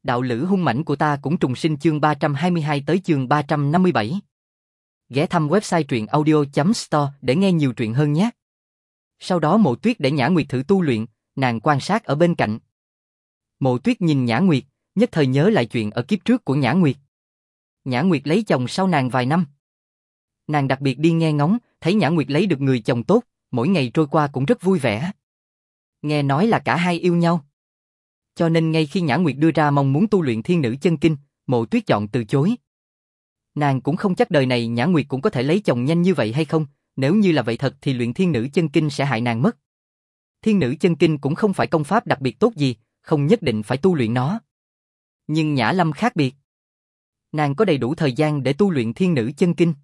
Đạo lữ hung mãnh của ta cũng trùng sinh chương 322 tới chương 357. Ghé thăm website truyện audio.store để nghe nhiều truyện hơn nhé. Sau đó Mộ Tuyết để Nhã Nguyệt thử tu luyện, nàng quan sát ở bên cạnh. Mộ Tuyết nhìn Nhã Nguyệt, nhất thời nhớ lại chuyện ở kiếp trước của Nhã Nguyệt. Nhã Nguyệt lấy chồng sau nàng vài năm. Nàng đặc biệt đi nghe ngóng, thấy Nhã Nguyệt lấy được người chồng tốt, mỗi ngày trôi qua cũng rất vui vẻ. Nghe nói là cả hai yêu nhau. Cho nên ngay khi Nhã Nguyệt đưa ra mong muốn tu luyện thiên nữ chân kinh, Mộ Tuyết chọn từ chối. Nàng cũng không chắc đời này Nhã Nguyệt cũng có thể lấy chồng nhanh như vậy hay không, nếu như là vậy thật thì luyện thiên nữ chân kinh sẽ hại nàng mất. Thiên nữ chân kinh cũng không phải công pháp đặc biệt tốt gì, không nhất định phải tu luyện nó. Nhưng Nhã Lâm khác biệt. Nàng có đầy đủ thời gian để tu luyện thiên nữ chân kinh.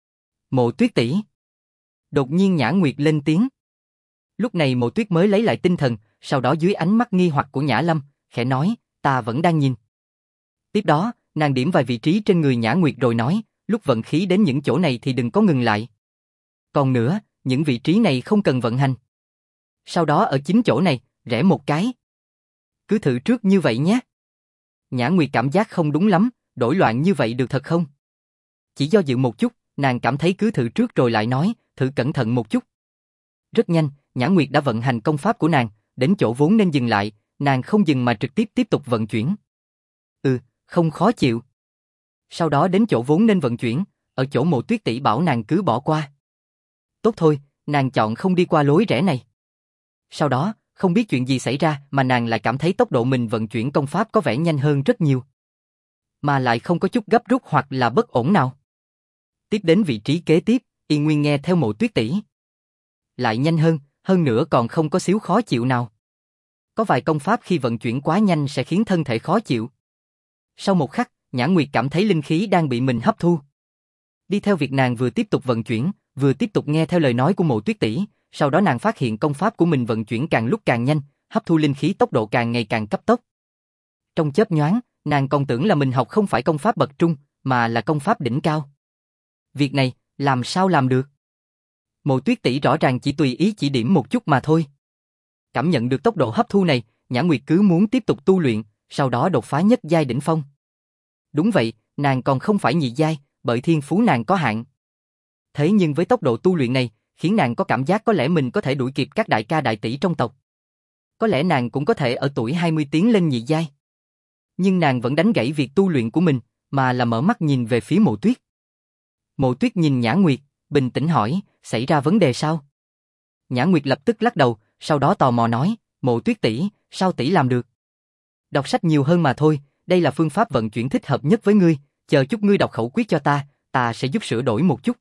Mộ Tuyết tỷ. Đột nhiên Nhã Nguyệt lên tiếng. Lúc này Mộ Tuyết mới lấy lại tinh thần, sau đó dưới ánh mắt nghi hoặc của Nhã Lâm, khẽ nói, ta vẫn đang nhìn. Tiếp đó, nàng điểm vài vị trí trên người Nhã Nguyệt rồi nói, lúc vận khí đến những chỗ này thì đừng có ngừng lại. Còn nữa, những vị trí này không cần vận hành. Sau đó ở chính chỗ này, rẽ một cái. Cứ thử trước như vậy nhé. Nhã Nguyệt cảm giác không đúng lắm, đổi loạn như vậy được thật không? Chỉ do dự một chút, nàng cảm thấy cứ thử trước rồi lại nói, thử cẩn thận một chút. Rất nhanh, Nhã Nguyệt đã vận hành công pháp của nàng, đến chỗ vốn nên dừng lại, nàng không dừng mà trực tiếp tục vận chuyển. Không khó chịu. Sau đó đến chỗ vốn nên vận chuyển, ở chỗ Mộ Tuyết tỷ bảo nàng cứ bỏ qua. Tốt thôi, nàng chọn không đi qua lối rẽ này. Sau đó, không biết chuyện gì xảy ra mà nàng lại cảm thấy tốc độ mình vận chuyển công pháp có vẻ nhanh hơn rất nhiều. Mà lại không có chút gấp rút hoặc là bất ổn nào. Tiếp đến vị trí kế tiếp, yên nguyên nghe theo Mộ Tuyết tỷ. Lại nhanh hơn nữa còn không có xíu khó chịu nào. Có vài công pháp khi vận chuyển quá nhanh sẽ khiến thân thể khó chịu. Sau một khắc, Nhã Nguyệt cảm thấy linh khí đang bị mình hấp thu. Đi theo việc nàng vừa tiếp tục vận chuyển, vừa tiếp tục nghe theo lời nói của Mộ Tuyết tỷ, sau đó nàng phát hiện công pháp của mình vận chuyển càng lúc càng nhanh, hấp thu linh khí tốc độ càng ngày càng cấp tốc. Trong chớp nhoáng, nàng còn tưởng là mình học không phải công pháp bậc trung, mà là công pháp đỉnh cao. Việc này, làm sao làm được? Mộ Tuyết tỷ rõ ràng chỉ tùy ý chỉ điểm một chút mà thôi. Cảm nhận được tốc độ hấp thu này, Nhã Nguyệt cứ muốn tiếp tục tu luyện, sau đó đột phá nhất giai đỉnh phong. Đúng vậy, nàng còn không phải nhị giai, bởi thiên phú nàng có hạn. Thế nhưng với tốc độ tu luyện này, khiến nàng có cảm giác có lẽ mình có thể đuổi kịp các đại ca đại tỷ trong tộc. Có lẽ nàng cũng có thể ở tuổi 20 tiến lên nhị giai. Nhưng nàng vẫn đánh gãy việc tu luyện của mình, mà là mở mắt nhìn về phía Mộ Tuyết. Mộ Tuyết nhìn Nhã Nguyệt, bình tĩnh hỏi, xảy ra vấn đề sao? Nhã Nguyệt lập tức lắc đầu, sau đó tò mò nói, Mộ Tuyết tỷ, sao tỷ làm được? Đọc sách nhiều hơn mà thôi, đây là phương pháp vận chuyển thích hợp nhất với ngươi, chờ chút ngươi đọc khẩu quyết cho ta sẽ giúp sửa đổi một chút.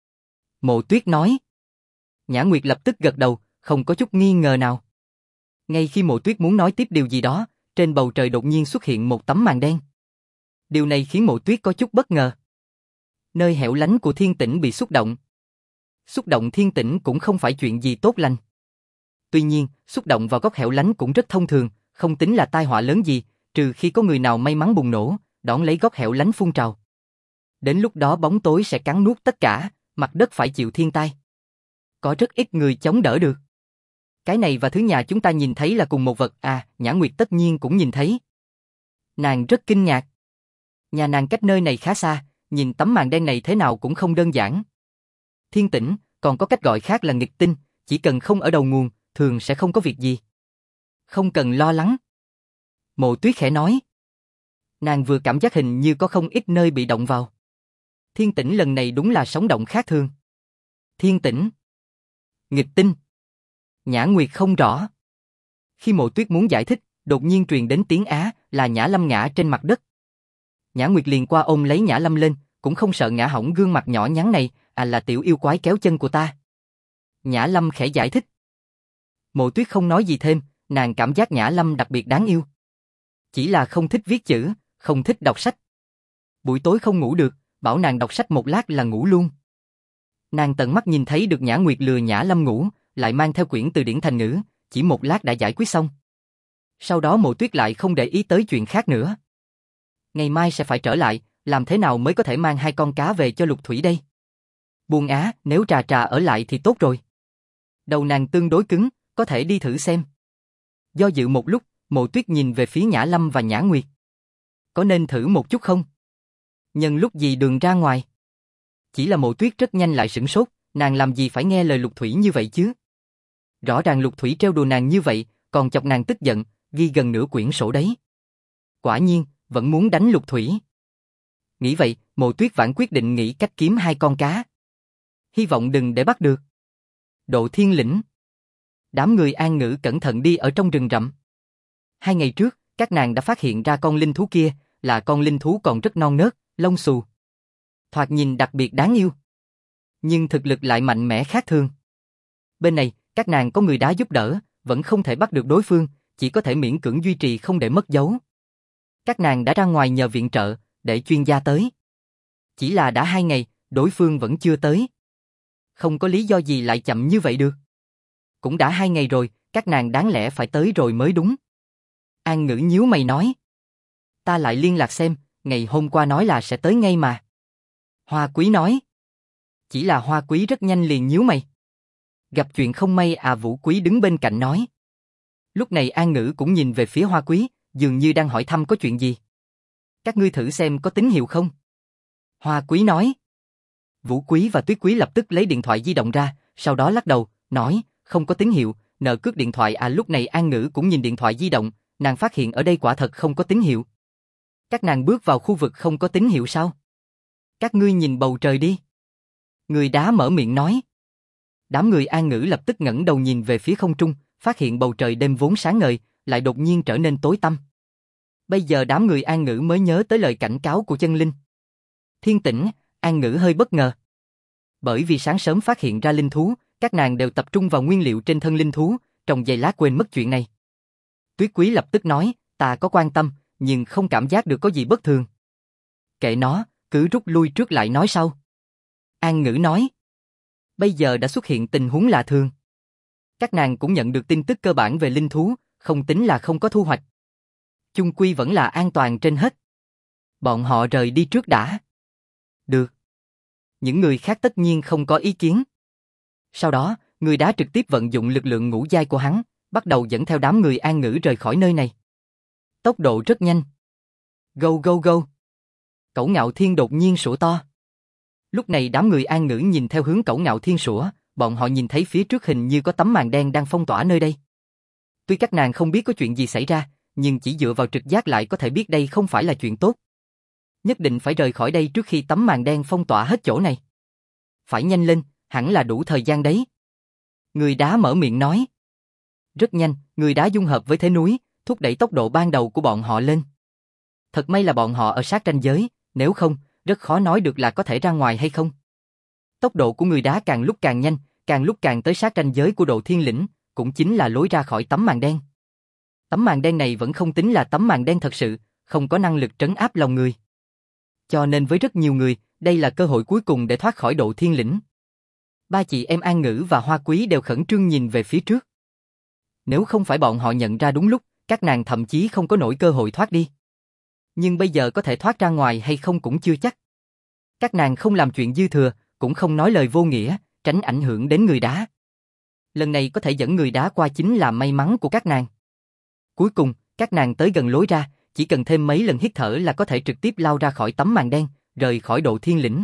Mộ Tuyết nói. Nhã Nguyệt lập tức gật đầu, không có chút nghi ngờ nào. Ngay khi Mộ Tuyết muốn nói tiếp điều gì đó, trên bầu trời đột nhiên xuất hiện một tấm màn đen. Điều này khiến Mộ Tuyết có chút bất ngờ. Nơi hẻo lánh của thiên tĩnh bị xúc động. Xúc động thiên tĩnh cũng không phải chuyện gì tốt lành. Tuy nhiên, xúc động vào góc hẻo lánh cũng rất thông thường, không tính là tai họa lớn gì, trừ khi có người nào may mắn bùng nổ, đón lấy góc hẻo lánh phun trào. Đến lúc đó bóng tối sẽ cắn nuốt tất cả, mặt đất phải chịu thiên tai. Có rất ít người chống đỡ được. Cái này và thứ nhà chúng ta nhìn thấy là cùng một vật Nhã Nguyệt tất nhiên cũng nhìn thấy. Nàng rất kinh ngạc. Nhà nàng cách nơi này khá xa, nhìn tấm màn đen này thế nào cũng không đơn giản. Thiên tĩnh, còn có cách gọi khác là nghịch tinh, chỉ cần không ở đầu nguồn, thường sẽ không có việc gì. Không cần lo lắng. Mộ Tuyết khẽ nói. Nàng vừa cảm giác hình như có không ít nơi bị động vào. Thiên tĩnh lần này đúng là sóng động khác thường. Thiên tĩnh. Nghịch tinh. Nhã Nguyệt không rõ. Khi Mộ Tuyết muốn giải thích, đột nhiên truyền đến tiếng á, là Nhã Lâm ngã trên mặt đất. Nhã Nguyệt liền qua ôm lấy Nhã Lâm lên, cũng không sợ ngã hỏng gương mặt nhỏ nhắn này, là tiểu yêu quái kéo chân của ta. Nhã Lâm khẽ giải thích. Mộ Tuyết không nói gì thêm, nàng cảm giác Nhã Lâm đặc biệt đáng yêu. Chỉ là không thích viết chữ, không thích đọc sách. Buổi tối không ngủ được, bảo nàng đọc sách một lát là ngủ luôn. Nàng tận mắt nhìn thấy được Nhã Nguyệt lừa Nhã Lâm ngủ, lại mang theo quyển từ điển thành ngữ, chỉ một lát đã giải quyết xong. Sau đó Mộ Tuyết lại không để ý tới chuyện khác nữa. Ngày mai sẽ phải trở lại, làm thế nào mới có thể mang hai con cá về cho Lục Thủy đây? Buồn á, nếu Trà Trà ở lại thì tốt rồi. Đầu nàng tương đối cứng, có thể đi thử xem. Do dự một lúc, Mộ Tuyết nhìn về phía Nhã Lâm và Nhã Nguyệt. Có nên thử một chút không? Nhân lúc gì đường ra ngoài. Chỉ là Mộ Tuyết rất nhanh lại sửng sốt, nàng làm gì phải nghe lời Lục Thủy như vậy chứ? Rõ ràng Lục Thủy trêu đùa nàng như vậy, còn chọc nàng tức giận, ghi gần nửa quyển sổ đấy. Quả nhiên, vẫn muốn đánh Lục Thủy. Nghĩ vậy, Mộ Tuyết Vãn quyết định nghĩ cách kiếm hai con cá. Hy vọng đừng để bắt được. Độ Thiên Lĩnh. Đám người An Ngữ cẩn thận đi ở trong rừng rậm. 2 ngày trước, các nàng đã phát hiện ra con linh thú kia, là con linh thú còn rất non nớt, lông xù. Thoạt nhìn đặc biệt đáng yêu. Nhưng thực lực lại mạnh mẽ khác thường. Bên này, các nàng có người đá giúp đỡ, vẫn không thể bắt được đối phương, chỉ có thể miễn cưỡng duy trì không để mất dấu. Các nàng đã ra ngoài nhờ viện trợ, để chuyên gia tới. Chỉ là đã 2 ngày, đối phương vẫn chưa tới. Không có lý do gì lại chậm như vậy được. Cũng đã 2 ngày rồi, các nàng đáng lẽ phải tới rồi mới đúng. An Ngữ nhíu mày nói. Ta lại liên lạc xem, ngày hôm qua nói là sẽ tới ngay mà. Hoa Quý nói. Chỉ là Hoa Quý rất nhanh liền nhíu mày. Gặp chuyện không may à, Vũ Quý đứng bên cạnh nói. Lúc này An Ngữ cũng nhìn về phía Hoa Quý, dường như đang hỏi thăm có chuyện gì. Các ngươi thử xem có tín hiệu không? Hoa Quý nói. Vũ Quý và Tuyết Quý lập tức lấy điện thoại di động ra, sau đó lắc đầu, nói, không có tín hiệu, nợ cước điện thoại à. Lúc này An Ngữ cũng nhìn điện thoại di động, nàng phát hiện ở đây quả thật không có tín hiệu. Các nàng bước vào khu vực không có tín hiệu sao? Các ngươi nhìn bầu trời đi. Người đá mở miệng nói. Đám người An Ngữ lập tức ngẩng đầu nhìn về phía không trung, phát hiện bầu trời đêm vốn sáng ngời, lại đột nhiên trở nên tối tăm. Bây giờ đám người An Ngữ mới nhớ tới lời cảnh cáo của chân linh. Thiên Tĩnh, An Ngữ hơi bất ngờ. Bởi vì sáng sớm phát hiện ra linh thú, các nàng đều tập trung vào nguyên liệu trên thân linh thú, trong giây lát quên mất chuyện này. Tuyết Quý lập tức nói, ta có quan tâm, nhưng không cảm giác được có gì bất thường. Kệ nó, cứ rút lui trước lại nói sau. An Ngữ nói. Bây giờ đã xuất hiện tình huống lạ thường. Các nàng cũng nhận được tin tức cơ bản về linh thú, không tính là không có thu hoạch. Chung quy vẫn là an toàn trên hết. Bọn họ rời đi trước đã. Được. Những người khác tất nhiên không có ý kiến. Sau đó, người đá trực tiếp vận dụng lực lượng ngũ giai của hắn, bắt đầu dẫn theo đám người An Ngữ rời khỏi nơi này. Tốc độ rất nhanh. Go go go. Cẩu Ngạo Thiên đột nhiên sủa to. Lúc này đám người An Ngữ nhìn theo hướng Cẩu Ngạo Thiên sủa, bọn họ nhìn thấy phía trước hình như có tấm màn đen đang phong tỏa nơi đây. Tuy các nàng không biết có chuyện gì xảy ra, nhưng chỉ dựa vào trực giác lại có thể biết đây không phải là chuyện tốt. Nhất định phải rời khỏi đây trước khi tấm màn đen phong tỏa hết chỗ này. Phải nhanh lên, hẳn là đủ thời gian đấy. Người đá mở miệng nói. Rất nhanh, người đá dung hợp với thế núi, thúc đẩy tốc độ ban đầu của bọn họ lên. Thật may là bọn họ ở sát ranh giới, nếu không, rất khó nói được là có thể ra ngoài hay không. Tốc độ của người đá càng lúc càng nhanh, càng lúc càng tới sát ranh giới của Độ Thiên Lĩnh, cũng chính là lối ra khỏi tấm màn đen. Tấm màn đen này vẫn không tính là tấm màn đen thật sự, không có năng lực trấn áp lòng người. Cho nên với rất nhiều người, đây là cơ hội cuối cùng để thoát khỏi Độ Thiên Lĩnh. Ba chị em An Ngữ và Hoa Quý đều khẩn trương nhìn về phía trước. Nếu không phải bọn họ nhận ra đúng lúc, các nàng thậm chí không có nổi cơ hội thoát đi. Nhưng bây giờ có thể thoát ra ngoài hay không cũng chưa chắc. Các nàng không làm chuyện dư thừa, cũng không nói lời vô nghĩa, tránh ảnh hưởng đến người đá. Lần này có thể dẫn người đá qua chính là may mắn của các nàng. Cuối cùng, các nàng tới gần lối ra, chỉ cần thêm mấy lần hít thở là có thể trực tiếp lao ra khỏi tấm màn đen, rời khỏi Độ Thiên Lĩnh.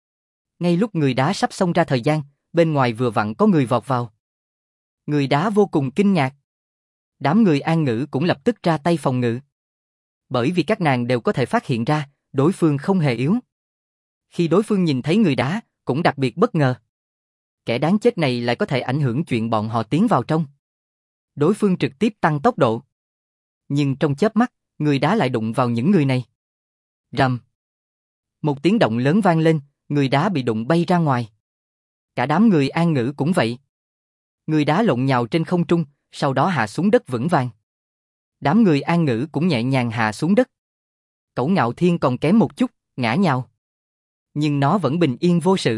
Ngay lúc người đá sắp xông ra thời gian, bên ngoài vừa vặn có người vọt vào. Người đá vô cùng kinh ngạc. Đám người An Ngữ cũng lập tức ra tay phòng ngự. Bởi vì các nàng đều có thể phát hiện ra, đối phương không hề yếu. Khi đối phương nhìn thấy người đá, cũng đặc biệt bất ngờ. Kẻ đáng chết này lại có thể ảnh hưởng chuyện bọn họ tiến vào trong. Đối phương trực tiếp tăng tốc độ. Nhưng trong chớp mắt, người đá lại đụng vào những người này. Rầm. Một tiếng động lớn vang lên, người đá bị đụng bay ra ngoài. Cả đám người An Ngữ cũng vậy. Người đá lộn nhào trên không trung, sau đó hạ xuống đất vững vàng. Đám người An Ngữ cũng nhẹ nhàng hạ xuống đất. Cẩu Ngạo Thiên còn kém một chút, ngã nhào. Nhưng nó vẫn bình yên vô sự.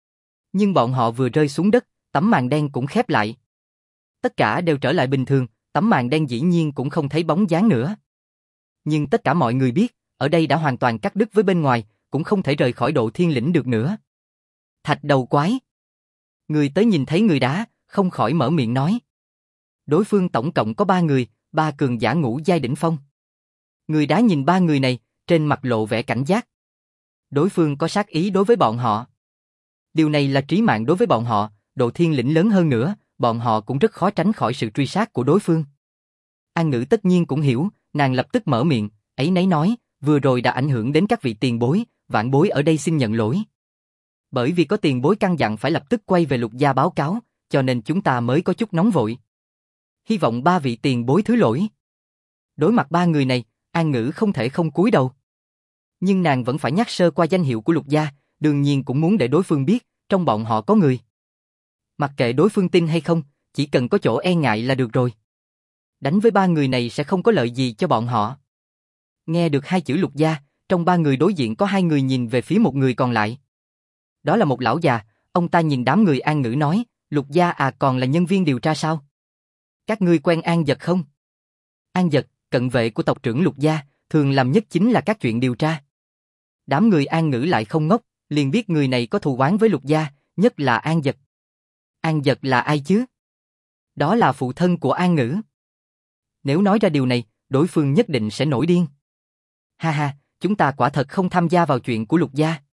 Nhưng bọn họ vừa rơi xuống đất, tấm màn đen cũng khép lại. Tất cả đều trở lại bình thường, tấm màn đen dĩ nhiên cũng không thấy bóng dáng nữa. Nhưng tất cả mọi người biết, ở đây đã hoàn toàn cắt đứt với bên ngoài, cũng không thể rời khỏi Độ Thiên Lĩnh được nữa. Thạch đầu quái. Người tới nhìn thấy người đá, không khỏi mở miệng nói. Đối phương tổng cộng có 3 người, 3 cường giả ngũ giai đỉnh phong. Người đá nhìn 3 người này, trên mặt lộ vẻ cảnh giác. Đối phương có sát ý đối với bọn họ. Điều này là trí mạng đối với bọn họ, độ thiên lĩnh lớn hơn nữa, bọn họ cũng rất khó tránh khỏi sự truy sát của đối phương. An Ngữ tất nhiên cũng hiểu, nàng lập tức mở miệng, áy náy nói, vừa rồi đã ảnh hưởng đến các vị tiền bối, vạn bối ở đây xin nhận lỗi. Bởi vì có tiền bối căn dặn phải lập tức quay về Lục gia báo cáo, cho nên chúng ta mới có chút nóng vội. Hy vọng ba vị tiền bối thứ lỗi. Đối mặt ba người này, An Ngữ không thể không cúi đầu. Nhưng nàng vẫn phải nhắc sơ qua danh hiệu của Lục gia, đương nhiên cũng muốn để đối phương biết, trong bọn họ có người. Mặc kệ đối phương tin hay không, chỉ cần có chỗ e ngại là được rồi. Đánh với ba người này sẽ không có lợi gì cho bọn họ. Nghe được hai chữ Lục gia, trong ba người đối diện có hai người nhìn về phía một người còn lại. Đó là một lão già, ông ta nhìn đám người An Ngữ nói, Lục gia à, còn là nhân viên điều tra sao? Các ngươi quen An Dật không? An Dật, cận vệ của tộc trưởng Lục gia, thường làm nhất chính là các chuyện điều tra. Đám người An Ngữ lại không ngốc, liền biết người này có thù oán với Lục gia, nhất là An Dật. An Dật là ai chứ? Đó là phụ thân của An Ngữ. Nếu nói ra điều này, đối phương nhất định sẽ nổi điên. Ha ha, chúng ta quả thật không tham gia vào chuyện của Lục gia.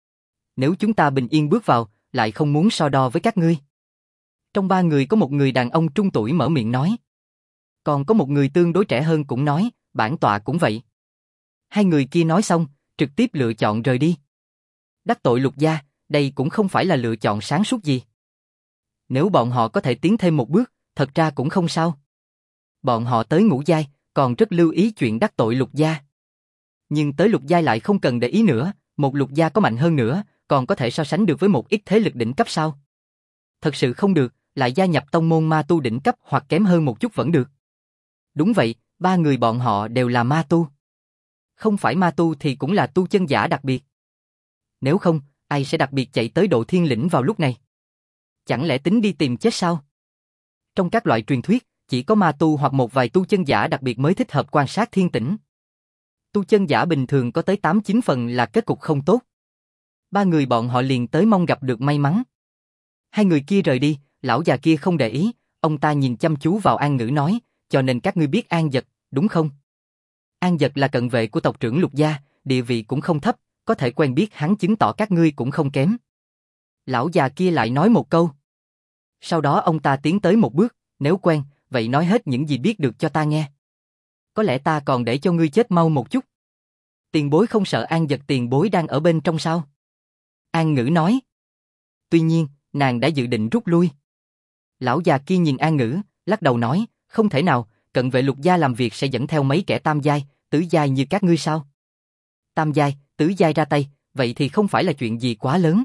Nếu chúng ta bình yên bước vào, lại không muốn so đo với các ngươi. Trong ba người có một người đàn ông trung tuổi mở miệng nói. Còn có một người tương đối trẻ hơn cũng nói, bản tọa cũng vậy. Hai người kia nói xong, trực tiếp lựa chọn rời đi. Đắc tội Lục gia, đây cũng không phải là lựa chọn sáng suốt gì. Nếu bọn họ có thể tiến thêm một bước, thật ra cũng không sao. Bọn họ tới ngũ giai, còn rất lưu ý chuyện đắc tội Lục gia. Nhưng tới Lục giai lại không cần để ý nữa, một Lục gia có mạnh hơn nữa, còn có thể so sánh được với một ít thế lực đỉnh cấp sao? Thật sự không được, lại gia nhập tông môn ma tu đỉnh cấp hoặc kém hơn một chút vẫn được. Đúng vậy, ba người bọn họ đều là ma tu. Không phải ma tu thì cũng là tu chân giả đặc biệt. Nếu không, ai sẽ đặc biệt chạy tới độ thiên lĩnh vào lúc này? Chẳng lẽ tính đi tìm chết sao? Trong các loại truyền thuyết, chỉ có ma tu hoặc một vài tu chân giả đặc biệt mới thích hợp quan sát thiên tĩnh. Tu chân giả bình thường có tới 8-9 phần là kết cục không tốt. Ba người bọn họ liền tới mong gặp được may mắn. Hai người kia rời đi, lão già kia không để ý, ông ta nhìn chăm chú vào An Ngữ nói, cho nên các ngươi biết An Dật, đúng không? An Dật là cận vệ của tộc trưởng Lục gia, địa vị cũng không thấp, có thể quen biết hắn chứng tỏ các ngươi cũng không kém. Lão già kia lại nói một câu. Sau đó ông ta tiến tới một bước, nếu quen, vậy nói hết những gì biết được cho ta nghe. Có lẽ ta còn để cho ngươi chết mau một chút. Tiền bối không sợ An Dật tiền bối đang ở bên trong sao? An Ngữ nói. Tuy nhiên, nàng đã dự định rút lui. Lão già kia nhìn An Ngữ, lắc đầu nói, không thể nào, cận vệ Lục gia làm việc sẽ dẫn theo mấy kẻ tam giai, tứ giai như các ngươi sao? Tam giai, tứ giai ra tay, vậy thì không phải là chuyện gì quá lớn.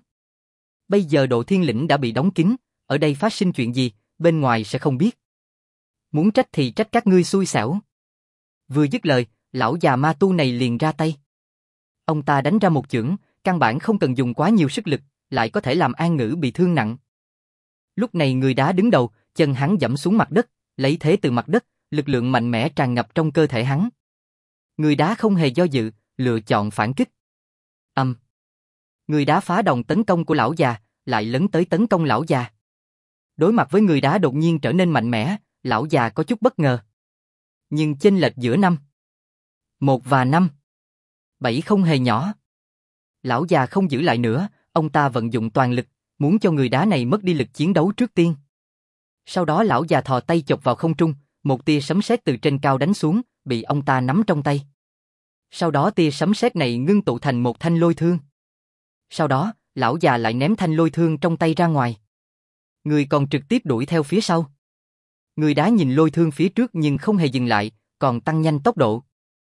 Bây giờ độ thiên lĩnh đã bị đóng kín, ở đây phát sinh chuyện gì, bên ngoài sẽ không biết. Muốn trách thì trách các ngươi xui xẻo. Vừa dứt lời, lão già ma tu này liền ra tay. Ông ta đánh ra một chưởng, căn bản không cần dùng quá nhiều sức lực, lại có thể làm An Ngữ bị thương nặng. Lúc này người đá đứng đầu, chân hắn giẫm xuống mặt đất, lấy thế từ mặt đất, lực lượng mạnh mẽ tràn ngập trong cơ thể hắn. Người đá không hề do dự, lựa chọn phản kích. Người đá phá đòn tấn công của lão già, lại lấn tới tấn công lão già. Đối mặt với người đá đột nhiên trở nên mạnh mẽ, lão già có chút bất ngờ. Nhưng chênh lệch giữa 1 và 7 không hề nhỏ. Lão già không giữ lại nữa, ông ta vận dụng toàn lực, muốn cho người đá này mất đi lực chiến đấu trước tiên. Sau đó lão già thò tay chộp vào không trung, một tia sấm sét từ trên cao đánh xuống, bị ông ta nắm trong tay. Sau đó tia sấm sét này ngưng tụ thành một thanh lôi thương. Sau đó, lão già lại ném thanh lôi thương trong tay ra ngoài. Người còn trực tiếp đuổi theo phía sau. Người đá nhìn lôi thương phía trước nhưng không hề dừng lại, còn tăng nhanh tốc độ.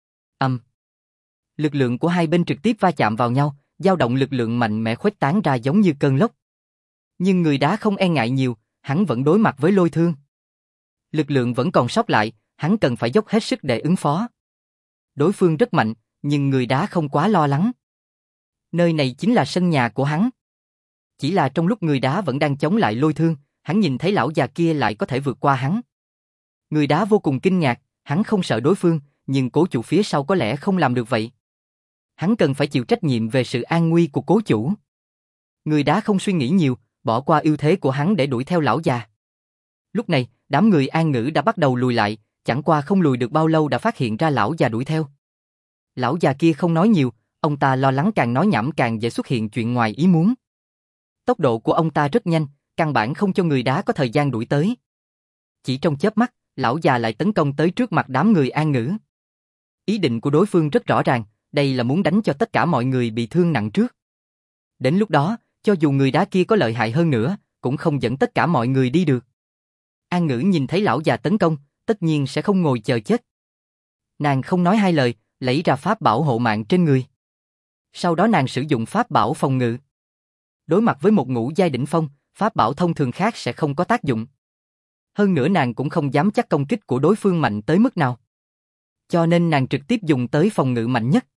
Lực lượng của hai bên trực tiếp va chạm vào nhau, dao động lực lượng mạnh mẽ khuếch tán ra giống như cơn lốc. Nhưng người đá không e ngại nhiều, hắn vẫn đối mặt với lôi thương. Lực lượng vẫn còn sót lại, hắn cần phải dốc hết sức để ứng phó. Đối phương rất mạnh, nhưng người đá không quá lo lắng. Nơi này chính là sân nhà của hắn. Chỉ là trong lúc người đá vẫn đang chống lại lôi thương, hắn nhìn thấy lão già kia lại có thể vượt qua hắn. Người đá vô cùng kinh ngạc, hắn không sợ đối phương, nhưng cố chủ phía sau có lẽ không làm được vậy. Hắn cần phải chịu trách nhiệm về sự an nguy của cố chủ. Người đá không suy nghĩ nhiều, bỏ qua ưu thế của hắn để đuổi theo lão già. Lúc này, đám người An Ngữ đã bắt đầu lùi lại, chẳng qua không lùi được bao lâu đã phát hiện ra lão già đuổi theo. Lão già kia không nói nhiều, ông ta lo lắng càng nói nhảm càng dễ xuất hiện chuyện ngoài ý muốn. Tốc độ của ông ta rất nhanh, căn bản không cho người đá có thời gian đuổi tới. Chỉ trong chớp mắt, lão già lại tấn công tới trước mặt đám người An Ngữ. Ý định của đối phương rất rõ ràng, đây là muốn đánh cho tất cả mọi người bị thương nặng trước. Đến lúc đó, cho dù người đá kia có lợi hại hơn nữa, cũng không dẫn tất cả mọi người đi được. An Ngữ nhìn thấy lão già tấn công, tất nhiên sẽ không ngồi chờ chết. Nàng không nói hai lời, lấy ra pháp bảo hộ mạng trên người. Sau đó nàng sử dụng pháp bảo phòng ngự. Đối mặt với một ngũ giai đỉnh phong, pháp bảo thông thường khác sẽ không có tác dụng. Hơn nữa nàng cũng không dám chắc công kích của đối phương mạnh tới mức nào. Cho nên nàng trực tiếp dùng tới phòng ngự mạnh nhất.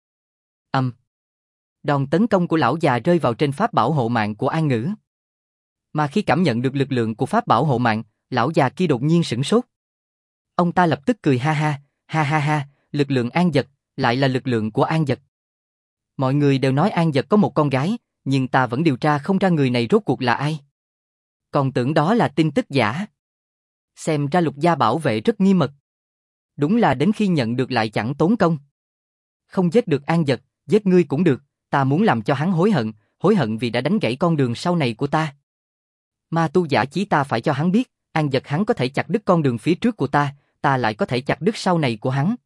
Đòn tấn công của lão già rơi vào trên pháp bảo hộ mạng của An Ngữ. Mà khi cảm nhận được lực lượng của pháp bảo hộ mạng, lão già kia đột nhiên sửng sốt. Ông ta lập tức cười ha ha, lực lượng An Dật, lại là lực lượng của An Dật. Mọi người đều nói An Dật có một con gái, nhưng ta vẫn điều tra không ra người này rốt cuộc là ai. Còn tưởng đó là tin tức giả. Xem ra Lục gia bảo vệ rất nghiêm mật. Đúng là đến khi nhận được lại chẳng tốn công. Không giết được An Dật, giết ngươi cũng được, ta muốn làm cho hắn hối hận vì đã đánh gãy con đường sau này của ta. Ma tu giả chí ta phải cho hắn biết, An Dật hắn có thể chặt đứt con đường phía trước của ta lại có thể chặt đứt sau này của hắn.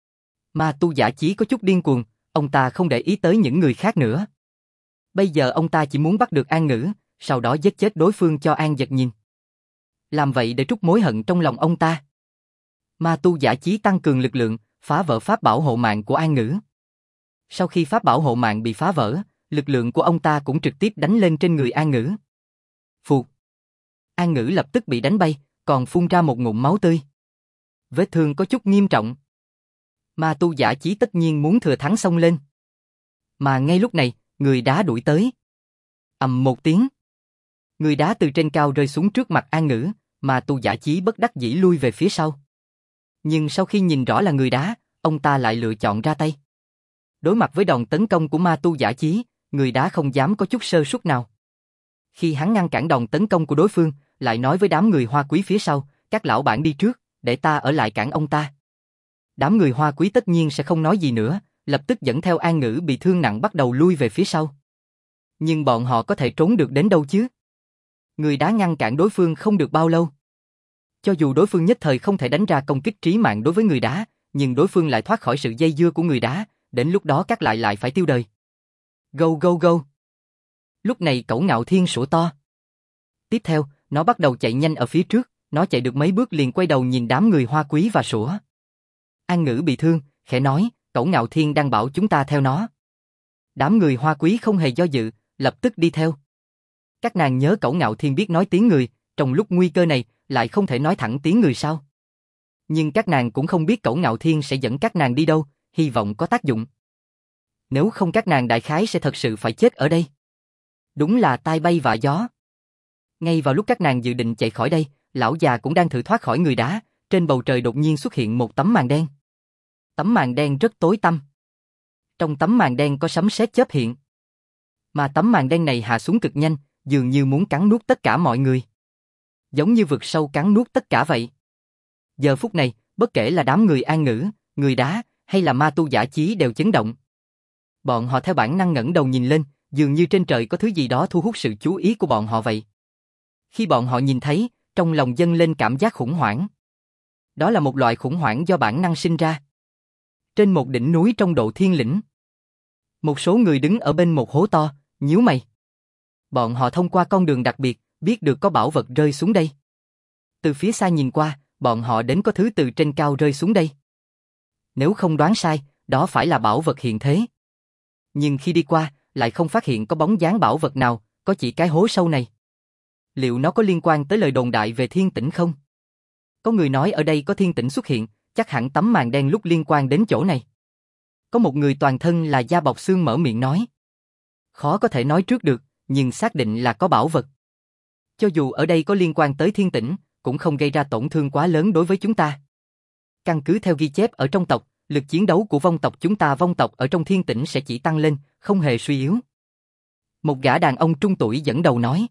Ma tu giả chí có chút điên cuồng, ông ta không để ý tới những người khác nữa. Bây giờ ông ta chỉ muốn bắt được An Ngữ, sau đó giết chết đối phương cho An Dật nhìn. Làm vậy để trút mối hận trong lòng ông ta. Ma tu giả chí tăng cường lực lượng, phá vỡ pháp bảo hộ mạng của An Ngữ. Sau khi pháp bảo hộ mạng bị phá vỡ, lực lượng của ông ta cũng trực tiếp đánh lên trên người An Ngữ. Phụt! An Ngữ lập tức bị đánh bay, còn phun ra một ngụm máu tươi. Vết thương có chút nghiêm trọng. Ma tu giả chí tất nhiên muốn thừa thắng xông lên. Mà ngay lúc này, người đá đuổi tới. Ầm một tiếng. Người đá từ trên cao rơi xuống trước mặt An Ngữ, mà tu giả chí bất đắc dĩ lui về phía sau. Nhưng sau khi nhìn rõ là người đá, ông ta lại lựa chọn ra tay. Đối mặt với đòn tấn công của ma tu giả chí, người đá không dám có chút sơ suất nào. Khi hắn ngăn cản đòn tấn công của đối phương, lại nói với đám người Hoa Quý phía sau, các lão bản đi trước, để ta ở lại cản ông ta. Đám người Hoa Quý tất nhiên sẽ không nói gì nữa, lập tức dẫn theo An Ngữ bị thương nặng bắt đầu lui về phía sau. Nhưng bọn họ có thể trốn được đến đâu chứ? Người đá ngăn cản đối phương không được bao lâu. Cho dù đối phương nhất thời không thể đánh ra công kích trí mạng đối với người đá, nhưng đối phương lại thoát khỏi sự dây dưa của người đá, đến lúc đó các lại phải tiêu đời. Go! Lúc này Cẩu Ngạo Thiên sủa to. Tiếp theo, nó bắt đầu chạy nhanh ở phía trước, nó chạy được mấy bước liền quay đầu nhìn đám người Hoa Quý và sủa. An Ngữ bị thương, khẽ nói, Cẩu Ngạo Thiên đang bảo chúng ta theo nó. Đám người Hoa Quý không hề do dự, lập tức đi theo. Các nàng nhớ Cẩu Ngạo Thiên biết nói tiếng người, trong lúc nguy cơ này, lại không thể nói thẳng tiếng người sao. Nhưng các nàng cũng không biết Cẩu Ngạo Thiên sẽ dẫn các nàng đi đâu, hy vọng có tác dụng. Nếu không các nàng đại khái sẽ thật sự phải chết ở đây. Đúng là tai bay vạ gió. Ngay vào lúc các nàng dự định chạy khỏi đây, lão già cũng đang thử thoát khỏi người đá, trên bầu trời đột nhiên xuất hiện một tấm màn đen. Tấm màn đen rất tối tăm. Trong tấm màn đen có sấm sét chớp hiện. Mà tấm màn đen này hạ xuống cực nhanh, dường như muốn cắn nuốt tất cả mọi người. Giống như vực sâu cắn nuốt tất cả vậy. Giờ phút này, bất kể là đám người An Ngữ, người đá, hay là ma tu giả chí đều chấn động. Bọn họ theo bản năng ngẩng đầu nhìn lên, dường như trên trời có thứ gì đó thu hút sự chú ý của bọn họ vậy. Khi bọn họ nhìn thấy, trong lòng dâng lên cảm giác khủng hoảng. Đó là một loại khủng hoảng do bản năng sinh ra. Trên một đỉnh núi trong Độ Thiên Lĩnh, một số người đứng ở bên một hố to, nhíu mày. Bọn họ thông qua con đường đặc biệt, biết được có bảo vật rơi xuống đây. Từ phía xa nhìn qua, bọn họ đến có thứ từ trên cao rơi xuống đây. Nếu không đoán sai, đó phải là bảo vật hiện thế. Nhưng khi đi qua, lại không phát hiện có bóng dáng bảo vật nào, có chỉ cái hố sâu này. Liệu nó có liên quan tới lời đồn đại về thiên tĩnh không? Có người nói ở đây có thiên tĩnh xuất hiện, chắc hẳn tấm màn đen lúc liên quan đến chỗ này. Có một người toàn thân là da bọc xương mở miệng nói. Khó có thể nói trước được, nhưng xác định là có bảo vật. Cho dù ở đây có liên quan tới thiên tĩnh, cũng không gây ra tổn thương quá lớn đối với chúng ta. Căn cứ theo ghi chép ở trong tộc, lực chiến đấu của vong tộc chúng ta vong tộc ở trong thiên tĩnh sẽ chỉ tăng lên, không hề suy yếu. Một gã đàn ông trung tuổi dẫn đầu nói.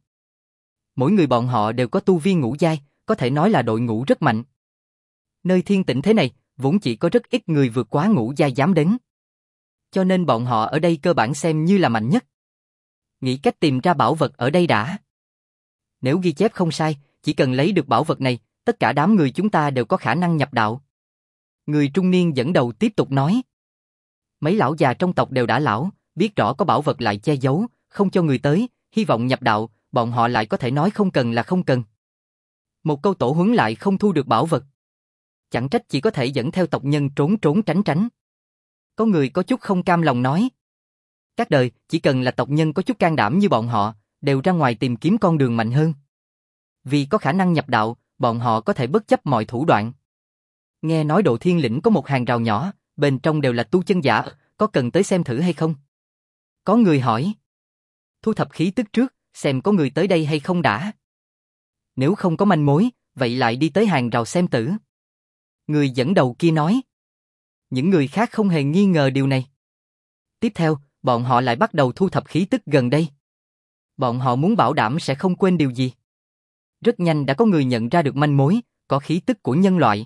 Mỗi người bọn họ đều có tu vi ngũ giai, có thể nói là đội ngũ rất mạnh. Nơi thiên tĩnh thế này, vốn chỉ có rất ít người vượt quá ngũ giai dám đến. Cho nên bọn họ ở đây cơ bản xem như là mạnh nhất. Nghĩ cách tìm ra bảo vật ở đây đã. Nếu ghi chép không sai, chỉ cần lấy được bảo vật này, tất cả đám người chúng ta đều có khả năng nhập đạo. Người trung niên dẫn đầu tiếp tục nói. Mấy lão già trong tộc đều đã lão, biết rõ có bảo vật lại che giấu, không cho người tới, hy vọng nhập đạo, bọn họ lại có thể nói không cần là không cần. Một câu tổ huấn lại không thu được bảo vật. Chẳng trách chỉ có thể dẫn theo tộc nhân trốn trốn tránh tránh. Có người có chút không cam lòng nói. Các đời, chỉ cần là tộc nhân có chút can đảm như bọn họ, đều ra ngoài tìm kiếm con đường mạnh hơn. Vì có khả năng nhập đạo, bọn họ có thể bất chấp mọi thủ đoạn. Nghe nói Độ Thiên Lĩnh có một hàng rào nhỏ, bên trong đều là tu chân giả, có cần tới xem thử hay không? Có người hỏi. Thu thập khí tức trước, xem có người tới đây hay không đã. Nếu không có manh mối, vậy lại đi tới hàng rào xem tử. Người dẫn đầu kia nói. Những người khác không hề nghi ngờ điều này. Tiếp theo, bọn họ lại bắt đầu thu thập khí tức gần đây. Bọn họ muốn bảo đảm sẽ không quên điều gì. Rất nhanh đã có người nhận ra được manh mối, có khí tức của nhân loại.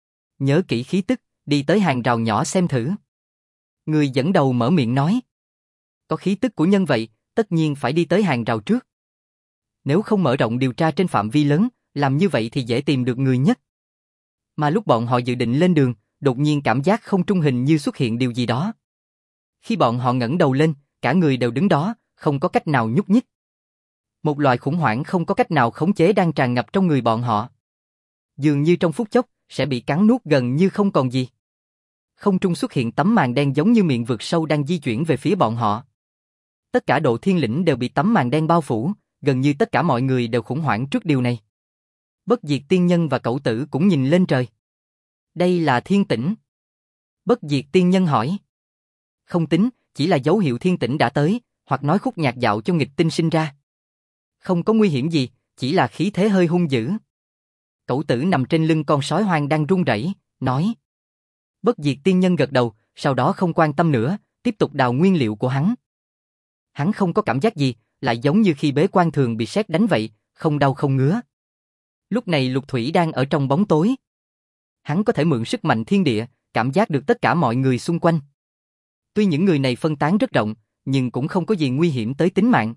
Nhớ kỹ khí tức, đi tới hàng rào nhỏ xem thử. Người dẫn đầu mở miệng nói. Có khí tức của nhân vậy, tất nhiên phải đi tới hàng rào trước. Nếu không mở rộng điều tra trên phạm vi lớn, làm như vậy thì dễ tìm được người nhất. Mà lúc bọn họ dự định lên đường, đột nhiên cảm giác không trung hình như xuất hiện điều gì đó. Khi bọn họ ngẩng đầu lên, cả người đều đứng đó, không có cách nào nhúc nhích. Một loại khủng hoảng không có cách nào khống chế đang tràn ngập trong người bọn họ. Dường như trong phút chốc, sẽ bị cắn nuốt gần như không còn gì. Không trung xuất hiện tấm màn đen giống như miệng vực sâu đang di chuyển về phía bọn họ. Tất cả Độ Thiên Lĩnh đều bị tấm màn đen bao phủ, gần như tất cả mọi người đều khủng hoảng trước điều này. Bất Diệt Tiên Nhân và Cẩu Tử cũng nhìn lên trời. Đây là thiên tĩnh. Bất Diệt Tiên Nhân hỏi. Không tính, chỉ là dấu hiệu thiên tĩnh đã tới, hoặc nói khúc nhạc dạo cho nghịch tinh sinh ra. Không có nguy hiểm gì, chỉ là khí thế hơi hung dữ. Cẩu Tử nằm trên lưng con sói hoang đang run rẩy, nói. Bất Diệt Tiên Nhân gật đầu, sau đó không quan tâm nữa, tiếp tục đào nguyên liệu của hắn. Hắn không có cảm giác gì, lại giống như khi bế quan thường bị sét đánh vậy, không đau không ngứa. Lúc này Lục Thủy đang ở trong bóng tối. Hắn có thể mượn sức mạnh thiên địa, cảm giác được tất cả mọi người xung quanh. Tuy những người này phân tán rất rộng, nhưng cũng không có gì nguy hiểm tới tính mạng.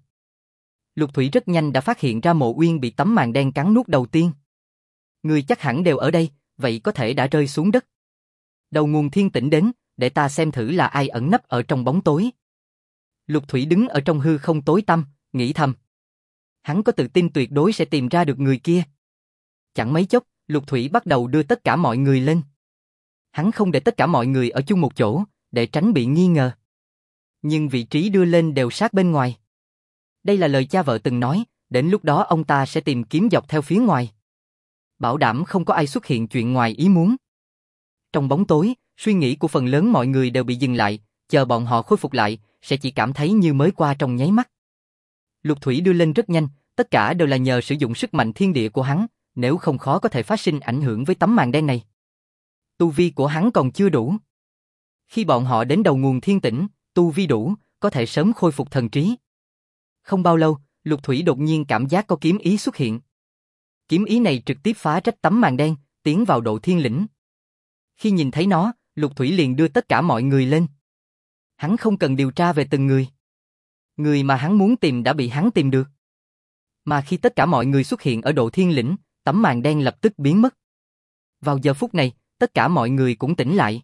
Lục Thủy rất nhanh đã phát hiện ra Mộ Uyên bị tấm màn đen cắn nuốt đầu tiên. Người chắc hẳn đều ở đây, vậy có thể đã rơi xuống đất. Đầu nguồn thiên tĩnh đến, để ta xem thử là ai ẩn nấp ở trong bóng tối. Lục Thủy đứng ở trong hư không tối tăm, nghĩ thầm. Hắn có tự tin tuyệt đối sẽ tìm ra được người kia. Chẳng mấy chốc, Lục Thủy bắt đầu đưa tất cả mọi người lên. Hắn không để tất cả mọi người ở chung một chỗ, để tránh bị nghi ngờ. Nhưng vị trí đưa lên đều sát bên ngoài. Đây là lời cha vợ từng nói, đến lúc đó ông ta sẽ tìm kiếm dọc theo phía ngoài. Bảo đảm không có ai xuất hiện chuyện ngoài ý muốn. Trong bóng tối, suy nghĩ của phần lớn mọi người đều bị dừng lại, chờ bọn họ khôi phục lại, sẽ chỉ cảm thấy như mới qua trong nháy mắt. Lục Thủy đưa lên rất nhanh, tất cả đều là nhờ sử dụng sức mạnh thiên địa của hắn, nếu không khó có thể phát sinh ảnh hưởng với tấm màn đen này. Tu vi của hắn còn chưa đủ. Khi bọn họ đến đầu nguồn thiên tĩnh, tu vi đủ, có thể sớm khôi phục thần trí. Không bao lâu, Lục Thủy đột nhiên cảm giác có kiếm ý xuất hiện. Kiếm ý này trực tiếp phá rách tấm màn đen, tiến vào Độ Thiên Lĩnh. Khi nhìn thấy nó, Lục Thủy liền đưa tất cả mọi người lên. Hắn không cần điều tra về từng người. Người mà hắn muốn tìm đã bị hắn tìm được. Mà khi tất cả mọi người xuất hiện ở Độ Thiên Lĩnh, tấm màn đen lập tức biến mất. Vào giờ phút này, tất cả mọi người cũng tỉnh lại.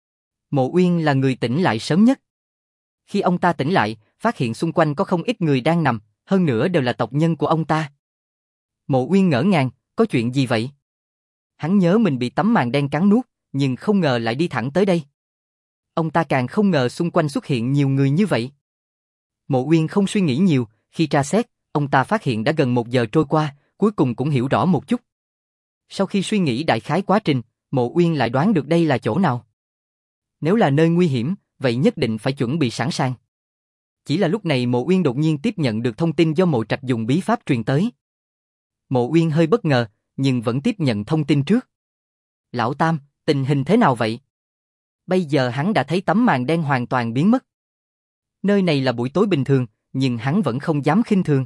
Mộ Uyên là người tỉnh lại sớm nhất. Khi ông ta tỉnh lại, phát hiện xung quanh có không ít người đang nằm, hơn nữa đều là tộc nhân của ông ta. Mộ Uyên ngỡ ngàng, có chuyện gì vậy? Hắn nhớ mình bị tấm màn đen cắn nuốt, nhưng không ngờ lại đi thẳng tới đây. Ông ta càng không ngờ xung quanh xuất hiện nhiều người như vậy. Mộ Uyên không suy nghĩ nhiều, khi tra xét, ông ta phát hiện đã gần 1 giờ trôi qua, cuối cùng cũng hiểu rõ một chút. Sau khi suy nghĩ đại khái quá trình, Mộ Uyên lại đoán được đây là chỗ nào. Nếu là nơi nguy hiểm, vậy nhất định phải chuẩn bị sẵn sàng. Chỉ là lúc này Mộ Uyên đột nhiên tiếp nhận được thông tin do Mộ Trạch dùng bí pháp truyền tới. Mộ Uyên hơi bất ngờ, nhưng vẫn tiếp nhận thông tin trước. Lão Tam, tình hình thế nào vậy? Bây giờ hắn đã thấy tấm màn đen hoàn toàn biến mất. Nơi này là buổi tối bình thường, nhưng hắn vẫn không dám khinh thường.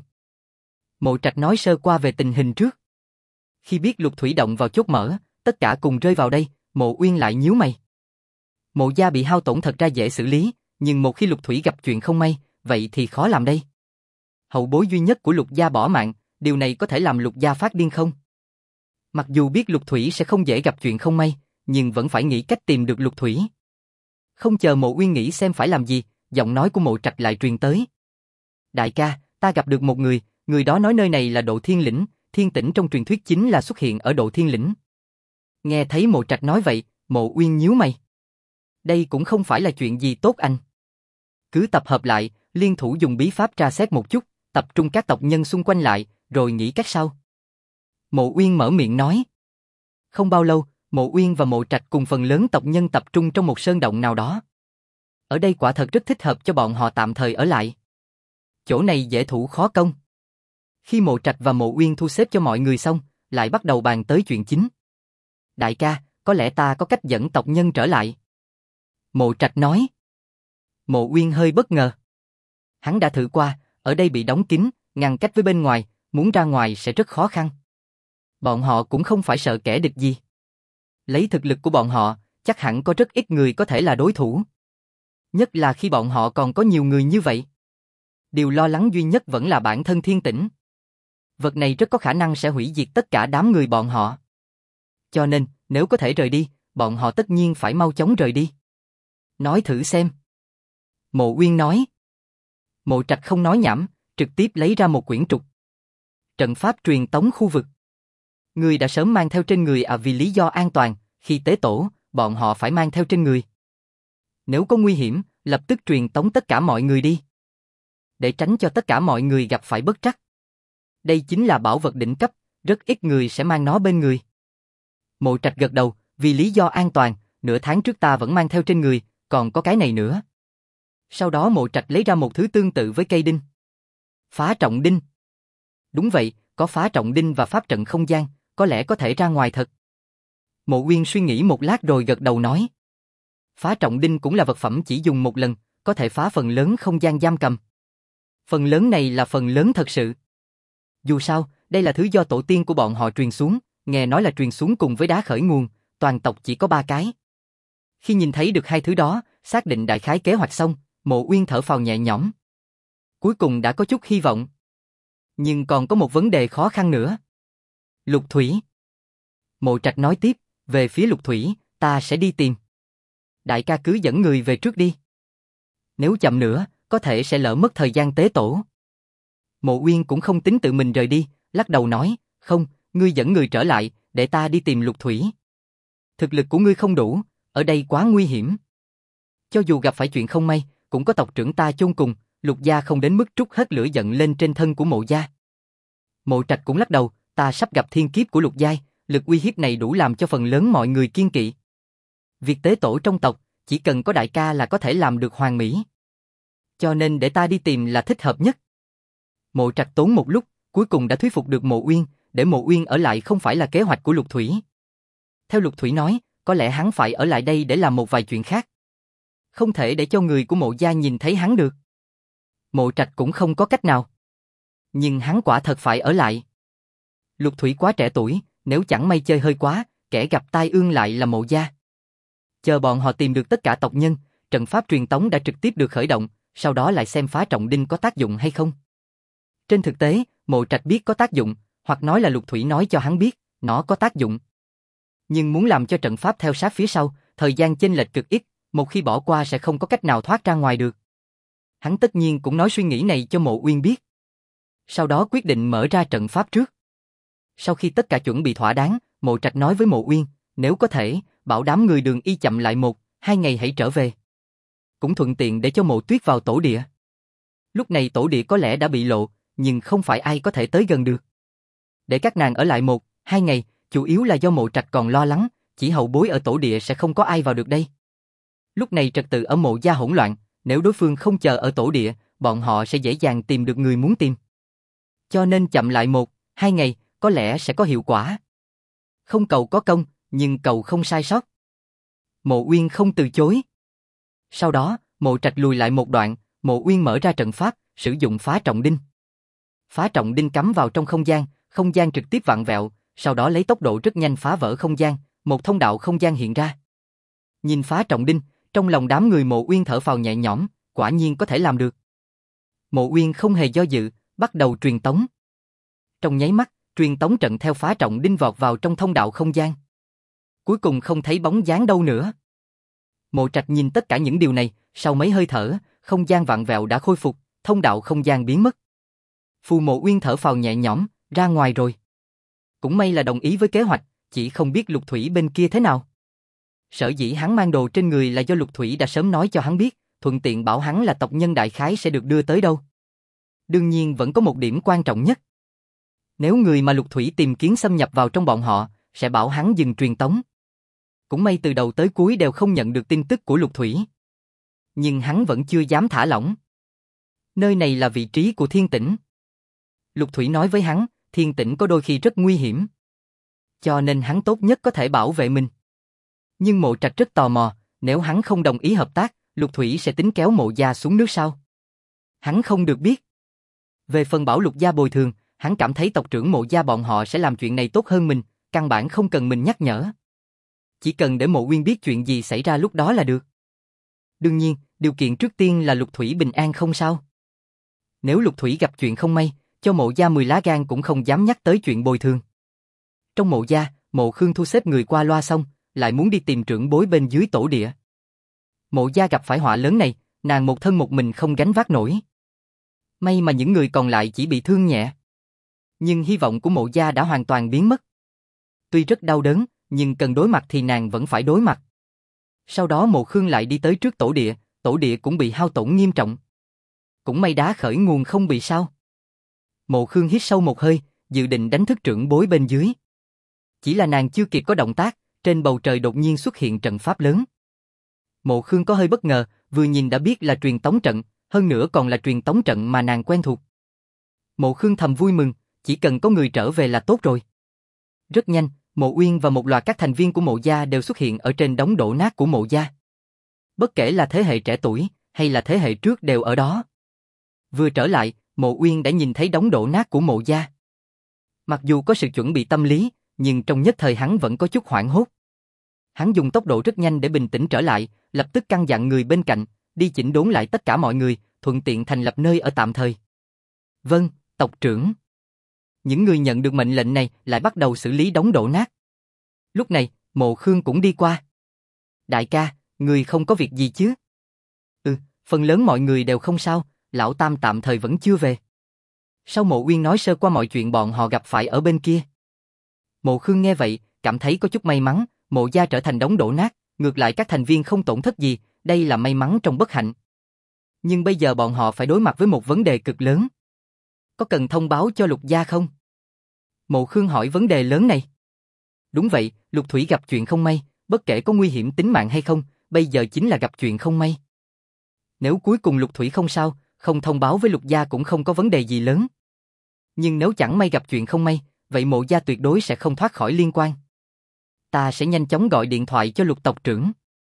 Mộ Trạch nói sơ qua về tình hình trước. Khi biết Lục Thủy động vào chốt mở, tất cả cùng rơi vào đây, Mộ Uyên lại nhíu mày. Mộ gia bị hao tổn thật ra dễ xử lý, nhưng một khi Lục Thủy gặp chuyện không may, vậy thì khó làm đây. Hậu bối duy nhất của Lục gia bỏ mạng, điều này có thể làm Lục gia phát điên không? Mặc dù biết Lục Thủy sẽ không dễ gặp chuyện không may, nhưng vẫn phải nghĩ cách tìm được Lục Thủy. Không chờ Mộ Uyên nghĩ xem phải làm gì, giọng nói của Mộ Trạch lại truyền tới. Đại ca, ta gặp được một người đó nói nơi này là Độ Thiên Lĩnh, Thiên Tĩnh trong truyền thuyết chính là xuất hiện ở Độ Thiên Lĩnh. Nghe thấy Mộ Trạch nói vậy, Mộ Uyên nhíu mày. Đây cũng không phải là chuyện gì tốt anh. Cứ tập hợp lại, liên thủ dùng bí pháp tra xét một chút, tập trung các tộc nhân xung quanh lại, rồi nghĩ cách sau. Mộ Uyên mở miệng nói. Không bao lâu, Mộ Uyên và Mộ Trạch cùng phần lớn tộc nhân tập trung trong một sơn động nào đó. Ở đây quả thật rất thích hợp cho bọn họ tạm thời ở lại. Chỗ này dễ thủ khó công. Khi Mộ Trạch và Mộ Uyên thu xếp cho mọi người xong, lại bắt đầu bàn tới chuyện chính. Đại ca, có lẽ ta có cách dẫn tộc nhân trở lại. Mộ Trạch nói. Mộ Uyên hơi bất ngờ. Hắn đã thử qua, ở đây bị đóng kín, ngăn cách với bên ngoài, muốn ra ngoài sẽ rất khó khăn. Bọn họ cũng không phải sợ kẻ địch gì. Lấy thực lực của bọn họ, chắc hẳn có rất ít người có thể là đối thủ. Nhất là khi bọn họ còn có nhiều người như vậy. Điều lo lắng duy nhất vẫn là bản thân Thiên Tĩnh. Vật này rất có khả năng sẽ hủy diệt tất cả đám người bọn họ. Cho nên, nếu có thể rời đi, bọn họ tất nhiên phải mau chóng rời đi. Nói thử xem. Mộ Uyên nói. Mộ Trạch không nói nhảm, trực tiếp lấy ra một quyển trục. Trận pháp truyền tống khu vực. Người đã sớm mang theo trên người vì lý do an toàn, khi tế tổ, bọn họ phải mang theo trên người. Nếu có nguy hiểm, lập tức truyền tống tất cả mọi người đi. Để tránh cho tất cả mọi người gặp phải bất trắc. Đây chính là bảo vật đỉnh cấp, rất ít người sẽ mang nó bên người. Mộ Trạch gật đầu, vì lý do an toàn, nửa tháng trước ta vẫn mang theo trên người, còn có cái này nữa. Sau đó Mộ Trạch lấy ra một thứ tương tự với cây đinh. Phá trọng đinh. Đúng vậy, có phá trọng đinh và pháp trận không gian, có lẽ có thể ra ngoài thật. Mộ Uyên suy nghĩ một lát rồi gật đầu nói. Phá trọng đinh cũng là vật phẩm chỉ dùng một lần, có thể phá phần lớn không gian giam cầm. Phần lớn này là phần lớn thật sự. Dù sao, đây là thứ do tổ tiên của bọn họ truyền xuống, nghe nói là truyền xuống cùng với đá khởi nguồn, toàn tộc chỉ có 3 cái. Khi nhìn thấy được hai thứ đó, xác định đại khái kế hoạch xong, Mộ Uyên thở phào nhẹ nhõm. Cuối cùng đã có chút hy vọng. Nhưng còn có một vấn đề khó khăn nữa. Lục Thủy. Mộ Trạch nói tiếp, về phía Lục Thủy, ta sẽ đi tìm. Đại ca cứ dẫn người về trước đi. Nếu chậm nữa, có thể sẽ lỡ mất thời gian tế tổ. Mộ Uyên cũng không tính tự mình rời đi, lắc đầu nói, không, ngươi dẫn người trở lại, để ta đi tìm Lục Thủy. Thực lực của ngươi không đủ, ở đây quá nguy hiểm. Cho dù gặp phải chuyện không may, cũng có tộc trưởng ta chôn cùng, Lục gia không đến mức trút hết lửa giận lên trên thân của Mộ gia. Mộ Trạch cũng lắc đầu, ta sắp gặp thiên kiếp của Lục giai, lực uy hiếp này đủ làm cho phần lớn mọi người kiêng kỵ. Việc tế tổ trong tộc, chỉ cần có đại ca là có thể làm được hoàn mỹ. Cho nên để ta đi tìm là thích hợp nhất. Mộ Trạch tốn một lúc, cuối cùng đã thuyết phục được Mộ Uyên, để Mộ Uyên ở lại không phải là kế hoạch của Lục Thủy. Theo Lục Thủy nói, có lẽ hắn phải ở lại đây để làm một vài chuyện khác. Không thể để cho người của Mộ gia nhìn thấy hắn được. Mộ Trạch cũng không có cách nào. Nhưng hắn quả thật phải ở lại. Lục Thủy quá trẻ tuổi, nếu chẳng may chơi hơi quá, kẻ gặp tai ương lại là Mộ gia. Chờ bọn họ tìm được tất cả tộc nhân, trận pháp truyền tống đã trực tiếp được khởi động, sau đó lại xem phá trọng đinh có tác dụng hay không. Trên thực tế, Mộ Trạch biết có tác dụng, hoặc nói là Lục Thủy nói cho hắn biết, nó có tác dụng. Nhưng muốn làm cho trận pháp theo sát phía sau, thời gian chênh lệch cực ít, một khi bỏ qua sẽ không có cách nào thoát ra ngoài được. Hắn tất nhiên cũng nói suy nghĩ này cho Mộ Uyên biết. Sau đó quyết định mở ra trận pháp trước. Sau khi tất cả chuẩn bị thỏa đáng, Mộ Trạch nói với Mộ Uyên, nếu có thể, bảo đám người Đường Y chậm lại 1-2 ngày hãy trở về. Cũng thuận tiện để cho Mộ Tuyết vào tổ địa. Lúc này tổ địa có lẽ đã bị lộ, nhưng không phải ai có thể tới gần được. Để các nàng ở lại 1-2 ngày, chủ yếu là do Mộ Trạch còn lo lắng, chỉ hậu bối ở tổ địa sẽ không có ai vào được đây. Lúc này trật tự ở Mộ gia hỗn loạn, nếu đối phương không chờ ở tổ địa, bọn họ sẽ dễ dàng tìm được người muốn tìm. Cho nên chậm lại 1-2 ngày, có lẽ sẽ có hiệu quả. Không cầu có công, nhưng cầu không sai sót. Mộ Uyên không từ chối. Sau đó, Mộ Trạch lùi lại một đoạn, Mộ Uyên mở ra trận pháp, sử dụng phá trọng đinh. Phá trọng đinh cắm vào trong không gian trực tiếp vặn vẹo, sau đó lấy tốc độ rất nhanh phá vỡ không gian, một thông đạo không gian hiện ra. Nhìn phá trọng đinh, Trong lòng đám người Mộ Uyên thở phào nhẹ nhõm, quả nhiên có thể làm được. Mộ Uyên không hề do dự, bắt đầu truyền tống. Trong nháy mắt, truyền tống trận theo phá trọng đinh vọt vào trong thông đạo không gian. Cuối cùng không thấy bóng dáng đâu nữa. Mộ Trạch nhìn tất cả những điều này, sau mấy hơi thở, không gian vặn vẹo đã khôi phục, thông đạo không gian biến mất. Phù Mộ Uyên thở phào nhẹ nhõm, ra ngoài rồi. Cũng may là đồng ý với kế hoạch, chỉ không biết Lục Thủy bên kia thế nào. Sở dĩ hắn mang đồ trên người là do Lục Thủy đã sớm nói cho hắn biết, thuận tiện bảo hắn là tộc nhân đại khái sẽ được đưa tới đâu. Đương nhiên vẫn có một điểm quan trọng nhất. Nếu người mà Lục Thủy tìm kiếm xâm nhập vào trong bọn họ, sẽ bảo hắn dừng truyền tống. Cũng may từ đầu tới cuối đều không nhận được tin tức của Lục Thủy. Nhưng hắn vẫn chưa dám thả lỏng. Nơi này là vị trí của Thiên Tĩnh. Lục Thủy nói với hắn, Thiên Tĩnh có đôi khi rất nguy hiểm. Cho nên hắn tốt nhất có thể bảo vệ mình. Nhưng Mộ Trạch rất tò mò, nếu hắn không đồng ý hợp tác, Lục Thủy sẽ tính kéo Mộ gia xuống nước sao? Hắn không được biết. Về phần bảo Lục gia bồi thường, hắn cảm thấy tộc trưởng Mộ gia bọn họ sẽ làm chuyện này tốt hơn mình, căn bản không cần mình nhắc nhở. Chỉ cần để Mộ Uyên biết chuyện gì xảy ra lúc đó là được. Đương nhiên, điều kiện trước tiên là Lục Thủy bình an không sao. Nếu Lục Thủy gặp chuyện không may, cho Mộ gia 10 lá gan cũng không dám nhắc tới chuyện bồi thường. Trong Mộ gia, Mộ Khương thu xếp người qua loa xong, lại muốn đi tìm trưởng bối bên dưới tổ địa. Mộ gia gặp phải họa lớn này, nàng một thân một mình không gánh vác nổi. May mà những người còn lại chỉ bị thương nhẹ. Nhưng hy vọng của Mộ gia đã hoàn toàn biến mất. Tuy rất đau đớn, nhưng cần đối mặt thì nàng vẫn phải đối mặt. Sau đó Mộ Khương lại đi tới trước tổ địa cũng bị hao tổn nghiêm trọng. Cũng may đá khởi nguồn không bị sao. Mộ Khương hít sâu một hơi, dự định đánh thức trưởng bối bên dưới. Chỉ là nàng chưa kịp có động tác, trên bầu trời đột nhiên xuất hiện trận pháp lớn. Mộ Khương có hơi bất ngờ, vừa nhìn đã biết là truyền tống trận, hơn nữa còn là truyền tống trận mà nàng quen thuộc. Mộ Khương thầm vui mừng, chỉ cần có người trở về là tốt rồi. Rất nhanh, Mộ Uyên và một loạt các thành viên của Mộ gia đều xuất hiện ở trên đống đổ nát của Mộ gia. Bất kể là thế hệ trẻ tuổi hay là thế hệ trước đều ở đó. Vừa trở lại, Mộ Uyên đã nhìn thấy đống đổ nát của Mộ gia. Mặc dù có sự chuẩn bị tâm lý, nhưng trong nhất thời hắn vẫn có chút hoảng hốt. Hắn dùng tốc độ rất nhanh để bình tĩnh trở lại, lập tức căn dặn người bên cạnh, đi chỉnh đốn lại tất cả mọi người, thuận tiện thành lập nơi ở tạm thời. Vâng, tộc trưởng. Những người nhận được mệnh lệnh này lại bắt đầu xử lý đống đổ nát. Lúc này, Mộ Khương cũng đi qua. Đại ca, người không có việc gì chứ? Phần lớn mọi người đều không sao, lão Tam tạm thời vẫn chưa về. Sau Mộ Uyên nói sơ qua mọi chuyện bọn họ gặp phải ở bên kia. Mộ Khương nghe vậy, cảm thấy có chút may mắn, Mộ gia trở thành đống đổ nát, ngược lại các thành viên không tổn thất gì, đây là may mắn trong bất hạnh. Nhưng bây giờ bọn họ phải đối mặt với một vấn đề cực lớn. Có cần thông báo cho Lục gia không? Mộ Khương hỏi vấn đề lớn này. Đúng vậy, Lục Thủy gặp chuyện không may, bất kể có nguy hiểm tính mạng hay không, bây giờ chính là gặp chuyện không may. Nếu cuối cùng Lục Thủy không sao, không thông báo với Lục gia cũng không có vấn đề gì lớn. Nhưng nếu chẳng may gặp chuyện không may, vậy Mộ gia tuyệt đối sẽ không thoát khỏi liên quan. Ta sẽ nhanh chóng gọi điện thoại cho Lục tộc trưởng.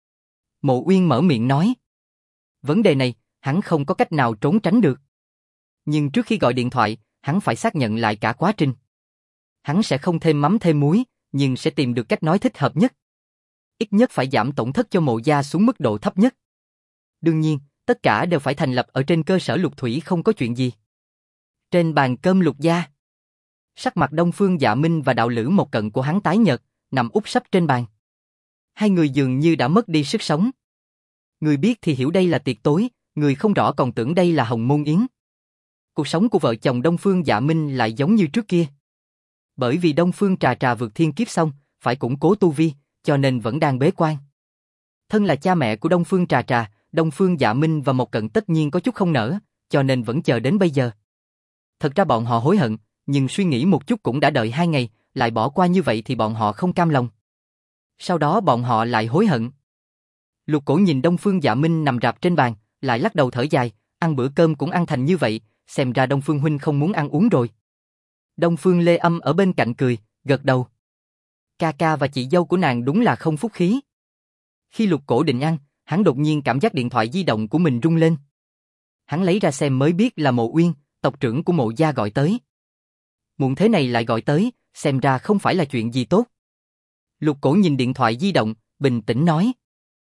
Mộ Uyên mở miệng nói. Vấn đề này, hắn không có cách nào trốn tránh được. Nhưng trước khi gọi điện thoại, hắn phải xác nhận lại cả quá trình. Hắn sẽ không thêm mắm thêm muối, nhưng sẽ tìm được cách nói thích hợp nhất. Ít nhất phải giảm tổn thất cho Mộ gia xuống mức độ thấp nhất. Đương nhiên, tất cả đều phải thành lập ở trên cơ sở Lục Thủy không có chuyện gì. Trên bàn cơm Lục gia, sắc mặt Đông Phương Dạ Minh và đạo lữ Một Cận của hắn tái nhợt, nằm úp sấp trên bàn. Hai người dường như đã mất đi sức sống. Người biết thì hiểu đây là tiệc tối, người không rõ còn tưởng đây là hồng môn yến. Cuộc sống của vợ chồng Đông Phương Dạ Minh lại giống như trước kia. Bởi vì Đông Phương Trà Trà vượt thiên kiếp xong, phải củng cố tu vi, cho nên vẫn đang bế quan. Thân là cha mẹ của Đông Phương Trà Trà, Đông Phương Dạ Minh và Một Cận tất nhiên có chút không nỡ, cho nên vẫn chờ đến bây giờ. Thật ra bọn họ hối hận, nhưng suy nghĩ một chút cũng đã đợi 2 ngày, lại bỏ qua như vậy thì bọn họ không cam lòng. Sau đó bọn họ lại hối hận. Lục Cổ nhìn Đông Phương Dạ Minh nằm rạp trên bàn, lại lắc đầu thở dài, ăn bữa cơm cũng ăn thành như vậy, xem ra Đông Phương huynh không muốn ăn uống rồi. Đông Phương Lê Âm ở bên cạnh cười, gật đầu. Ca ca và chị dâu của nàng đúng là không phúc khí. Khi Lục Cổ định ăn, hắn đột nhiên cảm giác điện thoại di động của mình rung lên. Hắn lấy ra xem mới biết là Mộ Uyên, tộc trưởng của Mộ gia gọi tới. Muộn thế này lại gọi tới, xem ra không phải là chuyện gì tốt. Lục Cổ nhìn điện thoại di động, bình tĩnh nói.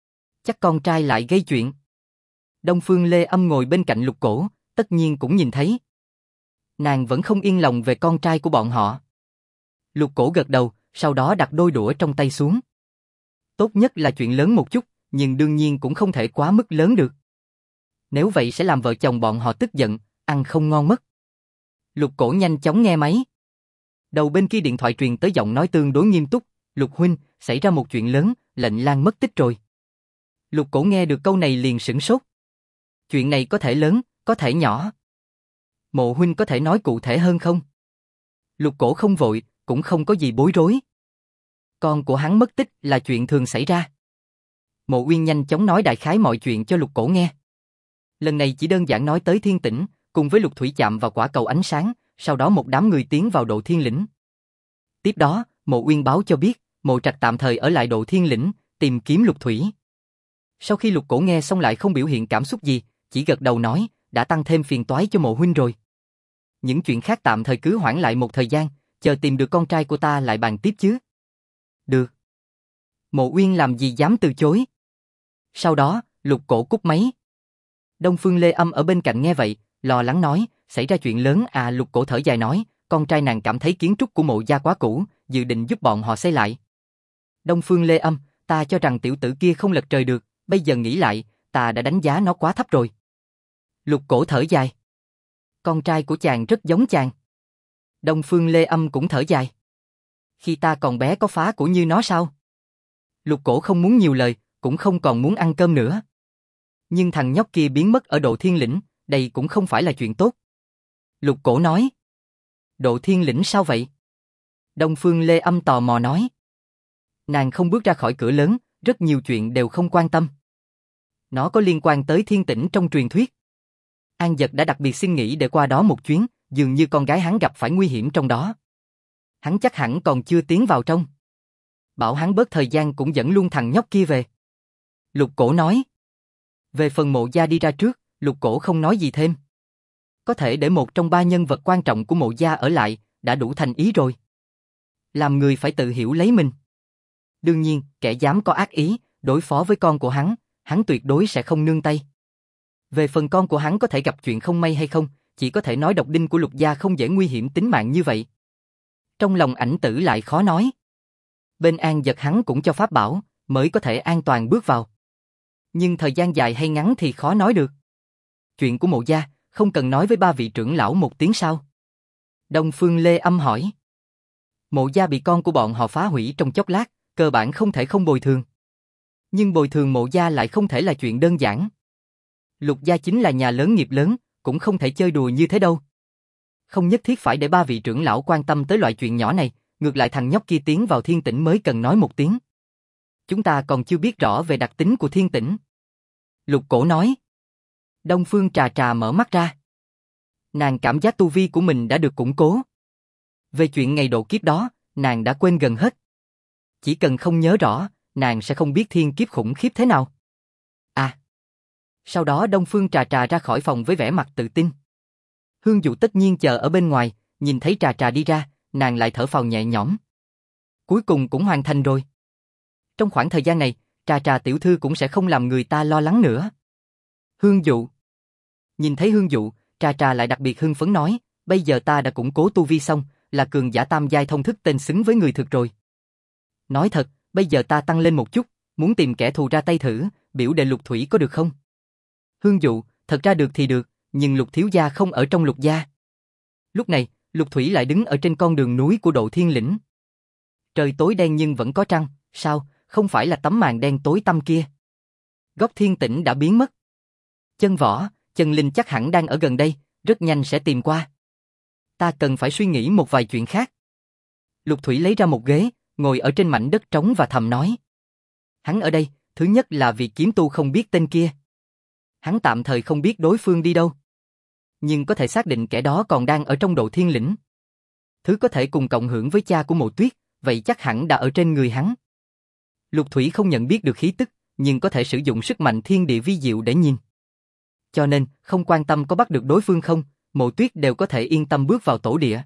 Chắc con trai lại gây chuyện. Đông Phương Lê Âm ngồi bên cạnh Lục Cổ, tất nhiên cũng nhìn thấy. Nàng vẫn không yên lòng về con trai của bọn họ. Lục Cổ gật đầu, sau đó đặt đôi đũa trong tay xuống. Tốt nhất là chuyện lớn một chút, nhưng đương nhiên cũng không thể quá mức lớn được. Nếu vậy sẽ làm vợ chồng bọn họ tức giận, ăn không ngon mất. Lục Cổ nhanh chóng nghe máy. Đầu bên kia điện thoại truyền tới giọng nói tương đối nghiêm túc, Lục huynh, xảy ra một chuyện lớn, Lệnh Lang mất tích rồi. Lục Cổ nghe được câu này liền sửng sốt. Chuyện này có thể lớn, có thể nhỏ. Mộ huynh có thể nói cụ thể hơn không? Lục Cổ không vội, cũng không có gì bối rối. Con của hắn mất tích là chuyện thường xảy ra. Mộ Uyên nhanh chóng nói đại khái mọi chuyện cho Lục Cổ nghe. Lần này chỉ đơn giản nói tới Thiên Tĩnh, cùng với Lục Thủy chạm vào quả cầu ánh sáng, sau đó một đám người tiến vào Độ Thiên Lĩnh. Tiếp đó, Mộ Uyên báo cho biết, Mộ Trạch tạm thời ở lại Độ Thiên Lĩnh, tìm kiếm Lục Thủy. Sau khi Lục Cổ nghe xong lại không biểu hiện cảm xúc gì, chỉ gật đầu nói, đã tăng thêm phiền toái cho Mộ huynh rồi. Những chuyện khác tạm thời cứ hoãn lại một thời gian, chờ tìm được con trai của ta lại bàn tiếp chứ. Được. Mộ Uyên làm gì dám từ chối. Sau đó, Lục Cổ cúp máy. Đông Phương Lê Âm ở bên cạnh nghe vậy, lo lắng nói, xảy ra chuyện lớn à. Lục Cổ thở dài nói, con trai nàng cảm thấy kiến trúc của Mộ gia quá cũ, dự định giúp bọn họ xây lại. Đông Phương Lê Âm, ta cho rằng tiểu tử kia không lật trời được, bây giờ nghĩ lại, ta đã đánh giá nó quá thấp rồi. Lục Cổ thở dài. Con trai của chàng rất giống chàng. Đông Phương Lê Âm cũng thở dài. Khi ta còn bé có phá của như nó sao? Lục Cổ không muốn nhiều lời, cũng không còn muốn ăn cơm nữa. Nhưng thằng nhóc kia biến mất ở Độ Thiên Lĩnh, đây cũng không phải là chuyện tốt. Lục Cổ nói. Độ Thiên Lĩnh sao vậy? Đông Phương Lê Âm tò mò nói. Nàng không bước ra khỏi cửa lớn, rất nhiều chuyện đều không quan tâm. Nó có liên quan tới Thiên Tĩnh trong truyền thuyết. An Dật đã đặc biệt xin nghỉ để qua đó một chuyến, dường như con gái hắn gặp phải nguy hiểm trong đó. Hắn chắc hẳn còn chưa tiến vào trong. Bảo hắn bớt thời gian cũng dẫn luôn thằng nhóc kia về. Lục Cổ nói. Về phần Mộ gia đi ra trước, Lục Cổ không nói gì thêm. Có thể để một trong ba nhân vật quan trọng của Mộ gia ở lại, đã đủ thành ý rồi. Làm người phải tự hiểu lấy mình. Đương nhiên, kẻ dám có ác ý, đối phó với con của hắn tuyệt đối sẽ không nương tay. Về phần con của hắn có thể gặp chuyện không may hay không, chỉ có thể nói độc đinh của Lục gia không dễ nguy hiểm tính mạng như vậy. Trong lòng Ảnh Tử lại khó nói. Bên An Dật hắn cũng cho pháp bảo, mới có thể an toàn bước vào. Nhưng thời gian dài hay ngắn thì khó nói được. Chuyện của Mộ gia, không cần nói với ba vị trưởng lão một tiếng sao? Đông Phương Lê Âm hỏi. Mộ gia bị con của bọn họ phá hủy trong chốc lát, cơ bản không thể không bồi thường. Nhưng bồi thường Mộ gia lại không thể là chuyện đơn giản. Lục gia chính là nhà lớn nghiệp lớn, cũng không thể chơi đùa như thế đâu. Không nhất thiết phải để ba vị trưởng lão quan tâm tới loại chuyện nhỏ này, ngược lại thằng nhóc kia tiến vào Thiên Tĩnh mới cần nói một tiếng. Chúng ta còn chưa biết rõ về đặc tính của Thiên Tĩnh. Lục Cổ nói. Đông Phương Trà Trà mở mắt ra. Nàng cảm giác tu vi của mình đã được củng cố. Về chuyện ngày độ kiếp đó, nàng đã quên gần hết. Chỉ cần không nhớ rõ, nàng sẽ không biết thiên kiếp khủng khiếp thế nào. À. Sau đó Đông Phương Trà Trà ra khỏi phòng với vẻ mặt tự tin. Hương Dụ tất nhiên chờ ở bên ngoài, nhìn thấy Trà Trà đi ra, nàng lại thở phào nhẹ nhõm. Cuối cùng cũng hoàn thành rồi. Trong khoảng thời gian này, Trà Trà tiểu thư cũng sẽ không làm người ta lo lắng nữa. Hương Dụ. Nhìn thấy Hương Dụ, Trà Trà lại đặc biệt hưng phấn nói, bây giờ ta đã củng cố tu vi xong, là cường giả tam giai thông thức tên xứng với người thực rồi. Nói thật, bây giờ ta tăng lên một chút, muốn tìm kẻ thù ra tay thử, biểu đệ Lục Thủy có được không? Hương Dụ, thật ra được thì được, nhưng Lục thiếu gia không ở trong Lục gia. Lúc này, Lục Thủy lại đứng ở trên con đường núi của Độ Thiên Lĩnh. Trời tối đen nhưng vẫn có trăng, sao, không phải là tấm màn đen tối tăm kia. Góc Thiên Tĩnh đã biến mất. Chân Võ, Chân Linh chắc hẳn đang ở gần đây, rất nhanh sẽ tìm qua. Ta cần phải suy nghĩ một vài chuyện khác. Lục Thủy lấy ra một ghế, ngồi ở trên mảnh đất trống và thầm nói. Hắn ở đây, thứ nhất là vì kiếm tu không biết tên kia. Hắn tạm thời không biết đối phương đi đâu. Nhưng có thể xác định kẻ đó còn đang ở trong Độ Thiên Lĩnh. Thứ có thể cùng cộng hưởng với cha của Mộ Tuyết, vậy chắc hẳn đã ở trên người hắn. Lục Thủy không nhận biết được khí tức, nhưng có thể sử dụng sức mạnh thiên địa vi diệu để nhìn. Cho nên, không quan tâm có bắt được đối phương không, Mộ Tuyết đều có thể yên tâm bước vào tổ địa.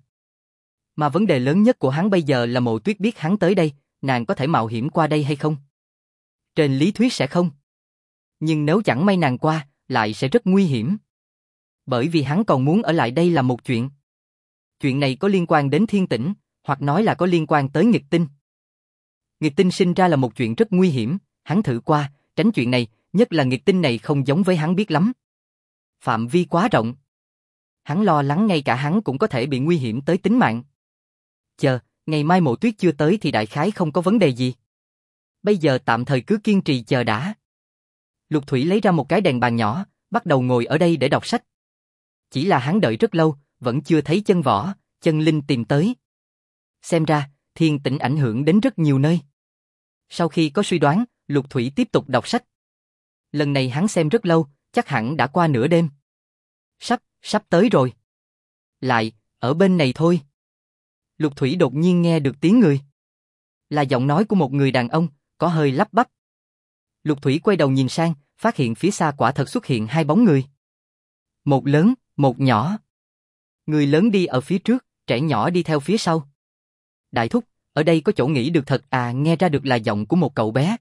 Mà vấn đề lớn nhất của hắn bây giờ là Mộ Tuyết biết hắn tới đây, nàng có thể mạo hiểm qua đây hay không? Trên lý thuyết sẽ không. Nhưng nếu chẳng may nàng qua, lại sẽ rất nguy hiểm. Bởi vì hắn còn muốn ở lại đây là một chuyện. Chuyện này có liên quan đến thiên tĩnh, hoặc nói là có liên quan tới nghịch tinh. Nghịch tinh sinh ra là một chuyện rất nguy hiểm, hắn thử qua, tránh chuyện này, nhất là nghịch tinh này không giống với hắn biết lắm. Phạm vi quá rộng. Hắn lo lắng ngay cả hắn cũng có thể bị nguy hiểm tới tính mạng. Chờ, ngày mai Mộ Tuyết chưa tới thì đại khái không có vấn đề gì. Bây giờ tạm thời cứ kiên trì chờ đã. Lục Thủy lấy ra một cái đèn bàn nhỏ, bắt đầu ngồi ở đây để đọc sách. Chỉ là hắn đợi rất lâu, vẫn chưa thấy chân võ, chân linh tìm tới. Xem ra, thiên tĩnh ảnh hưởng đến rất nhiều nơi. Sau khi có suy đoán, Lục Thủy tiếp tục đọc sách. Lần này hắn xem rất lâu, chắc hẳn đã qua nửa đêm. Sắp tới rồi. Lại, ở bên này thôi. Lục Thủy đột nhiên nghe được tiếng người. Là giọng nói của một người đàn ông, có hơi lắp bắp. Lục Thủy quay đầu nhìn sang, phát hiện phía xa quả thật xuất hiện hai bóng người. Một lớn, một nhỏ. Người lớn đi ở phía trước, trẻ nhỏ đi theo phía sau. Đại thúc, ở đây có chỗ nghỉ được thật à, nghe ra được là giọng của một cậu bé.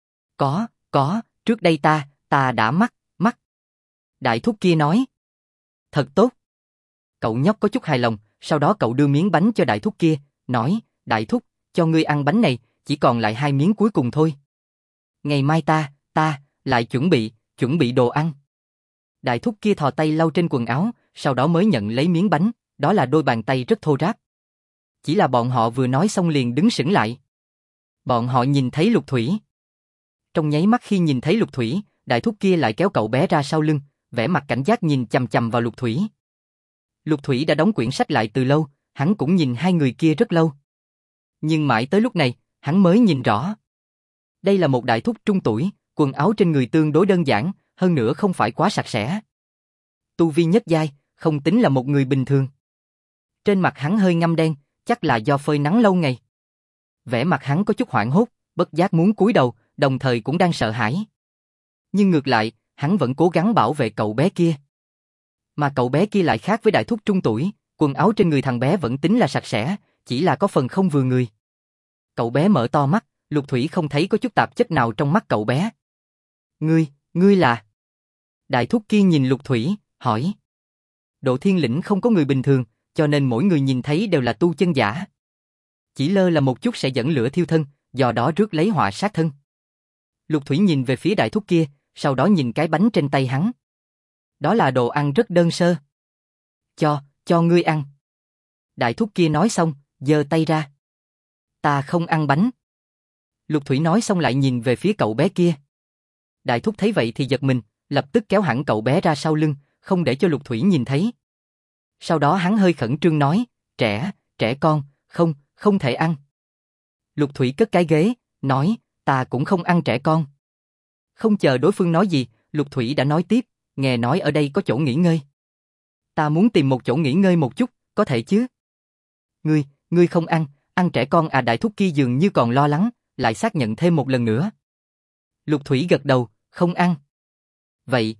Có, trước đây ta đã mắc. Đại thúc kia nói. Thật tốt. Cậu nhóc có chút hài lòng, sau đó cậu đưa miếng bánh cho đại thúc kia, nói, đại thúc, cho ngươi ăn bánh này, chỉ còn lại 2 miếng cuối cùng thôi. Ngày mai ta lại chuẩn bị đồ ăn. Đại thúc kia thò tay lau trên quần áo, sau đó mới nhận lấy miếng bánh, đó là đôi bàn tay rất thô ráp. Chỉ là bọn họ vừa nói xong liền đứng sững lại. Bọn họ nhìn thấy Lục Thủy. Trong nháy mắt khi nhìn thấy Lục Thủy, đại thúc kia lại kéo cậu bé ra sau lưng, vẻ mặt cảnh giác nhìn chằm chằm vào Lục Thủy. Lục Thủy đã đóng quyển sách lại từ lâu, hắn cũng nhìn hai người kia rất lâu. Nhưng mãi tới lúc này, hắn mới nhìn rõ. Đây là một đại thúc trung tuổi, quần áo trên người tương đối đơn giản, hơn nữa không phải quá sạch sẽ. Tu vi nhất giai, không tính là một người bình thường. Trên mặt hắn hơi ngăm đen, chắc là do phơi nắng lâu ngày. Vẻ mặt hắn có chút hoảng hốt, bất giác muốn cúi đầu, đồng thời cũng đang sợ hãi. Nhưng ngược lại, hắn vẫn cố gắng bảo vệ cậu bé kia. Mà cậu bé kia lại khác với đại thúc trung tuổi, quần áo trên người thằng bé vẫn tính là sạch sẽ, chỉ là có phần không vừa người. Cậu bé mở to mắt, Lục Thủy không thấy có chút tạp chất nào trong mắt cậu bé. Ngươi là... Đại thúc kia nhìn Lục Thủy, hỏi. Độ thiên lĩnh không có người bình thường, cho nên mỗi người nhìn thấy đều là tu chân giả. Chỉ lơ là một chút sẽ dẫn lửa thiêu thân, do đó rước lấy họa sát thân. Lục Thủy nhìn về phía đại thúc kia, sau đó nhìn cái bánh trên tay hắn. Đó là đồ ăn rất đơn sơ. Cho ngươi ăn. Đại thúc kia nói xong, giơ tay ra. Ta không ăn bánh. Lục Thủy nói xong lại nhìn về phía cậu bé kia. Đại thúc thấy vậy thì giật mình, lập tức kéo hẳn cậu bé ra sau lưng, không để cho Lục Thủy nhìn thấy. Sau đó hắn hơi khẩn trương nói, trẻ con, không thể ăn. Lục Thủy cất cái ghế, nói, ta cũng không ăn trẻ con. Không chờ đối phương nói gì, Lục Thủy đã nói tiếp, nghe nói ở đây có chỗ nghỉ ngơi. Ta muốn tìm một chỗ nghỉ ngơi một chút, có thể chứ? Ngươi không ăn trẻ con à? Đại thúc kia dường như còn lo lắng, lại xác nhận thêm một lần nữa. Lục Thủy gật đầu, không ăn. Vậy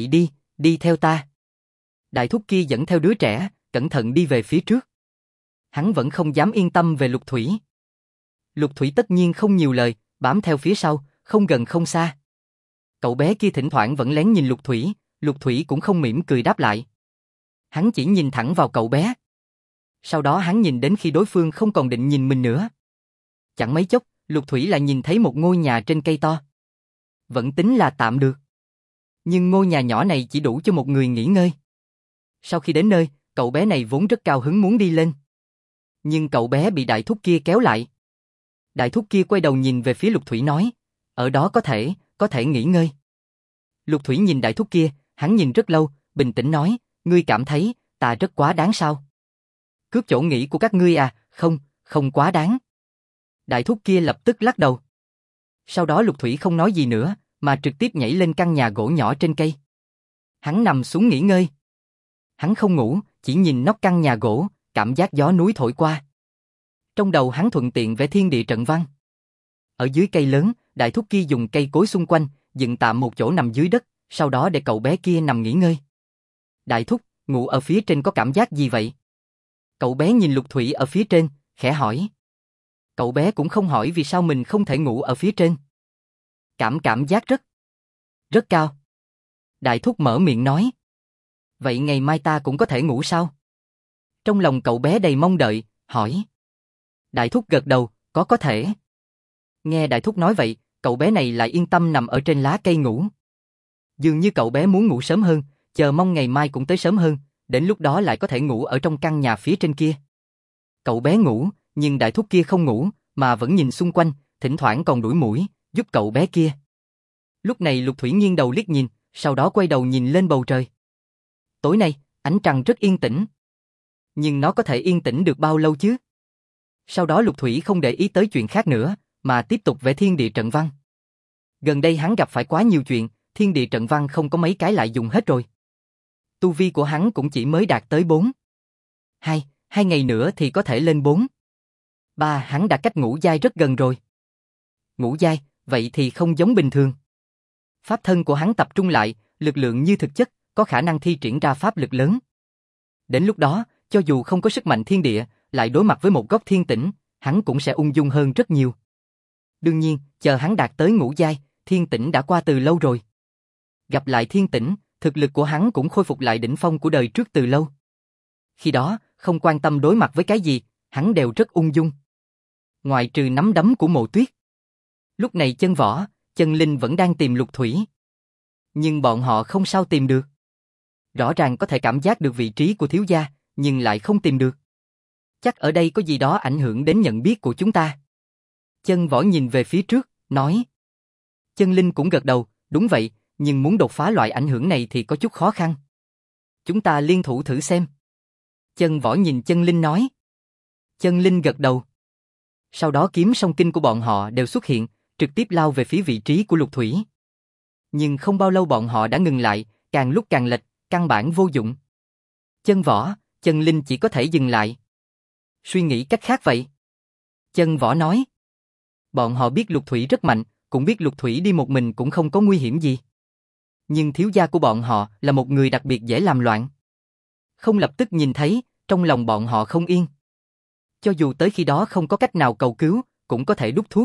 đi theo ta. Đại thúc kia dẫn theo đứa trẻ, cẩn thận đi về phía trước. Hắn vẫn không dám yên tâm về Lục Thủy. Lục Thủy tất nhiên không nhiều lời, bám theo phía sau, không gần không xa. Cậu bé kia thỉnh thoảng vẫn lén nhìn Lục Thủy cũng không mỉm cười đáp lại. Hắn chỉ nhìn thẳng vào cậu bé. Sau đó hắn nhìn đến khi đối phương không còn định nhìn mình nữa. Chẳng mấy chốc, Lục Thủy lại nhìn thấy một ngôi nhà trên cây to. Vẫn tính là tạm được. Nhưng ngôi nhà nhỏ này chỉ đủ cho một người nghỉ ngơi. Sau khi đến nơi, cậu bé này vốn rất cao hứng muốn đi lên. Nhưng cậu bé bị đại thúc kia kéo lại. Đại thúc kia quay đầu nhìn về phía Lục Thủy nói, ở đó có thể nghỉ ngơi. Lục Thủy nhìn đại thúc kia, hắn nhìn rất lâu, bình tĩnh nói, ngươi cảm thấy ta rất quá đáng sao? Cướp chỗ nghỉ của các ngươi à? Không quá đáng. Đại thúc kia lập tức lắc đầu. Sau đó Lục Thủy không nói gì nữa, mà trực tiếp nhảy lên căn nhà gỗ nhỏ trên cây. Hắn nằm xuống nghỉ ngơi. Hắn không ngủ, chỉ nhìn nóc căn nhà gỗ, cảm giác gió núi thổi qua. Trong đầu hắn thuận tiện vẽ thiên địa trận văn. Ở dưới cây lớn, đại thúc kia dùng cây cối xung quanh, dựng tạm một chỗ nằm dưới đất, sau đó để cậu bé kia nằm nghỉ ngơi. Đại thúc, ngủ ở phía trên có cảm giác gì vậy? Cậu bé nhìn Lục Thủy ở phía trên, khẽ hỏi. Cậu bé cũng không hỏi vì sao mình không thể ngủ ở phía trên. Cảm giác Rất cao. Đại thúc mở miệng nói. Vậy ngày mai ta cũng có thể ngủ sao? Trong lòng cậu bé đầy mong đợi, hỏi. Đại thúc gật đầu, có thể. Nghe đại thúc nói vậy, cậu bé này lại yên tâm nằm ở trên lá cây ngủ. Dường như cậu bé muốn ngủ sớm hơn, chờ mong ngày mai cũng tới sớm hơn, đến lúc đó lại có thể ngủ ở trong căn nhà phía trên kia. Cậu bé ngủ, nhưng đại thúc kia không ngủ, mà vẫn nhìn xung quanh, thỉnh thoảng còn đuổi muỗi, giúp cậu bé kia. Lúc này Lục Thủy nghiêng đầu liếc nhìn, sau đó quay đầu nhìn lên bầu trời. Tối nay, ánh trăng rất yên tĩnh. Nhưng nó có thể yên tĩnh được bao lâu chứ? Sau đó Lục Thủy không để ý tới chuyện khác nữa, mà tiếp tục vẽ thiên địa trận văn. Gần đây hắn gặp phải quá nhiều chuyện, thiên địa trận văn không có mấy cái lại dùng hết rồi. Tu vi của hắn cũng chỉ mới đạt tới 4. 2 ngày nữa thì có thể lên 4. 3 hắn đã cách ngũ giai rất gần rồi. Ngũ giai, vậy thì không giống bình thường. Pháp thân của hắn tập trung lại, lực lượng như thực chất, có khả năng thi triển ra pháp lực lớn. Đến lúc đó, cho dù không có sức mạnh thiên địa, lại đối mặt với một góc thiên tĩnh, hắn cũng sẽ ung dung hơn rất nhiều. Đương nhiên, chờ hắn đạt tới ngũ giai, thiên tĩnh đã qua từ lâu rồi. Gặp lại thiên tĩnh, thực lực của hắn cũng khôi phục lại đỉnh phong của đời trước từ lâu. Khi đó, không quan tâm đối mặt với cái gì, hắn đều rất ung dung. Ngoại trừ nắm đấm của Mộ Tuyết. Lúc này Chân Võ, Chân Linh vẫn đang tìm Lục Thủy. Nhưng bọn họ không sao tìm được. Rõ ràng có thể cảm giác được vị trí của thiếu gia, nhưng lại không tìm được. Chắc ở đây có gì đó ảnh hưởng đến nhận biết của chúng ta. Chân Võ nhìn về phía trước, nói. Chân Linh cũng gật đầu, đúng vậy, nhưng muốn đột phá loại ảnh hưởng này thì có chút khó khăn. Chúng ta liên thủ thử xem. Chân Võ nhìn Chân Linh nói. Chân Linh gật đầu. Sau đó kiếm song kinh của bọn họ đều xuất hiện, trực tiếp lao về phía vị trí của Lục Thủy. Nhưng không bao lâu bọn họ đã ngừng lại, càng lúc càng lệch, căn bản vô dụng. Chân Võ, Chân Linh chỉ có thể dừng lại. Suy nghĩ cách khác vậy. Chân Võ nói. Bọn họ biết Lục Thủy rất mạnh, cũng biết Lục Thủy đi một mình cũng không có nguy hiểm gì. Nhưng thiếu gia của bọn họ là một người đặc biệt dễ làm loạn. Không lập tức nhìn thấy, trong lòng bọn họ không yên. Cho dù tới khi đó không có cách nào cầu cứu, cũng có thể đút thuốc.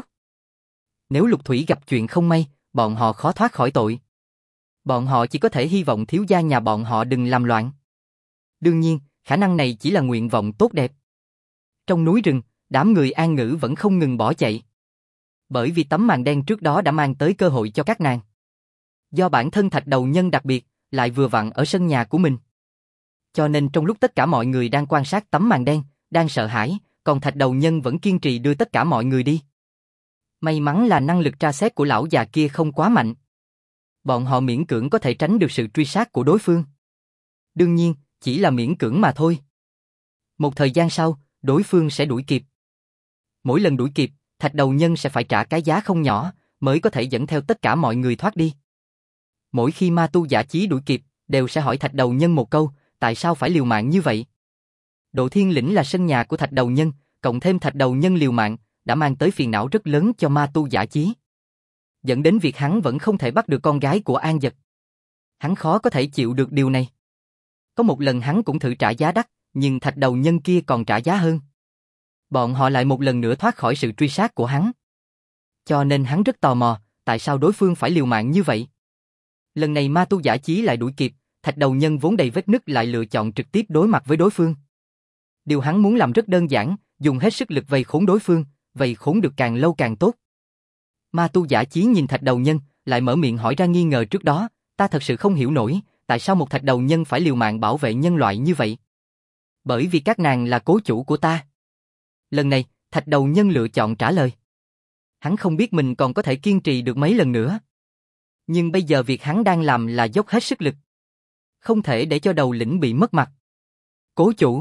Nếu Lục Thủy gặp chuyện không may, bọn họ khó thoát khỏi tội. Bọn họ chỉ có thể hy vọng thiếu gia nhà bọn họ đừng làm loạn. Đương nhiên, khả năng này chỉ là nguyện vọng tốt đẹp. Trong núi rừng, đám người An Ngữ vẫn không ngừng bỏ chạy. Bởi vì tấm màn đen trước đó đã mang tới cơ hội cho các nàng. Do bản thân Thạch Đầu Nhân đặc biệt, lại vừa vặn ở sân nhà của mình. Cho nên trong lúc tất cả mọi người đang quan sát tấm màn đen, đang sợ hãi, còn Thạch Đầu Nhân vẫn kiên trì đưa tất cả mọi người đi. May mắn là năng lực tra xét của lão già kia không quá mạnh. Bọn họ miễn cưỡng có thể tránh được sự truy sát của đối phương. Đương nhiên, chỉ là miễn cưỡng mà thôi. Một thời gian sau, đối phương sẽ đuổi kịp. Mỗi lần đuổi kịp, Thạch Đầu Nhân sẽ phải trả cái giá không nhỏ, mới có thể dẫn theo tất cả mọi người thoát đi. Mỗi khi ma tu giả chí đuổi kịp, đều sẽ hỏi Thạch Đầu Nhân một câu, tại sao phải liều mạng như vậy? Độ Thiên Lĩnh là sân nhà của Thạch Đầu Nhân, cộng thêm Thạch Đầu Nhân liều mạng, đã mang tới phiền não rất lớn cho ma tu giả chí. Dẫn đến việc hắn vẫn không thể bắt được con gái của An Dật. Hắn khó có thể chịu được điều này. Có một lần hắn cũng thử trả giá đắt, nhưng Thạch Đầu Nhân kia còn trả giá hơn. Bọn họ lại một lần nữa thoát khỏi sự truy sát của hắn. Cho nên hắn rất tò mò, tại sao đối phương phải liều mạng như vậy? Lần này ma tu giả chí lại đuổi kịp, Thạch Đầu Nhân vốn đầy vết nứt lại lựa chọn trực tiếp đối mặt với đối phương. Điều hắn muốn làm rất đơn giản, dùng hết sức lực vây khốn đối phương, vây khốn được càng lâu càng tốt. Ma tu giả chí nhìn Thạch Đầu Nhân, lại mở miệng hỏi ra nghi ngờ trước đó, ta thật sự không hiểu nổi, tại sao một Thạch Đầu Nhân phải liều mạng bảo vệ nhân loại như vậy? Bởi vì các nàng là cố chủ của ta. Lần này, Thạch Đầu Nhân lựa chọn trả lời. Hắn không biết mình còn có thể kiên trì được mấy lần nữa. Nhưng bây giờ việc hắn đang làm là dốc hết sức lực. Không thể để cho đầu lĩnh bị mất mặt. Cố chủ.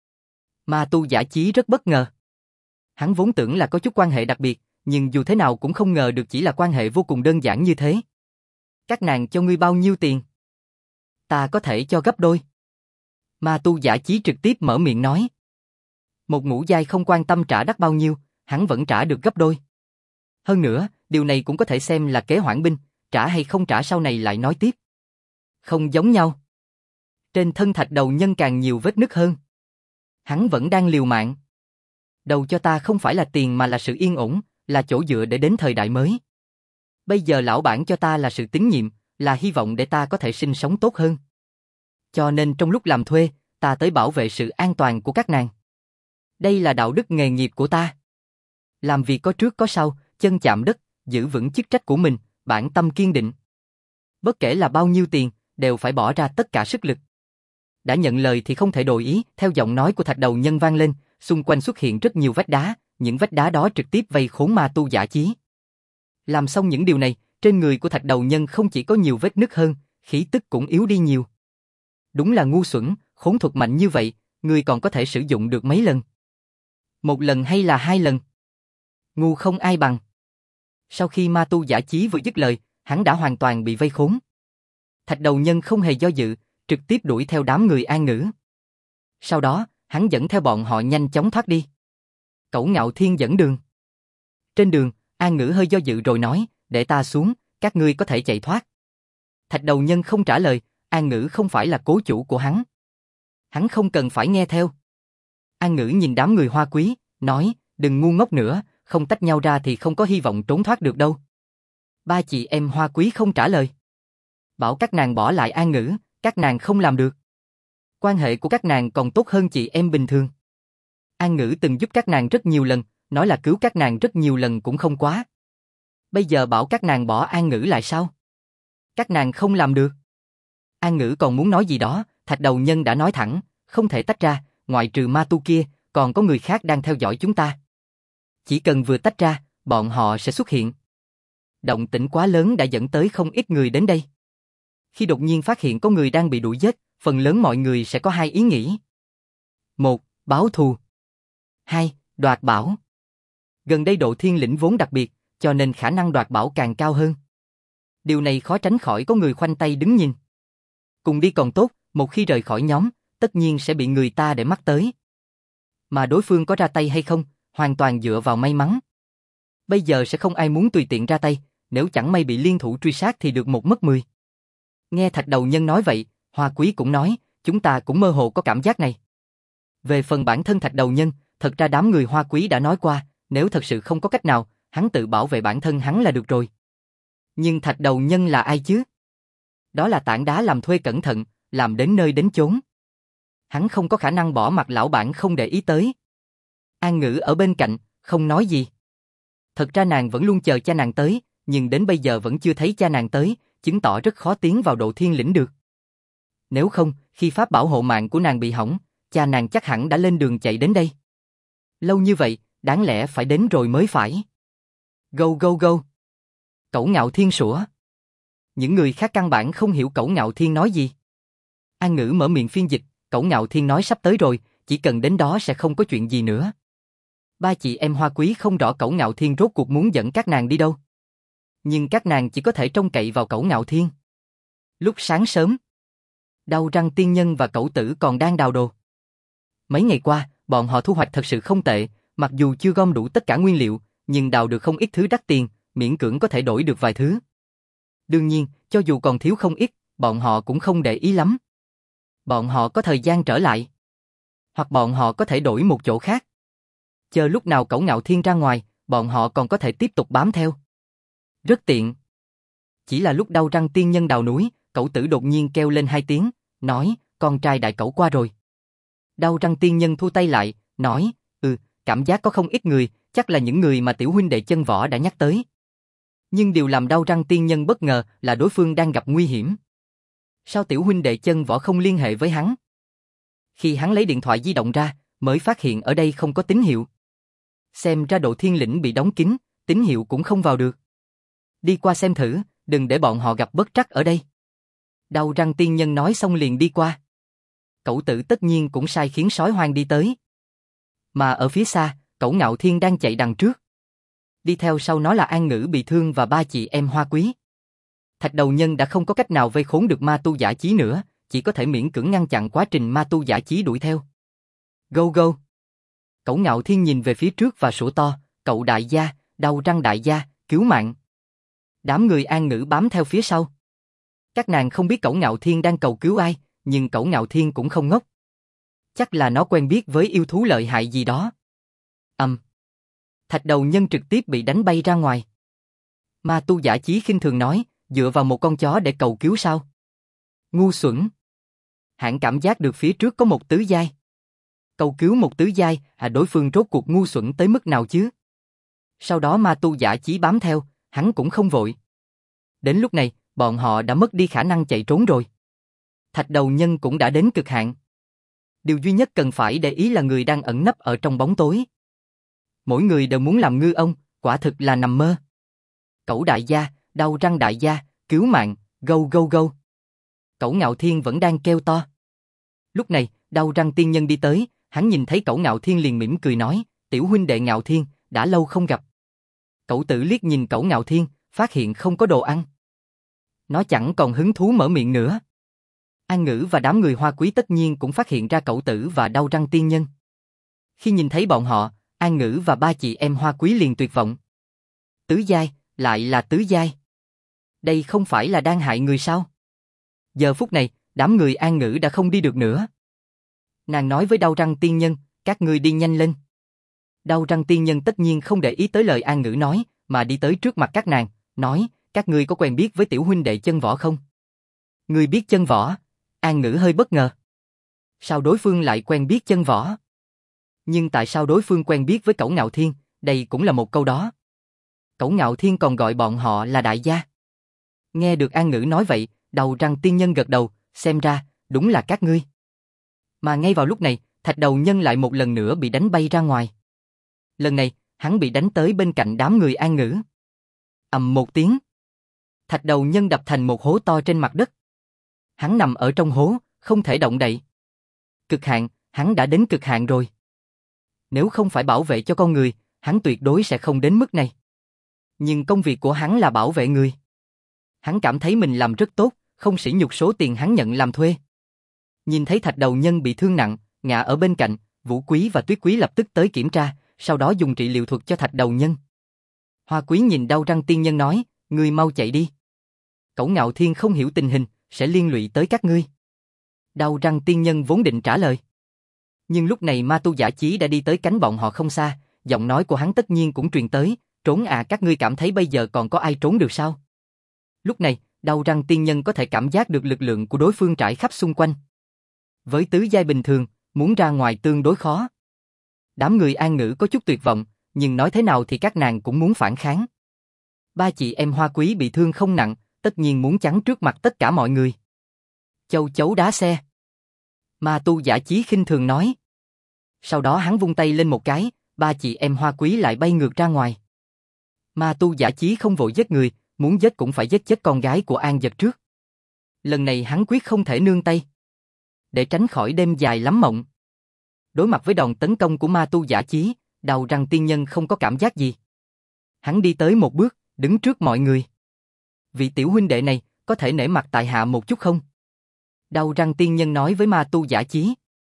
Ma tu giả chí rất bất ngờ. Hắn vốn tưởng là có chút quan hệ đặc biệt, nhưng dù thế nào cũng không ngờ được chỉ là quan hệ vô cùng đơn giản như thế. Các nàng cho ngươi bao nhiêu tiền? Ta có thể cho gấp đôi. Ma tu giả chí trực tiếp mở miệng nói. Một ngũ giai không quan tâm trả đắt bao nhiêu, hắn vẫn trả được gấp đôi. Hơn nữa, điều này cũng có thể xem là kế hoãn binh, trả hay không trả sau này lại nói tiếp. Không giống nhau. Trên thân Thạch Đầu Nhân càng nhiều vết nứt hơn. Hắn vẫn đang liều mạng. Đầu cho ta không phải là tiền mà là sự yên ổn, là chỗ dựa để đến thời đại mới. Bây giờ lão bản cho ta là sự tín nhiệm, là hy vọng để ta có thể sinh sống tốt hơn. Cho nên trong lúc làm thuê, ta tới bảo vệ sự an toàn của các nàng. Đây là đạo đức nghề nghiệp của ta. Làm việc có trước có sau, chân chạm đất, giữ vững chức trách của mình, bản tâm kiên định. Bất kể là bao nhiêu tiền, đều phải bỏ ra tất cả sức lực. Đã nhận lời thì không thể đổi ý, theo giọng nói của Thạch Đầu Nhân vang lên, xung quanh xuất hiện rất nhiều vách đá, những vách đá đó trực tiếp vây khốn ma tu Dã Chí. Làm xong những điều này, trên người của Thạch Đầu Nhân không chỉ có nhiều vết nứt hơn, khí tức cũng yếu đi nhiều. Đúng là ngu xuẩn, khốn thuật mạnh như vậy, người còn có thể sử dụng được mấy lần? Một lần hay là hai lần? Ngu không ai bằng. Sau khi ma tu Dã Chí vừa dứt lời, hắn đã hoàn toàn bị vây khốn. Thạch Đầu Nhân không hề do dự, trực tiếp đuổi theo đám người An Ngữ. Sau đó, hắn dẫn theo bọn họ nhanh chóng thoát đi. Cẩu Ngạo Thiên dẫn đường. Trên đường, An Ngữ hơi do dự rồi nói, để ta xuống, các ngươi có thể chạy thoát. Thạch Đầu Nhân không trả lời, An Ngữ không phải là cố chủ của hắn. Hắn không cần phải nghe theo. An Ngữ nhìn đám người Hoa Quý, nói, đừng ngu ngốc nữa, không tách nhau ra thì không có hy vọng trốn thoát được đâu. Ba chị em Hoa Quý không trả lời. Bảo các nàng bỏ lại An Ngữ, các nàng không làm được. Quan hệ của các nàng còn tốt hơn chị em bình thường. An Ngữ từng giúp các nàng rất nhiều lần, nói là cứu các nàng rất nhiều lần cũng không quá. Bây giờ bảo các nàng bỏ An Ngữ lại sao? Các nàng không làm được. An Ngữ còn muốn nói gì đó, Thạch Đầu Nhân đã nói thẳng, không thể tách ra, ngoại trừ ma tu kia, còn có người khác đang theo dõi chúng ta. Chỉ cần vừa tách ra, bọn họ sẽ xuất hiện. Động tĩnh quá lớn đã dẫn tới không ít người đến đây. Khi đột nhiên phát hiện có người đang bị đuổi giết, phần lớn mọi người sẽ có hai ý nghĩ. 1. Báo thù. 2. Đoạt bảo. Gần đây độ thiên lĩnh vốn đặc biệt, cho nên khả năng đoạt bảo càng cao hơn. Điều này khó tránh khỏi có người khoanh tay đứng nhìn. Cùng đi còn tốt, một khi rời khỏi nhóm, tất nhiên sẽ bị người ta để mắt tới. Mà đối phương có ra tay hay không, hoàn toàn dựa vào may mắn. Bây giờ sẽ không ai muốn tùy tiện ra tay, nếu chẳng may bị liên thủ truy sát thì được một mất 10. Nghe Thạch Đầu Nhân nói vậy, Hoa Quý cũng nói, chúng ta cũng mơ hồ có cảm giác này. Về phần bản thân Thạch Đầu Nhân, thật ra đám người Hoa Quý đã nói qua, nếu thật sự không có cách nào, hắn tự bảo vệ bản thân hắn là được rồi. Nhưng Thạch Đầu Nhân là ai chứ? Đó là tảng đá làm thuê cẩn thận, làm đến nơi đến chốn. Hắn không có khả năng bỏ mặc lão bản không để ý tới. An Ngữ ở bên cạnh, không nói gì. Thật ra nàng vẫn luôn chờ cha nàng tới, nhưng đến bây giờ vẫn chưa thấy cha nàng tới, chứng tỏ rất khó tiến vào độ thiên lĩnh được. Nếu không, khi pháp bảo hộ mạng của nàng bị hỏng, cha nàng chắc hẳn đã lên đường chạy đến đây. Lâu như vậy, đáng lẽ phải đến rồi mới phải. Go go go. Cẩu Ngạo Thiên sủa. Những người khác căn bản không hiểu Cẩu Ngạo Thiên nói gì. An Ngữ mở miệng phiên dịch, Cẩu Ngạo Thiên nói sắp tới rồi, chỉ cần đến đó sẽ không có chuyện gì nữa. Ba chị em Hoa Quý không rõ Cẩu Ngạo Thiên rốt cuộc muốn dẫn các nàng đi đâu. Nhưng các nàng chỉ có thể trông cậy vào Cẩu Ngạo Thiên. Lúc sáng sớm, Đau Răng Tiên Nhân và Cẩu Tử còn đang đào đồ. Mấy ngày qua, bọn họ thu hoạch thật sự không tệ, mặc dù chưa gom đủ tất cả nguyên liệu, nhưng đào được không ít thứ đắt tiền, miễn cưỡng có thể đổi được vài thứ. Đương nhiên, cho dù còn thiếu không ít, bọn họ cũng không để ý lắm. Bọn họ có thời gian trở lại. Hoặc bọn họ có thể đổi một chỗ khác. Chờ lúc nào Cẩu Ngạo Thiên ra ngoài, bọn họ còn có thể tiếp tục bám theo. Rất tiện. Chỉ là lúc Đau Răng Tiên Nhân đào núi, Cẩu Tử đột nhiên kêu lên hai tiếng, nói, con trai đại cẩu qua rồi. Đau Răng Tiên Nhân thu tay lại, nói, cảm giác có không ít người, chắc là những người mà tiểu huynh đệ Chân Võ đã nhắc tới. Nhưng điều làm Đau Răng Tiên Nhân bất ngờ là đối phương đang gặp nguy hiểm. Sao tiểu huynh đệ Chân Võ không liên hệ với hắn? Khi hắn lấy điện thoại di động ra, mới phát hiện ở đây không có tín hiệu. Xem ra độ thiên lĩnh bị đóng kín, tín hiệu cũng không vào được. Đi qua xem thử, đừng để bọn họ gặp bất trắc ở đây. Đau Răng Tiên Nhân nói xong liền đi qua. Cẩu Tử tất nhiên cũng sai khiến sói hoang đi tới. Mà ở phía xa, Cẩu Ngạo Thiên đang chạy đằng trước. Đi theo sau nó là An Ngữ bị thương và ba chị em Hoa Quý. Thạch Đầu Nhân đã không có cách nào vây khốn được ma tu Dã Chí nữa, chỉ có thể miễn cưỡng ngăn chặn quá trình ma tu Dã Chí đuổi theo. Go go. Cẩu Ngạo Thiên nhìn về phía trước và sủa to, Cậu đại gia, Đau Răng đại gia, cứu mạng. Đám người An Ngữ bám theo phía sau. Các nàng không biết Cẩu Ngạo Thiên đang cầu cứu ai, nhưng Cẩu Ngạo Thiên cũng không ngốc. Chắc là nó quen biết với yêu thú lợi hại gì đó. Thạch Đầu Nhân trực tiếp bị đánh bay ra ngoài. Ma tu Dã Chí khinh thường nói, Dựa vào một con chó để cầu cứu sao? Ngu xuẩn. Hắn cảm giác được phía trước có một tứ giai. Cầu cứu một tứ giai, đối phương rốt cuộc ngu xuẩn tới mức nào chứ? Sau đó ma tu giả chí bám theo, hắn cũng không vội. Đến lúc này, bọn họ đã mất đi khả năng chạy trốn rồi. Thạch đầu nhân cũng đã đến cực hạn. Điều duy nhất cần phải để ý là người đang ẩn nấp ở trong bóng tối. Mỗi người đều muốn làm ngư ông, quả thực là nằm mơ. Cẩu đại gia, đau răng đại gia, cứu mạng, gâu gâu gâu. Cẩu Ngạo Thiên vẫn đang kêu to. Lúc này, đau răng tiên nhân đi tới, hắn nhìn thấy Cẩu Ngạo Thiên liền mỉm cười nói, tiểu huynh đệ Ngạo Thiên, đã lâu không gặp. Cẩu tử liếc nhìn Cẩu Ngạo Thiên, phát hiện không có đồ ăn. Nó chẳng còn hứng thú mở miệng nữa. An Ngữ và đám người Hoa Quý tất nhiên cũng phát hiện ra Cẩu tử và đau răng tiên nhân. Khi nhìn thấy bọn họ, An Ngữ và ba chị em Hoa Quý liền tuyệt vọng. Tứ giai, lại là tứ giai. Đây không phải là đang hại người sao? Giờ phút này, đám người An Ngữ đã không đi được nữa. Nàng nói với đau răng tiên nhân, các ngươi đi nhanh lên. Đau răng tiên nhân tất nhiên không để ý tới lời An Ngữ nói, mà đi tới trước mặt các nàng, nói, các ngươi có quen biết với tiểu huynh đệ chân võ không? Ngươi biết chân võ? An Ngữ hơi bất ngờ. Sao đối phương lại quen biết chân võ? Nhưng tại sao đối phương quen biết với Cẩu Ngạo Thiên, đây cũng là một câu đó. Cẩu Ngạo Thiên còn gọi bọn họ là đại gia. Nghe được An Ngữ nói vậy, đầu răng tiên nhân gật đầu, xem ra, đúng là các ngươi. Mà ngay vào lúc này, thạch đầu nhân lại một lần nữa bị đánh bay ra ngoài. Lần này, hắn bị đánh tới bên cạnh đám người An Ngữ. Ầm một tiếng. Thạch đầu nhân đập thành một hố to trên mặt đất. Hắn nằm ở trong hố, không thể động đậy. Cực hạn, hắn đã đến cực hạn rồi. Nếu không phải bảo vệ cho con người, hắn tuyệt đối sẽ không đến mức này. Nhưng công việc của hắn là bảo vệ người. Hắn cảm thấy mình làm rất tốt, không sỉ nhục số tiền hắn nhận làm thuê. Nhìn thấy thạch đầu nhân bị thương nặng, ngã ở bên cạnh, Vũ Quý và Tuyết Quý lập tức tới kiểm tra, sau đó dùng trị liệu thuật cho thạch đầu nhân. Hoa Quý nhìn đau răng tiên nhân nói, ngươi mau chạy đi. Cẩu Ngạo Thiên không hiểu tình hình, sẽ liên lụy tới các ngươi. Đau răng tiên nhân vốn định trả lời. Nhưng lúc này ma tu giả chí đã đi tới cánh bọn họ không xa, giọng nói của hắn tất nhiên cũng truyền tới, trốn à, các ngươi cảm thấy bây giờ còn có ai trốn được sao? Lúc này, đau răng tiên nhân có thể cảm giác được lực lượng của đối phương trải khắp xung quanh. Với tứ giai bình thường, muốn ra ngoài tương đối khó. Đám người An Ngữ có chút tuyệt vọng, nhưng nói thế nào thì các nàng cũng muốn phản kháng. Ba chị em Hoa Quý bị thương không nặng, tất nhiên muốn chắn trước mặt tất cả mọi người. Châu chấu đá xe. Ma tu giả chí khinh thường nói. Sau đó hắn vung tay lên một cái, ba chị em Hoa Quý lại bay ngược ra ngoài. Ma tu giả chí không vội giết người, muốn giết cũng phải giết chết con gái của An Dật trước. Lần này hắn quyết không thể nương tay. Để tránh khỏi đêm dài lắm mộng. Đối mặt với đòn tấn công của ma tu giả chí, đầu răng tiên nhân không có cảm giác gì. Hắn đi tới một bước, đứng trước mọi người. Vị tiểu huynh đệ này, có thể nể mặt tại hạ một chút không? Đau răng tiên nhân nói với ma tu giả chí.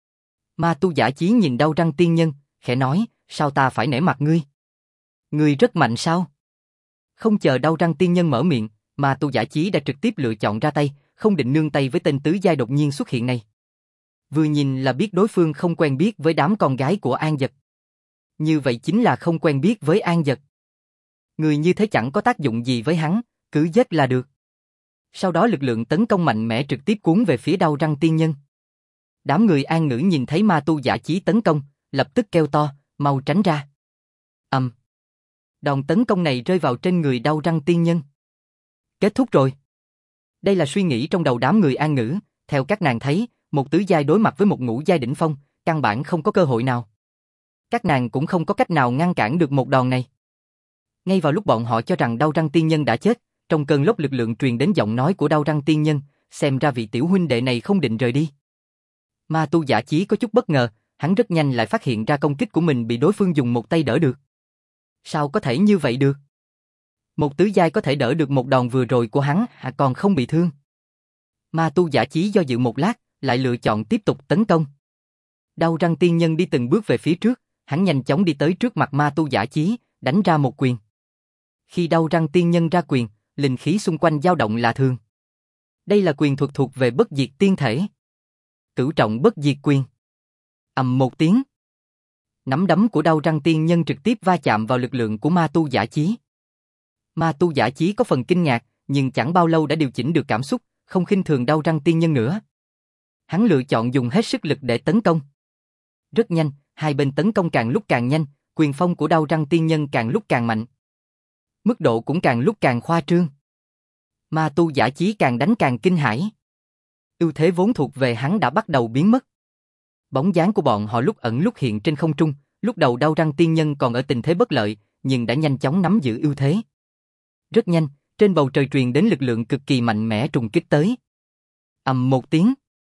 Ma tu giả chí nhìn đau răng tiên nhân, khẽ nói, sao ta phải nể mặt ngươi? Ngươi rất mạnh sao? Không chờ đau răng tiên nhân mở miệng, ma tu giả chí đã trực tiếp lựa chọn ra tay, không định nương tay với tên tứ giai đột nhiên xuất hiện này. Vừa nhìn là biết đối phương không quen biết với đám con gái của An Dật. Như vậy chính là không quen biết với An Dật. Người như thế chẳng có tác dụng gì với hắn, cứ giết là được. Sau đó lực lượng tấn công mạnh mẽ trực tiếp cuốn về phía đau răng tiên nhân. Đám người An Ngữ nhìn thấy ma tu giả chí tấn công, lập tức kêu to, mau tránh ra. Đòn tấn công này rơi vào trên người đau răng tiên nhân. Kết thúc rồi. Đây là suy nghĩ trong đầu đám người An Ngữ, theo các nàng thấy, một tứ giai đối mặt với một ngũ giai đỉnh phong, căn bản không có cơ hội nào. Các nàng cũng không có cách nào ngăn cản được một đòn này. Ngay vào lúc bọn họ cho rằng đau răng tiên nhân đã chết, trong cơn lốc lực lượng truyền đến giọng nói của đau răng tiên nhân, xem ra vị tiểu huynh đệ này không định rời đi. Ma tu giả chí có chút bất ngờ, hắn rất nhanh lại phát hiện ra công kích của mình bị đối phương dùng một tay đỡ được. Sao có thể như vậy được? Một tứ giai có thể đỡ được một đòn vừa rồi của hắn, còn không bị thương. Ma tu giả chí do dự một lát, lại lựa chọn tiếp tục tấn công. Đau răng tiên nhân đi từng bước về phía trước, hắn nhanh chóng đi tới trước mặt ma tu giả chí, đánh ra một quyền. Khi đau răng tiên nhân ra quyền, linh khí xung quanh dao động lạ thường. Đây là quyền thuật thuộc về bất diệt tiên thể. Cửu trọng bất diệt quyền. Ầm một tiếng. Nắm đấm của đau răng tiên nhân trực tiếp va chạm vào lực lượng của ma tu giả chí. Ma tu giả chí có phần kinh ngạc, nhưng chẳng bao lâu đã điều chỉnh được cảm xúc, không khinh thường Đao Răng Tiên Nhân nữa. Hắn lựa chọn dùng hết sức lực để tấn công. Rất nhanh, hai bên tấn công càng lúc càng nhanh, quyền phong của Đao Răng Tiên Nhân càng lúc càng mạnh. Mức độ cũng càng lúc càng khoa trương. Ma tu giả chí càng đánh càng kinh hãi. Ưu thế vốn thuộc về hắn đã bắt đầu biến mất. Bóng dáng của bọn họ lúc ẩn lúc hiện trên không trung, lúc đầu Đao Răng Tiên Nhân còn ở tình thế bất lợi, nhưng đã nhanh chóng nắm giữ ưu thế. Rất nhanh, trên bầu trời truyền đến lực lượng cực kỳ mạnh mẽ trùng kích tới. Ầm một tiếng.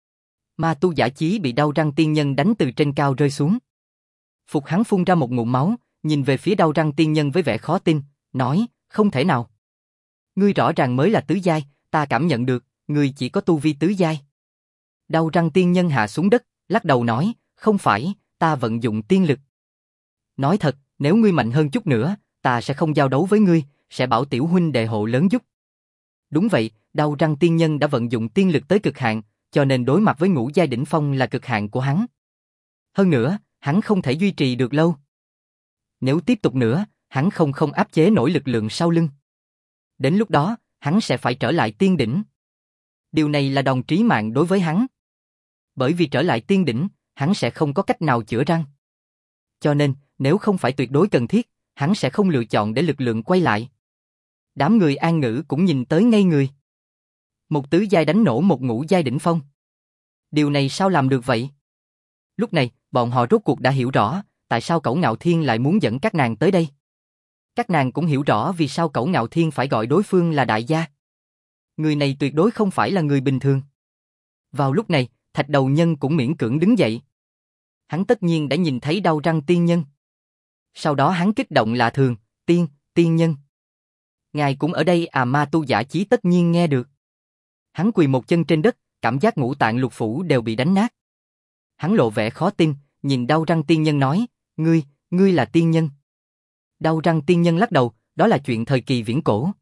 Ma tu giả chí bị Đao Răng Tiên Nhân đánh từ trên cao rơi xuống. Phục hắn phun ra một ngụm máu, nhìn về phía Đao Răng Tiên Nhân với vẻ khó tin, nói, không thể nào. Ngươi rõ ràng mới là tứ giai, ta cảm nhận được, ngươi chỉ có tu vi tứ giai. Đao Răng Tiên Nhân hạ xuống đất, lắc đầu nói, không phải, ta vận dụng tiên lực. Nói thật, nếu ngươi mạnh hơn chút nữa, ta sẽ không giao đấu với ngươi, sẽ bảo tiểu huynh đệ hộ lớn giúp. Đúng vậy, Đao Răng Tiên Nhân đã vận dụng tiên lực tới cực hạn, cho nên đối mặt với ngũ giai đỉnh phong là cực hạn của hắn. Hơn nữa, hắn không thể duy trì được lâu. Nếu tiếp tục nữa, hắn không áp chế nổi lực lượng sau lưng. Đến lúc đó, hắn sẽ phải trở lại tiên đỉnh. Điều này là đòn trí mạng đối với hắn. Bởi vì trở lại tiên đỉnh, hắn sẽ không có cách nào chữa răng. Cho nên, nếu không phải tuyệt đối cần thiết, hắn sẽ không lựa chọn để lực lượng quay lại. Đám người An Ngữ cũng nhìn tới ngây người. Một tứ giai đánh nổ một ngũ giai đỉnh phong. Điều này sao làm được vậy? Lúc này, bọn họ rốt cuộc đã hiểu rõ, tại sao Cẩu Ngạo Thiên lại muốn dẫn các nàng tới đây. Các nàng cũng hiểu rõ vì sao Cẩu Ngạo Thiên phải gọi đối phương là đại gia. Người này tuyệt đối không phải là người bình thường. Vào lúc này, Thạch Đầu Nhân cũng miễn cưỡng đứng dậy. Hắn tất nhiên đã nhìn thấy Đao Răng Tiên Nhân. Sau đó hắn kích động lạ thường, tiên nhân. Ngài cũng ở đây à? Ma tu giả chí tất nhiên nghe được. Hắn quỳ một chân trên đất, cảm giác ngũ tạng lục phủ đều bị đánh nát. Hắn lộ vẻ khó tin, nhìn Đao Răng Tiên Nhân nói, ngươi là tiên nhân. Đao Răng Tiên Nhân lắc đầu, đó là chuyện thời kỳ viễn cổ.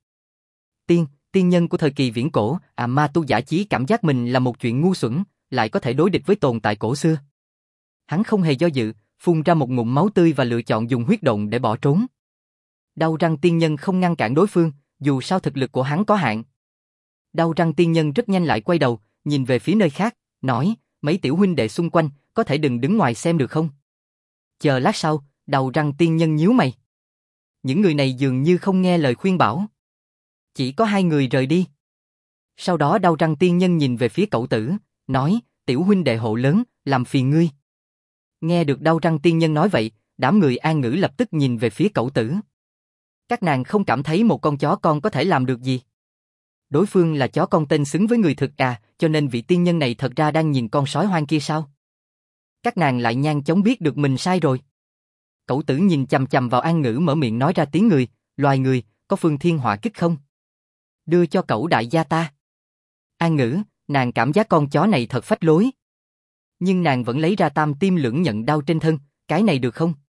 Tiên nhân của thời kỳ viễn cổ, à? Ma tu giả chí cảm giác mình là một chuyện ngu xuẩn, lại có thể đối địch với tồn tại cổ xưa. Hắn không hề do dự, phun ra một ngụm máu tươi và lựa chọn dùng huyết động để bỏ trốn. Đao Răng Tiên Nhân không ngăn cản đối phương, dù sao thực lực của hắn có hạn. Đao Răng Tiên Nhân rất nhanh lại quay đầu, nhìn về phía nơi khác, nói, mấy tiểu huynh đệ xung quanh, có thể đừng đứng ngoài xem được không? Chờ lát sau, Đao Răng Tiên Nhân nhíu mày. Những người này dường như không nghe lời khuyên bảo. Chỉ có hai người rời đi. Sau đó Đao Răng Tiên Nhân nhìn về phía Cẩu Tử, nói, tiểu huynh đệ hộ lớn, làm phiền ngươi. Nghe được Đao Răng Tiên Nhân nói vậy, đám người An Ngữ lập tức nhìn về phía Cẩu Tử. Các nàng không cảm thấy một con chó con có thể làm được gì. Đối phương là chó con tên xứng với người thực à, cho nên vị tiên nhân này thật ra đang nhìn con sói hoang kia sao? Các nàng lại nhanh chóng biết được mình sai rồi. Cẩu Tử nhìn chằm chằm vào An Ngữ mở miệng nói ra tiếng người, loài người, có phương thiên hỏa kích không? Đưa cho Cẩu đại gia ta. An Ngữ, nàng cảm giác con chó này thật phách lối. Nhưng nàng vẫn lấy ra tam tim lưỡng nhận đao trên thân, cái này được không?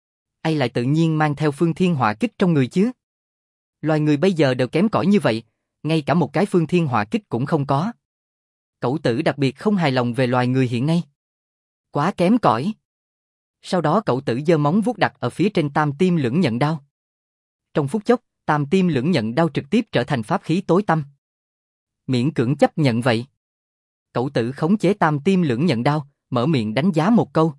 Ai lại tự nhiên mang theo phương thiên hỏa kích trong người chứ? Loài người bây giờ đều kém cỏi như vậy, ngay cả một cái phương thiên hỏa kích cũng không có. Cẩu Tử đặc biệt không hài lòng về loài người hiện nay. Quá kém cỏi. Sau đó Cẩu Tử giơ móng vuốt đặt ở phía trên tam tim lưỡng nhận đao. Trong phút chốc, tam tim lưỡng nhận đao trực tiếp trở thành pháp khí tối tăm. Miễn cưỡng chấp nhận vậy. Cẩu Tử khống chế tam tim lưỡng nhận đao, mở miệng đánh giá một câu.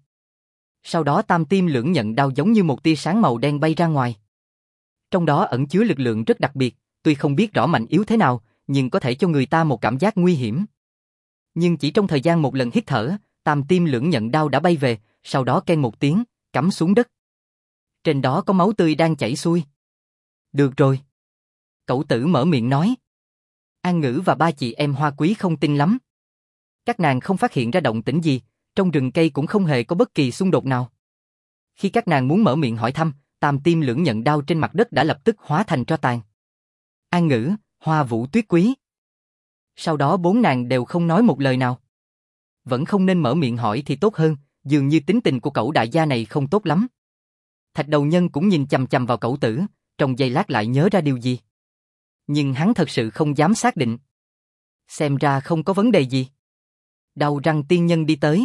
Sau đó tam tim lưỡng nhận đao giống như một tia sáng màu đen bay ra ngoài. Trong đó ẩn chứa lực lượng rất đặc biệt, tuy không biết rõ mạnh yếu thế nào, nhưng có thể cho người ta một cảm giác nguy hiểm. Nhưng chỉ trong thời gian một lần hít thở, tam tim lưỡng nhận đao đã bay về, sau đó keng một tiếng, cắm xuống đất. Trên đó có máu tươi đang chảy xuôi. Được rồi. Cẩu Tử mở miệng nói. An Ngữ và ba chị em Hoa Quý không tin lắm. Các nàng không phát hiện ra động tĩnh gì, trong rừng cây cũng không hề có bất kỳ xung đột nào. Khi các nàng muốn mở miệng hỏi thăm, tam tim lưỡng nhận đao trên mặt đất đã lập tức hóa thành tro tàn. An Ngữ, Hoa Vũ Tuyết Quý. Sau đó bốn nàng đều không nói một lời nào. Vẫn không nên mở miệng hỏi thì tốt hơn, dường như tính tình của Cẩu đại gia này không tốt lắm. Thạch Đầu Nhân cũng nhìn chằm chằm vào Cẩu Tử, trong giây lát lại nhớ ra điều gì. Nhưng hắn thật sự không dám xác định. Xem ra không có vấn đề gì. Đao Răng Tiên Nhân đi tới.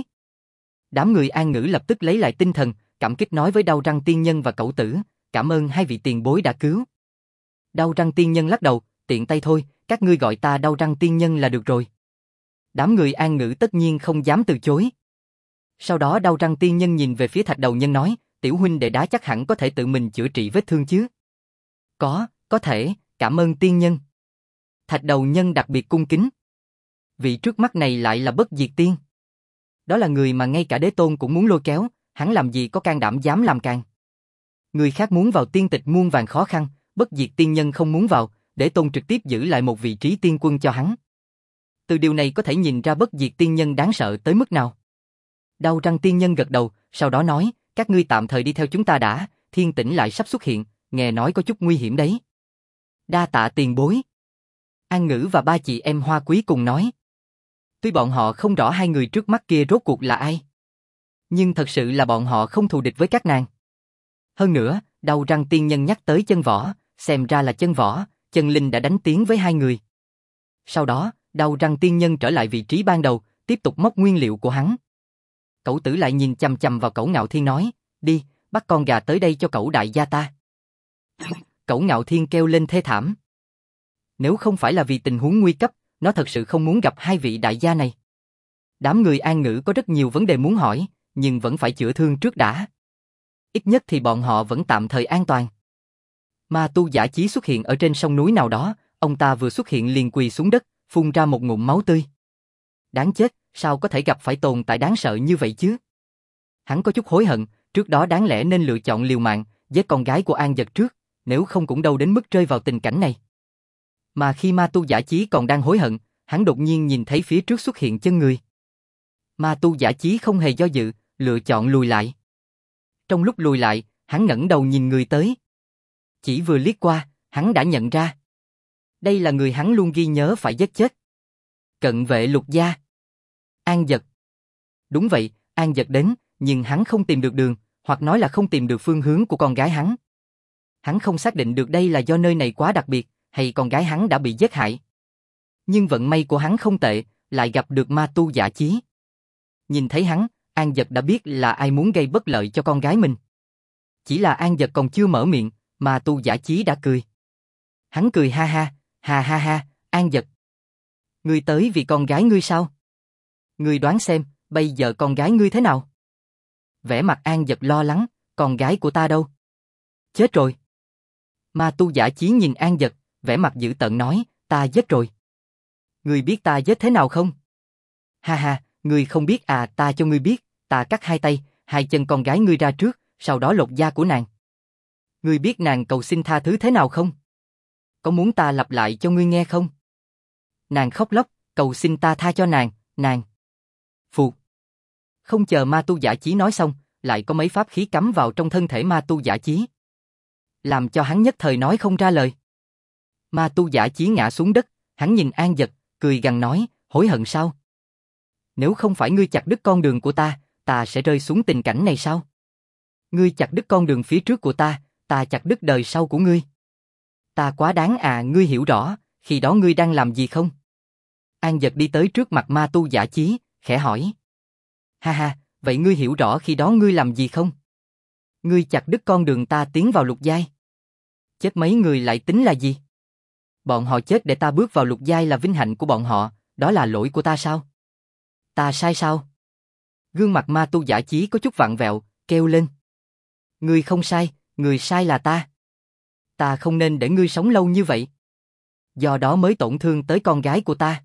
Đám người An Ngữ lập tức lấy lại tinh thần, cảm kích nói với Đao Răng Tiên Nhân và Cẩu Tử, cảm ơn hai vị tiền bối đã cứu. Đao Răng Tiên Nhân lắc đầu, tiện tay thôi, các ngươi gọi ta Đau Răng Tiên Nhân là được rồi. Đám người An Ngữ tất nhiên không dám từ chối. Sau đó Đau Răng Tiên Nhân nhìn về phía Thạch Đầu Nhân nói, tiểu huynh đệ đá chắc hẳn có thể tự mình chữa trị vết thương chứ? Có thể, cảm ơn tiên nhân. Thạch Đầu Nhân đặc biệt cung kính. Vị trước mắt này lại là Bất Diệt Tiên. Đó là người mà ngay cả đế tôn cũng muốn lôi kéo, hắn làm gì có can đảm dám làm càng. Người khác muốn vào tiên tịch muôn vàn khó khăn, Bất Diệt Tiên Nhân không muốn vào, đế tôn trực tiếp giữ lại một vị trí tiên quân cho hắn. Từ điều này có thể nhìn ra Bất Diệt Tiên Nhân đáng sợ tới mức nào. Đau Răng Tiên Nhân gật đầu, sau đó nói, các ngươi tạm thời đi theo chúng ta đã, Thiên Tĩnh lại sắp xuất hiện, nghe nói có chút nguy hiểm đấy. Đa tạ tiền bối. An Ngữ và ba chị em Hoa Quý cùng nói. Tuy bọn họ không rõ hai người trước mắt kia rốt cuộc là ai, nhưng thật sự là bọn họ không thù địch với các nàng. Hơn nữa, Đau Răng Tiên Nhân nhắc tới chân võ, xem ra là chân võ, chân linh đã đánh tiếng với hai người. Sau đó, Đau Răng Tiên Nhân trở lại vị trí ban đầu, tiếp tục móc nguyên liệu của hắn. Cẩu Tử lại nhìn chằm chằm vào Cẩu Ngạo Thiên nói, đi, bắt con gà tới đây cho Cẩu đại gia ta. Cẩu Ngạo Thiên kêu lên thê thảm. Nếu không phải là vì tình huống nguy cấp, nó thật sự không muốn gặp hai vị đại gia này. Đám người An Ngữ có rất nhiều vấn đề muốn hỏi, nhưng vẫn phải chữa thương trước đã. Ít nhất thì bọn họ vẫn tạm thời an toàn. Ma tu Giả Chí xuất hiện ở trên sông núi nào đó, ông ta vừa xuất hiện liền quỳ xuống đất, phun ra một ngụm máu tươi. Đáng chết, sao có thể gặp phải tồn tại đáng sợ như vậy chứ? Hắn có chút hối hận, trước đó đáng lẽ nên lựa chọn liều mạng, giết con gái của An Dật trước, nếu không cũng đâu đến mức rơi vào tình cảnh này. Mà khi ma tu Giả Chí còn đang hối hận, hắn đột nhiên nhìn thấy phía trước xuất hiện chân người. Ma tu Giả Chí không hề do dự, lựa chọn lùi lại. Trong lúc lùi lại, hắn ngẩng đầu nhìn người tới. Chỉ vừa liếc qua, hắn đã nhận ra. Đây là người hắn luôn ghi nhớ phải giết chết. Cận vệ Lục gia. An Dật. Đúng vậy, An Dật đến, nhưng hắn không tìm được đường, hoặc nói là không tìm được phương hướng của con gái hắn. Hắn không xác định được đây là do nơi này quá đặc biệt, hay con gái hắn đã bị giết hại. Nhưng vận may của hắn không tệ, lại gặp được ma tu Giả Chí. Nhìn thấy hắn, An Dật đã biết là ai muốn gây bất lợi cho con gái mình. Chỉ là An Dật còn chưa mở miệng, ma tu Giả Chí đã cười. Hắn cười ha ha, An Dật. Ngươi tới vì con gái ngươi sao? Ngươi đoán xem, bây giờ con gái ngươi thế nào? Vẻ mặt An Dật lo lắng, con gái của ta đâu? Chết rồi. Ma tu Giả Chí nhìn An Dật, vẻ mặt dữ tợn nói, ta giết rồi. Ngươi biết ta giết thế nào không? Ha ha, ngươi không biết à, ta cho ngươi biết, ta cắt hai tay, hai chân con gái ngươi ra trước, sau đó lột da của nàng. Ngươi biết nàng cầu xin tha thứ thế nào không? Có muốn ta lặp lại cho ngươi nghe không? Nàng khóc lóc, cầu xin ta tha cho nàng. Phù. Không chờ ma tu Giả Chí nói xong, lại có mấy pháp khí cắm vào trong thân thể ma tu Giả Chí, làm cho hắn nhất thời nói không ra lời. Ma tu Giả Chí ngã xuống đất, hắn nhìn An Dật, cười gằn nói, hối hận sao? Nếu không phải ngươi chặt đứt con đường của ta sẽ rơi xuống tình cảnh này sao? Ngươi chặt đứt con đường phía trước của ta chặt đứt đời sau của ngươi. Ta quá đáng à, ngươi hiểu rõ, khi đó ngươi đang làm gì không? An Dật đi tới trước mặt ma tu Giả Chí, khẽ hỏi. Ha ha, vậy ngươi hiểu rõ khi đó ngươi làm gì không? Ngươi chặt đứt con đường ta tiến vào lục giai. Chết mấy người lại tính là gì? Bọn họ chết để ta bước vào lục giai là vinh hạnh của bọn họ, đó là lỗi của ta sao? Ta sai sao? Gương mặt ma tu Giả Chí có chút vặn vẹo, kêu lên. Ngươi không sai, người sai là ta. Ta không nên để ngươi sống lâu như vậy. Do đó mới tổn thương tới con gái của ta.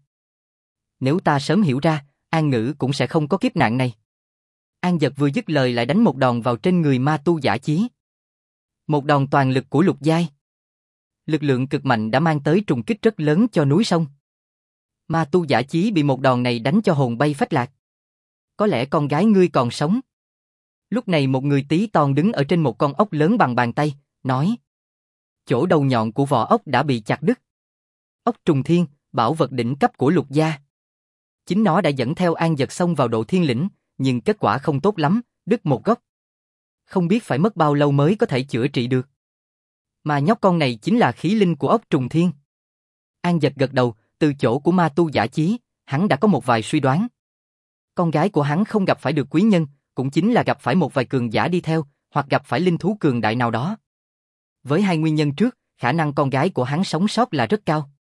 Nếu ta sớm hiểu ra, An Ngữ cũng sẽ không có kiếp nạn này. An Dật vừa dứt lời lại đánh một đòn vào trên người ma tu Giả Chí. Một đòn toàn lực của lục giai. Lực lượng cực mạnh đã mang tới trùng kích rất lớn cho núi sông. Ma tu Giả Chí bị một đòn này đánh cho hồn bay phách lạc. Có lẽ con gái ngươi còn sống. Lúc này một người tí ton đứng ở trên một con ốc lớn bằng bàn tay, nói. Chỗ đầu nhọn của vỏ ốc đã bị chặt đứt. Ốc trùng thiên, bảo vật đỉnh cấp của lục gia. Chính nó đã dẫn theo An Dật xông vào độ thiên lĩnh, nhưng kết quả không tốt lắm, đứt một gốc. Không biết phải mất bao lâu mới có thể chữa trị được. Mà nhóc con này chính là khí linh của ốc trùng thiên. An Dật gật đầu, từ chỗ của ma tu Giả Chí, hắn đã có một vài suy đoán. Con gái của hắn không gặp phải được quý nhân, cũng chính là gặp phải một vài cường giả đi theo, hoặc gặp phải linh thú cường đại nào đó. Với hai nguyên nhân trước, khả năng con gái của hắn sống sót là rất cao.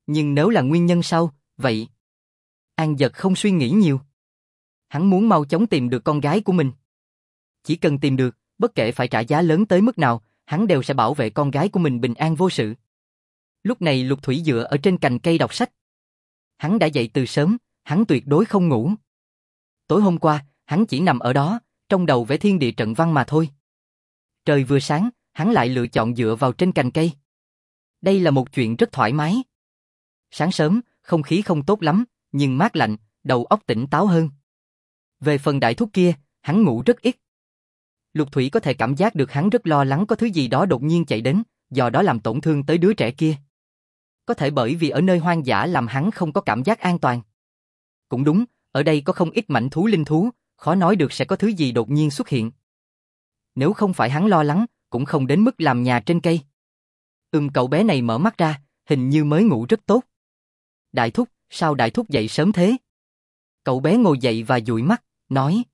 Nhưng nếu là nguyên nhân sau, vậy... An Dật không suy nghĩ nhiều. Hắn muốn mau chóng tìm được con gái của mình. Chỉ cần tìm được, bất kể phải trả giá lớn tới mức nào, hắn đều sẽ bảo vệ con gái của mình bình an vô sự. Lúc này Lục Thủy dựa ở trên cành cây đọc sách. Hắn đã dậy từ sớm, hắn tuyệt đối không ngủ. Tối hôm qua, hắn chỉ nằm ở đó, trong đầu vẽ thiên địa trận văn mà thôi. Trời vừa sáng, hắn lại lựa chọn dựa vào trên cành cây. Đây là một chuyện rất thoải mái. Sáng sớm, không khí không tốt lắm, nhưng mát lạnh, đầu óc tỉnh táo hơn. Về phần đại thúc kia, hắn ngủ rất ít. Lục Thủy có thể cảm giác được hắn rất lo lắng có thứ gì đó đột nhiên chạy đến, do đó làm tổn thương tới đứa trẻ kia. Có thể bởi vì ở nơi hoang dã làm hắn không có cảm giác an toàn. Cũng đúng, ở đây có không ít mãnh thú linh thú, khó nói được sẽ có thứ gì đột nhiên xuất hiện. Nếu không phải hắn lo lắng, cũng không đến mức làm nhà trên cây. Cậu bé này mở mắt ra, hình như mới ngủ rất tốt. Đại thúc, sao đại thúc dậy sớm thế? Cậu bé ngồi dậy và dụi mắt, nói.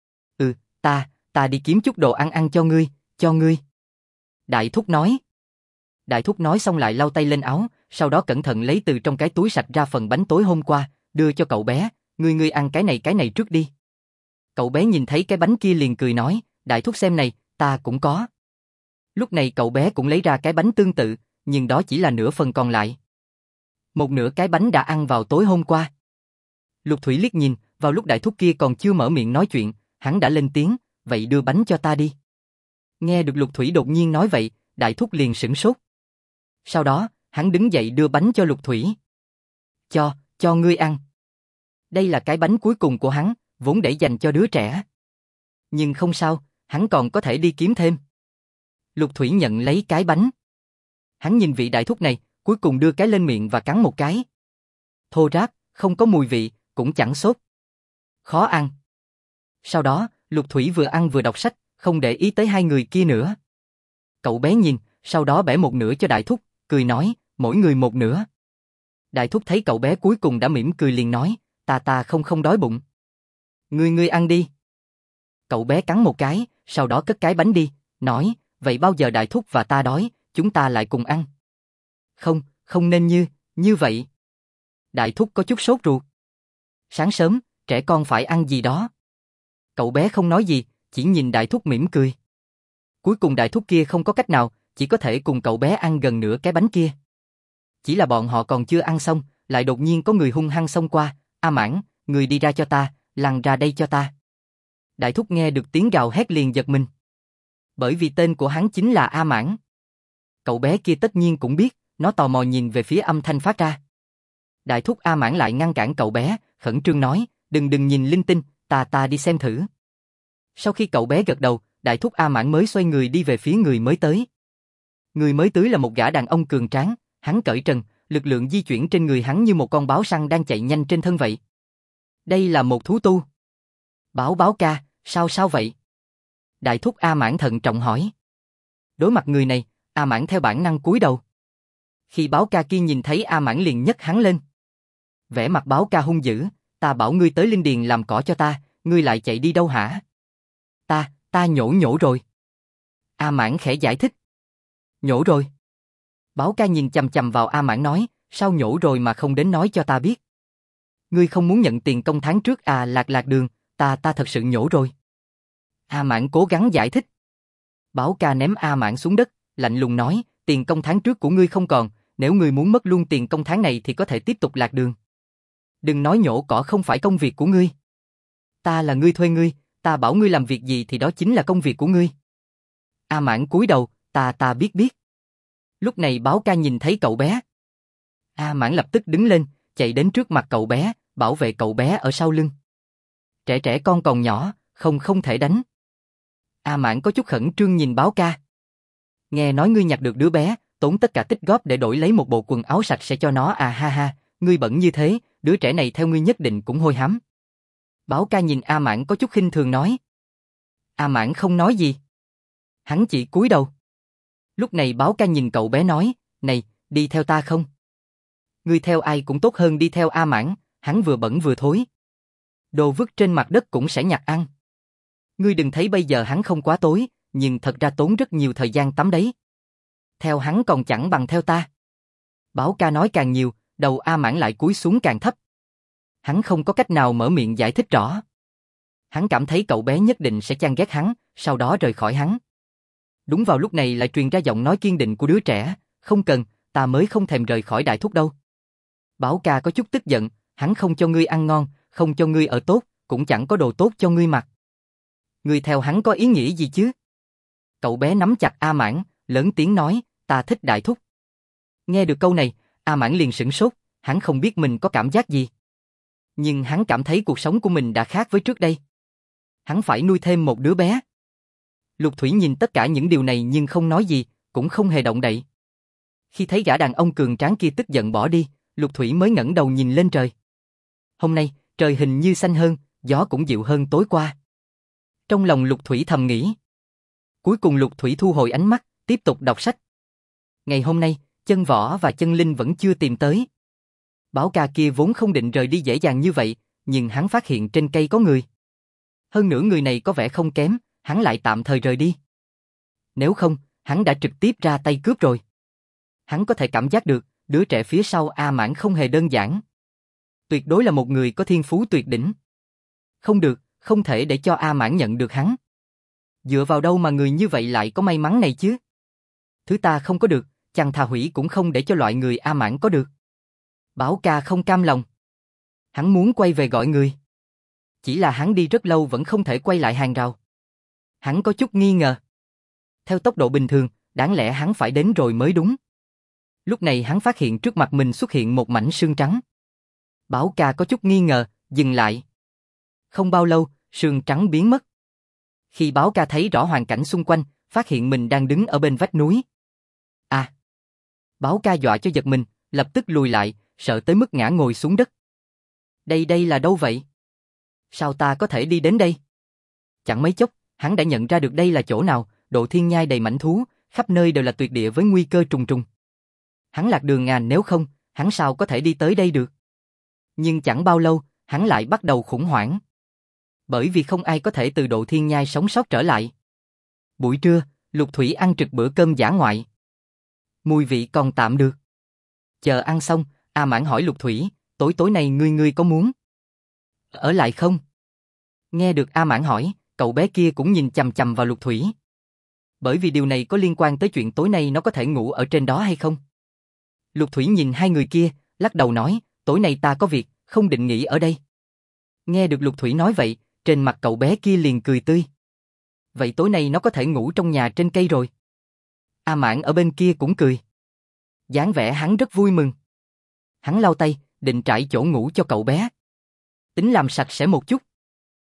Ta đi kiếm chút đồ ăn ăn cho ngươi. Đại thúc nói. Đại thúc nói xong lại lau tay lên áo, sau đó cẩn thận lấy từ trong cái túi sạch ra phần bánh tối hôm qua, đưa cho cậu bé, ngươi ăn cái này trước đi. Cậu bé nhìn thấy cái bánh kia liền cười nói, đại thúc xem này, ta cũng có. Lúc này cậu bé cũng lấy ra cái bánh tương tự, nhưng đó chỉ là nửa phần còn lại. Một nửa cái bánh đã ăn vào tối hôm qua. Lục Thủy liếc nhìn, vào lúc đại thúc kia còn chưa mở miệng nói chuyện, hắn đã lên tiếng, vậy đưa bánh cho ta đi. Nghe được Lục Thủy đột nhiên nói vậy, đại thúc liền sửng sốt. Sau đó, hắn đứng dậy đưa bánh cho Lục Thủy. Cho ngươi ăn. Đây là cái bánh cuối cùng của hắn, vốn để dành cho đứa trẻ. Nhưng không sao, hắn còn có thể đi kiếm thêm. Lục Thủy nhận lấy cái bánh. Hắn nhìn vị đại thúc này, cuối cùng đưa cái lên miệng và cắn một cái. Thô ráp, không có mùi vị, cũng chẳng xốp. Khó ăn. Sau đó, Lục Thủy vừa ăn vừa đọc sách, không để ý tới hai người kia nữa. Cậu bé nhìn, sau đó bẻ một nửa cho đại thúc, cười nói, mỗi người một nửa. Đại thúc thấy cậu bé cuối cùng đã mỉm cười liền nói, ta không đói bụng. Ngươi ăn đi. Cậu bé cắn một cái, sau đó cất cái bánh đi, nói, vậy bao giờ đại thúc và ta đói, chúng ta lại cùng ăn. Không nên như vậy. Đại thúc có chút sốt ruột. Sáng sớm, trẻ con phải ăn gì đó. Cậu bé không nói gì, chỉ nhìn đại thúc mỉm cười. Cuối cùng đại thúc kia không có cách nào, chỉ có thể cùng cậu bé ăn gần nửa cái bánh kia. Chỉ là bọn họ còn chưa ăn xong, lại đột nhiên có người hung hăng xông qua, A Mãn, người đi ra cho ta, lăn ra đây cho ta. Đại thúc nghe được tiếng gào hét liền giật mình. Bởi vì tên của hắn chính là A Mãn. Cậu bé kia tất nhiên cũng biết, nó tò mò nhìn về phía âm thanh phát ra. Đại thúc A Mãn lại ngăn cản cậu bé, khẩn trương nói, đừng nhìn linh tinh, ta đi xem thử. Sau khi cậu bé gật đầu, đại thúc A Mãn mới xoay người đi về phía người mới tới. Người mới tới là một gã đàn ông cường tráng, hắn cởi trần, lực lượng di chuyển trên người hắn như một con báo săn đang chạy nhanh trên thân vậy. Đây là một thú tu. Báo ca, sao vậy? Đại thúc A Mãn thận trọng hỏi. Đối mặt người này, A Mãn theo bản năng cúi đầu. Khi báo ca kia nhìn thấy A Mãn liền nhấc hắn lên. Vẻ mặt báo ca hung dữ, ta bảo ngươi tới linh điền làm cỏ cho ta, ngươi lại chạy đi đâu hả? Ta nhổ rồi. A Mãn khẽ giải thích. Nhổ rồi. Báo ca nhìn chằm chằm vào A Mãn nói, sao nhổ rồi mà không đến nói cho ta biết? Ngươi không muốn nhận tiền công tháng trước à? Lạc đường, ta thật sự nhổ rồi. A Mãn cố gắng giải thích. Báo ca ném A Mãn xuống đất, lạnh lùng nói, tiền công tháng trước của ngươi không còn, nếu ngươi muốn mất luôn tiền công tháng này thì có thể tiếp tục lạc đường. Đừng nói nhổ cỏ không phải công việc của ngươi. Ta là ngươi thuê ngươi, ta bảo ngươi làm việc gì thì đó chính là công việc của ngươi. A Mãn cúi đầu, ta biết. Lúc này báo ca nhìn thấy cậu bé. A Mãn lập tức đứng lên, chạy đến trước mặt cậu bé, bảo vệ cậu bé ở sau lưng. Trẻ con còn nhỏ, không thể đánh. A Mãn có chút khẩn trương nhìn báo ca. Nghe nói ngươi nhặt được đứa bé, tốn tất cả tích góp để đổi lấy một bộ quần áo sạch sẽ cho nó à? Ha, ngươi bẩn như thế, đứa trẻ này theo ngươi nhất định cũng hôi hám. Báo ca nhìn A Mãn có chút khinh thường nói. A Mãn không nói gì. Hắn chỉ cúi đầu. Lúc này báo ca nhìn cậu bé nói, này, đi theo ta không? Ngươi theo ai cũng tốt hơn đi theo A Mãn, hắn vừa bẩn vừa thối. Đồ vứt trên mặt đất cũng sẽ nhặt ăn. Ngươi đừng thấy bây giờ hắn không quá tối, nhưng thật ra tốn rất nhiều thời gian tắm đấy. Theo hắn còn chẳng bằng theo ta. Báo ca nói càng nhiều, Đầu A Mãn lại cúi xuống càng thấp. Hắn không có cách nào mở miệng giải thích rõ. Hắn cảm thấy cậu bé nhất định sẽ chán ghét hắn, sau đó rời khỏi hắn. Đúng vào lúc này lại truyền ra giọng nói kiên định của đứa trẻ, không cần, ta mới không thèm rời khỏi đại thúc đâu. Bảo ca có chút tức giận, hắn không cho ngươi ăn ngon, không cho ngươi ở tốt, cũng chẳng có đồ tốt cho ngươi mặc. Ngươi theo hắn có ý nghĩa gì chứ? Cậu bé nắm chặt A Mãn, lớn tiếng nói, ta thích đại thúc. Nghe được câu này, A Mãn liền sửng sốt, hắn không biết mình có cảm giác gì. Nhưng hắn cảm thấy cuộc sống của mình đã khác với trước đây. Hắn phải nuôi thêm một đứa bé. Lục Thủy nhìn tất cả những điều này nhưng không nói gì, cũng không hề động đậy. Khi thấy gã đàn ông cường tráng kia tức giận bỏ đi, Lục Thủy mới ngẩng đầu nhìn lên trời. Hôm nay, trời hình như xanh hơn, gió cũng dịu hơn tối qua. Trong lòng Lục Thủy thầm nghĩ. Cuối cùng Lục Thủy thu hồi ánh mắt, tiếp tục đọc sách. Ngày hôm nay, Chân Võ và Chân Linh vẫn chưa tìm tới. Bảo ca kia vốn không định rời đi dễ dàng như vậy, nhưng hắn phát hiện trên cây có người. Hơn nữa người này có vẻ không kém, hắn lại tạm thời rời đi. Nếu không, hắn đã trực tiếp ra tay cướp rồi. Hắn có thể cảm giác được, đứa trẻ phía sau A Mãn không hề đơn giản. Tuyệt đối là một người có thiên phú tuyệt đỉnh. Không được, không thể để cho A Mãn nhận được hắn. Dựa vào đâu mà người như vậy lại có may mắn này chứ? Thứ ta không có được, chẳng thà hủy cũng không để cho loại người A Mãn có được. Bảo ca không cam lòng. Hắn muốn quay về gọi người. Chỉ là hắn đi rất lâu vẫn không thể quay lại hàng rào. Hắn có chút nghi ngờ. Theo tốc độ bình thường, đáng lẽ hắn phải đến rồi mới đúng. Lúc này hắn phát hiện trước mặt mình xuất hiện một mảnh sương trắng. Bảo ca có chút nghi ngờ, dừng lại. Không bao lâu, sương trắng biến mất. Khi Bảo ca thấy rõ hoàn cảnh xung quanh, phát hiện mình đang đứng ở bên vách núi. À! Bảo ca dọa cho giật mình, lập tức lùi lại, sợ tới mức ngã ngồi xuống đất. Đây là đâu vậy? Sao ta có thể đi đến đây? Chẳng mấy chốc, hắn đã nhận ra được đây là chỗ nào, độ thiên nhai đầy mãnh thú, khắp nơi đều là tuyệt địa với nguy cơ trùng trùng. Hắn lạc đường ngàn nếu không, hắn sao có thể đi tới đây được? Nhưng chẳng bao lâu, hắn lại bắt đầu khủng hoảng. Bởi vì không ai có thể từ độ thiên nhai sống sót trở lại. Buổi trưa, Lục Thủy ăn trực bữa cơm dã ngoại. Mùi vị còn tạm được. Chờ ăn xong, A Mãn hỏi Lục Thủy, tối nay ngươi có muốn ở lại không? Nghe được A Mãn hỏi, cậu bé kia cũng nhìn chằm chằm vào Lục Thủy. Bởi vì điều này có liên quan tới chuyện tối nay nó có thể ngủ ở trên đó hay không? Lục Thủy nhìn hai người kia, lắc đầu nói, tối nay ta có việc, không định nghỉ ở đây. Nghe được Lục Thủy nói vậy, trên mặt cậu bé kia liền cười tươi. Vậy tối nay nó có thể ngủ trong nhà trên cây rồi. A Mãn ở bên kia cũng cười. Dáng vẻ hắn rất vui mừng. Hắn lau tay, định trải chỗ ngủ cho cậu bé. Tính làm sạch sẽ một chút.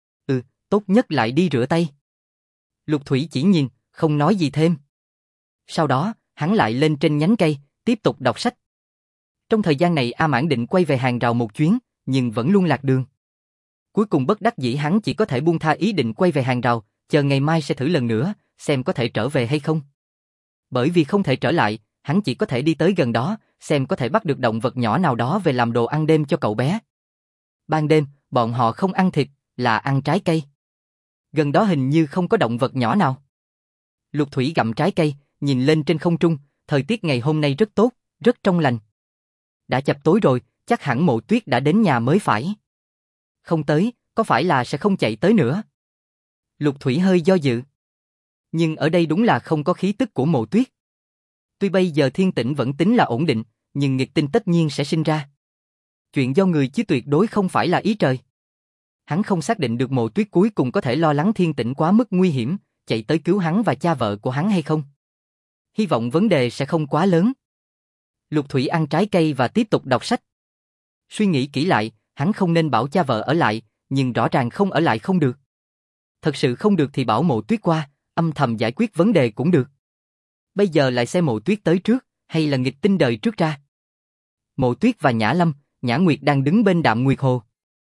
Tốt nhất lại đi rửa tay. Lục Thủy chỉ nhìn, không nói gì thêm. Sau đó, hắn lại lên trên nhánh cây, tiếp tục đọc sách. Trong thời gian này A Mãn định quay về hàng rào một chuyến, nhưng vẫn luôn lạc đường. Cuối cùng bất đắc dĩ hắn chỉ có thể buông tha ý định quay về hàng rào, chờ ngày mai sẽ thử lần nữa, xem có thể trở về hay không. Bởi vì không thể trở lại, hắn chỉ có thể đi tới gần đó, xem có thể bắt được động vật nhỏ nào đó về làm đồ ăn đêm cho cậu bé. Ban đêm, bọn họ không ăn thịt, là ăn trái cây. Gần đó hình như không có động vật nhỏ nào. Lục Thủy gặm trái cây, nhìn lên trên không trung, thời tiết ngày hôm nay rất tốt, rất trong lành. Đã chập tối rồi, chắc hẳn Mộ Tuyết đã đến nhà mới phải. Không tới, có phải là sẽ không chạy tới nữa? Lục Thủy hơi do dự. Nhưng ở đây đúng là không có khí tức của Mộ Tuyết. Tuy bây giờ thiên tĩnh vẫn tính là ổn định, nhưng nghịch tinh tất nhiên sẽ sinh ra. Chuyện do người chứ tuyệt đối không phải là ý trời. Hắn không xác định được Mộ Tuyết cuối cùng có thể lo lắng thiên tĩnh quá mức nguy hiểm, chạy tới cứu hắn và cha vợ của hắn hay không. Hy vọng vấn đề sẽ không quá lớn. Lục Thủy ăn trái cây và tiếp tục đọc sách. Suy nghĩ kỹ lại, hắn không nên bảo cha vợ ở lại, nhưng rõ ràng không ở lại không được. Thật sự không được thì bảo Mộ Tuyết qua, âm thầm giải quyết vấn đề cũng được. Bây giờ lại xem Mộ Tuyết tới trước, hay là nghịch tinh đời trước ra. Mộ Tuyết và Nhã Lâm, Nhã Nguyệt đang đứng bên Đạm Nguyệt Hồ.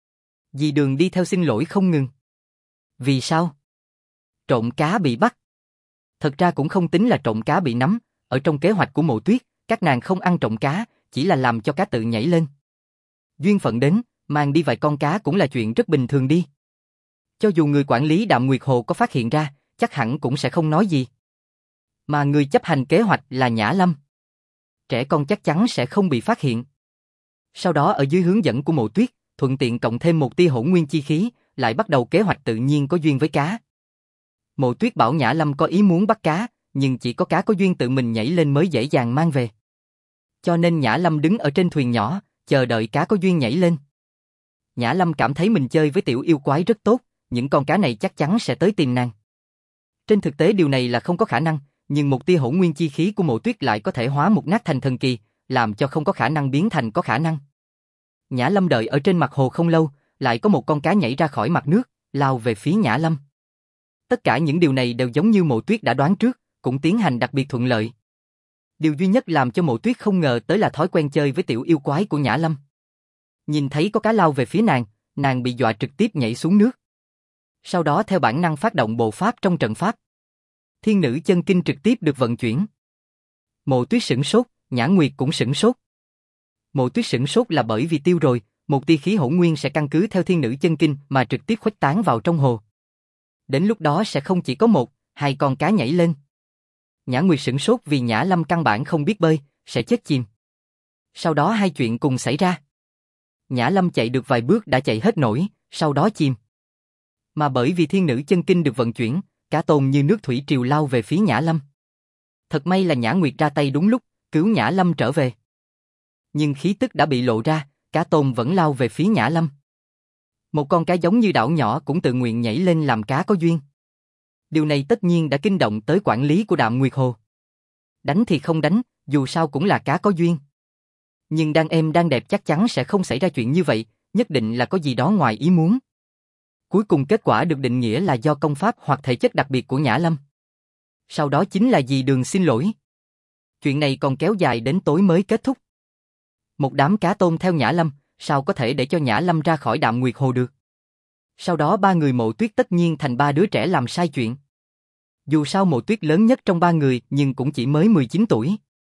Dì Đường đi theo xin lỗi không ngừng. Vì sao? Trộm cá bị bắt. Thật ra cũng không tính là trộm cá bị nắm, ở trong kế hoạch của Mộ Tuyết, các nàng không ăn trộm cá, chỉ là làm cho cá tự nhảy lên. Duyên phận đến, mang đi vài con cá cũng là chuyện rất bình thường đi. Cho dù người quản lý Đạm Nguyệt Hồ có phát hiện ra, chắc hẳn cũng sẽ không nói gì. Mà người chấp hành kế hoạch là Nhã Lâm. Trẻ con chắc chắn sẽ không bị phát hiện. Sau đó ở dưới hướng dẫn của Mộ Tuyết, thuận tiện cộng thêm một tia hỗn nguyên chi khí, lại bắt đầu kế hoạch tự nhiên có duyên với cá. Mộ Tuyết bảo Nhã Lâm có ý muốn bắt cá, nhưng chỉ có cá có duyên tự mình nhảy lên mới dễ dàng mang về. Cho nên Nhã Lâm đứng ở trên thuyền nhỏ, chờ đợi cá có duyên nhảy lên. Nhã Lâm cảm thấy mình chơi với tiểu yêu quái rất tốt, những con cá này chắc chắn sẽ tới tìm nàng. Trên thực tế điều này là không có khả năng, nhưng một tia hỗn nguyên chi khí của Mộ Tuyết lại có thể hóa mục nát thành thần kỳ, làm cho không có khả năng biến thành có khả năng. Nhã Lâm đợi ở trên mặt hồ không lâu, lại có một con cá nhảy ra khỏi mặt nước, lao về phía Nhã Lâm. Tất cả những điều này đều giống như Mộ Tuyết đã đoán trước, cũng tiến hành đặc biệt thuận lợi. Điều duy nhất làm cho Mộ Tuyết không ngờ tới là thói quen chơi với tiểu yêu quái của Nhã Lâm. Nhìn thấy có cá lao về phía nàng bị dọa trực tiếp nhảy xuống nước. Sau đó theo bản năng phát động bộ pháp trong trận pháp. Thiên nữ chân kinh trực tiếp được vận chuyển. Mộ Tuyết sửng sốt, Nhã Nguyệt cũng sửng sốt. Mộ Tuyết sửng sốt là bởi vì tiêu rồi, một tia khí hỗn nguyên sẽ căn cứ theo thiên nữ chân kinh mà trực tiếp khuếch tán vào trong hồ. Đến lúc đó sẽ không chỉ có một, hai con cá nhảy lên. Nhã Nguyệt sửng sốt vì Nhã Lâm căn bản không biết bơi, sẽ chết chìm. Sau đó hai chuyện cùng xảy ra. Nhã Lâm chạy được vài bước đã chạy hết nổi, sau đó chìm. Mà bởi vì thiên nữ chân kinh được vận chuyển, cá tôm như nước thủy triều lao về phía Nhã Lâm. Thật may là Nhã Nguyệt ra tay đúng lúc, cứu Nhã Lâm trở về. Nhưng khí tức đã bị lộ ra, cá tôm vẫn lao về phía Nhã Lâm. Một con cá giống như đảo nhỏ cũng tự nguyện nhảy lên làm cá có duyên. Điều này tất nhiên đã kinh động tới quản lý của Đạm Nguyệt Hồ. Đánh thì không đánh, dù sao cũng là cá có duyên. Nhưng đang êm đang đẹp chắc chắn sẽ không xảy ra chuyện như vậy, nhất định là có gì đó ngoài ý muốn. Cuối cùng kết quả được định nghĩa là do công pháp hoặc thể chất đặc biệt của Nhã Lâm. Sau đó chính là dì Đường xin lỗi. Chuyện này còn kéo dài đến tối mới kết thúc. Một đám cá tôm theo Nhã Lâm, sao có thể để cho Nhã Lâm ra khỏi Đạm Nguyệt Hồ được? Sau đó ba người Mộ Tuyết tất nhiên thành ba đứa trẻ làm sai chuyện. Dù sao Mộ Tuyết lớn nhất trong ba người nhưng cũng chỉ mới 19 tuổi.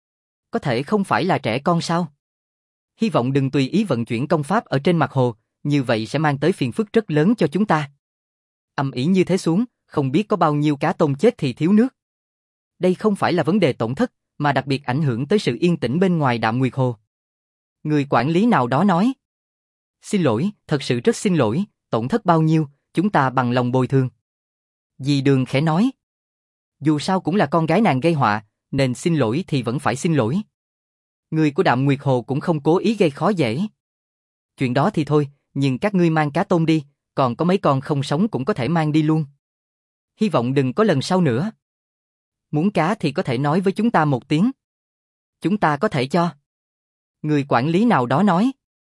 Có thể không phải là trẻ con sao? Hy vọng đừng tùy ý vận chuyển công pháp ở trên mặt hồ, như vậy sẽ mang tới phiền phức rất lớn cho chúng ta. Ầm ĩ như thế xuống, không biết có bao nhiêu cá tôm chết thì thiếu nước. Đây không phải là vấn đề tổn thất, mà đặc biệt ảnh hưởng tới sự yên tĩnh bên ngoài Đạm Nguyệt Hồ. Người quản lý nào đó nói: "Xin lỗi, thật sự rất xin lỗi, tổn thất bao nhiêu, chúng ta bằng lòng bồi thường." Dì Đường khẽ nói: "Dù sao cũng là con gái nàng gây họa, nên xin lỗi thì vẫn phải xin lỗi. Người của Đạm Nguyệt Hồ cũng không cố ý gây khó dễ. Chuyện đó thì thôi, nhưng các ngươi mang cá tôm đi, còn có mấy con không sống cũng có thể mang đi luôn. Hy vọng đừng có lần sau nữa. Muốn cá thì có thể nói với chúng ta một tiếng. Chúng ta có thể cho." Người quản lý nào đó nói.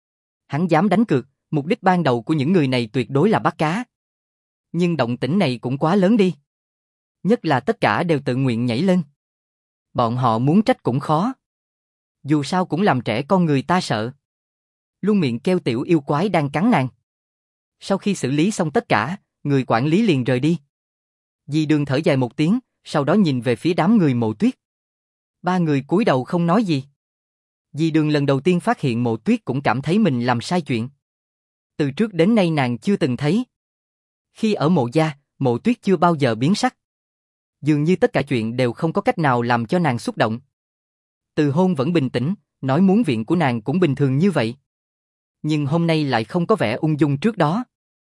Hắn dám đánh cược, mục đích ban đầu của những người này tuyệt đối là bắt cá. Nhưng động tĩnh này cũng quá lớn đi. Nhất là tất cả đều tự nguyện nhảy lên. Bọn họ muốn trách cũng khó. Dù sao cũng làm trẻ con người ta sợ. Luôn miệng kêu tiểu yêu quái đang cắn nàng. Sau khi xử lý xong tất cả, người quản lý liền rời đi. Dì Đường thở dài một tiếng, sau đó nhìn về phía đám người Mộ Tuyết. Ba người cúi đầu không nói gì. Dì Đường lần đầu tiên phát hiện Mộ Tuyết cũng cảm thấy mình làm sai chuyện. Từ trước đến nay nàng chưa từng thấy. Khi ở Mộ gia, Mộ Tuyết chưa bao giờ biến sắc. Dường như tất cả chuyện đều không có cách nào làm cho nàng xúc động. Từ Hôn vẫn bình tĩnh, nói muốn viện của nàng cũng bình thường như vậy. Nhưng hôm nay lại không có vẻ ung dung trước đó.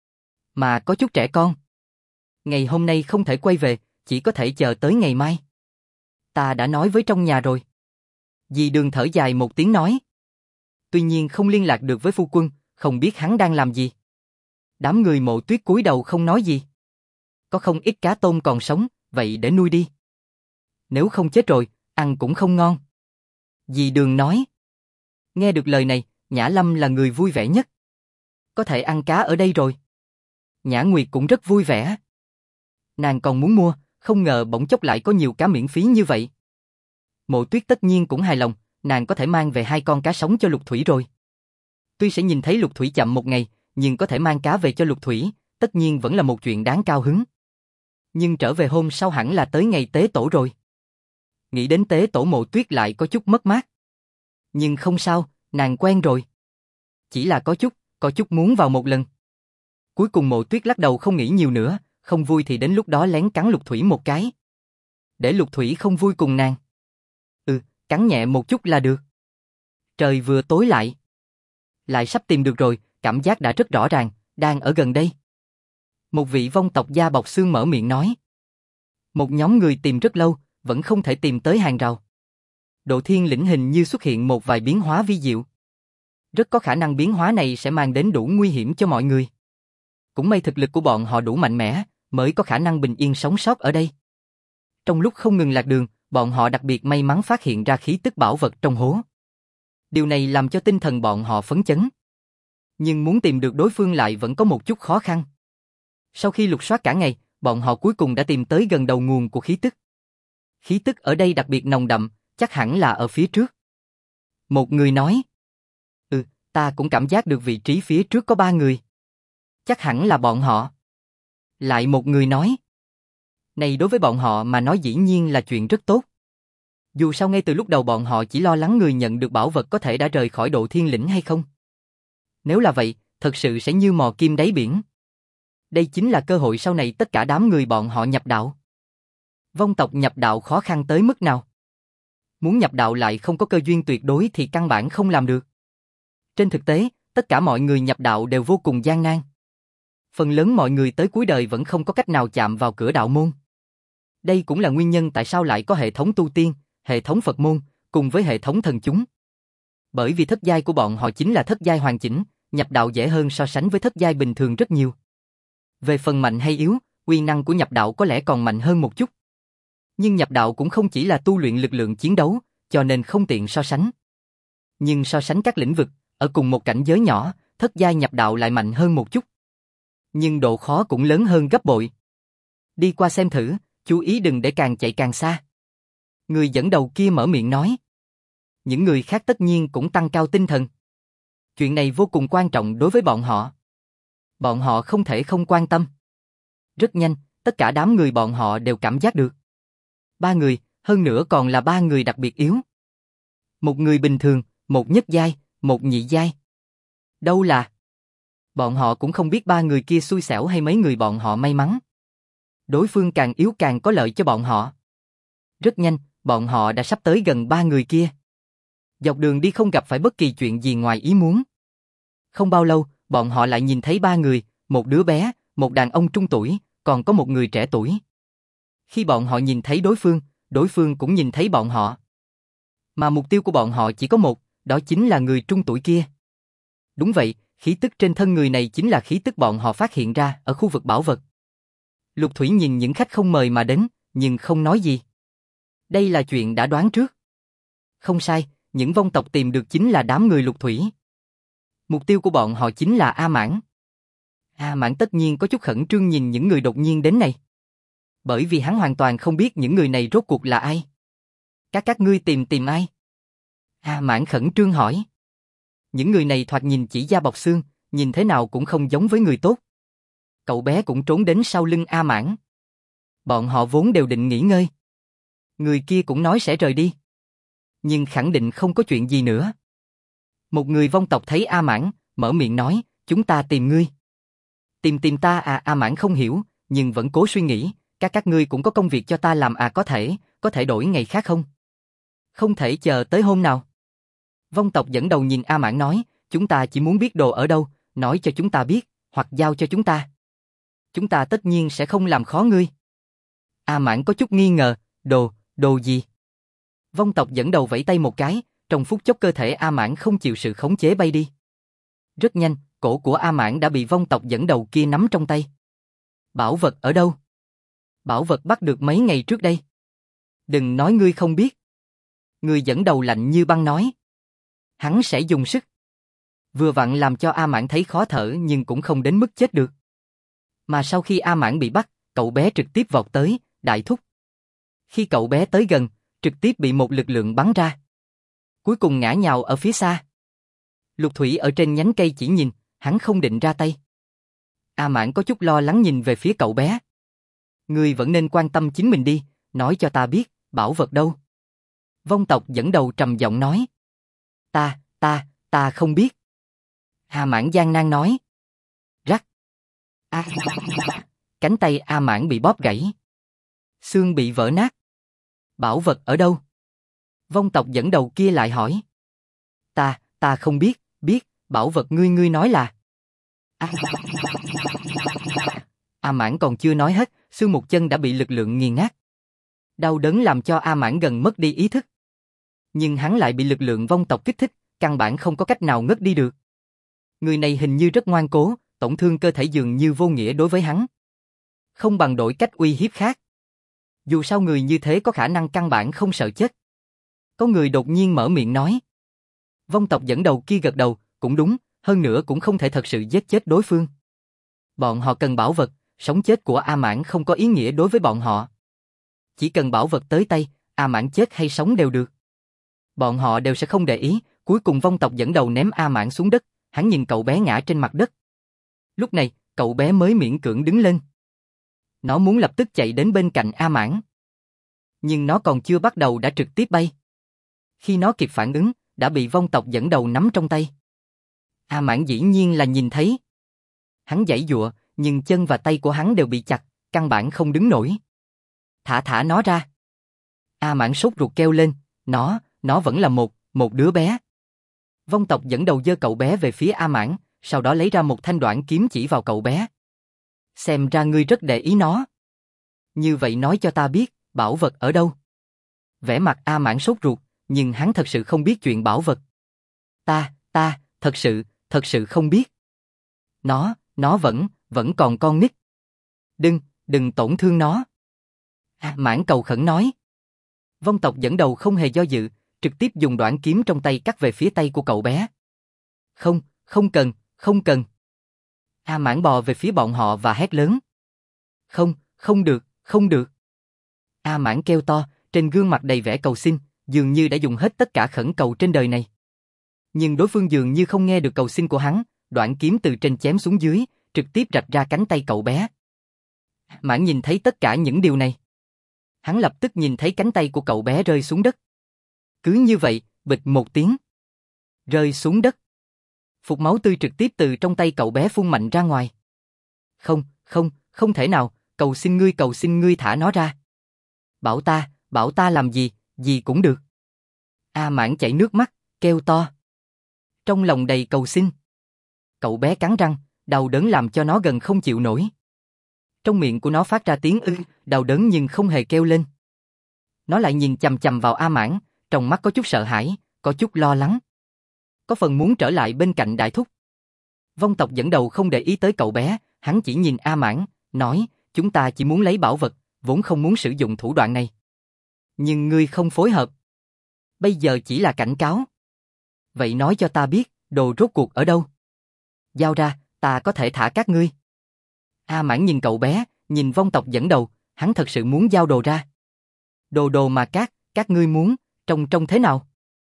Mà có chút trẻ con. Ngày hôm nay không thể quay về, chỉ có thể chờ tới ngày mai. Ta đã nói với trong nhà rồi. Dì Đường thở dài một tiếng nói. Tuy nhiên không liên lạc được với phu quân, không biết hắn đang làm gì. Đám người Mộ Tuyết cúi đầu không nói gì. Có không ít cá tôm còn sống, vậy để nuôi đi. Nếu không chết rồi, ăn cũng không ngon. Dì Đường nói. Nghe được lời này, Nhã Lâm là người vui vẻ nhất. Có thể ăn cá ở đây rồi. Nhã Nguyệt cũng rất vui vẻ. Nàng còn muốn mua, không ngờ bỗng chốc lại có nhiều cá miễn phí như vậy. Mộ Tuyết tất nhiên cũng hài lòng, nàng có thể mang về 2 con cá sống cho Lục Thủy rồi. Tuy sẽ nhìn thấy Lục Thủy chậm một ngày, nhưng có thể mang cá về cho Lục Thủy, tất nhiên vẫn là một chuyện đáng cao hứng. Nhưng trở về hôm sau hẳn là tới ngày tế tổ rồi. Nghĩ đến tế tổ Mộ Tuyết lại có chút mất mát. Nhưng không sao, nàng quen rồi. Chỉ là có chút muốn vào một lần. Cuối cùng Mộ Tuyết lắc đầu không nghĩ nhiều nữa, không vui thì đến lúc đó lén cắn Lục Thủy một cái. Để Lục Thủy không vui cùng nàng. Cắn nhẹ một chút là được. Trời vừa tối lại. Lại sắp tìm được rồi, cảm giác đã rất rõ ràng, đang ở gần đây. Một vị vong tộc da bọc xương mở miệng nói. Một nhóm người tìm rất lâu, vẫn không thể tìm tới hàng rào. Độ thiên lĩnh hình như xuất hiện một vài biến hóa vi diệu. Rất có khả năng biến hóa này sẽ mang đến đủ nguy hiểm cho mọi người. Cũng may thực lực của bọn họ đủ mạnh mẽ, mới có khả năng bình yên sống sót ở đây. Trong lúc không ngừng lạc đường, bọn họ đặc biệt may mắn phát hiện ra khí tức bảo vật trong hố. Điều này làm cho tinh thần bọn họ phấn chấn. Nhưng muốn tìm được đối phương lại vẫn có một chút khó khăn. Sau khi lục soát cả ngày, bọn họ cuối cùng đã tìm tới gần đầu nguồn của khí tức. Khí tức ở đây đặc biệt nồng đậm, chắc hẳn là ở phía trước. Một người nói. Ta cũng cảm giác được vị trí phía trước có 3 người. Chắc hẳn là bọn họ. Lại một người nói. Này đối với bọn họ mà nói dĩ nhiên là chuyện rất tốt. Dù sao ngay từ lúc đầu bọn họ chỉ lo lắng người nhận được bảo vật có thể đã rời khỏi độ thiên lĩnh hay không. Nếu là vậy, thật sự sẽ như mò kim đáy biển. Đây chính là cơ hội sau này tất cả đám người bọn họ nhập đạo. Vong tộc nhập đạo khó khăn tới mức nào? Muốn nhập đạo lại không có cơ duyên tuyệt đối thì căn bản không làm được. Trên thực tế, tất cả mọi người nhập đạo đều vô cùng gian nan. Phần lớn mọi người tới cuối đời vẫn không có cách nào chạm vào cửa đạo môn. Đây cũng là nguyên nhân tại sao lại có hệ thống tu tiên, hệ thống Phật môn, cùng với hệ thống thần chúng. Bởi vì thất giai của bọn họ chính là thất giai hoàn chỉnh, nhập đạo dễ hơn so sánh với thất giai bình thường rất nhiều. Về phần mạnh hay yếu, uy năng của nhập đạo có lẽ còn mạnh hơn một chút. Nhưng nhập đạo cũng không chỉ là tu luyện lực lượng chiến đấu, cho nên không tiện so sánh. Nhưng so sánh các lĩnh vực, ở cùng một cảnh giới nhỏ, thất giai nhập đạo lại mạnh hơn một chút. Nhưng độ khó cũng lớn hơn gấp bội. Đi qua xem thử, chú ý đừng để càng chạy càng xa. Người dẫn đầu kia mở miệng nói. Những người khác tất nhiên cũng tăng cao tinh thần. Chuyện này vô cùng quan trọng đối với bọn họ. Bọn họ không thể không quan tâm. Rất nhanh, tất cả đám người bọn họ đều cảm giác được. 3 người, hơn nữa còn là 3 người đặc biệt yếu. Một người bình thường, một nhất giai, một nhị giai. Đâu là? Bọn họ cũng không biết 3 người kia xui xẻo hay mấy người bọn họ may mắn. Đối phương càng yếu càng có lợi cho bọn họ. Rất nhanh, bọn họ đã sắp tới gần 3 người kia. Dọc đường đi không gặp phải bất kỳ chuyện gì ngoài ý muốn. Không bao lâu, bọn họ lại nhìn thấy 3 người, một đứa bé, một đàn ông trung tuổi, còn có một người trẻ tuổi. Khi bọn họ nhìn thấy đối phương cũng nhìn thấy bọn họ. Mà mục tiêu của bọn họ chỉ có một, đó chính là người trung tuổi kia. Đúng vậy, khí tức trên thân người này chính là khí tức bọn họ phát hiện ra ở khu vực bảo vật. Lục Thủy nhìn những khách không mời mà đến, nhưng không nói gì. Đây là chuyện đã đoán trước. Không sai, những vong tộc tìm được chính là đám người Lục Thủy. Mục tiêu của bọn họ chính là A Mãn. A Mãn tất nhiên có chút khẩn trương nhìn những người đột nhiên đến này. Bởi vì hắn hoàn toàn không biết những người này rốt cuộc là ai. Các ngươi tìm ai? A Mãn khẩn trương hỏi. Những người này thoạt nhìn chỉ da bọc xương, nhìn thế nào cũng không giống với người tốt. Cậu bé cũng trốn đến sau lưng A Mãn. Bọn họ vốn đều định nghỉ ngơi. Người kia cũng nói sẽ rời đi. Nhưng khẳng định không có chuyện gì nữa. Một người vong tộc thấy A Mãn, mở miệng nói, chúng ta tìm ngươi. Tìm ta à? A Mãn không hiểu, nhưng vẫn cố suy nghĩ, các ngươi cũng có công việc cho ta làm à? Có thể đổi ngày khác không? Không thể chờ tới hôm nào. Vong tộc dẫn đầu nhìn A Mãn nói, chúng ta chỉ muốn biết đồ ở đâu, nói cho chúng ta biết, hoặc giao cho chúng ta. Chúng ta tất nhiên sẽ không làm khó ngươi. A Mãn có chút nghi ngờ, đồ gì? Vong tộc dẫn đầu vẫy tay một cái, trong phút chốc cơ thể A Mãn không chịu sự khống chế bay đi. Rất nhanh, cổ của A Mãn đã bị vong tộc dẫn đầu kia nắm trong tay. Bảo vật ở đâu? Bảo vật bắt được mấy ngày trước đây. Đừng nói ngươi không biết. Người dẫn đầu lạnh như băng nói. Hắn sẽ dùng sức. Vừa vặn làm cho A Mãn thấy khó thở nhưng cũng không đến mức chết được. Mà sau khi A Mãn bị bắt, cậu bé trực tiếp vọt tới, đại thúc. Khi cậu bé tới gần, trực tiếp bị một lực lượng bắn ra. Cuối cùng ngã nhào ở phía xa. Lục Thủy ở trên nhánh cây chỉ nhìn, hắn không định ra tay. A Mãn có chút lo lắng nhìn về phía cậu bé. Ngươi vẫn nên quan tâm chính mình đi, nói cho ta biết, bảo vật đâu. Vong tộc dẫn đầu trầm giọng nói. Ta không biết. A Mãn gian nan nói. Rắc. Cánh tay A Mãn bị bóp gãy. Xương bị vỡ nát. Bảo vật ở đâu? Vong tộc dẫn đầu kia lại hỏi. Ta không biết, bảo vật ngươi nói là... A Mãn còn chưa nói hết, xương một chân đã bị lực lượng nghiền nát. Đau đớn làm cho A Mãn gần mất đi ý thức. Nhưng hắn lại bị lực lượng vong tộc kích thích, căn bản không có cách nào ngất đi được. Người này hình như rất ngoan cố, tổn thương cơ thể dường như vô nghĩa đối với hắn. Không bằng đổi cách uy hiếp khác. Dù sao người như thế có khả năng căn bản không sợ chết. Có người đột nhiên mở miệng nói. Vong tộc dẫn đầu kia gật đầu, cũng đúng, hơn nữa cũng không thể thật sự giết chết đối phương. Bọn họ cần bảo vật, sống chết của A Mãn không có ý nghĩa đối với bọn họ. Chỉ cần bảo vật tới tay, A Mãn chết hay sống đều được. Bọn họ đều sẽ không để ý, cuối cùng vong tộc dẫn đầu ném A Mãn xuống đất, hắn nhìn cậu bé ngã trên mặt đất. Lúc này, cậu bé mới miễn cưỡng đứng lên. Nó muốn lập tức chạy đến bên cạnh A Mãn. Nhưng nó còn chưa bắt đầu đã trực tiếp bay. Khi nó kịp phản ứng, đã bị vong tộc dẫn đầu nắm trong tay. A Mãn dĩ nhiên là nhìn thấy. Hắn giãy giụa, nhưng chân và tay của hắn đều bị chặt, căn bản không đứng nổi. Thả nó ra. A Mãn sốt ruột kêu lên, nó vẫn là một đứa bé. Vong tộc dẫn đầu giơ cậu bé về phía A Mãn, sau đó lấy ra một thanh đoạn kiếm chỉ vào cậu bé. Xem ra ngươi rất để ý nó. Như vậy nói cho ta biết, bảo vật ở đâu? Vẻ mặt A Mãn sốt ruột, nhưng hắn thật sự không biết chuyện bảo vật. Ta, thật sự không biết. Nó vẫn còn con nít. Đừng tổn thương nó. A Mãn cầu khẩn nói. Vong tộc dẫn đầu không hề do dự, trực tiếp dùng đoạn kiếm trong tay cắt về phía tay của cậu bé. Không cần. A Mãn bò về phía bọn họ và hét lớn. Không được. A Mãn kêu to, trên gương mặt đầy vẻ cầu xin, dường như đã dùng hết tất cả khẩn cầu trên đời này. Nhưng đối phương dường như không nghe được cầu xin của hắn, đoạn kiếm từ trên chém xuống dưới, trực tiếp rạch ra cánh tay cậu bé. A Mãn nhìn thấy tất cả những điều này. Hắn lập tức nhìn thấy cánh tay của cậu bé rơi xuống đất. Cứ như vậy, bịch một tiếng. Rơi xuống đất. Phục máu tươi trực tiếp từ trong tay cậu bé phun mạnh ra ngoài. Không thể nào, cầu xin ngươi thả nó ra. Bảo ta làm gì cũng được. A Mãn chảy nước mắt, kêu to. Trong lòng đầy cầu xin. Cậu bé cắn răng, đau đớn làm cho nó gần không chịu nổi. Trong miệng của nó phát ra tiếng đau đớn nhưng không hề kêu lên. Nó lại nhìn chằm chằm vào A Mãn, trong mắt có chút sợ hãi, có chút lo lắng. Có phần muốn trở lại bên cạnh đại thúc. Vong tộc dẫn đầu không để ý tới cậu bé, hắn chỉ nhìn A Mãn, nói, chúng ta chỉ muốn lấy bảo vật, vốn không muốn sử dụng thủ đoạn này. Nhưng ngươi không phối hợp. Bây giờ chỉ là cảnh cáo. Vậy nói cho ta biết, đồ rốt cuộc ở đâu? Giao ra, ta có thể thả các ngươi. A Mãn nhìn cậu bé, nhìn vong tộc dẫn đầu, hắn thật sự muốn giao đồ ra. Đồ mà các ngươi muốn, trông thế nào?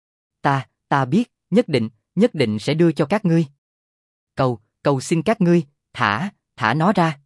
Ta biết, nhất định sẽ đưa cho các ngươi. Cầu xin các ngươi, thả nó ra.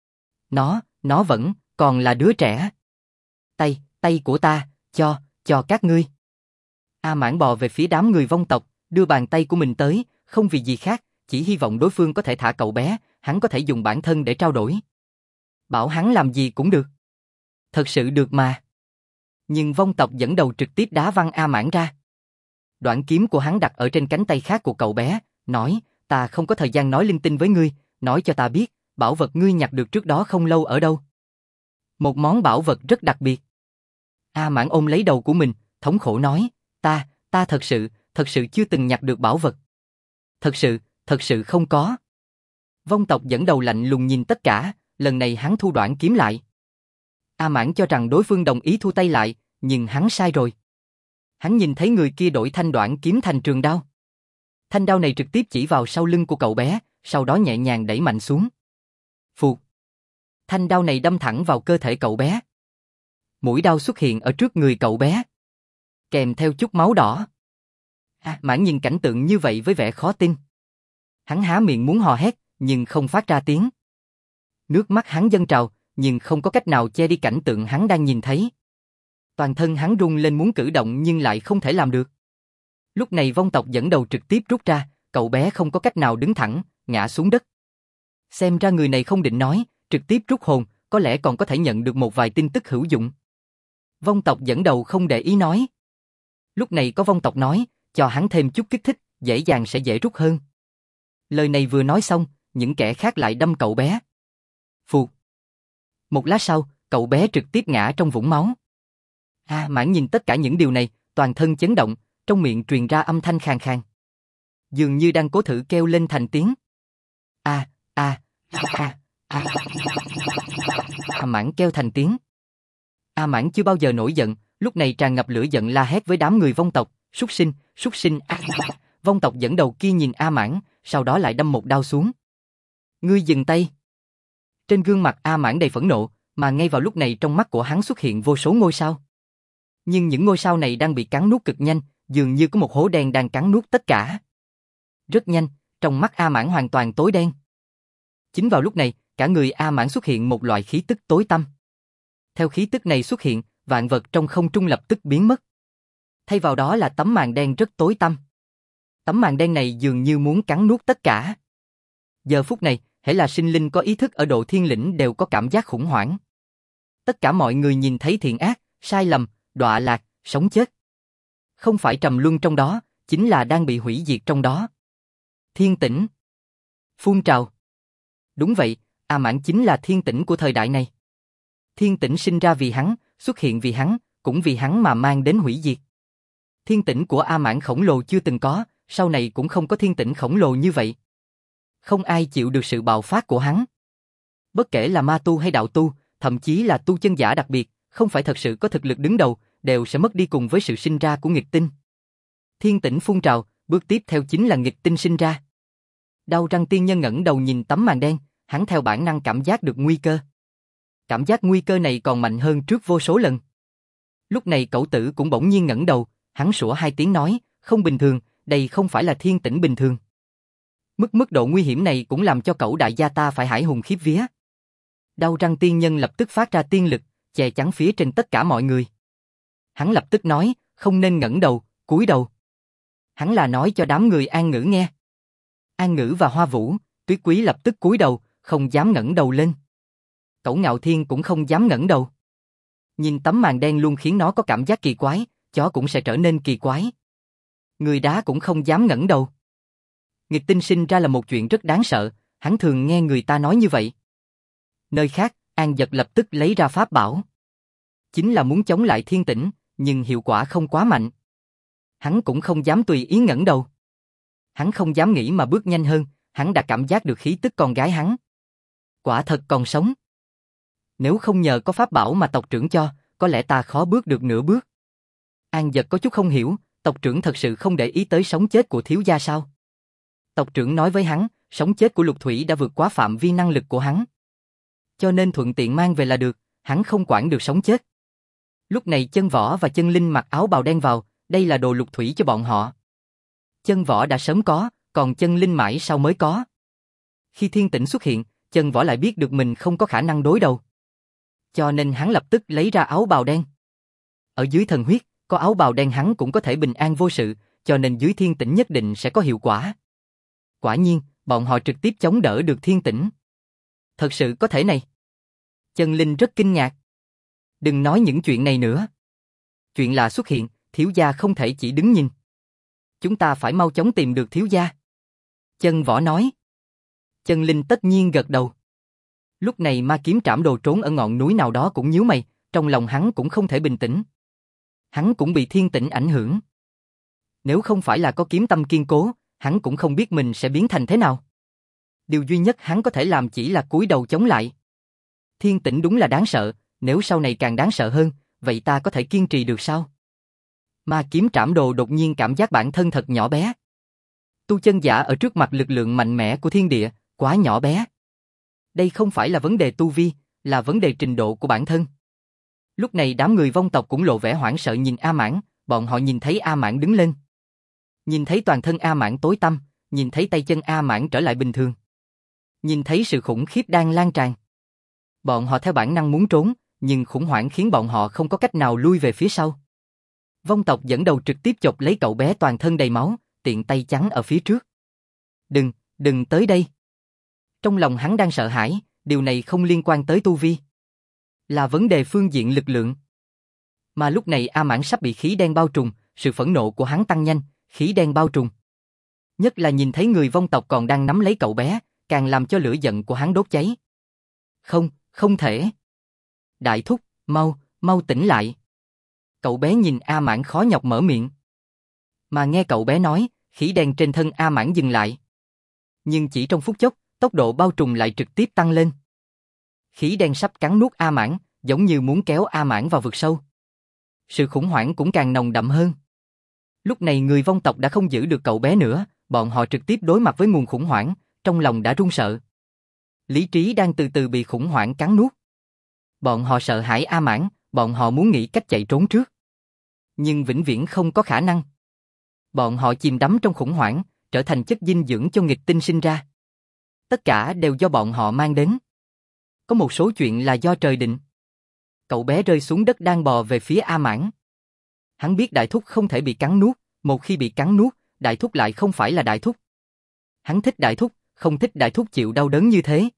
Nó vẫn còn là đứa trẻ. Tay của ta, cho các ngươi. A Mãn bò về phía đám người vong tộc, đưa bàn tay của mình tới, không vì gì khác, chỉ hy vọng đối phương có thể thả cậu bé, hắn có thể dùng bản thân để trao đổi. Bảo hắn làm gì cũng được. Thật sự được mà. Nhưng vong tộc dẫn đầu trực tiếp đá văng A Mãn ra. Đoạn kiếm của hắn đặt ở trên cánh tay khác của cậu bé, nói, ta không có thời gian nói linh tinh với ngươi, nói cho ta biết, bảo vật ngươi nhặt được trước đó không lâu ở đâu. Một món bảo vật rất đặc biệt. A Mãn ôm lấy đầu của mình, thống khổ nói, ta thật sự chưa từng nhặt được bảo vật. Thật sự không có. Vong tộc dẫn đầu lạnh lùng nhìn tất cả, lần này hắn thu đoạn kiếm lại. A Mãn cho rằng đối phương đồng ý thu tay lại, nhưng hắn sai rồi. Hắn nhìn thấy người kia đổi thanh đoạn kiếm thành trường đao. Thanh đao này trực tiếp chỉ vào sau lưng của cậu bé, sau đó nhẹ nhàng đẩy mạnh xuống. Phụt. Thanh đao này đâm thẳng vào cơ thể cậu bé. Mũi đao xuất hiện ở trước người cậu bé, kèm theo chút máu đỏ. A Mãn nhìn cảnh tượng như vậy với vẻ khó tin. Hắn há miệng muốn hò hét, nhưng không phát ra tiếng. Nước mắt hắn dâng trào, nhưng không có cách nào che đi cảnh tượng hắn đang nhìn thấy. Toàn thân hắn run lên muốn cử động nhưng lại không thể làm được. Lúc này vong tộc dẫn đầu trực tiếp rút ra, cậu bé không có cách nào đứng thẳng, ngã xuống đất. Xem ra người này không định nói, trực tiếp rút hồn, có lẽ còn có thể nhận được một vài tin tức hữu dụng. Vong tộc dẫn đầu không để ý nói. Lúc này có vong tộc nói, cho hắn thêm chút kích thích, dễ dàng sẽ dễ rút hơn. Lời này vừa nói xong, những kẻ khác lại đâm cậu bé. Phụt. Một lát sau, cậu bé trực tiếp ngã trong vũng máu. A Mãn nhìn tất cả những điều này, toàn thân chấn động, trong miệng truyền ra âm thanh khàn khàn. Dường như đang cố thử kêu lên thành tiếng. A Mãn kêu thành tiếng. A Mãn chưa bao giờ nổi giận, lúc này tràn ngập lửa giận la hét với đám người vong tộc, súc sinh. Vong tộc dẫn đầu kia nhìn A Mãn, sau đó lại đâm một đao xuống. Ngươi dừng tay. Trên gương mặt A Mãn đầy phẫn nộ, mà ngay vào lúc này trong mắt của hắn xuất hiện vô số ngôi sao. Nhưng những ngôi sao này đang bị cắn nuốt cực nhanh, dường như có một hố đen đang cắn nuốt tất cả. Rất nhanh, trong mắt A Mãn hoàn toàn tối đen. Chính vào lúc này, cả người A Mãn xuất hiện một loại khí tức tối tăm. Theo khí tức này xuất hiện, vạn vật trong không trung lập tức biến mất. Thay vào đó là tấm màn đen rất tối tăm. Tấm màn đen này dường như muốn cắn nuốt tất cả. Giờ phút này, hễ là sinh linh có ý thức ở độ thiên lĩnh đều có cảm giác khủng hoảng. Tất cả mọi người nhìn thấy thiện ác, sai lầm, đọa lạc, sống chết. Không phải trầm luân trong đó, chính là đang bị hủy diệt trong đó. Thiên tĩnh. Phun trào. Đúng vậy, A Mãn chính là thiên tĩnh của thời đại này. Thiên tĩnh sinh ra vì hắn, xuất hiện vì hắn, cũng vì hắn mà mang đến hủy diệt. Thiên tĩnh của A Mãn khổng lồ chưa từng có, sau này cũng không có thiên tĩnh khổng lồ như vậy. Không ai chịu được sự bạo phát của hắn. Bất kể là ma tu hay đạo tu, thậm chí là tu chân giả đặc biệt, không phải thật sự có thực lực đứng đầu, đều sẽ mất đi cùng với sự sinh ra của nghịch tinh. Thiên tĩnh phun trào, bước tiếp theo chính là nghịch tinh sinh ra. Đau răng tiên nhân ngẩng đầu nhìn tấm màn đen, hắn theo bản năng cảm giác được nguy cơ. Cảm giác nguy cơ này còn mạnh hơn trước vô số lần. Lúc này Cẩu Tử cũng bỗng nhiên ngẩng đầu, hắn sủa hai tiếng nói, không bình thường, đây không phải là thiên tĩnh bình thường. Mức độ nguy hiểm này cũng làm cho Cẩu đại gia ta phải hải hùng khiếp vía. Đau răng tiên nhân lập tức phát ra tiên lực, che chắn phía trên tất cả mọi người. Hắn lập tức nói, không nên ngẩng đầu, cúi đầu. Hắn là nói cho đám người An Ngữ nghe. An Ngữ và Hoa Vũ, Tuyết Quý lập tức cúi đầu, không dám ngẩng đầu lên. Cẩu Ngạo Thiên cũng không dám ngẩng đầu. Nhìn tấm màn đen luôn khiến nó có cảm giác kỳ quái, chó cũng sẽ trở nên kỳ quái. Người đá cũng không dám ngẩng đầu. Nghịch tinh sinh ra là một chuyện rất đáng sợ, hắn thường nghe người ta nói như vậy. Nơi khác, An Dật lập tức lấy ra pháp bảo. Chính là muốn chống lại thiên tĩnh, nhưng hiệu quả không quá mạnh. Hắn cũng không dám tùy ý ngẩng đầu. Hắn không dám nghĩ mà bước nhanh hơn, hắn đã cảm giác được khí tức con gái hắn. Quả thật còn sống. Nếu không nhờ có pháp bảo mà tộc trưởng cho, có lẽ ta khó bước được nửa bước. An Dật có chút không hiểu, tộc trưởng thật sự không để ý tới sống chết của thiếu gia sao? Tộc trưởng nói với hắn, sống chết của Lục Thủy đã vượt quá phạm vi năng lực của hắn. Cho nên thuận tiện mang về là được, hắn không quản được sống chết. Lúc này Chân Võ và Chân Linh mặc áo bào đen vào, đây là đồ Lục Thủy cho bọn họ. Chân Võ đã sớm có, còn Chân Linh mãi sau mới có. Khi thiên tĩnh xuất hiện, Chân Võ lại biết được mình không có khả năng đối đầu. Cho nên hắn lập tức lấy ra áo bào đen. Ở dưới thần huyết, có áo bào đen hắn cũng có thể bình an vô sự, cho nên dưới thiên tĩnh nhất định sẽ có hiệu quả. Quả nhiên, bọn họ trực tiếp chống đỡ được thiên tĩnh. Thật sự có thể này. Chân Linh rất kinh ngạc. Đừng nói những chuyện này nữa. Chuyện là xuất hiện, thiếu gia không thể chỉ đứng nhìn. Chúng ta phải mau chóng tìm được thiếu gia. Chân Võ nói. Chân Linh tất nhiên gật đầu. Lúc này Ma Kiếm Trảm Đồ trốn ở ngọn núi nào đó cũng nhíu mày, trong lòng hắn cũng không thể bình tĩnh. Hắn cũng bị thiên tĩnh ảnh hưởng. Nếu không phải là có kiếm tâm kiên cố, hắn cũng không biết mình sẽ biến thành thế nào. Điều duy nhất hắn có thể làm chỉ là cúi đầu chống lại. Thiên tĩnh đúng là đáng sợ, nếu sau này càng đáng sợ hơn, vậy ta có thể kiên trì được sao? Ma Kiếm Trảm Đồ đột nhiên cảm giác bản thân thật nhỏ bé. Tu chân giả ở trước mặt lực lượng mạnh mẽ của thiên địa, quá nhỏ bé. Đây không phải là vấn đề tu vi, là vấn đề trình độ của bản thân. Lúc này đám người vong tộc cũng lộ vẻ hoảng sợ nhìn A Mãn, bọn họ nhìn thấy A Mãn đứng lên. Nhìn thấy toàn thân A Mãn tối tăm, nhìn thấy tay chân A Mãn trở lại bình thường. Nhìn thấy sự khủng khiếp đang lan tràn. Bọn họ theo bản năng muốn trốn, nhưng khủng hoảng khiến bọn họ không có cách nào lui về phía sau. Vong tộc dẫn đầu trực tiếp chộp lấy cậu bé toàn thân đầy máu, tiện tay chắn ở phía trước. Đừng tới đây. Trong lòng hắn đang sợ hãi, điều này không liên quan tới tu vi. Là vấn đề phương diện lực lượng. Mà lúc này A Mãn sắp bị khí đen bao trùm, sự phẫn nộ của hắn tăng nhanh, khí đen bao trùm. Nhất là nhìn thấy người vong tộc còn đang nắm lấy cậu bé, càng làm cho lửa giận của hắn đốt cháy. Không, không thể. Đại thúc, mau tỉnh lại. Cậu bé nhìn A Mãn khó nhọc mở miệng. Mà nghe cậu bé nói, khỉ đen trên thân A Mãn dừng lại. Nhưng chỉ trong phút chốc, tốc độ bao trùm lại trực tiếp tăng lên. Khỉ đen sắp cắn nuốt A Mãn, giống như muốn kéo A Mãn vào vực sâu. Sự khủng hoảng cũng càng nồng đậm hơn. Lúc này người vong tộc đã không giữ được cậu bé nữa, bọn họ trực tiếp đối mặt với nguồn khủng hoảng, trong lòng đã run sợ. Lý trí đang từ từ bị khủng hoảng cắn nuốt. Bọn họ sợ hãi A Mãn, bọn họ muốn nghĩ cách chạy trốn trước. Nhưng vĩnh viễn không có khả năng. Bọn họ chìm đắm trong khủng hoảng, trở thành chất dinh dưỡng cho nghịch tinh sinh ra. Tất cả đều do bọn họ mang đến. Có một số chuyện là do trời định. Cậu bé rơi xuống đất đang bò về phía A Mãn. Hắn biết đại thúc không thể bị cắn nuốt, một khi bị cắn nuốt, đại thúc lại không phải là đại thúc. Hắn thích đại thúc, không thích đại thúc chịu đau đớn như thế.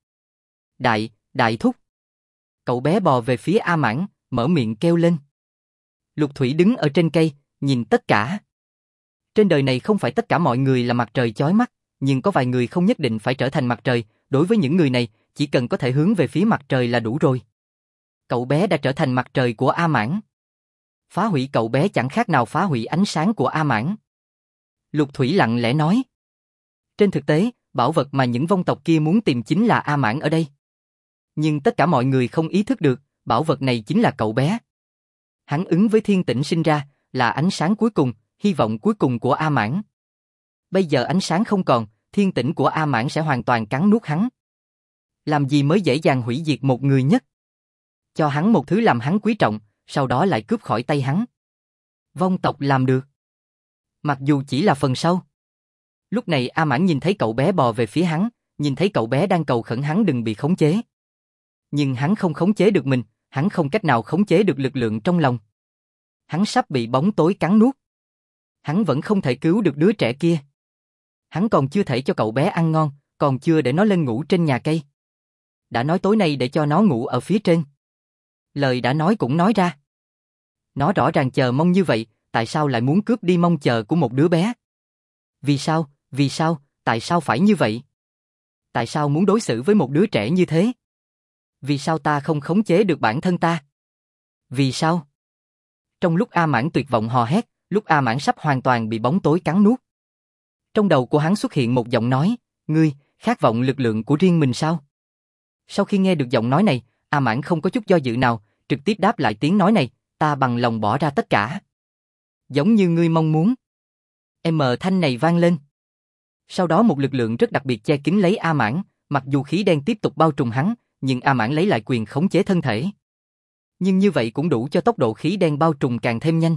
Đại thúc. Cậu bé bò về phía A Mãn, mở miệng kêu lên. Lục Thủy đứng ở trên cây, nhìn tất cả. Trên đời này không phải tất cả mọi người là mặt trời chói mắt, nhưng có vài người không nhất định phải trở thành mặt trời, đối với những người này, chỉ cần có thể hướng về phía mặt trời là đủ rồi. Cậu bé đã trở thành mặt trời của A Mãn. Phá hủy cậu bé chẳng khác nào phá hủy ánh sáng của A Mãn. Lục Thủy lặng lẽ nói. Trên thực tế, bảo vật mà những vong tộc kia muốn tìm chính là A Mãn ở đây. Nhưng tất cả mọi người không ý thức được, bảo vật này chính là cậu bé. Hắn ứng với thiên tĩnh sinh ra, là ánh sáng cuối cùng, hy vọng cuối cùng của A Mãn. Bây giờ ánh sáng không còn, thiên tĩnh của A Mãn sẽ hoàn toàn cắn nuốt hắn. Làm gì mới dễ dàng hủy diệt một người nhất? Cho hắn một thứ làm hắn quý trọng, sau đó lại cướp khỏi tay hắn. Vong tộc làm được. Mặc dù chỉ là phần sau. Lúc này A Mãn nhìn thấy cậu bé bò về phía hắn, nhìn thấy cậu bé đang cầu khẩn hắn đừng bị khống chế. Nhưng hắn không khống chế được mình, hắn không cách nào khống chế được lực lượng trong lòng. Hắn sắp bị bóng tối cắn nuốt. Hắn vẫn không thể cứu được đứa trẻ kia. Hắn còn chưa thể cho cậu bé ăn ngon, còn chưa để nó lên ngủ trên nhà cây. Đã nói tối nay để cho nó ngủ ở phía trên. Lời đã nói cũng nói ra. Nó rõ ràng chờ mong như vậy, tại sao lại muốn cướp đi mong chờ của một đứa bé? Vì sao, tại sao phải như vậy? Tại sao muốn đối xử với một đứa trẻ như thế? Vì sao ta không khống chế được bản thân ta? Vì sao? Trong lúc A Mãn tuyệt vọng hò hét, lúc A Mãn sắp hoàn toàn bị bóng tối cắn nuốt. Trong đầu của hắn xuất hiện một giọng nói, ngươi, khát vọng lực lượng của riêng mình sao? Sau khi nghe được giọng nói này, A Mãn không có chút do dự nào, trực tiếp đáp lại tiếng nói này, ta bằng lòng bỏ ra tất cả. Giống như ngươi mong muốn. Thanh này vang lên. Sau đó một lực lượng rất đặc biệt che kín lấy A Mãn, mặc dù khí đen tiếp tục bao trùm hắn, nhưng A Mãn lấy lại quyền khống chế thân thể. Nhưng như vậy cũng đủ cho tốc độ khí đen bao trùm càng thêm nhanh.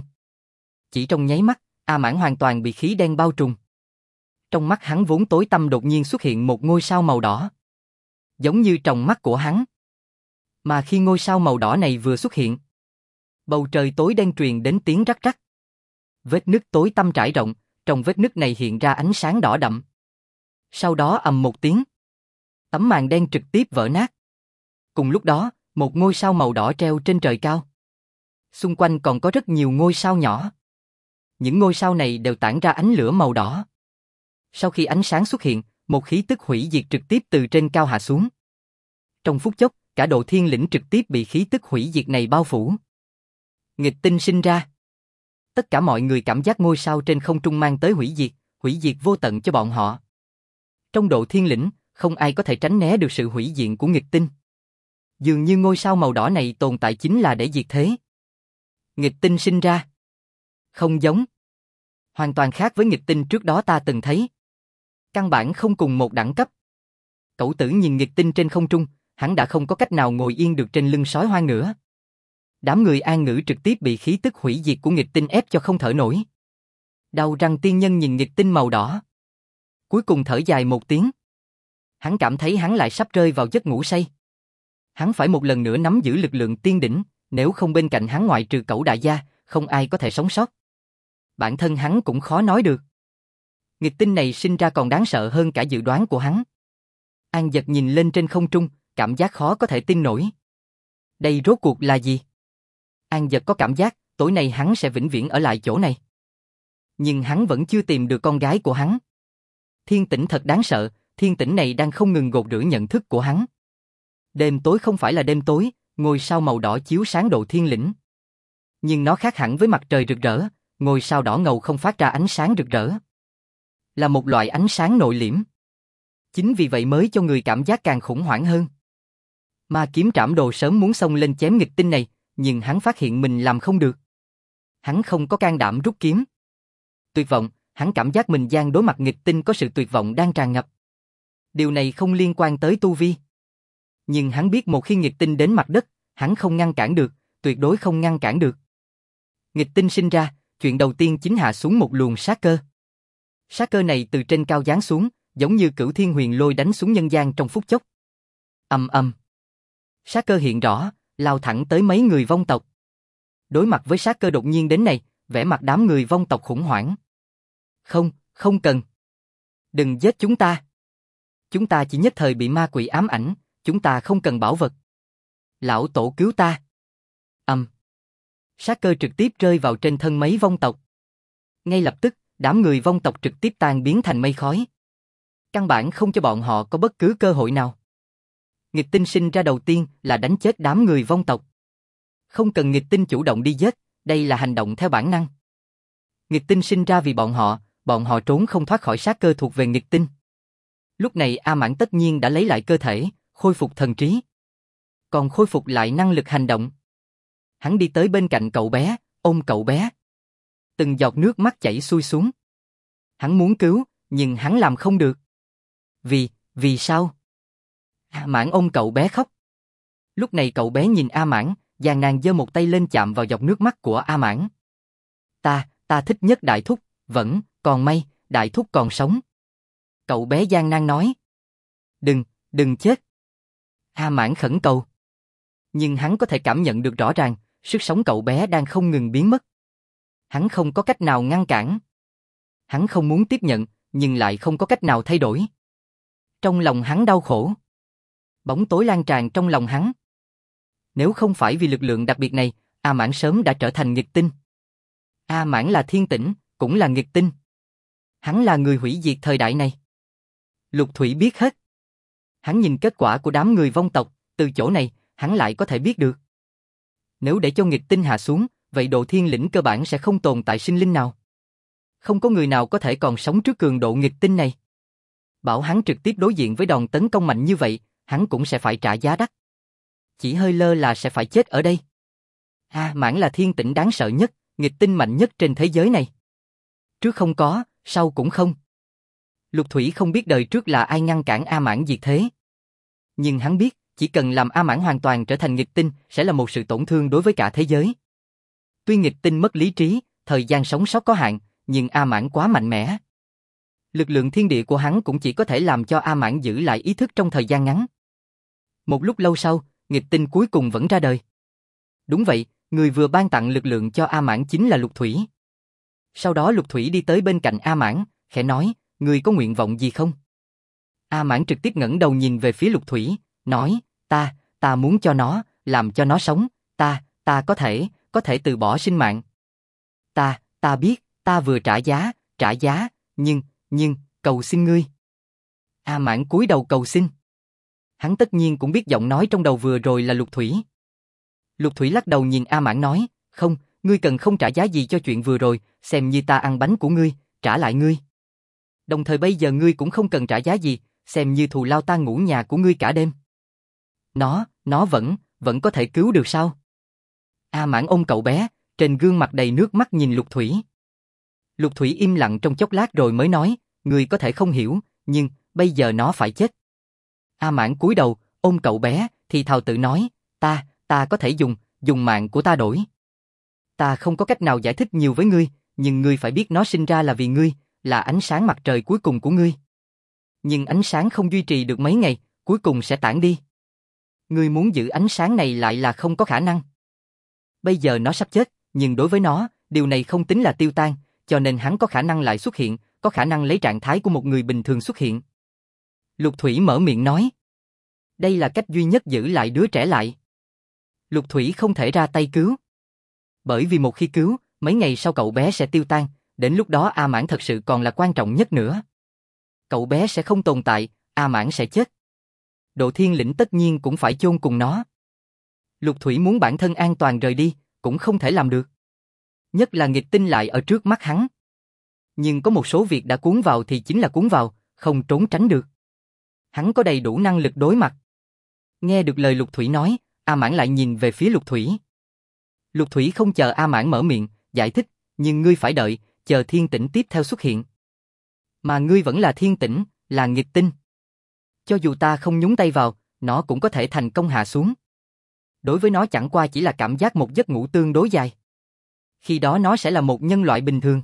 Chỉ trong nháy mắt, A Mãn hoàn toàn bị khí đen bao trùm. Trong mắt hắn vốn tối tăm đột nhiên xuất hiện một ngôi sao màu đỏ. Giống như trong mắt của hắn. Mà khi ngôi sao màu đỏ này vừa xuất hiện, bầu trời tối đen truyền đến tiếng rắc rắc. Vết nứt tối tăm trải rộng, trong vết nứt này hiện ra ánh sáng đỏ đậm. Sau đó ầm một tiếng, tấm màn đen trực tiếp vỡ nát. Cùng lúc đó, một ngôi sao màu đỏ treo trên trời cao. Xung quanh còn có rất nhiều ngôi sao nhỏ. Những ngôi sao này đều tản ra ánh lửa màu đỏ. Sau khi ánh sáng xuất hiện, một khí tức hủy diệt trực tiếp từ trên cao hạ xuống. Trong phút chốc, cả độ thiên lĩnh trực tiếp bị khí tức hủy diệt này bao phủ. Nghịch tinh sinh ra. Tất cả mọi người cảm giác ngôi sao trên không trung mang tới hủy diệt vô tận cho bọn họ. Trong độ thiên lĩnh, không ai có thể tránh né được sự hủy diệt của nghịch tinh. Dường như ngôi sao màu đỏ này tồn tại chính là để diệt thế. Nghịch tinh sinh ra. Không giống. Hoàn toàn khác với nghịch tinh trước đó ta từng thấy. Căn bản không cùng một đẳng cấp. Cẩu Tử nhìn nghịch tinh trên không trung, hắn đã không có cách nào ngồi yên được trên lưng sói hoang nữa. Đám người An Ngữ trực tiếp bị khí tức hủy diệt của nghịch tinh ép cho không thở nổi. Đau răng tiên nhân nhìn nghịch tinh màu đỏ. Cuối cùng thở dài một tiếng. Hắn cảm thấy hắn lại sắp rơi vào giấc ngủ say. Hắn phải một lần nữa nắm giữ lực lượng tiên đỉnh, nếu không bên cạnh hắn ngoại trừ Cẩu đại gia, không ai có thể sống sót. Bản thân hắn cũng khó nói được. Nghịch tinh này sinh ra còn đáng sợ hơn cả dự đoán của hắn. An Dật nhìn lên trên không trung, cảm giác khó có thể tin nổi. Đây rốt cuộc là gì? An Dật có cảm giác, tối nay hắn sẽ vĩnh viễn ở lại chỗ này. Nhưng hắn vẫn chưa tìm được con gái của hắn. Thiên Tĩnh thật đáng sợ, Thiên Tĩnh này đang không ngừng gột rửa nhận thức của hắn. Đêm tối không phải là đêm tối, ngôi sao màu đỏ chiếu sáng độ thiên lĩnh. Nhưng nó khác hẳn với mặt trời rực rỡ, ngôi sao đỏ ngầu không phát ra ánh sáng rực rỡ. Là một loại ánh sáng nội liễm. Chính vì vậy mới cho người cảm giác càng khủng hoảng hơn. Ma kiếm trảm đồ sớm muốn xông lên chém nghịch tinh này, nhưng hắn phát hiện mình làm không được. Hắn không có can đảm rút kiếm. Tuyệt vọng, hắn cảm giác mình đang đối mặt nghịch tinh có sự tuyệt vọng đang tràn ngập. Điều này không liên quan tới tu vi. Nhưng hắn biết một khi nghịch tinh đến mặt đất, hắn không ngăn cản được, tuyệt đối không ngăn cản được. Nghịch tinh sinh ra, chuyện đầu tiên chính hạ xuống một luồng sát cơ. Sát cơ này từ trên cao giáng xuống, giống như cửu thiên huyền lôi đánh xuống nhân gian trong phút chốc. Ầm ầm. Sát cơ hiện rõ, lao thẳng tới mấy người vong tộc. Đối mặt với sát cơ đột nhiên đến này, vẻ mặt đám người vong tộc khủng hoảng. Không, không cần. Đừng giết chúng ta. Chúng ta chỉ nhất thời bị ma quỷ ám ảnh, chúng ta không cần bảo vật. Lão tổ cứu ta. Sát cơ trực tiếp rơi vào trên thân mấy vong tộc. Ngay lập tức, đám người vong tộc trực tiếp tan biến thành mây khói. Căn bản không cho bọn họ có bất cứ cơ hội nào. Nghịch tinh sinh ra đầu tiên là đánh chết đám người vong tộc. Không cần nghịch tinh chủ động đi giết, đây là hành động theo bản năng. Nghịch tinh sinh ra vì bọn họ trốn không thoát khỏi sát cơ thuộc về nghịch tinh. Lúc này A Mãn tất nhiên đã lấy lại cơ thể, khôi phục thần trí. Còn khôi phục lại năng lực hành động. Hắn đi tới bên cạnh cậu bé, ôm cậu bé. Từng giọt nước mắt chảy xuôi xuống. Hắn muốn cứu, nhưng hắn làm không được. Vì sao? A Mãn ôm cậu bé khóc. Lúc này cậu bé nhìn A Mãn, gian nan giơ một tay lên chạm vào giọt nước mắt của A Mãn. Ta thích nhất Đại Thúc, còn may, Đại Thúc còn sống. Cậu bé gian nan nói. Đừng chết. A Mãn khẩn cầu. Nhưng hắn có thể cảm nhận được rõ ràng, sức sống cậu bé đang không ngừng biến mất. Hắn không có cách nào ngăn cản. Hắn không muốn tiếp nhận, nhưng lại không có cách nào thay đổi. Trong lòng hắn đau khổ. Bóng tối lan tràn trong lòng hắn. Nếu không phải vì lực lượng đặc biệt này, A Mãn sớm đã trở thành nghịch tinh. A Mãn là Thiên Tĩnh, cũng là nghịch tinh. Hắn là người hủy diệt thời đại này. Lục Thủy biết hết. Hắn nhìn kết quả của đám người vong tộc, từ chỗ này, hắn lại có thể biết được. Nếu để cho nghịch tinh hạ xuống, vậy độ thiên lĩnh cơ bản sẽ không tồn tại sinh linh nào. Không có người nào có thể còn sống trước cường độ nghịch tinh này. Bảo hắn trực tiếp đối diện với đòn tấn công mạnh như vậy, hắn cũng sẽ phải trả giá đắt. Chỉ hơi lơ là sẽ phải chết ở đây. A Mãn là Thiên Tĩnh đáng sợ nhất, nghịch tinh mạnh nhất trên thế giới này. Trước không có, sau cũng không. Lục Thủy không biết đời trước là ai ngăn cản A Mãn diệt thế. Nhưng hắn biết, chỉ cần làm A Mãn hoàn toàn trở thành nghịch tinh sẽ là một sự tổn thương đối với cả thế giới. Tuy nghịch tinh mất lý trí, thời gian sống sót có hạn, nhưng A Mãn quá mạnh mẽ. Lực lượng thiên địa của hắn cũng chỉ có thể làm cho A Mãn giữ lại ý thức trong thời gian ngắn. Một lúc lâu sau, nghịch tinh cuối cùng vẫn ra đời. Đúng vậy, người vừa ban tặng lực lượng cho A Mãn chính là Lục Thủy. Sau đó Lục Thủy đi tới bên cạnh A Mãn, khẽ nói, ngươi có nguyện vọng gì không? A Mãn trực tiếp ngẩng đầu nhìn về phía Lục Thủy, nói, ta muốn cho nó, làm cho nó sống, ta có thể từ bỏ sinh mạng. Ta biết, ta vừa trả giá, nhưng, cầu xin ngươi. A Mãn cúi đầu cầu xin. Hắn tất nhiên cũng biết giọng nói trong đầu vừa rồi là Lục Thủy. Lục Thủy lắc đầu nhìn A Mãn nói, không, ngươi cần không trả giá gì cho chuyện vừa rồi, xem như ta ăn bánh của ngươi, trả lại ngươi. Đồng thời bây giờ ngươi cũng không cần trả giá gì, xem như thù lao ta ngủ nhà của ngươi cả đêm. Nó vẫn có thể cứu được sao? A Mãn ôm cậu bé, trên gương mặt đầy nước mắt nhìn Lục Thủy. Lục Thủy im lặng trong chốc lát rồi mới nói, ngươi có thể không hiểu, nhưng bây giờ nó phải chết. A Mãn cúi đầu, ôm cậu bé, thì thào tự nói, ta có thể dùng mạng của ta đổi. Ta không có cách nào giải thích nhiều với ngươi, nhưng ngươi phải biết nó sinh ra là vì ngươi, là ánh sáng mặt trời cuối cùng của ngươi. Nhưng ánh sáng không duy trì được mấy ngày, cuối cùng sẽ tản đi. Ngươi muốn giữ ánh sáng này lại là không có khả năng. Bây giờ nó sắp chết, nhưng đối với nó, điều này không tính là tiêu tan, cho nên hắn có khả năng lại xuất hiện, có khả năng lấy trạng thái của một người bình thường xuất hiện. Lục Thủy mở miệng nói. Đây là cách duy nhất giữ lại đứa trẻ lại. Lục Thủy không thể ra tay cứu. Bởi vì một khi cứu, mấy ngày sau cậu bé sẽ tiêu tan, đến lúc đó A Mãn thật sự còn là quan trọng nhất nữa. Cậu bé sẽ không tồn tại, A Mãn sẽ chết. Độ Thiên Lĩnh tất nhiên cũng phải chôn cùng nó. Lục Thủy muốn bản thân an toàn rời đi, cũng không thể làm được. Nhất là nghịch tinh lại ở trước mắt hắn. Nhưng có một số việc đã cuốn vào thì chính là cuốn vào, không trốn tránh được. Hắn có đầy đủ năng lực đối mặt. Nghe được lời Lục Thủy nói, A Mãn lại nhìn về phía Lục Thủy. Lục Thủy không chờ A Mãn mở miệng, giải thích, nhưng ngươi phải đợi, chờ Thiên Tĩnh tiếp theo xuất hiện. Mà ngươi vẫn là Thiên Tĩnh, là nghịch tinh. Cho dù ta không nhúng tay vào, nó cũng có thể thành công hạ xuống. Đối với nó chẳng qua chỉ là cảm giác một giấc ngủ tương đối dài. Khi đó nó sẽ là một nhân loại bình thường.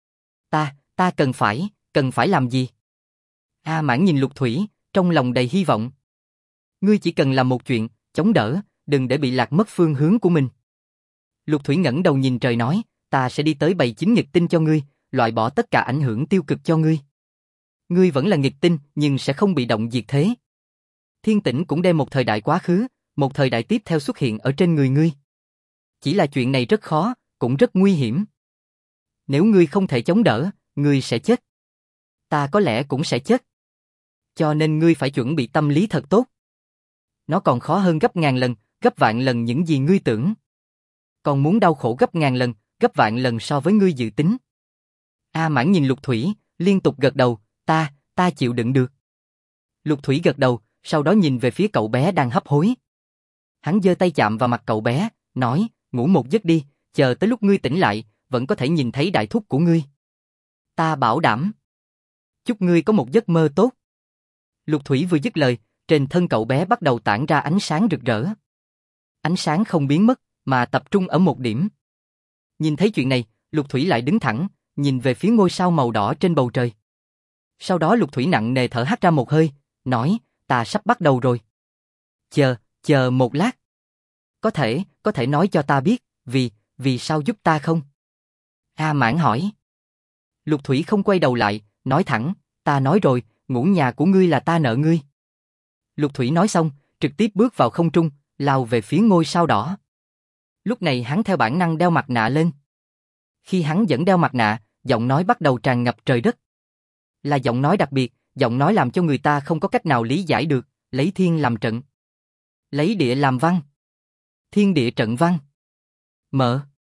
Ta cần phải làm gì? A Mãn nhìn Lục Thủy, trong lòng đầy hy vọng. Ngươi chỉ cần làm một chuyện, chống đỡ, đừng để bị lạc mất phương hướng của mình. Lục Thủy ngẩng đầu nhìn trời nói, ta sẽ đi tới 79 nghịch tinh cho ngươi, loại bỏ tất cả ảnh hưởng tiêu cực cho ngươi. Ngươi vẫn là nghịch tinh, nhưng sẽ không bị động diệt thế. Thiên Tĩnh cũng đem một thời đại quá khứ, một thời đại tiếp theo xuất hiện ở trên người ngươi. Chỉ là chuyện này rất khó, cũng rất nguy hiểm. Nếu ngươi không thể chống đỡ, ngươi sẽ chết. Ta có lẽ cũng sẽ chết. Cho nên ngươi phải chuẩn bị tâm lý thật tốt. Nó còn khó hơn gấp ngàn lần, gấp vạn lần những gì ngươi tưởng. Còn muốn đau khổ gấp ngàn lần, gấp vạn lần so với ngươi dự tính. A Mãn nhìn Lục Thủy, liên tục gật đầu, ta chịu đựng được. Lục Thủy gật đầu, sau đó nhìn về phía cậu bé đang hấp hối. Hắn giơ tay chạm vào mặt cậu bé, nói, ngủ một giấc đi, chờ tới lúc ngươi tỉnh lại, vẫn có thể nhìn thấy đại thúc của ngươi. Ta bảo đảm. Chúc ngươi có một giấc mơ tốt. Lục Thủy vừa dứt lời, trên thân cậu bé bắt đầu tản ra ánh sáng rực rỡ. Ánh sáng không biến mất, mà tập trung ở một điểm. Nhìn thấy chuyện này, Lục Thủy lại đứng thẳng, nhìn về phía ngôi sao màu đỏ trên bầu trời. Sau đó Lục Thủy nặng nề thở hắt ra một hơi, nói, ta sắp bắt đầu rồi. Chờ một lát. Có thể nói cho ta biết, vì sao giúp ta không? A Mãn hỏi. Lục Thủy không quay đầu lại, nói thẳng, ta nói rồi, ngũ nhà của ngươi là ta nợ ngươi. Lục Thủy nói xong, trực tiếp bước vào không trung, lao về phía ngôi sao đỏ. Lúc này hắn theo bản năng đeo mặt nạ lên. Khi hắn vẫn đeo mặt nạ, giọng nói bắt đầu tràn ngập trời đất. Là giọng nói đặc biệt, giọng nói làm cho người ta không có cách nào lý giải được, lấy thiên làm trận. Lấy địa làm văn. Thiên địa trận văn. Mở.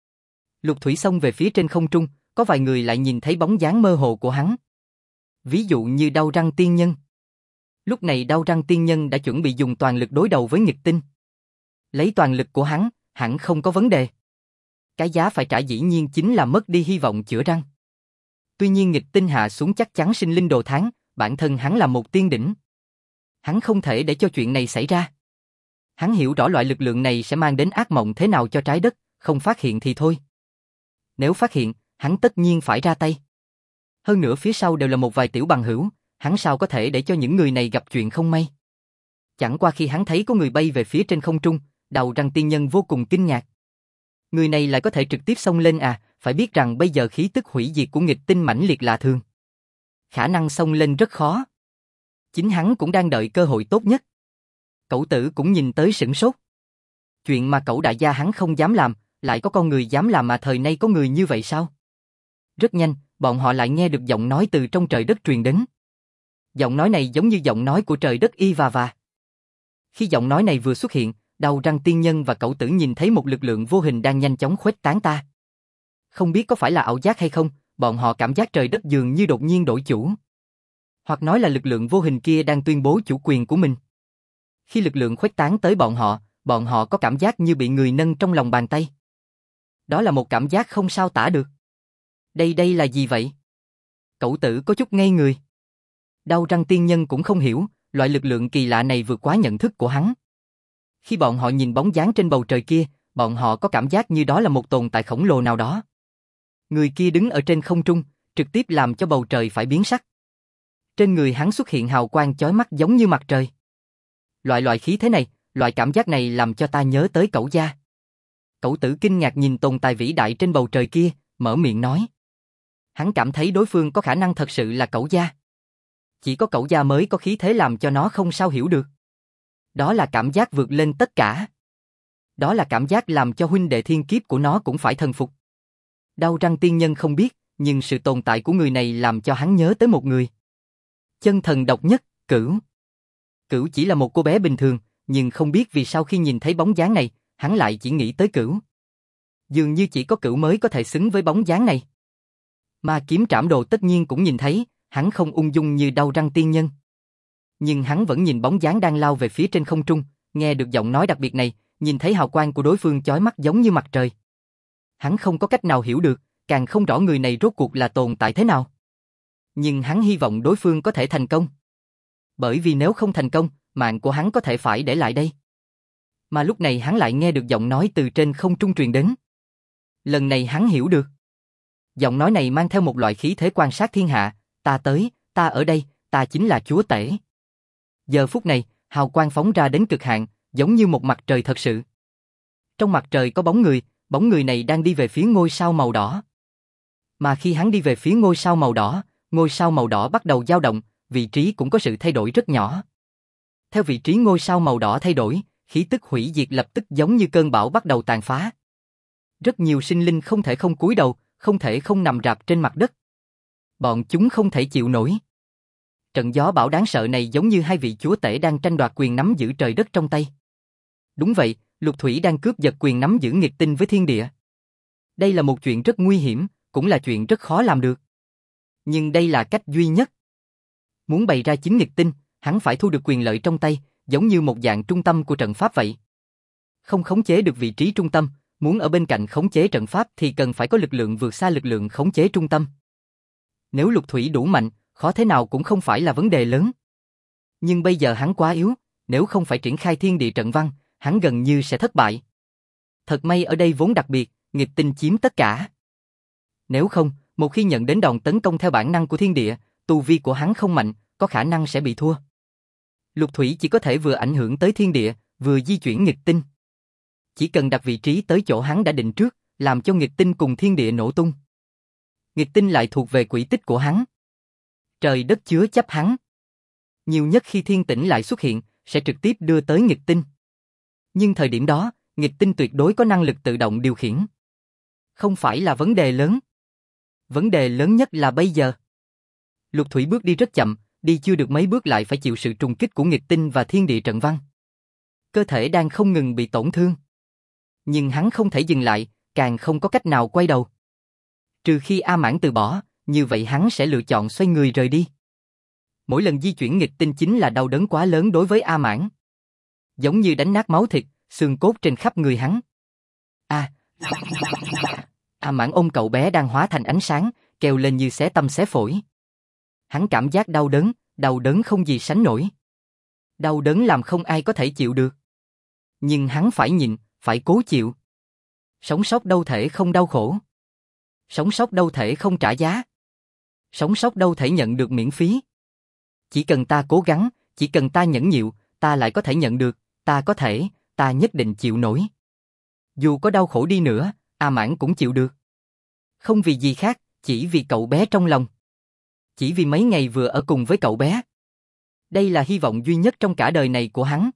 Lục Thủy xông về phía trên không trung, có vài người lại nhìn thấy bóng dáng mơ hồ của hắn. Ví dụ như Đau Răng Tiên Nhân. Lúc này Đau Răng Tiên Nhân đã chuẩn bị dùng toàn lực đối đầu với nghịch tinh. Lấy toàn lực của hắn, hẳn không có vấn đề. Cái giá phải trả dĩ nhiên chính là mất đi hy vọng chữa răng. Tuy nhiên nghịch tinh hạ xuống chắc chắn sinh linh đồ thán, bản thân hắn là một tiên đỉnh. Hắn không thể để cho chuyện này xảy ra. Hắn hiểu rõ loại lực lượng này sẽ mang đến ác mộng thế nào cho trái đất, không phát hiện thì thôi. Nếu phát hiện, hắn tất nhiên phải ra tay. Hơn nữa phía sau đều là một vài tiểu bằng hữu, hắn sao có thể để cho những người này gặp chuyện không may. Chẳng qua khi hắn thấy có người bay về phía trên không trung, Đầu Răng Tiên Nhân vô cùng kinh ngạc. Người này lại có thể trực tiếp xông lên à, phải biết rằng bây giờ khí tức hủy diệt của nghịch tinh mãnh liệt lạ thường. Khả năng xông lên rất khó. Chính hắn cũng đang đợi cơ hội tốt nhất. Cẩu Tử cũng nhìn tới sửng sốt. Chuyện mà Cẩu đại gia hắn không dám làm, lại có con người dám làm mà thời nay có người như vậy sao? Rất nhanh, bọn họ lại nghe được giọng nói từ trong trời đất truyền đến. Giọng nói này giống như giọng nói của trời đất Y và. Khi giọng nói này vừa xuất hiện, Đầu Răng Tiên Nhân và Cẩu Tử nhìn thấy một lực lượng vô hình đang nhanh chóng khuếch tán ta. Không biết có phải là ảo giác hay không, bọn họ cảm giác trời đất dường như đột nhiên đổi chủ. Hoặc nói là lực lượng vô hình kia đang tuyên bố chủ quyền của mình. Khi lực lượng khuếch tán tới bọn họ có cảm giác như bị người nâng trong lòng bàn tay. Đó là một cảm giác không sao tả được. Đây là gì vậy? Cẩu Tử có chút ngây người. Đau Răng Tiên Nhân cũng không hiểu, loại lực lượng kỳ lạ này vượt quá nhận thức của hắn. Khi bọn họ nhìn bóng dáng trên bầu trời kia, bọn họ có cảm giác như đó là một tồn tại khổng lồ nào đó. Người kia đứng ở trên không trung, trực tiếp làm cho bầu trời phải biến sắc. Trên người hắn xuất hiện hào quang chói mắt giống như mặt trời. Loại khí thế này, loại cảm giác này làm cho ta nhớ tới Cẩu gia. Cẩu Tử kinh ngạc nhìn tồn tại vĩ đại trên bầu trời kia, mở miệng nói. Hắn cảm thấy đối phương có khả năng thật sự là Cẩu gia. Chỉ có Cẩu gia mới có khí thế làm cho nó không sao hiểu được. Đó là cảm giác vượt lên tất cả. Đó là cảm giác làm cho huynh đệ thiên kiếp của nó cũng phải thần phục. Đau Răng Tiên Nhân không biết, nhưng sự tồn tại của người này làm cho hắn nhớ tới một người. Chân thần độc nhất, Cửu. Cửu chỉ là một cô bé bình thường, nhưng không biết vì sao khi nhìn thấy bóng dáng này, hắn lại chỉ nghĩ tới Cửu. Dường như chỉ có Cửu mới có thể xứng với bóng dáng này. Mà kiếm trảm đồ tất nhiên cũng nhìn thấy, hắn không ung dung như Đau Răng tiên nhân. Nhưng hắn vẫn nhìn bóng dáng đang lao về phía trên không trung, nghe được giọng nói đặc biệt này, nhìn thấy hào quang của đối phương chói mắt giống như mặt trời. Hắn không có cách nào hiểu được, càng không rõ người này rốt cuộc là tồn tại thế nào. Nhưng hắn hy vọng đối phương có thể thành công. Bởi vì nếu không thành công, mạng của hắn có thể phải để lại đây. Mà lúc này hắn lại nghe được giọng nói từ trên không trung truyền đến. Lần này hắn hiểu được. Giọng nói này mang theo một loại khí thế quan sát thiên hạ, ta tới, ta ở đây, ta chính là chúa tể. Giờ phút này, hào quang phóng ra đến cực hạn, giống như một mặt trời thật sự. Trong mặt trời có bóng người này đang đi về phía ngôi sao màu đỏ. Mà khi hắn đi về phía ngôi sao màu đỏ bắt đầu dao động, vị trí cũng có sự thay đổi rất nhỏ. Theo vị trí ngôi sao màu đỏ thay đổi, khí tức hủy diệt lập tức giống như cơn bão bắt đầu tàn phá. Rất nhiều sinh linh không thể không cúi đầu, không thể không nằm rạp trên mặt đất. Bọn chúng không thể chịu nổi. Trận gió bão đáng sợ này giống như hai vị chúa tể đang tranh đoạt quyền nắm giữ trời đất trong tay. Đúng vậy, Lục Thủy đang cướp giật quyền nắm giữ nghịch tinh với thiên địa. Đây là một chuyện rất nguy hiểm, cũng là chuyện rất khó làm được. Nhưng đây là cách duy nhất. Muốn bày ra chính nghịch tinh, hắn phải thu được quyền lợi trong tay, giống như một dạng trung tâm của trận pháp vậy. Không khống chế được vị trí trung tâm, muốn ở bên cạnh khống chế trận pháp thì cần phải có lực lượng vượt xa lực lượng khống chế trung tâm. Nếu Lục Thủy đủ mạnh, khó thế nào cũng không phải là vấn đề lớn. Nhưng bây giờ hắn quá yếu, nếu không phải triển khai thiên địa trận văn, hắn gần như sẽ thất bại. Thật may ở đây vốn đặc biệt, nghịch tinh chiếm tất cả. Nếu không, một khi nhận đến đòn tấn công theo bản năng của thiên địa, tu vi của hắn không mạnh, có khả năng sẽ bị thua. Lục Thủy chỉ có thể vừa ảnh hưởng tới thiên địa, vừa di chuyển nghịch tinh. Chỉ cần đặt vị trí tới chỗ hắn đã định trước, làm cho nghịch tinh cùng thiên địa nổ tung. Nghịch tinh lại thuộc về quỹ tích của hắn. Trời đất chứa chấp hắn. Nhiều nhất khi thiên tĩnh lại xuất hiện, sẽ trực tiếp đưa tới nghịch tinh. Nhưng thời điểm đó, nghịch tinh tuyệt đối có năng lực tự động điều khiển. Không phải là vấn đề lớn. Vấn đề lớn nhất là bây giờ. Lục Thủy bước đi rất chậm, đi chưa được mấy bước lại phải chịu sự trùng kích của nghịch tinh và thiên địa trận văn. Cơ thể đang không ngừng bị tổn thương. Nhưng hắn không thể dừng lại, càng không có cách nào quay đầu. Trừ khi A Mãn từ bỏ, như vậy hắn sẽ lựa chọn xoay người rời đi. Mỗi lần di chuyển nghịch tinh chính là đau đớn quá lớn đối với A Mãn. Giống như đánh nát máu thịt, xương cốt trên khắp người hắn. A Mãn ôm cậu bé đang hóa thành ánh sáng, kêu lên như xé tâm xé phổi. Hắn cảm giác đau đớn không gì sánh nổi. Đau đớn làm không ai có thể chịu được. Nhưng hắn phải nhịn, phải cố chịu. Sống sót đâu thể không đau khổ. Sống sót đâu thể không trả giá. Sống sót đâu thể nhận được miễn phí. Chỉ cần ta cố gắng, chỉ cần ta nhẫn nhịn, ta lại có thể nhận được, ta nhất định chịu nổi. Dù có đau khổ đi nữa, A Mãn cũng chịu được. Không vì gì khác, chỉ vì cậu bé trong lòng. Chỉ vì mấy ngày vừa ở cùng với cậu bé. Đây là hy vọng duy nhất trong cả đời này của hắn.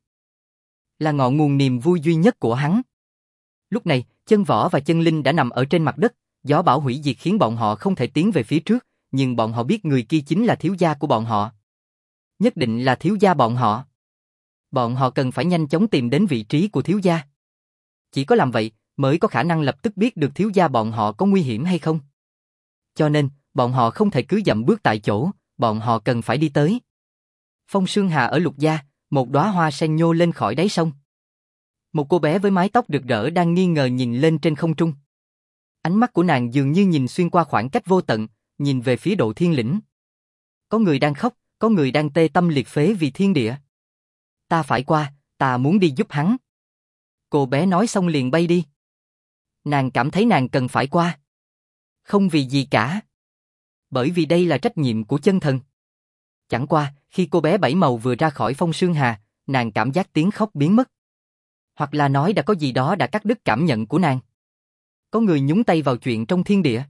Là ngọn nguồn niềm vui duy nhất của hắn. Lúc này, Chân Võ và Chân Linh đã nằm ở trên mặt đất, gió bão hủy diệt khiến bọn họ không thể tiến về phía trước, nhưng bọn họ biết người kia chính là thiếu gia của bọn họ. Nhất định là thiếu gia bọn họ. Bọn họ cần phải nhanh chóng tìm đến vị trí của thiếu gia. Chỉ có làm vậy, mới có khả năng lập tức biết được thiếu gia bọn họ có nguy hiểm hay không. Cho nên, bọn họ không thể cứ dậm bước tại chỗ, bọn họ cần phải đi tới. Phong Sương Hà ở Lục gia, một đóa hoa sen nhô lên khỏi đáy sông. Một cô bé với mái tóc rực rỡ đang nghi ngờ nhìn lên trên không trung. Ánh mắt của nàng dường như nhìn xuyên qua khoảng cách vô tận, nhìn về phía Độ Thiên Lĩnh. Có người đang khóc, có người đang tê tâm liệt phế vì thiên địa. Ta phải qua, ta muốn đi giúp hắn. Cô bé nói xong liền bay đi. Nàng cảm thấy nàng cần phải qua. Không vì gì cả. Bởi vì đây là trách nhiệm của chân thần. Chẳng qua, khi cô bé bảy màu vừa ra khỏi Phong Sương Hà, nàng cảm giác tiếng khóc biến mất. Hoặc là nói đã có gì đó đã cắt đứt cảm nhận của nàng. Có người nhúng tay vào chuyện trong thiên địa.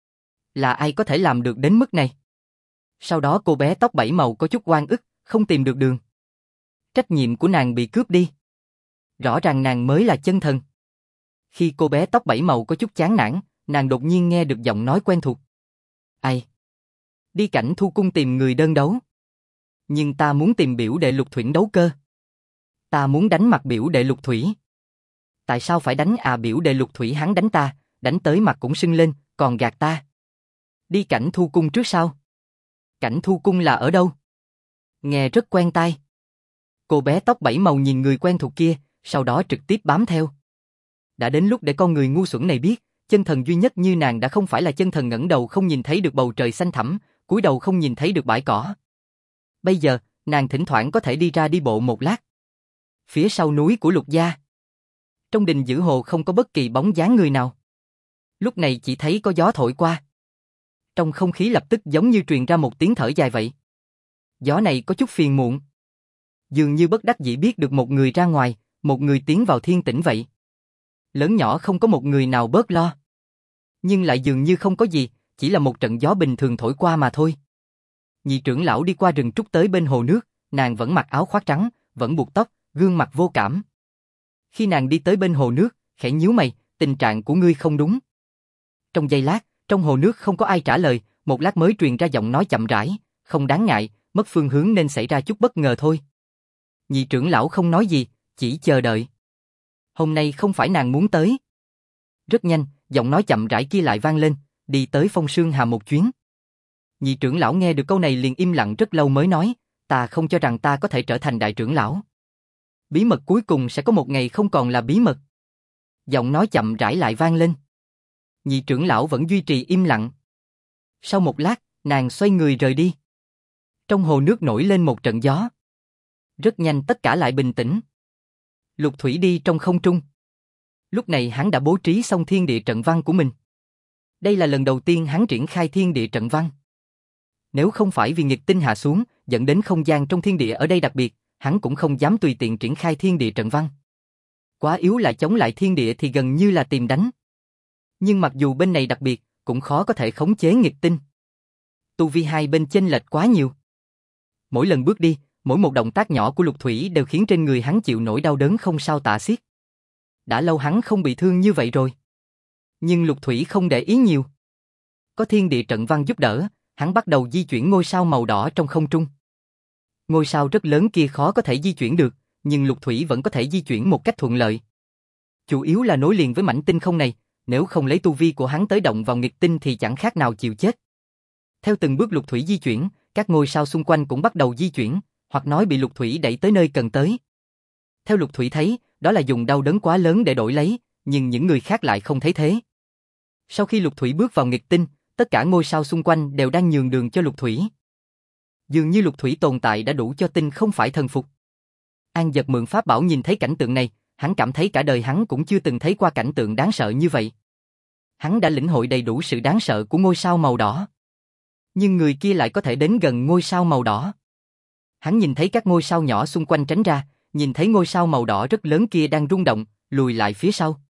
Là ai có thể làm được đến mức này? Sau đó cô bé tóc bảy màu có chút oan ức, không tìm được đường. Trách nhiệm của nàng bị cướp đi. Rõ ràng nàng mới là chân thần. Khi cô bé tóc bảy màu có chút chán nản, nàng đột nhiên nghe được giọng nói quen thuộc. Ai? Đi Cảnh Thu Cung tìm người đơn đấu. Nhưng ta muốn tìm biểu đệ Lục Thủy đấu cơ. Ta muốn đánh mặt biểu đệ Lục Thủy. Tại sao phải đánh biểu đệ Lục Thủy hắn đánh ta, đánh tới mặt cũng sưng lên, còn gạt ta. Đi Cảnh Thu Cung trước sao? Cảnh Thu Cung là ở đâu? Nghe rất quen tai. Cô bé tóc bảy màu nhìn người quen thuộc kia, sau đó trực tiếp bám theo. Đã đến lúc để con người ngu xuẩn này biết, chân thần duy nhất như nàng đã không phải là chân thần ngẩng đầu không nhìn thấy được bầu trời xanh thẳm, cúi đầu không nhìn thấy được bãi cỏ. Bây giờ, nàng thỉnh thoảng có thể đi ra đi bộ một lát. Phía sau núi của Lục gia, trong đình Giữ Hồ không có bất kỳ bóng dáng người nào. Lúc này chỉ thấy có gió thổi qua. Trong không khí lập tức giống như truyền ra một tiếng thở dài vậy. Gió này có chút phiền muộn. Dường như bất đắc dĩ biết được một người ra ngoài, một người tiến vào thiên tĩnh vậy. Lớn nhỏ không có một người nào bớt lo. Nhưng lại dường như không có gì, chỉ là một trận gió bình thường thổi qua mà thôi. Nhị trưởng lão đi qua rừng trúc tới bên hồ nước, nàng vẫn mặc áo khoác trắng, vẫn buộc tóc, gương mặt vô cảm. Khi nàng đi tới bên hồ nước, khẽ nhíu mày, tình trạng của ngươi không đúng. Trong giây lát, trong hồ nước không có ai trả lời, một lát mới truyền ra giọng nói chậm rãi, không đáng ngại, mất phương hướng nên xảy ra chút bất ngờ thôi. Nhị trưởng lão không nói gì, chỉ chờ đợi. Hôm nay không phải nàng muốn tới. Rất nhanh, giọng nói chậm rãi kia lại vang lên, đi tới Phong Sương Hà một chuyến. Nhị trưởng lão nghe được câu này liền im lặng rất lâu mới nói, ta không cho rằng ta có thể trở thành đại trưởng lão. Bí mật cuối cùng sẽ có một ngày không còn là bí mật. Giọng nói chậm rãi lại vang lên. Nhị trưởng lão vẫn duy trì im lặng. Sau một lát, nàng xoay người rời đi. Trong hồ nước nổi lên một trận gió. Rất nhanh tất cả lại bình tĩnh. Lục Thủy đi trong không trung. Lúc này hắn đã bố trí xong thiên địa trận văn của mình. Đây là lần đầu tiên hắn triển khai thiên địa trận văn. Nếu không phải vì nghịch tinh hạ xuống, dẫn đến không gian trong thiên địa ở đây đặc biệt, hắn cũng không dám tùy tiện triển khai thiên địa trận văn. Quá yếu lại chống lại thiên địa thì gần như là tìm đánh. Nhưng mặc dù bên này đặc biệt, cũng khó có thể khống chế nghịch tinh. Tu vi hai bên chênh lệch quá nhiều. Mỗi lần bước đi, mỗi một động tác nhỏ của Lục Thủy đều khiến trên người hắn chịu nỗi đau đớn không sao tả xiết. Đã lâu hắn không bị thương như vậy rồi. Nhưng Lục Thủy không để ý nhiều. Có thiên địa trận văn giúp đỡ, hắn bắt đầu di chuyển ngôi sao màu đỏ trong không trung. Ngôi sao rất lớn kia khó có thể di chuyển được, nhưng Lục Thủy vẫn có thể di chuyển một cách thuận lợi. Chủ yếu là nối liền với mảnh tinh không này, nếu không lấy tu vi của hắn tới động vào nghịch tinh thì chẳng khác nào chịu chết. Theo từng bước Lục Thủy di chuyển, các ngôi sao xung quanh cũng bắt đầu di chuyển, hoặc nói bị Lục Thủy đẩy tới nơi cần tới. Theo Lục Thủy thấy, đó là dùng đau đớn quá lớn để đổi lấy, nhưng những người khác lại không thấy thế. Sau khi Lục Thủy bước vào nghịch tinh, tất cả ngôi sao xung quanh đều đang nhường đường cho Lục Thủy. Dường như Lục Thủy tồn tại đã đủ cho tinh không phải thần phục. An Dật mượn pháp bảo nhìn thấy cảnh tượng này, hắn cảm thấy cả đời hắn cũng chưa từng thấy qua cảnh tượng đáng sợ như vậy. Hắn đã lĩnh hội đầy đủ sự đáng sợ của ngôi sao màu đỏ. Nhưng người kia lại có thể đến gần ngôi sao màu đỏ. Hắn nhìn thấy các ngôi sao nhỏ xung quanh tránh ra, nhìn thấy ngôi sao màu đỏ rất lớn kia đang rung động, lùi lại phía sau.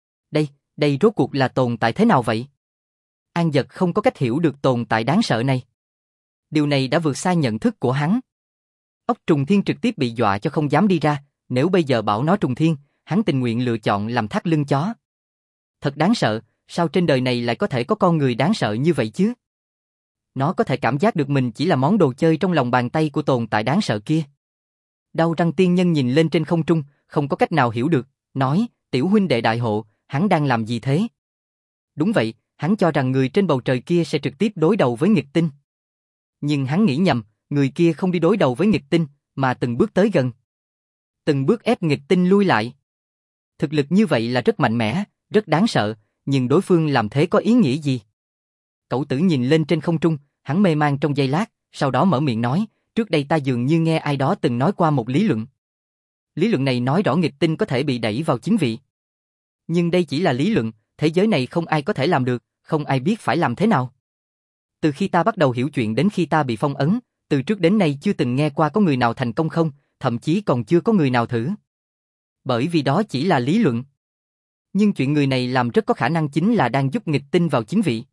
Đây rốt cuộc là tồn tại thế nào vậy? An Dật không có cách hiểu được tồn tại đáng sợ này. Điều này đã vượt xa nhận thức của hắn. Ốc Trùng Thiên trực tiếp bị dọa cho không dám đi ra, nếu bây giờ bảo nó Trùng Thiên, hắn tình nguyện lựa chọn làm thắt lưng chó. Thật đáng sợ, sao trên đời này lại có thể có con người đáng sợ như vậy chứ? Nó có thể cảm giác được mình chỉ là món đồ chơi trong lòng bàn tay của tồn tại đáng sợ kia. Đau Răng tiên nhân nhìn lên trên không trung, không có cách nào hiểu được, nói, tiểu huynh đệ đại hộ, hắn đang làm gì thế? Đúng vậy, hắn cho rằng người trên bầu trời kia sẽ trực tiếp đối đầu với nghịch tinh. Nhưng hắn nghĩ nhầm, người kia không đi đối đầu với nghịch tinh, mà từng bước tới gần. Từng bước ép nghịch tinh lui lại. Thực lực như vậy là rất mạnh mẽ, rất đáng sợ, nhưng đối phương làm thế có ý nghĩa gì? Cẩu Tử nhìn lên trên không trung, hắn mê man trong giây lát, sau đó mở miệng nói, trước đây ta dường như nghe ai đó từng nói qua một lý luận. Lý luận này nói rõ nghịch tinh có thể bị đẩy vào chính vị. Nhưng đây chỉ là lý luận, thế giới này không ai có thể làm được, không ai biết phải làm thế nào. Từ khi ta bắt đầu hiểu chuyện đến khi ta bị phong ấn, từ trước đến nay chưa từng nghe qua có người nào thành công không, thậm chí còn chưa có người nào thử. Bởi vì đó chỉ là lý luận. Nhưng chuyện người này làm rất có khả năng chính là đang giúp nghịch tinh vào chính vị.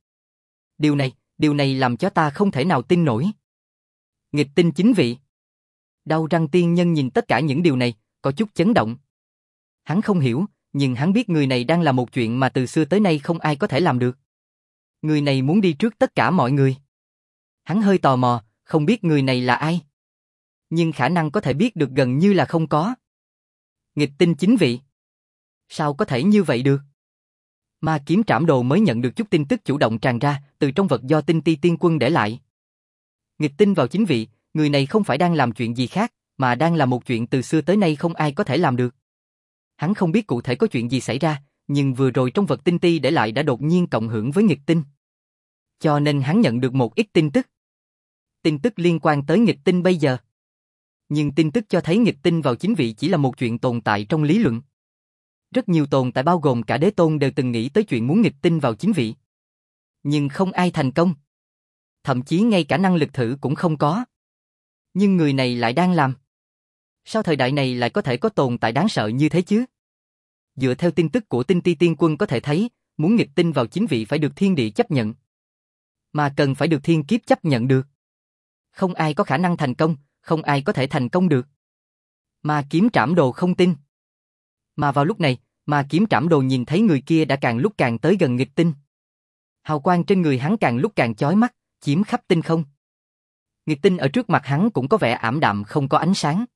Điều này làm cho ta không thể nào tin nổi. Nghịch tinh chính vị. Đau Răng tiên nhân nhìn tất cả những điều này, có chút chấn động. Hắn không hiểu, nhưng hắn biết người này đang làm một chuyện mà từ xưa tới nay không ai có thể làm được. Người này muốn đi trước tất cả mọi người. Hắn hơi tò mò, không biết người này là ai. Nhưng khả năng có thể biết được gần như là không có. Nghịch tinh chính vị. Sao có thể như vậy được? Ma kiếm trảm đồ mới nhận được chút tin tức chủ động tràn ra từ trong vật do Tinh Ti Tiên Quân để lại. Nghịch tinh vào chính vị, người này không phải đang làm chuyện gì khác, mà đang làm một chuyện từ xưa tới nay không ai có thể làm được. Hắn không biết cụ thể có chuyện gì xảy ra, nhưng vừa rồi trong vật Tinh Ti để lại đã đột nhiên cộng hưởng với nghịch tinh. Cho nên hắn nhận được một ít tin tức. Tin tức liên quan tới nghịch tinh bây giờ. Nhưng tin tức cho thấy nghịch tinh vào chính vị chỉ là một chuyện tồn tại trong lý luận. Rất nhiều tồn tại bao gồm cả đế tôn đều từng nghĩ tới chuyện muốn nghịch tinh vào chính vị. Nhưng không ai thành công. Thậm chí ngay cả năng lực thử cũng không có. Nhưng người này lại đang làm. Sao thời đại này lại có thể có tồn tại đáng sợ như thế chứ? Dựa theo tin tức của Tinh Ti Tiên Quân có thể thấy, muốn nghịch tinh vào chính vị phải được thiên địa chấp nhận. Mà cần phải được thiên kiếp chấp nhận được. Không ai có khả năng thành công, không ai có thể thành công được. Ma kiếm trảm đồ không tin. Mà vào lúc này, ma kiếm trảm đồ nhìn thấy người kia đã càng lúc càng tới gần nghịch tinh. Hào quang trên người hắn càng lúc càng chói mắt, chiếm khắp tinh không. Nghịch tinh ở trước mặt hắn cũng có vẻ ảm đạm không có ánh sáng.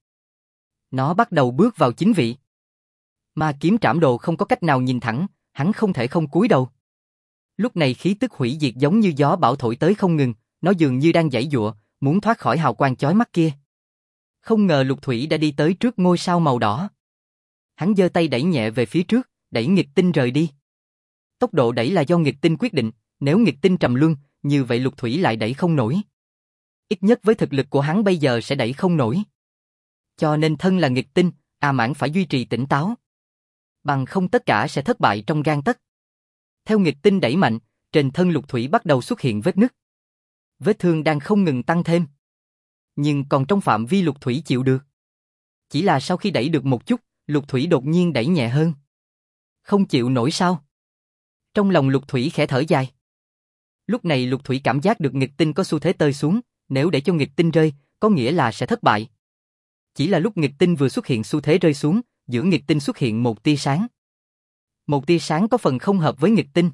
Nó bắt đầu bước vào chính vị. Ma kiếm trảm đồ không có cách nào nhìn thẳng, hắn không thể không cúi đầu. Lúc này khí tức hủy diệt giống như gió bão thổi tới không ngừng, nó dường như đang giãy giụa, muốn thoát khỏi hào quang chói mắt kia. Không ngờ Lục Thủy đã đi tới trước ngôi sao màu đỏ. Hắn giơ tay đẩy nhẹ về phía trước, đẩy nghịch tinh rời đi. Tốc độ đẩy là do nghịch tinh quyết định, nếu nghịch tinh trầm luân, như vậy Lục Thủy lại đẩy không nổi. Ít nhất với thực lực của hắn bây giờ sẽ đẩy không nổi. Cho nên thân là nghịch tinh, A Mãn phải duy trì tỉnh táo. Bằng không tất cả sẽ thất bại trong gang tấc. Theo nghịch tinh đẩy mạnh, trên thân Lục Thủy bắt đầu xuất hiện vết nứt. Vết thương đang không ngừng tăng thêm. Nhưng còn trong phạm vi Lục Thủy chịu được. Chỉ là sau khi đẩy được một chút, Lục Thủy đột nhiên đẩy nhẹ hơn. Không chịu nổi sao? Trong lòng Lục Thủy khẽ thở dài. Lúc này Lục Thủy cảm giác được nghịch tinh có xu thế tơi xuống, nếu để cho nghịch tinh rơi, có nghĩa là sẽ thất bại. Chỉ là lúc nghịch tinh vừa xuất hiện xu thế rơi xuống, giữa nghịch tinh xuất hiện một tia sáng. Một tia sáng có phần không hợp với nghịch tinh.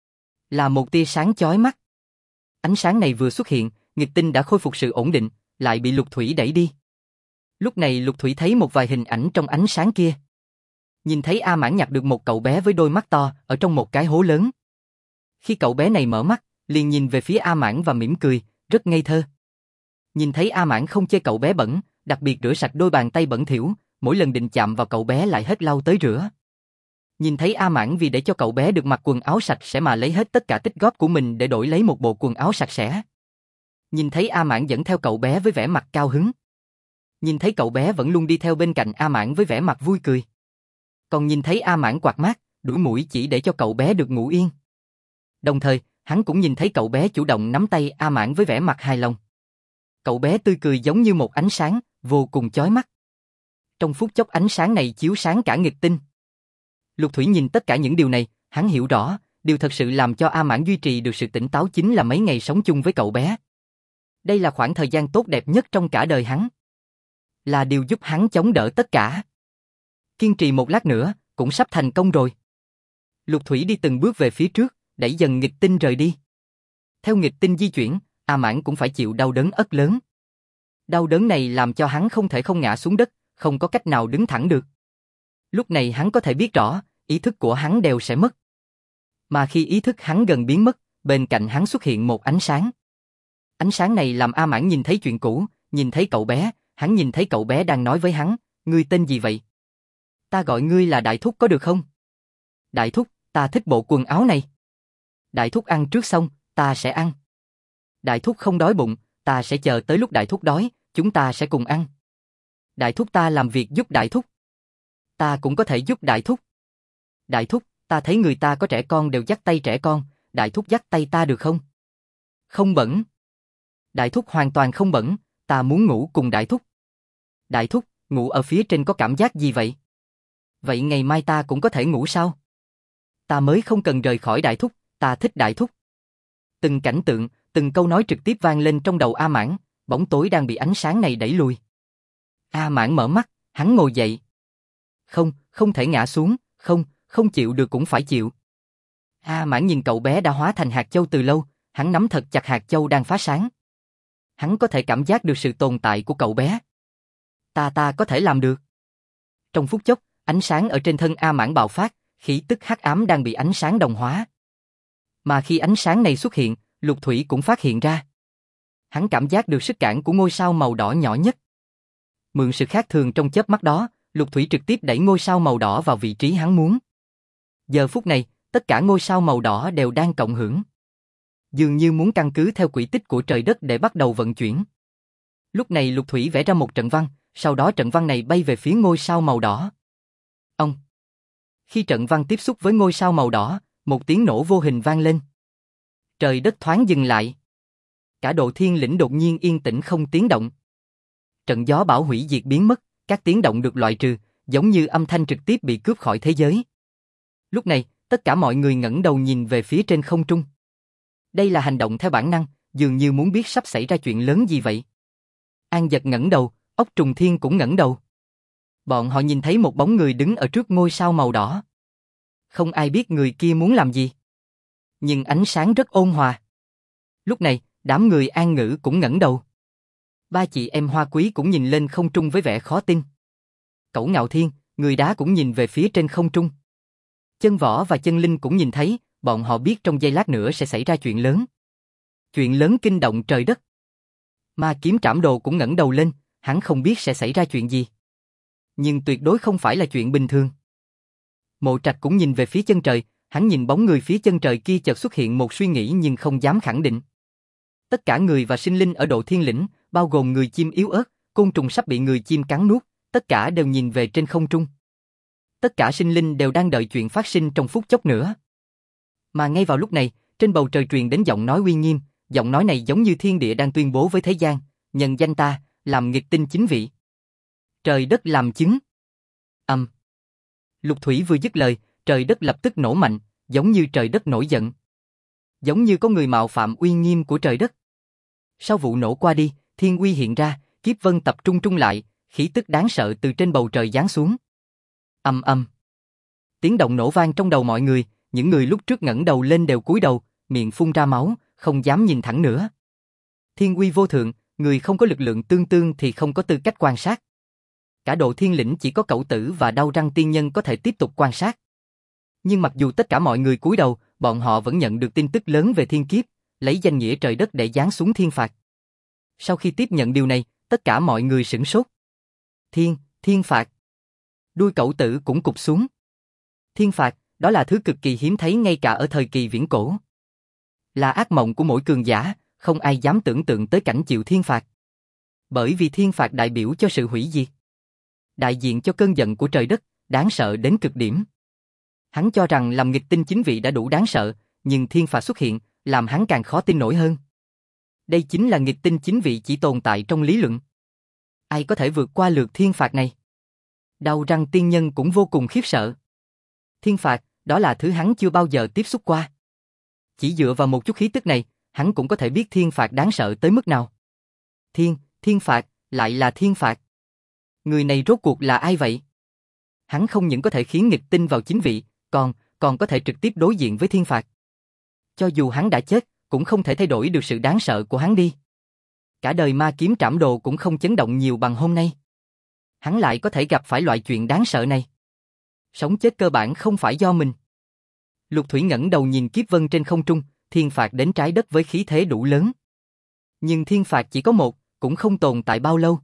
Là một tia sáng chói mắt. Ánh sáng này vừa xuất hiện, nghịch tinh đã khôi phục sự ổn định, lại bị Lục Thủy đẩy đi. Lúc này Lục Thủy thấy một vài hình ảnh trong ánh sáng kia. Nhìn thấy A Mãn nhặt được một cậu bé với đôi mắt to ở trong một cái hố lớn. Khi cậu bé này mở mắt, liền nhìn về phía A Mãn và mỉm cười, rất ngây thơ. Nhìn thấy A Mãn không chê cậu bé bẩn, đặc biệt rửa sạch đôi bàn tay bẩn thỉu, mỗi lần định chạm vào cậu bé lại hết lau tới rửa. Nhìn thấy A Mãn vì để cho cậu bé được mặc quần áo sạch sẽ mà lấy hết tất cả tích góp của mình để đổi lấy một bộ quần áo sạch sẽ. Nhìn thấy A Mãn dẫn theo cậu bé với vẻ mặt cao hứng. Nhìn thấy cậu bé vẫn luôn đi theo bên cạnh A Mãn với vẻ mặt vui cười. Còn nhìn thấy A Mãn quạt mát, đuổi muỗi chỉ để cho cậu bé được ngủ yên. Đồng thời, hắn cũng nhìn thấy cậu bé chủ động nắm tay A Mãn với vẻ mặt hài lòng. Cậu bé tươi cười giống như một ánh sáng, vô cùng chói mắt. Trong phút chốc ánh sáng này chiếu sáng cả nghịch tinh. Lục Thủy nhìn tất cả những điều này, hắn hiểu rõ, điều thật sự làm cho A Mãn duy trì được sự tỉnh táo chính là mấy ngày sống chung với cậu bé. Đây là khoảng thời gian tốt đẹp nhất trong cả đời hắn. Là điều giúp hắn chống đỡ tất cả. Kiên trì một lát nữa, cũng sắp thành công rồi. Lục Thủy đi từng bước về phía trước, đẩy dần nghịch tinh rời đi. Theo nghịch tinh di chuyển, A Mãn cũng phải chịu đau đớn ất lớn. Đau đớn này làm cho hắn không thể không ngã xuống đất, không có cách nào đứng thẳng được. Lúc này hắn có thể biết rõ, ý thức của hắn đều sẽ mất. Mà khi ý thức hắn gần biến mất, bên cạnh hắn xuất hiện một ánh sáng. Ánh sáng này làm A Mãn nhìn thấy chuyện cũ, nhìn thấy cậu bé, hắn nhìn thấy cậu bé đang nói với hắn, ngươi tên gì vậy? Ta gọi ngươi là Đại Thúc có được không? Đại Thúc, ta thích bộ quần áo này. Đại Thúc ăn trước xong, ta sẽ ăn. Đại Thúc không đói bụng, ta sẽ chờ tới lúc Đại Thúc đói, chúng ta sẽ cùng ăn. Đại Thúc ta làm việc giúp Đại Thúc. Ta cũng có thể giúp Đại Thúc. Đại Thúc, ta thấy người ta có trẻ con đều dắt tay trẻ con, Đại Thúc dắt tay ta được không? Không bẩn. Đại Thúc hoàn toàn không bẩn, ta muốn ngủ cùng Đại Thúc. Đại Thúc, ngủ ở phía trên có cảm giác gì vậy? Vậy ngày mai ta cũng có thể ngủ sao? Ta mới không cần rời khỏi Đại Thúc, ta thích Đại Thúc. Từng cảnh tượng, từng câu nói trực tiếp vang lên trong đầu A Mãn, bóng tối đang bị ánh sáng này đẩy lùi. A Mãn mở mắt, hắn ngồi dậy. Không, không thể ngã xuống, không chịu được cũng phải chịu. A Mãn nhìn cậu bé đã hóa thành hạt châu từ lâu, hắn nắm thật chặt hạt châu đang phá sáng. Hắn có thể cảm giác được sự tồn tại của cậu bé. Ta có thể làm được. Trong phút chốc, ánh sáng ở trên thân A Mãn bạo phát, khí tức hắc ám đang bị ánh sáng đồng hóa. Mà khi ánh sáng này xuất hiện, Lục Thủy cũng phát hiện ra. Hắn cảm giác được sức cản của ngôi sao màu đỏ nhỏ nhất. Mượn sự khác thường trong chớp mắt đó, Lục Thủy trực tiếp đẩy ngôi sao màu đỏ vào vị trí hắn muốn. Giờ phút này, tất cả ngôi sao màu đỏ đều đang cộng hưởng. Dường như muốn căn cứ theo quỹ tích của trời đất để bắt đầu vận chuyển. Lúc này Lục Thủy vẽ ra một trận văn, sau đó trận văn này bay về phía ngôi sao màu đỏ. Ông. Khi trận văn tiếp xúc với ngôi sao màu đỏ, một tiếng nổ vô hình vang lên. Trời đất thoáng dừng lại. Cả Độ Thiên Lĩnh đột nhiên yên tĩnh không tiếng động. Trận gió bão hủy diệt biến mất, các tiếng động được loại trừ, giống như âm thanh trực tiếp bị cướp khỏi thế giới. Lúc này, tất cả mọi người ngẩng đầu nhìn về phía trên không trung. Đây là hành động theo bản năng, dường như muốn biết sắp xảy ra chuyện lớn gì vậy. An Dật ngẩng đầu, Ốc Trùng Thiên cũng ngẩng đầu. Bọn họ nhìn thấy một bóng người đứng ở trước ngôi sao màu đỏ. Không ai biết người kia muốn làm gì. Nhưng ánh sáng rất ôn hòa. Lúc này, đám người An Ngữ cũng ngẩng đầu. Ba chị em Hoa Quý cũng nhìn lên không trung với vẻ khó tin. Cẩu Ngạo Thiên, người đá cũng nhìn về phía trên không trung. Chân Võ và Chân Linh cũng nhìn thấy, bọn họ biết trong giây lát nữa sẽ xảy ra chuyện lớn. Chuyện lớn kinh động trời đất. Ma Kiếm Trảm Đồ cũng ngẩng đầu lên, hắn không biết sẽ xảy ra chuyện gì. Nhưng tuyệt đối không phải là chuyện bình thường. Mộ Trạch cũng nhìn về phía chân trời, hắn nhìn bóng người phía chân trời kia chợt xuất hiện một suy nghĩ nhưng không dám khẳng định. Tất cả người và sinh linh ở Độ Thiên Lĩnh, bao gồm người chim yếu ớt, côn trùng sắp bị người chim cắn nuốt, tất cả đều nhìn về trên không trung. Tất cả sinh linh đều đang đợi chuyện phát sinh trong phút chốc nữa. Mà ngay vào lúc này, trên bầu trời truyền đến giọng nói uy nghiêm, giọng nói này giống như thiên địa đang tuyên bố với thế gian, nhân danh ta, làm nghịch tinh chính vị. Trời đất làm chứng. Lục Thủy vừa dứt lời, trời đất lập tức nổ mạnh, giống như trời đất nổi giận. Giống như có người mạo phạm uy nghiêm của trời đất. Sau vụ nổ qua đi, thiên uy hiện ra, kiếp vân tập trung lại, khí tức đáng sợ từ trên bầu trời giáng xuống. Tiếng động nổ vang trong đầu mọi người, những người lúc trước ngẩng đầu lên đều cúi đầu, miệng phun ra máu, không dám nhìn thẳng nữa. Thiên uy vô thượng, người không có lực lượng tương tương thì không có tư cách quan sát. Cả Độ Thiên Lĩnh chỉ có Cẩu Tử và Đau Răng Tiên Nhân có thể tiếp tục quan sát. Nhưng mặc dù tất cả mọi người cúi đầu, bọn họ vẫn nhận được tin tức lớn về thiên kiếp, lấy danh nghĩa trời đất để giáng xuống thiên phạt. Sau khi tiếp nhận điều này, tất cả mọi người sửng sốt. Thiên phạt. Đuôi Cẩu Tử cũng cụp xuống. Thiên phạt, đó là thứ cực kỳ hiếm thấy ngay cả ở thời kỳ viễn cổ. Là ác mộng của mỗi cường giả, không ai dám tưởng tượng tới cảnh chịu thiên phạt. Bởi vì thiên phạt đại biểu cho sự hủy diệt. Đại diện cho cơn giận của trời đất, đáng sợ đến cực điểm. Hắn cho rằng làm nghịch tinh chính vị đã đủ đáng sợ, nhưng thiên phạt xuất hiện, làm hắn càng khó tin nổi hơn. Đây chính là nghịch tinh chính vị chỉ tồn tại trong lý luận. Ai có thể vượt qua lượt thiên phạt này? Đau Răng Tiên Nhân cũng vô cùng khiếp sợ. Thiên phạt, đó là thứ hắn chưa bao giờ tiếp xúc qua. Chỉ dựa vào một chút khí tức này, hắn cũng có thể biết thiên phạt đáng sợ tới mức nào. Thiên phạt, lại là thiên phạt. Người này rốt cuộc là ai vậy? Hắn không những có thể khiến nghịch tinh vào chính vị, còn có thể trực tiếp đối diện với thiên phạt. Cho dù hắn đã chết, cũng không thể thay đổi được sự đáng sợ của hắn đi. Cả đời Ma Kiếm Trảm Đồ cũng không chấn động nhiều bằng hôm nay. Hắn lại có thể gặp phải loại chuyện đáng sợ này. Sống chết cơ bản không phải do mình. Lục Thủy ngẩng đầu nhìn kiếp vân trên không trung, thiên phạt đến trái đất với khí thế đủ lớn. Nhưng thiên phạt chỉ có một, cũng không tồn tại bao lâu.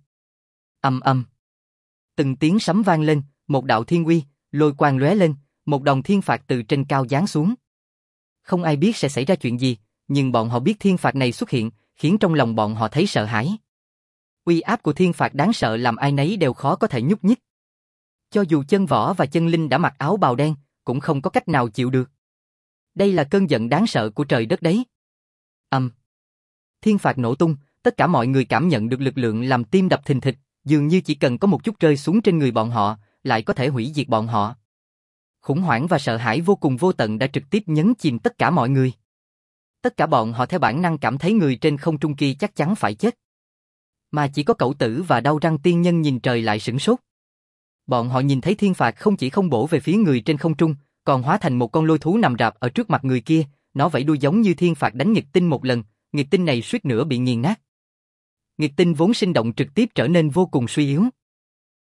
Từng tiếng sấm vang lên, một đạo thiên uy, lôi quang lóe lên, một đòn thiên phạt từ trên cao giáng xuống. Không ai biết sẽ xảy ra chuyện gì, nhưng bọn họ biết thiên phạt này xuất hiện, khiến trong lòng bọn họ thấy sợ hãi. Uy áp của thiên phạt đáng sợ làm ai nấy đều khó có thể nhúc nhích. Cho dù Chân Võ và Chân Linh đã mặc áo bào đen, cũng không có cách nào chịu được. Đây là cơn giận đáng sợ của trời đất đấy. Thiên phạt nổ tung, tất cả mọi người cảm nhận được lực lượng làm tim đập thình thịch, dường như chỉ cần có một chút rơi xuống trên người bọn họ, lại có thể hủy diệt bọn họ. Khủng hoảng và sợ hãi vô cùng vô tận đã trực tiếp nhấn chìm tất cả mọi người. Tất cả bọn họ theo bản năng cảm thấy người trên không trung kia chắc chắn phải chết. Mà chỉ có Cẩu Tử và Đau Răng Tiên Nhân nhìn trời lại sửng sốt. Bọn họ nhìn thấy thiên phạt không chỉ không bổ về phía người trên không trung, còn hóa thành một con lôi thú nằm rạp ở trước mặt người kia, nó vẫy đuôi giống như thiên phạt đánh nghịch tinh một lần, nghịch tinh này suýt nữa bị nghiền nát. Nghịch tinh vốn sinh động trực tiếp trở nên vô cùng suy yếu.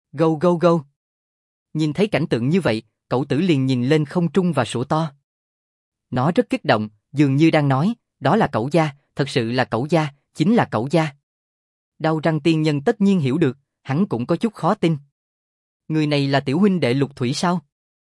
Go go go. Nhìn thấy cảnh tượng như vậy, Cẩu Tử liền nhìn lên không trung và sủa to. Nó rất kích động, dường như đang nói, đó là Cẩu gia, thật sự là Cẩu gia, chính là Cẩu gia. Đau Răng tiên nhân tất nhiên hiểu được, hắn cũng có chút khó tin. Người này là tiểu huynh đệ Lục Thủy sao?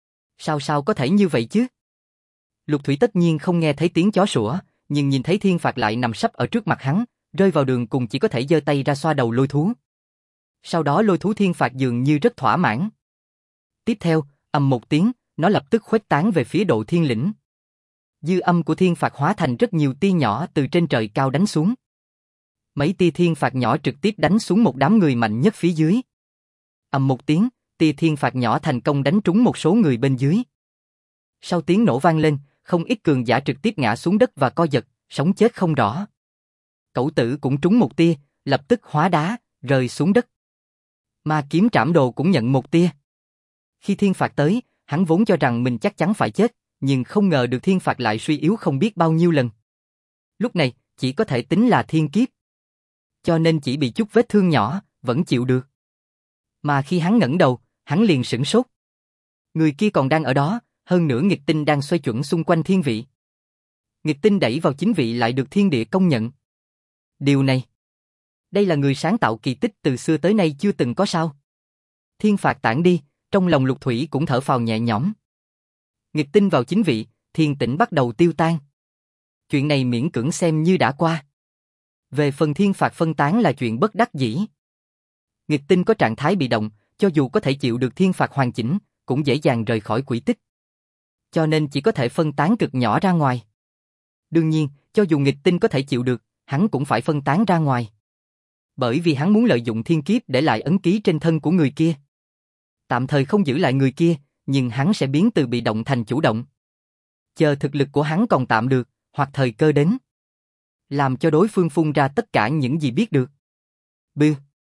Sao có thể như vậy chứ? Lục Thủy tất nhiên không nghe thấy tiếng chó sủa, nhưng nhìn thấy Thiên Phạt lại nằm sấp ở trước mặt hắn, rơi vào đường cùng chỉ có thể giơ tay ra xoa đầu lôi thú. Sau đó lôi thú Thiên Phạt dường như rất thỏa mãn. Tiếp theo, ầm một tiếng, nó lập tức khuếch tán về phía Độ Thiên Lĩnh. Dư âm của Thiên Phạt hóa thành rất nhiều tia nhỏ từ trên trời cao đánh xuống. Mấy tia Thiên Phạt nhỏ trực tiếp đánh xuống một đám người mạnh nhất phía dưới. Ầm một tiếng, tia Thiên Phạt nhỏ thành công đánh trúng một số người bên dưới. Sau tiếng nổ vang lên, không ít cường giả trực tiếp ngã xuống đất và co giật, sống chết không rõ. Cẩu Tử cũng trúng một tia, lập tức hóa đá, rơi xuống đất. Ma kiếm trảm đồ cũng nhận một tia. Khi Thiên Phạt tới, hắn vốn cho rằng mình chắc chắn phải chết, nhưng không ngờ được Thiên Phạt lại suy yếu không biết bao nhiêu lần. Lúc này, chỉ có thể tính là thiên kiếp. Cho nên chỉ bị chút vết thương nhỏ, vẫn chịu được. Mà khi hắn ngẩng đầu, hắn liền sửng sốt. Người kia còn đang ở đó, hơn nữa nghịch tinh đang xoay chuẩn xung quanh thiên vị. Nghịch tinh đẩy vào chính vị lại được thiên địa công nhận. Điều này, đây là người sáng tạo kỳ tích từ xưa tới nay chưa từng có sao. Thiên Phạt tản đi, trong lòng Lục Thủy cũng thở phào nhẹ nhõm. Nghịch tinh vào chính vị, thiên tĩnh bắt đầu tiêu tan. Chuyện này miễn cưỡng xem như đã qua. Về phần Thiên Phạt phân tán là chuyện bất đắc dĩ. Nghịch tinh có trạng thái bị động, cho dù có thể chịu được Thiên Phạt hoàn chỉnh, cũng dễ dàng rời khỏi quỹ tích. Cho nên chỉ có thể phân tán cực nhỏ ra ngoài. Đương nhiên, cho dù nghịch tinh có thể chịu được, hắn cũng phải phân tán ra ngoài. Bởi vì hắn muốn lợi dụng thiên kiếp để lại ấn ký trên thân của người kia. Tạm thời không giữ lại người kia, nhưng hắn sẽ biến từ bị động thành chủ động. Chờ thực lực của hắn còn tạm được, hoặc thời cơ đến. Làm cho đối phương phun ra tất cả những gì biết được. Bư.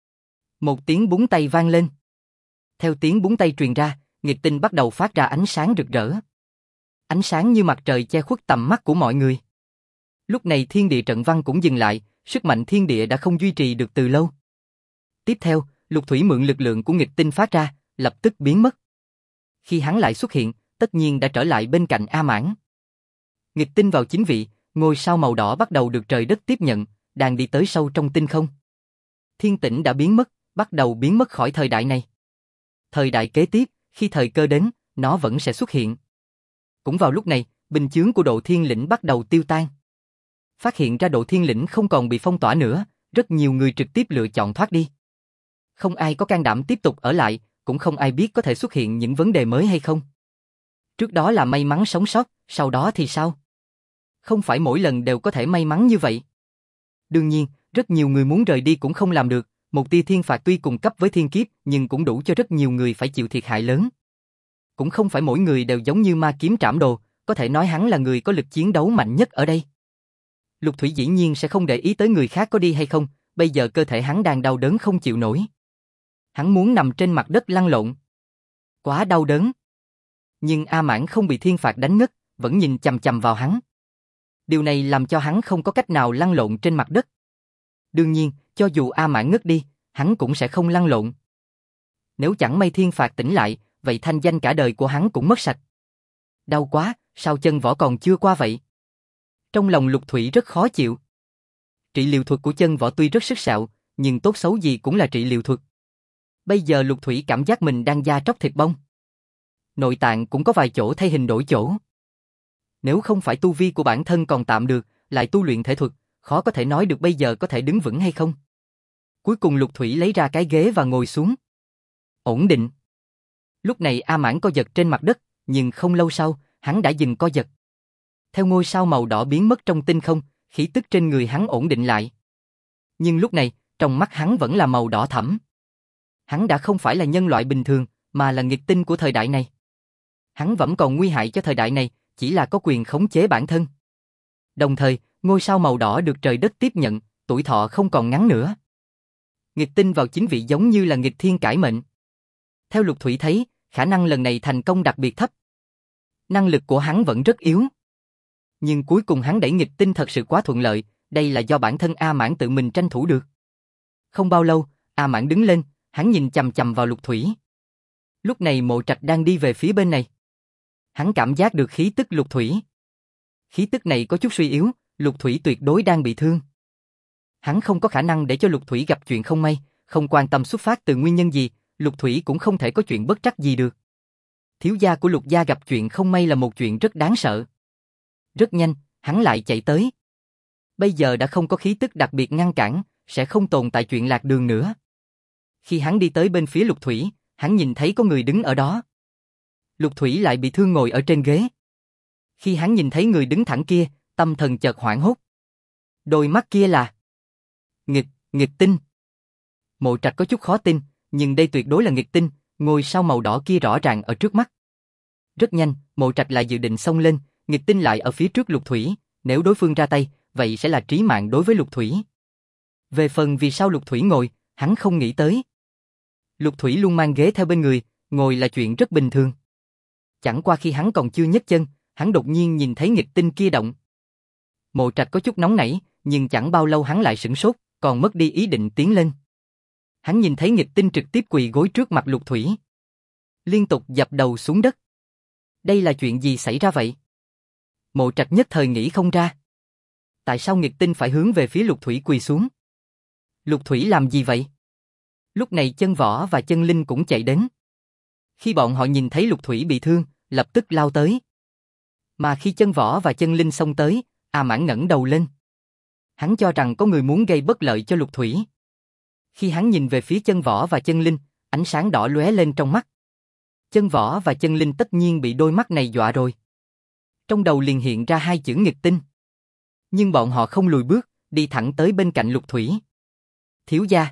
Một tiếng búng tay vang lên. Theo tiếng búng tay truyền ra, nghịch tinh bắt đầu phát ra ánh sáng rực rỡ. Ánh sáng như mặt trời che khuất tầm mắt của mọi người. Lúc này thiên địa trận văn cũng dừng lại, sức mạnh thiên địa đã không duy trì được từ lâu. Tiếp theo, Lục Thủy mượn lực lượng của nghịch tinh phát ra, lập tức biến mất. Khi hắn lại xuất hiện, tất nhiên đã trở lại bên cạnh A Mãn. Nghịch tinh vào chính vị, ngôi sao màu đỏ bắt đầu được trời đất tiếp nhận, đang đi tới sâu trong tinh không. Thiên tĩnh đã biến mất, bắt đầu biến mất khỏi thời đại này. Thời đại kế tiếp, khi thời cơ đến, nó vẫn sẽ xuất hiện. Cũng vào lúc này, bình chướng của Độ Thiên Lĩnh bắt đầu tiêu tan. Phát hiện ra Độ Thiên Lĩnh không còn bị phong tỏa nữa, rất nhiều người trực tiếp lựa chọn thoát đi. Không ai có can đảm tiếp tục ở lại, cũng không ai biết có thể xuất hiện những vấn đề mới hay không. Trước đó là may mắn sống sót, sau đó thì sao? Không phải mỗi lần đều có thể may mắn như vậy. Đương nhiên, rất nhiều người muốn rời đi cũng không làm được, một tia Thiên Phạt tuy cùng cấp với thiên kiếp nhưng cũng đủ cho rất nhiều người phải chịu thiệt hại lớn. Cũng không phải mỗi người đều giống như ma kiếm trảm đồ, có thể nói hắn là người có lực chiến đấu mạnh nhất ở đây. Lục Thủy dĩ nhiên sẽ không để ý tới người khác có đi hay không, bây giờ cơ thể hắn đang đau đớn không chịu nổi. Hắn muốn nằm trên mặt đất lăn lộn. Quá đau đớn. Nhưng A Mãn không bị Thiên Phạt đánh ngất, vẫn nhìn chằm chằm vào hắn. Điều này làm cho hắn không có cách nào lăn lộn trên mặt đất. Đương nhiên, cho dù A Mãn ngất đi, hắn cũng sẽ không lăn lộn. Nếu chẳng may Thiên Phạt tỉnh lại, vậy thanh danh cả đời của hắn cũng mất sạch. Đau quá, sao chân võ còn chưa qua vậy? Trong lòng Lục Thủy rất khó chịu. Trị liệu thuật của chân võ tuy rất sức sẹo, nhưng tốt xấu gì cũng là trị liệu thuật. Bây giờ Lục Thủy cảm giác mình đang da tróc thịt bong. Nội tạng cũng có vài chỗ thay hình đổi chỗ. Nếu không phải tu vi của bản thân còn tạm được, lại tu luyện thể thuật, khó có thể nói được bây giờ có thể đứng vững hay không. Cuối cùng Lục Thủy lấy ra cái ghế và ngồi xuống. Ổn định. Lúc này A Mãn co giật trên mặt đất, nhưng không lâu sau, hắn đã dừng co giật. Theo ngôi sao màu đỏ biến mất trong tinh không, khí tức trên người hắn ổn định lại. Nhưng lúc này, trong mắt hắn vẫn là màu đỏ thẫm. Hắn đã không phải là nhân loại bình thường, mà là nghịch tinh của thời đại này. Hắn vẫn còn nguy hại cho thời đại này, chỉ là có quyền khống chế bản thân. Đồng thời, ngôi sao màu đỏ được trời đất tiếp nhận, tuổi thọ không còn ngắn nữa. Nghịch tinh vào chính vị giống như là nghịch thiên cải mệnh. Theo Lục Thủy thấy, khả năng lần này thành công đặc biệt thấp. Năng lực của hắn vẫn rất yếu. Nhưng cuối cùng hắn đẩy nghịch tinh thật sự quá thuận lợi, đây là do bản thân A Mãn tự mình tranh thủ được. Không bao lâu, A Mãn đứng lên, Hắn nhìn chằm chằm vào Lục Thủy. Lúc này Mộ Trạch đang đi về phía bên này. Hắn cảm giác được khí tức Lục Thủy. Khí tức này có chút suy yếu, Lục Thủy tuyệt đối đang bị thương. Hắn không có khả năng để cho Lục Thủy gặp chuyện không may, không quan tâm xuất phát từ nguyên nhân gì, Lục Thủy cũng không thể có chuyện bất trắc gì được. Thiếu gia của Lục gia gặp chuyện không may là một chuyện rất đáng sợ. Rất nhanh, hắn lại chạy tới. Bây giờ đã không có khí tức đặc biệt ngăn cản, sẽ không tồn tại chuyện lạc đường nữa. Khi hắn đi tới bên phía Lục Thủy, hắn nhìn thấy có người đứng ở đó. Lục Thủy lại bị thương ngồi ở trên ghế. Khi hắn nhìn thấy người đứng thẳng kia, tâm thần chợt hoảng hốt. Đôi mắt kia là nghịch tinh. Mộ Trạch có chút khó tin, nhưng đây tuyệt đối là nghịch tinh, ngôi sao màu đỏ kia rõ ràng ở trước mắt. Rất nhanh, Mộ Trạch lại dự định xông lên, nghịch tinh lại ở phía trước Lục Thủy, nếu đối phương ra tay, vậy sẽ là trí mạng đối với Lục Thủy. Về phần vì sao Lục Thủy ngồi, hắn không nghĩ tới. Lục Thủy luôn mang ghế theo bên người, ngồi là chuyện rất bình thường. Chẳng qua khi hắn còn chưa nhấc chân, hắn đột nhiên nhìn thấy nghịch tinh kia động. Mộ Trạch có chút nóng nảy, nhưng chẳng bao lâu hắn lại sửng sốt, còn mất đi ý định tiến lên. Hắn nhìn thấy nghịch tinh trực tiếp quỳ gối trước mặt Lục Thủy. Liên tục dập đầu xuống đất. Đây là chuyện gì xảy ra vậy? Mộ Trạch nhất thời nghĩ không ra. Tại sao nghịch tinh phải hướng về phía Lục Thủy quỳ xuống? Lục Thủy làm gì vậy? Lúc này Chân Võ và Chân Linh cũng chạy đến. Khi bọn họ nhìn thấy Lục Thủy bị thương, lập tức lao tới. Mà khi Chân Võ và Chân Linh xông tới, A Mãn ngẩng đầu lên. Hắn cho rằng có người muốn gây bất lợi cho Lục Thủy. Khi hắn nhìn về phía Chân Võ và Chân Linh, ánh sáng đỏ lóe lên trong mắt. Chân Võ và Chân Linh tất nhiên bị đôi mắt này dọa rồi. Trong đầu liền hiện ra hai chữ nghịch tinh. Nhưng bọn họ không lùi bước, đi thẳng tới bên cạnh Lục Thủy. Thiếu gia.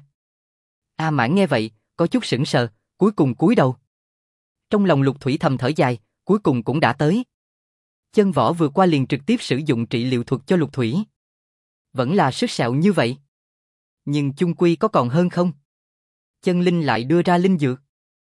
A Mãn nghe vậy, có chút sững sờ, cuối cùng cúi đầu. Trong lòng Lục Thủy thầm thở dài, cuối cùng cũng đã tới. Chân Võ vừa qua liền trực tiếp sử dụng trị liệu thuật cho Lục Thủy. Vẫn là sức sẹo như vậy. Nhưng chung quy có còn hơn không? Chân Linh lại đưa ra linh dược.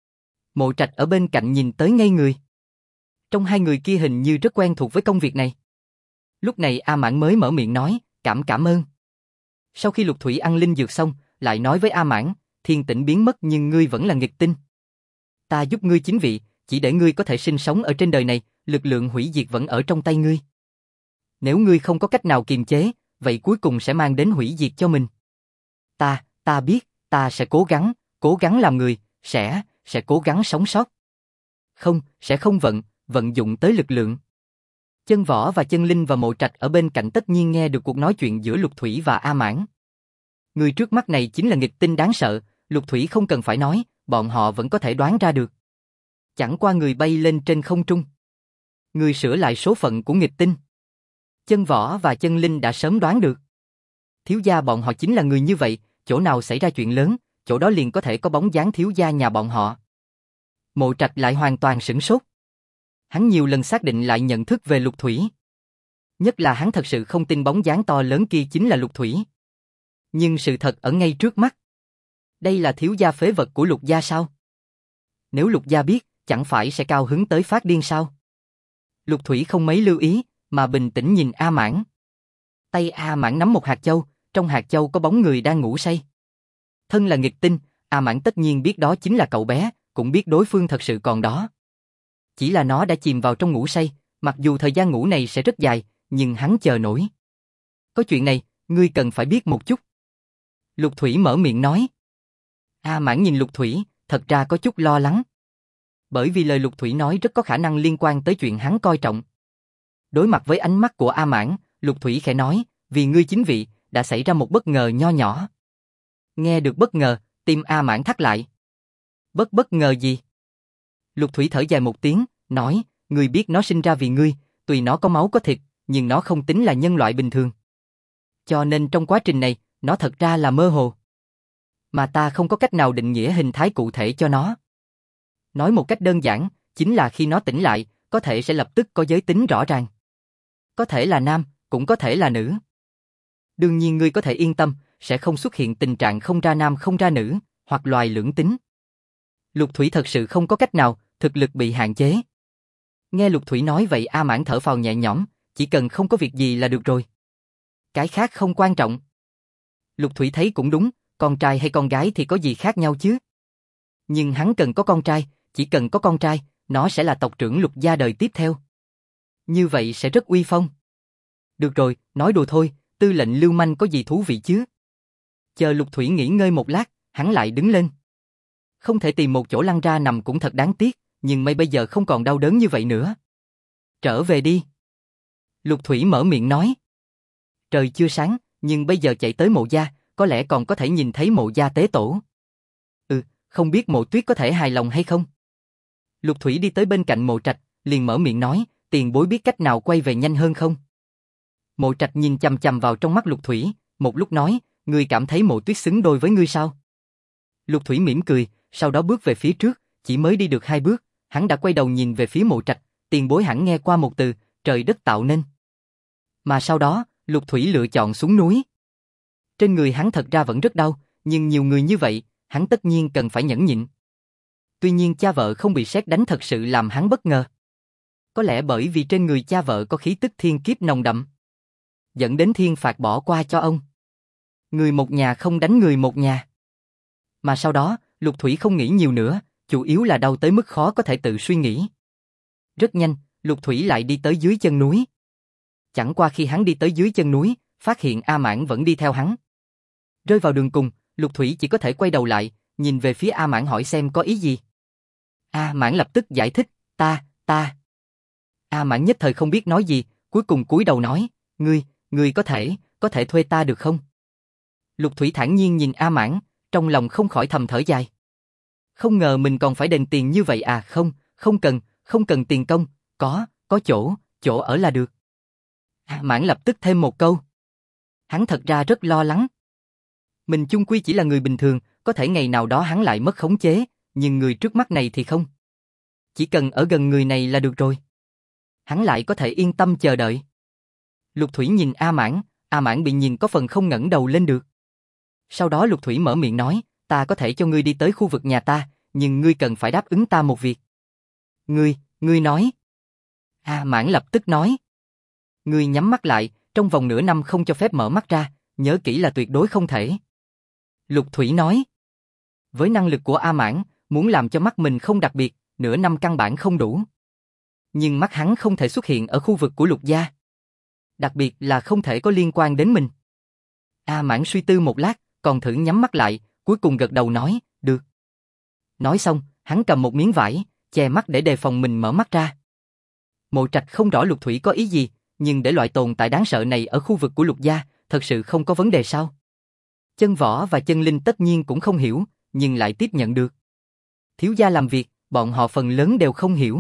Mộ Trạch ở bên cạnh nhìn tới ngây người. Trong hai người kia hình như rất quen thuộc với công việc này. Lúc này A Mãn mới mở miệng nói, cảm ơn. Sau khi Lục Thủy ăn linh dược xong, lại nói với A Mãn, thiên tĩnh biến mất nhưng ngươi vẫn là nghịch tinh. Ta giúp ngươi chính vị, chỉ để ngươi có thể sinh sống ở trên đời này, lực lượng hủy diệt vẫn ở trong tay ngươi. Nếu ngươi không có cách nào kiềm chế, vậy cuối cùng sẽ mang đến hủy diệt cho mình. Ta biết, ta sẽ cố gắng làm người, sẽ cố gắng sống sót. Sẽ không vận dụng tới lực lượng. Chân Võ và Chân Linh và Mộ Trạch ở bên cạnh tất nhiên nghe được cuộc nói chuyện giữa Lục Thủy và A Mãn. Người trước mắt này chính là nghịch tinh đáng sợ, Lục Thủy không cần phải nói, bọn họ vẫn có thể đoán ra được. Chẳng qua người bay lên trên không trung. Người sửa lại số phận của nghịch tinh. Chân Võ và Chân Linh đã sớm đoán được. Thiếu gia bọn họ chính là người như vậy, chỗ nào xảy ra chuyện lớn, chỗ đó liền có thể có bóng dáng thiếu gia nhà bọn họ. Mộ Trạch lại hoàn toàn sửng sốt. Hắn nhiều lần xác định lại nhận thức về Lục Thủy. Nhất là hắn thật sự không tin bóng dáng to lớn kia chính là Lục Thủy. Nhưng sự thật ở ngay trước mắt. Đây là thiếu gia phế vật của Lục gia sao? Nếu Lục gia biết, chẳng phải sẽ cao hứng tới phát điên sao? Lục Thủy không mấy lưu ý, mà bình tĩnh nhìn A Mãn. Tay A Mãn nắm một hạt châu, trong hạt châu có bóng người đang ngủ say. Thân là nghịch tinh, A Mãn tất nhiên biết đó chính là cậu bé, cũng biết đối phương thật sự còn đó. Chỉ là nó đã chìm vào trong ngủ say, mặc dù thời gian ngủ này sẽ rất dài, nhưng hắn chờ nổi. Có chuyện này, ngươi cần phải biết một chút. Lục Thủy mở miệng nói. A Mãn nhìn Lục Thủy, thật ra có chút lo lắng. Bởi vì lời Lục Thủy nói rất có khả năng liên quan tới chuyện hắn coi trọng. Đối mặt với ánh mắt của A Mãn, Lục Thủy khẽ nói, vì ngươi chính vị, đã xảy ra một bất ngờ nho nhỏ. Nghe được bất ngờ, tim A Mãn thắt lại. Bất ngờ gì? Lục Thủy thở dài một tiếng, nói, ngươi biết nó sinh ra vì ngươi, tuy nó có máu có thịt, nhưng nó không tính là nhân loại bình thường. Cho nên trong quá trình này, nó thật ra là mơ hồ. Mà ta không có cách nào định nghĩa hình thái cụ thể cho nó. Nói một cách đơn giản, chính là khi nó tỉnh lại, có thể sẽ lập tức có giới tính rõ ràng. Có thể là nam, cũng có thể là nữ. Đương nhiên ngươi có thể yên tâm, sẽ không xuất hiện tình trạng không ra nam không ra nữ, hoặc loài lưỡng tính. Lục Thủy thật sự không có cách nào, thực lực bị hạn chế. Nghe Lục Thủy nói vậy A Mãn thở phào nhẹ nhõm, chỉ cần không có việc gì là được rồi. Cái khác không quan trọng. Lục Thủy thấy cũng đúng, con trai hay con gái thì có gì khác nhau chứ? Nhưng hắn cần có con trai, chỉ cần có con trai, nó sẽ là tộc trưởng Lục gia đời tiếp theo. Như vậy sẽ rất uy phong. Được rồi, nói đùa thôi, tư lệnh lưu manh có gì thú vị chứ? Chờ Lục Thủy nghỉ ngơi một lát, hắn lại đứng lên. Không thể tìm một chỗ lăn ra nằm cũng thật đáng tiếc, nhưng may bây giờ không còn đau đớn như vậy nữa. Trở về đi. Lục Thủy mở miệng nói. Trời chưa sáng, nhưng bây giờ chạy tới mộ gia, có lẽ còn có thể nhìn thấy mộ gia tế tổ. Không biết Mộ Tuyết có thể hài lòng hay không? Lục Thủy đi tới bên cạnh Mộ Trạch, liền mở miệng nói, tiền bối biết cách nào quay về nhanh hơn không? Mộ Trạch nhìn chằm chằm vào trong mắt Lục Thủy, một lúc nói, ngươi cảm thấy Mộ Tuyết xứng đôi với ngươi sao? Lục Thủy mỉm cười, sau đó bước về phía trước, chỉ mới đi được 2 bước, hắn đã quay đầu nhìn về phía Mộ Trạch, tiền bối hẳn nghe qua một từ, trời đất tạo nên. Mà sau đó, Lục Thủy lựa chọn xuống núi. Trên người hắn thật ra vẫn rất đau, nhưng nhiều người như vậy, hắn tất nhiên cần phải nhẫn nhịn. Tuy nhiên cha vợ không bị sét đánh thật sự làm hắn bất ngờ. Có lẽ bởi vì trên người cha vợ có khí tức thiên kiếp nồng đậm, dẫn đến thiên phạt bỏ qua cho ông. Người một nhà không đánh người một nhà. Mà sau đó, Lục Thủy không nghĩ nhiều nữa, chủ yếu là đau tới mức khó có thể tự suy nghĩ. Rất nhanh, Lục Thủy lại đi tới dưới chân núi. Chẳng qua khi hắn đi tới dưới chân núi, phát hiện A Mãn vẫn đi theo hắn. Rơi vào đường cùng, Lục Thủy chỉ có thể quay đầu lại, nhìn về phía A Mãn hỏi xem có ý gì. A Mãn lập tức giải thích, ta. A Mãn nhất thời không biết nói gì, cuối cùng cúi đầu nói, ngươi có thể thuê ta được không? Lục Thủy thản nhiên nhìn A Mãn, trong lòng không khỏi thầm thở dài. Không ngờ mình còn phải đền tiền như vậy à? Không cần tiền công, có chỗ ở là được. A Mãn lập tức thêm một câu. Hắn thật ra rất lo lắng. Mình chung quy chỉ là người bình thường, có thể ngày nào đó hắn lại mất khống chế, nhưng người trước mắt này thì không. Chỉ cần ở gần người này là được rồi. Hắn lại có thể yên tâm chờ đợi. Lục Thủy nhìn A Mãn bị nhìn có phần không ngẩng đầu lên được. Sau đó Lục Thủy mở miệng nói, ta có thể cho ngươi đi tới khu vực nhà ta, nhưng ngươi cần phải đáp ứng ta một việc. Ngươi nói. A Mãn lập tức nói. Ngươi nhắm mắt lại, trong vòng nửa năm không cho phép mở mắt ra, nhớ kỹ là tuyệt đối không thể. Lục Thủy nói. Với năng lực của A Mãn, muốn làm cho mắt mình không đặc biệt, nửa năm căn bản không đủ. Nhưng mắt hắn không thể xuất hiện ở khu vực của Lục gia. Đặc biệt là không thể có liên quan đến mình. A Mãn suy tư một lát, còn thử nhắm mắt lại, cuối cùng gật đầu nói, được. Nói xong, hắn cầm một miếng vải, che mắt để đề phòng mình mở mắt ra. Mộ Trạch không rõ Lục Thủy có ý gì, nhưng để loại tồn tại đáng sợ này ở khu vực của Lục gia, thật sự không có vấn đề sao? Chân Võ và Chân Linh tất nhiên cũng không hiểu, nhưng lại tiếp nhận được. Thiếu gia làm việc, bọn họ phần lớn đều không hiểu.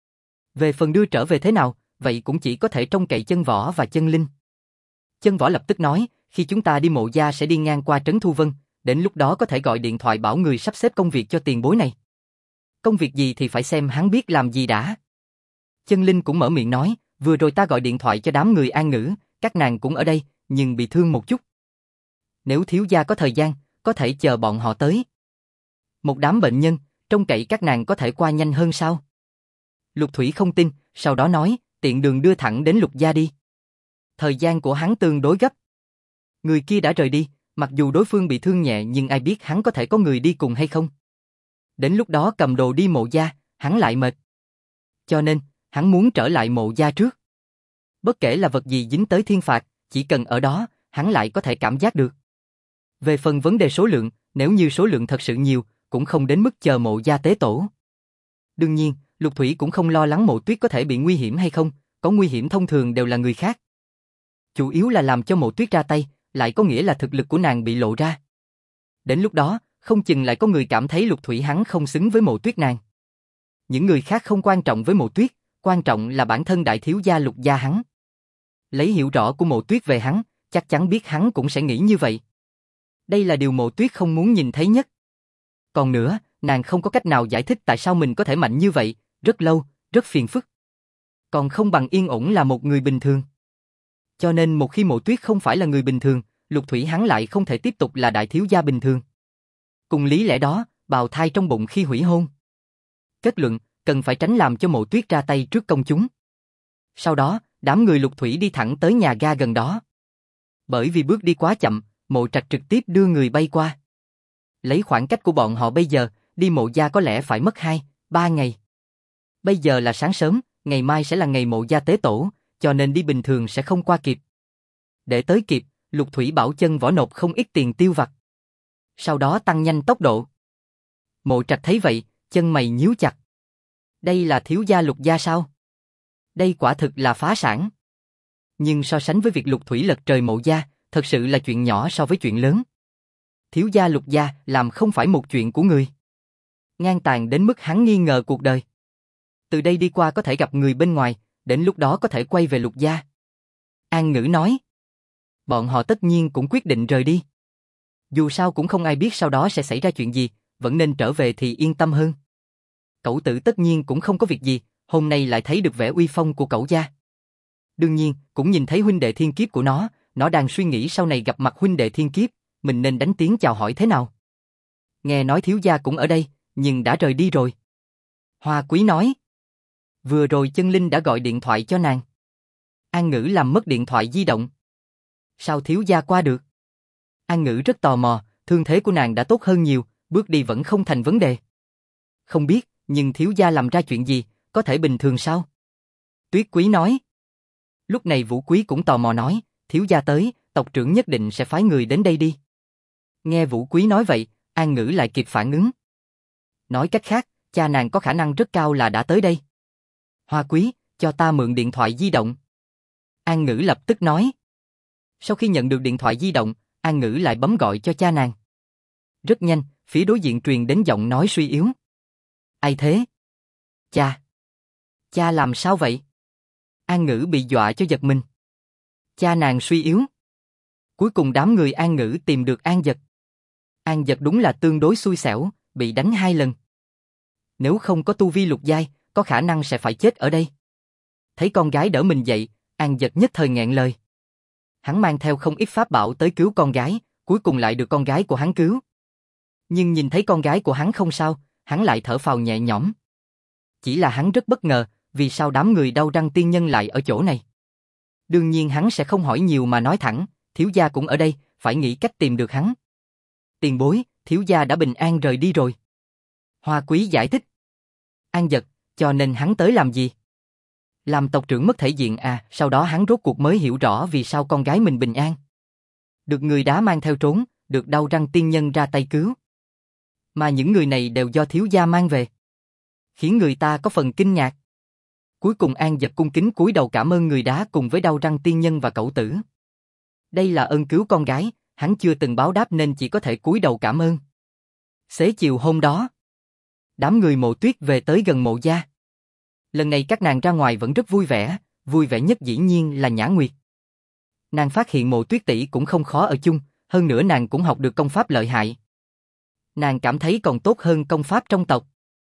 Về phần đưa trở về thế nào, vậy cũng chỉ có thể trông cậy Chân Võ và Chân Linh. Chân Võ lập tức nói, khi chúng ta đi mộ gia sẽ đi ngang qua Trấn Thu Vân, đến lúc đó có thể gọi điện thoại bảo người sắp xếp công việc cho tiền bối này. Công việc gì thì phải xem hắn biết làm gì đã. Chân Linh cũng mở miệng nói, vừa rồi ta gọi điện thoại cho đám người An Ngữ, các nàng cũng ở đây, nhưng bị thương một chút. Nếu thiếu gia có thời gian, có thể chờ bọn họ tới. Một đám bệnh nhân, trông cậy các nàng có thể qua nhanh hơn sao? Lục Thủy không tin, sau đó nói, tiện đường đưa thẳng đến Lục gia đi. Thời gian của hắn tương đối gấp. Người kia đã rời đi, mặc dù đối phương bị thương nhẹ nhưng ai biết hắn có thể có người đi cùng hay không. Đến lúc đó cầm đồ đi mộ gia, hắn lại mệt. Cho nên, hắn muốn trở lại mộ gia trước. Bất kể là vật gì dính tới thiên phạt, chỉ cần ở đó, hắn lại có thể cảm giác được. Về phần vấn đề số lượng, nếu như số lượng thật sự nhiều, cũng không đến mức chờ mộ gia tế tổ. Đương nhiên, Lục Thủy cũng không lo lắng Mộ Tuyết có thể bị nguy hiểm hay không, có nguy hiểm thông thường đều là người khác. Chủ yếu là làm cho Mộ Tuyết ra tay, lại có nghĩa là thực lực của nàng bị lộ ra. Đến lúc đó, không chừng lại có người cảm thấy Lục Thủy hắn không xứng với Mộ Tuyết nàng. Những người khác không quan trọng với Mộ Tuyết, quan trọng là bản thân đại thiếu gia Lục gia hắn. Lấy hiểu rõ của Mộ Tuyết về hắn, chắc chắn biết hắn cũng sẽ nghĩ như vậy. Đây là điều Mộ Tuyết không muốn nhìn thấy nhất. Còn nữa, nàng không có cách nào giải thích tại sao mình có thể mạnh như vậy, rất lâu, rất phiền phức. Còn không bằng yên ổn là một người bình thường. Cho nên một khi Mộ Tuyết không phải là người bình thường, Lục Thủy hắn lại không thể tiếp tục là đại thiếu gia bình thường. Cùng lý lẽ đó, bào thai trong bụng khi hủy hôn. Kết luận, cần phải tránh làm cho Mộ Tuyết ra tay trước công chúng. Sau đó, đám người Lục Thủy đi thẳng tới nhà ga gần đó. Bởi vì bước đi quá chậm, Mộ Trạch trực tiếp đưa người bay qua. Lấy khoảng cách của bọn họ bây giờ, đi mộ gia có lẽ phải mất 2-3 ngày. Bây giờ là sáng sớm, ngày mai sẽ là ngày mộ gia tế tổ, cho nên đi bình thường sẽ không qua kịp. Để tới kịp, Lục Thủy bảo chân võ nộp không ít tiền tiêu vặt. Sau đó tăng nhanh tốc độ. Mộ Trạch thấy vậy, chân mày nhíu chặt. Đây là thiếu gia Lục gia sao? Đây quả thực là phá sản. Nhưng so sánh với việc Lục Thủy lật trời mộ gia, thật sự là chuyện nhỏ so với chuyện lớn. Thiếu gia Lục gia làm không phải một chuyện của người. Ngang tàn đến mức hắn nghi ngờ cuộc đời. Từ đây đi qua có thể gặp người bên ngoài, đến lúc đó có thể quay về Lục gia. An Ngữ nói. Bọn họ tất nhiên cũng quyết định rời đi. Dù sao cũng không ai biết sau đó sẽ xảy ra chuyện gì, vẫn nên trở về thì yên tâm hơn. Cẩu Tử tất nhiên cũng không có việc gì, hôm nay lại thấy được vẻ uy phong của Cẩu gia. Đương nhiên, cũng nhìn thấy huynh đệ thiên kiếp của nó đang suy nghĩ sau này gặp mặt huynh đệ thiên kiếp, mình nên đánh tiếng chào hỏi thế nào. Nghe nói thiếu gia cũng ở đây, nhưng đã rời đi rồi. Hoa Quý nói. Vừa rồi Chân Linh đã gọi điện thoại cho nàng. An Ngữ làm mất điện thoại di động. Sao thiếu gia qua được? An Ngữ rất tò mò, thương thế của nàng đã tốt hơn nhiều, bước đi vẫn không thành vấn đề. Không biết, nhưng thiếu gia làm ra chuyện gì, có thể bình thường sao? Tuyết Quý nói. Lúc này Vũ Quý cũng tò mò nói, thiếu gia tới, tộc trưởng nhất định sẽ phái người đến đây đi. Nghe Vũ Quý nói vậy, An Ngữ lại kịp phản ứng. Nói cách khác, cha nàng có khả năng rất cao là đã tới đây. Hoa Quý, cho ta mượn điện thoại di động. An Ngữ lập tức nói. Sau khi nhận được điện thoại di động, An Ngữ lại bấm gọi cho cha nàng. Rất nhanh, phía đối diện truyền đến giọng nói suy yếu. Ai thế? Cha. Cha làm sao vậy? An Ngữ bị dọa cho giật mình. Cha nàng suy yếu. Cuối cùng đám người An Ngữ tìm được An Dật. An Dật đúng là tương đối xui xẻo, bị đánh 2 lần. Nếu không có tu vi lục giai, có khả năng sẽ phải chết ở đây. Thấy con gái đỡ mình dậy, An Dật nhất thời nghẹn lời. Hắn mang theo không ít pháp bảo tới cứu con gái, cuối cùng lại được con gái của hắn cứu. Nhưng nhìn thấy con gái của hắn không sao, hắn lại thở phào nhẹ nhõm. Chỉ là hắn rất bất ngờ, vì sao đám người Đau Răng tiên nhân lại ở chỗ này. Đương nhiên hắn sẽ không hỏi nhiều mà nói thẳng, thiếu gia cũng ở đây, phải nghĩ cách tìm được hắn. Tiền bối, thiếu gia đã bình an rời đi rồi. Hoa Quý giải thích. An Dật, cho nên hắn tới làm gì? Làm tộc trưởng mất thể diện à, sau đó hắn rốt cuộc mới hiểu rõ vì sao con gái mình bình an. Được người đá mang theo trốn, được Đau Răng tiên nhân ra tay cứu. Mà những người này đều do thiếu gia mang về. Khiến người ta có phần kinh ngạc. Cuối cùng An Dật cung kính cúi đầu cảm ơn người đá cùng với Đau Răng tiên nhân và Cẩu Tử. Đây là ơn cứu con gái, hắn chưa từng báo đáp nên chỉ có thể cúi đầu cảm ơn. Xế chiều hôm đó, đám người Mộ Tuyết về tới gần mộ gia. Lần này các nàng ra ngoài vẫn rất vui vẻ nhất dĩ nhiên là Nhã Nguyệt. Nàng phát hiện Mộ Tuyết tỷ cũng không khó ở chung, hơn nữa nàng cũng học được công pháp lợi hại. Nàng cảm thấy còn tốt hơn công pháp trong tộc.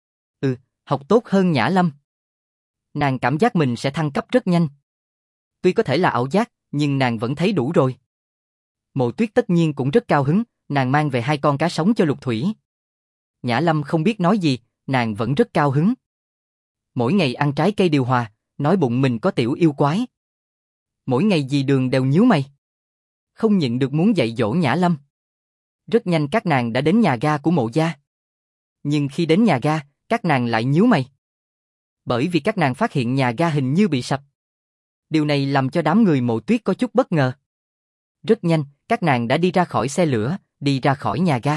Học tốt hơn Nhã Lâm. Nàng cảm giác mình sẽ thăng cấp rất nhanh. Tuy có thể là ảo giác, nhưng nàng vẫn thấy đủ rồi. Mộ Tuyết tất nhiên cũng rất cao hứng, nàng mang về 2 con cá sống cho Lục Thủy. Nhã Lâm không biết nói gì, nàng vẫn rất cao hứng. Mỗi ngày ăn trái cây điều hòa, nói bụng mình có tiểu yêu quái. Mỗi ngày dì Đường đều nhíu mày. Không nhịn được muốn dạy dỗ Nhã Lâm. Rất nhanh các nàng đã đến nhà ga của mộ gia. Nhưng khi đến nhà ga, các nàng lại nhíu mày. Bởi vì các nàng phát hiện nhà ga hình như bị sập. Điều này làm cho đám người Mộ Tuyết có chút bất ngờ. Rất nhanh, các nàng đã đi ra khỏi xe lửa, đi ra khỏi nhà ga.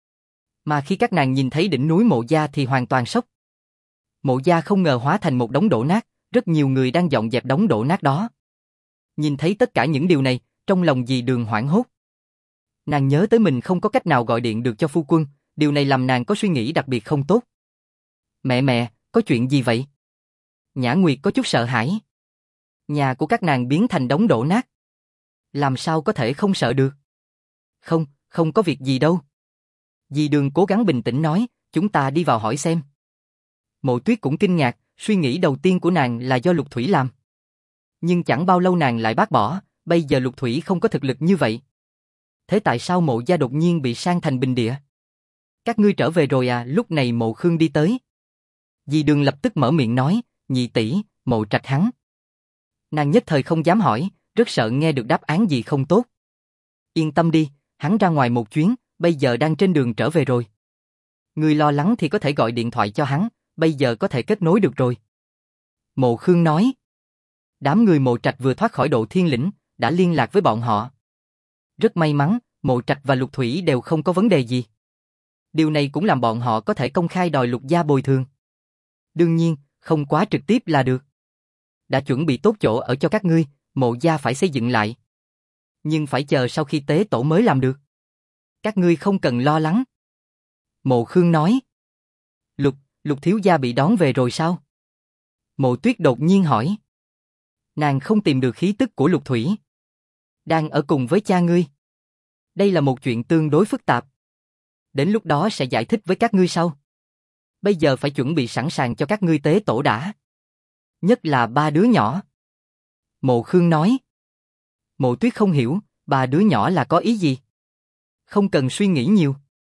Mà khi các nàng nhìn thấy đỉnh núi mộ gia thì hoàn toàn sốc. Mộ gia không ngờ hóa thành một đống đổ nát, rất nhiều người đang dọn dẹp đống đổ nát đó. Nhìn thấy tất cả những điều này, trong lòng dì Đường hoảng hốt. Nàng nhớ tới mình không có cách nào gọi điện được cho phu quân, điều này làm nàng có suy nghĩ đặc biệt không tốt. Mẹ, có chuyện gì vậy? Nhã Nguyệt có chút sợ hãi. Nhà của các nàng biến thành đống đổ nát. Làm sao có thể không sợ được? Không có việc gì đâu. Dì Đường cố gắng bình tĩnh nói, chúng ta đi vào hỏi xem. Mộ Tuyết cũng kinh ngạc, suy nghĩ đầu tiên của nàng là do Lục Thủy làm. Nhưng chẳng bao lâu nàng lại bác bỏ, bây giờ Lục Thủy không có thực lực như vậy. Thế tại sao mộ gia đột nhiên bị san thành bình địa? Các ngươi trở về rồi à? Lúc này Mộ Khương đi tới. Dì Đường lập tức mở miệng nói, nhị tỷ, Mộ Trạch hắn. Nàng nhất thời không dám hỏi, rất sợ nghe được đáp án gì không tốt. Yên tâm đi, hắn ra ngoài một chuyến, bây giờ đang trên đường trở về rồi. Ngươi lo lắng thì có thể gọi điện thoại cho hắn, bây giờ có thể kết nối được rồi. Mộ Khương nói. Đám người Mộ Trạch vừa thoát khỏi Độ Thiên Lĩnh, đã liên lạc với bọn họ. Rất may mắn, Mộ Trạch và Lục Thủy đều không có vấn đề gì. Điều này cũng làm bọn họ có thể công khai đòi Lục gia bồi thường. Đương nhiên, không quá trực tiếp là được. Đã chuẩn bị tốt chỗ ở cho các ngươi, Mộ gia phải xây dựng lại. Nhưng phải chờ sau khi tế tổ mới làm được. Các ngươi không cần lo lắng. Mộ Khương nói. Lục thiếu gia bị đón về rồi sao? Mộ Tuyết đột nhiên hỏi. Nàng không tìm được khí tức của Lục Thủy. Đang ở cùng với cha ngươi. Đây là một chuyện tương đối phức tạp. Đến lúc đó sẽ giải thích với các ngươi sau. Bây giờ phải chuẩn bị sẵn sàng cho các ngươi tế tổ đã. Nhất là ba đứa nhỏ. Mộ Khương nói. Mộ Tuyết không hiểu, ba đứa nhỏ là có ý gì? Không cần suy nghĩ nhiều.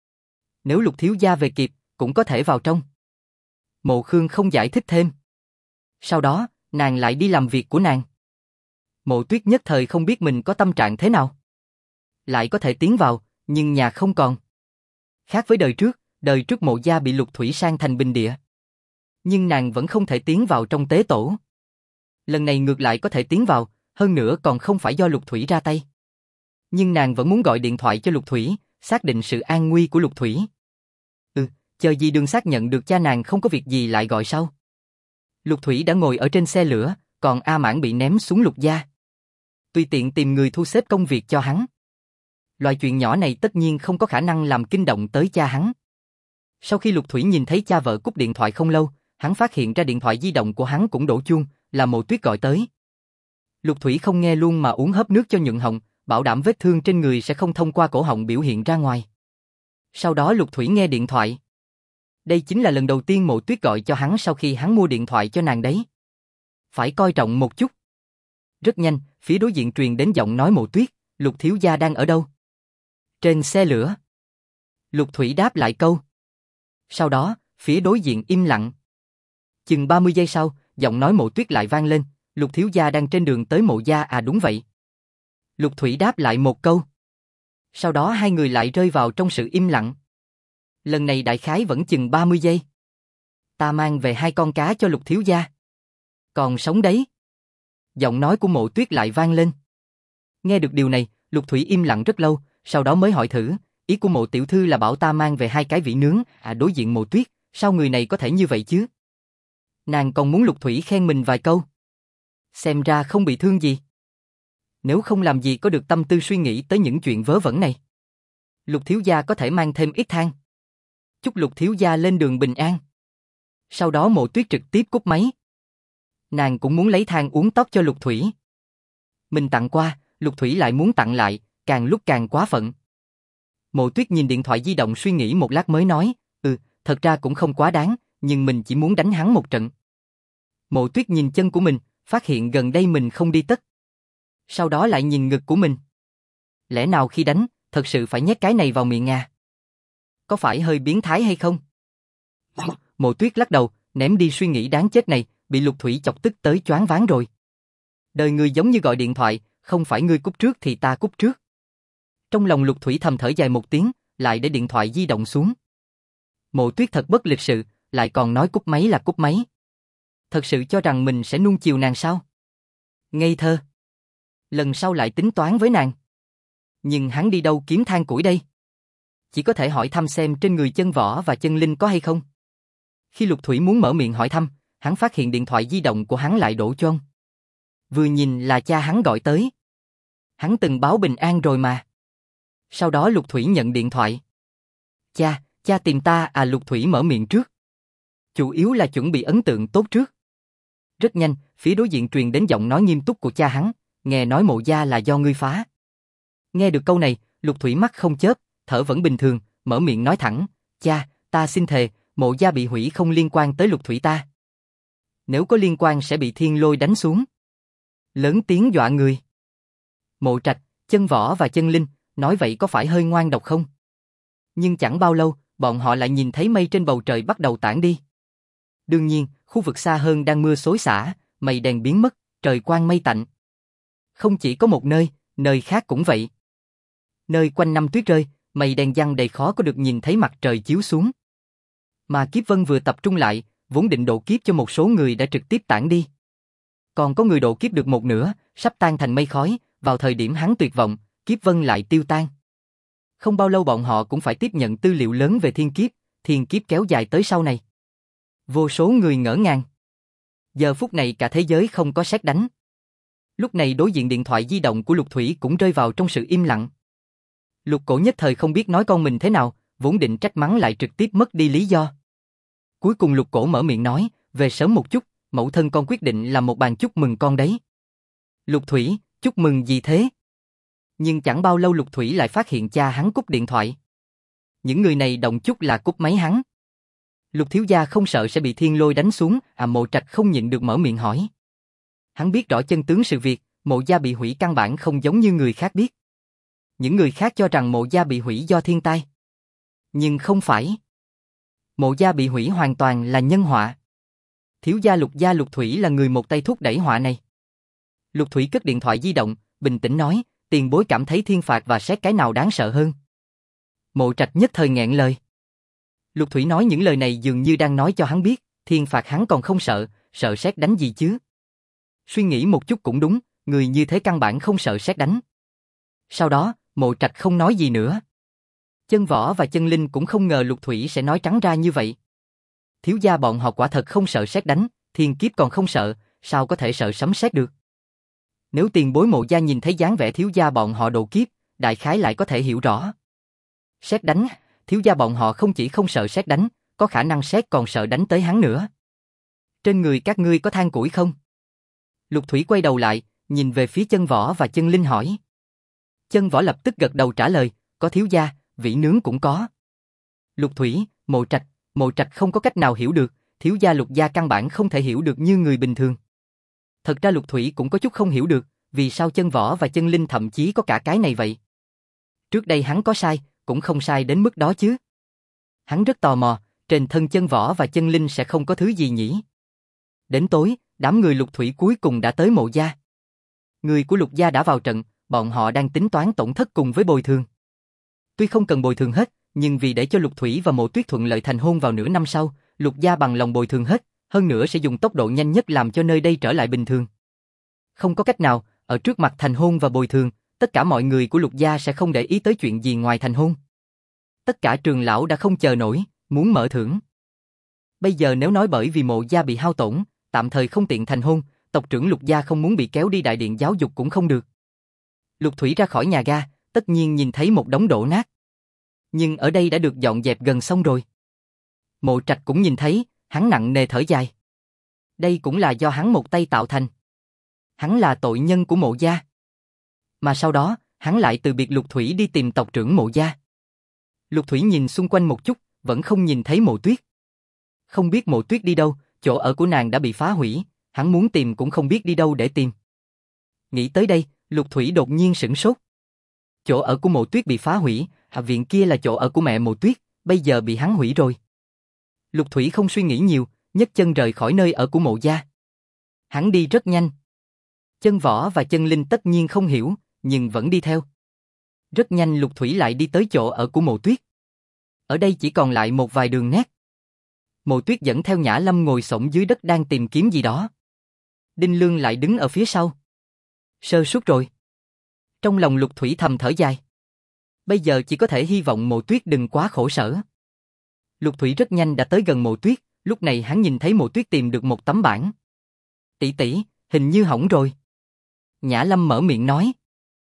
Nếu Lục thiếu gia về kịp, cũng có thể vào trong. Mộ Khương không giải thích thêm. Sau đó, nàng lại đi làm việc của nàng. Mộ Tuyết nhất thời không biết mình có tâm trạng thế nào. Lại có thể tiến vào, nhưng nhà không còn. Khác với đời trước Mộ gia bị Lục Thủy san thành bình địa. Nhưng nàng vẫn không thể tiến vào trong tế tổ. Lần này ngược lại có thể tiến vào, hơn nữa còn không phải do Lục Thủy ra tay. Nhưng nàng vẫn muốn gọi điện thoại cho Lục Thủy, xác định sự an nguy của Lục Thủy. Chờ Di Đường xác nhận được cha nàng không có việc gì lại gọi sau. Lục Thủy đã ngồi ở trên xe lửa, còn A Mãn bị ném xuống Lục gia. Tùy tiện tìm người thu xếp công việc cho hắn. Loại chuyện nhỏ này tất nhiên không có khả năng làm kinh động tới cha hắn. Sau khi Lục Thủy nhìn thấy cha vợ cúp điện thoại không lâu, hắn phát hiện ra điện thoại di động của hắn cũng đổ chuông, là Mộ Tuyết gọi tới. Lục Thủy không nghe luôn mà uống hớp nước cho nhuận họng, bảo đảm vết thương trên người sẽ không thông qua cổ họng biểu hiện ra ngoài. Sau đó Lục Thủy nghe điện thoại. Đây chính là lần đầu tiên Mộ Tuyết gọi cho hắn sau khi hắn mua điện thoại cho nàng đấy. Phải coi trọng một chút. Rất nhanh, phía đối diện truyền đến giọng nói Mộ Tuyết, Lục thiếu gia đang ở đâu? Trên xe lửa. Lục Thủy đáp lại câu. Sau đó, phía đối diện im lặng. Chừng 30 giây sau, giọng nói Mộ Tuyết lại vang lên, Lục thiếu gia đang trên đường tới Mộ gia à? Đúng vậy. Lục Thủy đáp lại một câu. Sau đó hai người lại rơi vào trong sự im lặng. Lần này đại khái vẫn chừng 30 giây. Ta mang về 2 con cá cho Lục thiếu gia. Còn sống đấy. Giọng nói của Mộ Tuyết lại vang lên. Nghe được điều này, Lục Thủy im lặng rất lâu, sau đó mới hỏi thử, ý của Mộ tiểu thư là bảo ta mang về 2 cái vĩ nướng, à? Đối diện Mộ Tuyết, sao người này có thể như vậy chứ? Nàng còn muốn Lục Thủy khen mình vài câu. Xem ra không bị thương gì. Nếu không làm gì có được tâm tư suy nghĩ tới những chuyện vớ vẩn này. Lục thiếu gia có thể mang thêm ít than. Chúc Lục thiếu gia lên đường bình an. Sau đó Mộ Tuyết trực tiếp cúp máy. Nàng cũng muốn lấy than uống tóc cho Lục Thủy. Mình tặng qua, Lục Thủy lại muốn tặng lại, càng lúc càng quá phận. Mộ Tuyết nhìn điện thoại di động suy nghĩ một lát mới nói, thật ra cũng không quá đáng, nhưng mình chỉ muốn đánh hắn một trận. Mộ Tuyết nhìn chân của mình, phát hiện gần đây mình không đi tất. Sau đó lại nhìn ngực của mình. Lẽ nào khi đánh, thật sự phải nhét cái này vào miệng à? Có phải hơi biến thái hay không? Mộ Tuyết lắc đầu, ném đi suy nghĩ đáng chết này, bị Lục Thủy chọc tức tới choáng váng rồi. Đời người giống như gọi điện thoại, không phải ngươi cúp trước thì ta cúp trước. Trong lòng Lục Thủy thầm thở dài một tiếng, lại để điện thoại di động xuống. Mộ Tuyết thật bất lịch sự, lại còn nói cúp máy là cúp máy. Thật sự cho rằng mình sẽ nuông chiều nàng sao? Ngây thơ. Lần sau lại tính toán với nàng. Nhưng hắn đi đâu kiếm than củi đây? Chỉ có thể hỏi thăm xem trên người Chân Võ và Chân Linh có hay không. Khi Lục Thủy muốn mở miệng hỏi thăm, hắn phát hiện điện thoại di động của hắn lại đổ chuông. Vừa nhìn là cha hắn gọi tới. Hắn từng báo bình an rồi mà. Sau đó Lục Thủy nhận điện thoại. Cha tìm ta à? Lục Thủy mở miệng trước. Chủ yếu là chuẩn bị ấn tượng tốt trước. Rất nhanh, phía đối diện truyền đến giọng nói nghiêm túc của cha hắn, nghe nói Mộ gia là do ngươi phá. Nghe được câu này, Lục Thủy mắt không chớp, thở vẫn bình thường, mở miệng nói thẳng, cha, ta xin thề, Mộ gia bị hủy không liên quan tới Lục Thủy ta. Nếu có liên quan sẽ bị thiên lôi đánh xuống. Lớn tiếng dọa người. Mộ Trạch, Chân Võ và Chân Linh, nói vậy có phải hơi ngoan độc không? Nhưng chẳng bao lâu, bọn họ lại nhìn thấy mây trên bầu trời bắt đầu tản đi. Đương nhiên, khu vực xa hơn đang mưa xối xả, mây đen biến mất, trời quang mây tạnh. Không chỉ có một nơi khác cũng vậy. Nơi quanh năm tuyết rơi, mây đen giăng đầy khó có được nhìn thấy mặt trời chiếu xuống. Mà kiếp vân vừa tập trung lại, vốn định độ kiếp cho một số người đã trực tiếp tản đi. Còn có người độ kiếp được một nửa, sắp tan thành mây khói, vào thời điểm hắn tuyệt vọng, kiếp vân lại tiêu tan. Không bao lâu bọn họ cũng phải tiếp nhận tư liệu lớn về thiên kiếp kéo dài tới sau này. Vô số người ngỡ ngàng. Giờ phút này cả thế giới không có sét đánh. Lúc này đối diện điện thoại di động của Lục Thủy cũng rơi vào trong sự im lặng. Lục Cổ nhất thời không biết nói con mình thế nào, vốn định trách mắng lại trực tiếp mất đi lý do. Cuối cùng Lục Cổ mở miệng nói, về sớm một chút, mẫu thân con quyết định làm một bàn chúc mừng con đấy. Lục Thủy, chúc mừng gì thế? Nhưng chẳng bao lâu Lục Thủy lại phát hiện cha hắn cúp điện thoại. Những người này động chút là cúp máy hắn. Lục thiếu gia không sợ sẽ bị thiên lôi đánh xuống, Mộ Trạch không nhịn được mở miệng hỏi. Hắn biết rõ chân tướng sự việc, Mộ gia bị hủy căn bản không giống như người khác biết. Những người khác cho rằng Mộ gia bị hủy do thiên tai. Nhưng không phải. Mộ gia bị hủy hoàn toàn là nhân họa. Thiếu gia Lục Thủy là người một tay thúc đẩy họa này. Lục Thủy cất điện thoại di động, bình tĩnh nói, tiền bối cảm thấy thiên phạt và sét cái nào đáng sợ hơn. Mộ Trạch nhất thời nghẹn lời. Lục Thủy nói những lời này dường như đang nói cho hắn biết, thiên phạt hắn còn không sợ, sợ sét đánh gì chứ. Suy nghĩ một chút cũng đúng, người như thế căn bản không sợ sét đánh. Sau đó, Mộ Trạch không nói gì nữa. Chân Võ và Chân Linh cũng không ngờ Lục Thủy sẽ nói trắng ra như vậy. Thiếu gia bọn họ quả thật không sợ sét đánh, thiên kiếp còn không sợ, sao có thể sợ sấm sét được. Nếu tiền bối Mộ gia nhìn thấy dáng vẻ thiếu gia bọn họ độ kiếp, đại khái lại có thể hiểu rõ. Sét đánh, thiếu gia bọn họ không chỉ không sợ sét đánh, có khả năng sét còn sợ đánh tới hắn nữa. Trên người các ngươi có than củi không? Lục Thủy quay đầu lại, nhìn về phía Chân Võ và Chân Linh hỏi. Chân Võ lập tức gật đầu trả lời, có thiếu gia, vỉ nướng cũng có. Lục Thủy, Mộ Trạch không có cách nào hiểu được, thiếu gia Lục gia căn bản không thể hiểu được như người bình thường. Thật ra Lục Thủy cũng có chút không hiểu được, vì sao Chân Võ và Chân Linh thậm chí có cả cái này vậy. Trước đây hắn có sai, cũng không sai đến mức đó chứ. Hắn rất tò mò, trên thân Chân Võ và Chân Linh sẽ không có thứ gì nhỉ. Đến tối, đám người Lục Thủy cuối cùng đã tới Mộ gia. Người của Lục gia đã vào trận, bọn họ đang tính toán tổn thất cùng với bồi thường. Tuy không cần bồi thường hết, nhưng vì để cho Lục Thủy và Mộ Tuyết thuận lợi thành hôn vào nửa năm sau, Lục gia bằng lòng bồi thường hết, hơn nữa sẽ dùng tốc độ nhanh nhất làm cho nơi đây trở lại bình thường. Không có cách nào, ở trước mặt thành hôn và bồi thường, tất cả mọi người của Lục gia sẽ không để ý tới chuyện gì ngoài thành hôn. Tất cả trường lão đã không chờ nổi, muốn mở thưởng. Bây giờ nếu nói bởi vì Mộ gia bị hao tổn, tạm thời không tiện thành hôn, tộc trưởng Lục gia không muốn bị kéo đi đại điện giáo dục cũng không được. Lục Thủy ra khỏi nhà ga, tất nhiên nhìn thấy một đống đổ nát. Nhưng ở đây đã được dọn dẹp gần xong rồi. Mộ Trạch cũng nhìn thấy, hắn nặng nề thở dài. Đây cũng là do hắn một tay tạo thành. Hắn là tội nhân của Mộ gia. Mà sau đó, hắn lại từ biệt Lục Thủy đi tìm tộc trưởng Mộ gia. Lục Thủy nhìn xung quanh một chút, vẫn không nhìn thấy Mộ Tuyết. Không biết Mộ Tuyết đi đâu, chỗ ở của nàng đã bị phá hủy, hắn muốn tìm cũng không biết đi đâu để tìm. Nghĩ tới đây, Lục Thủy đột nhiên sửng sốt. Chỗ ở của Mộ Tuyết bị phá hủy, hạ viện kia là chỗ ở của mẹ Mộ Tuyết, bây giờ bị hắn hủy rồi. Lục Thủy không suy nghĩ nhiều, nhấc chân rời khỏi nơi ở của Mộ gia. Hắn đi rất nhanh. Chân Võ và Chân Linh tất nhiên không hiểu, nhưng vẫn đi theo. Rất nhanh Lục Thủy lại đi tới chỗ ở của Mộ Tuyết. Ở đây chỉ còn lại một vài đường nét. Mộ Tuyết dẫn theo Nhã Lâm ngồi xổm dưới đất đang tìm kiếm gì đó. Đinh Lương lại đứng ở phía sau. Sơ suất rồi. Trong lòng Lục Thủy thầm thở dài. Bây giờ chỉ có thể hy vọng Mộ Tuyết đừng quá khổ sở. Lục Thủy rất nhanh đã tới gần Mộ Tuyết, lúc này hắn nhìn thấy Mộ Tuyết tìm được một tấm bảng. Tỷ tỷ, hình như hỏng rồi. Nhã Lâm mở miệng nói.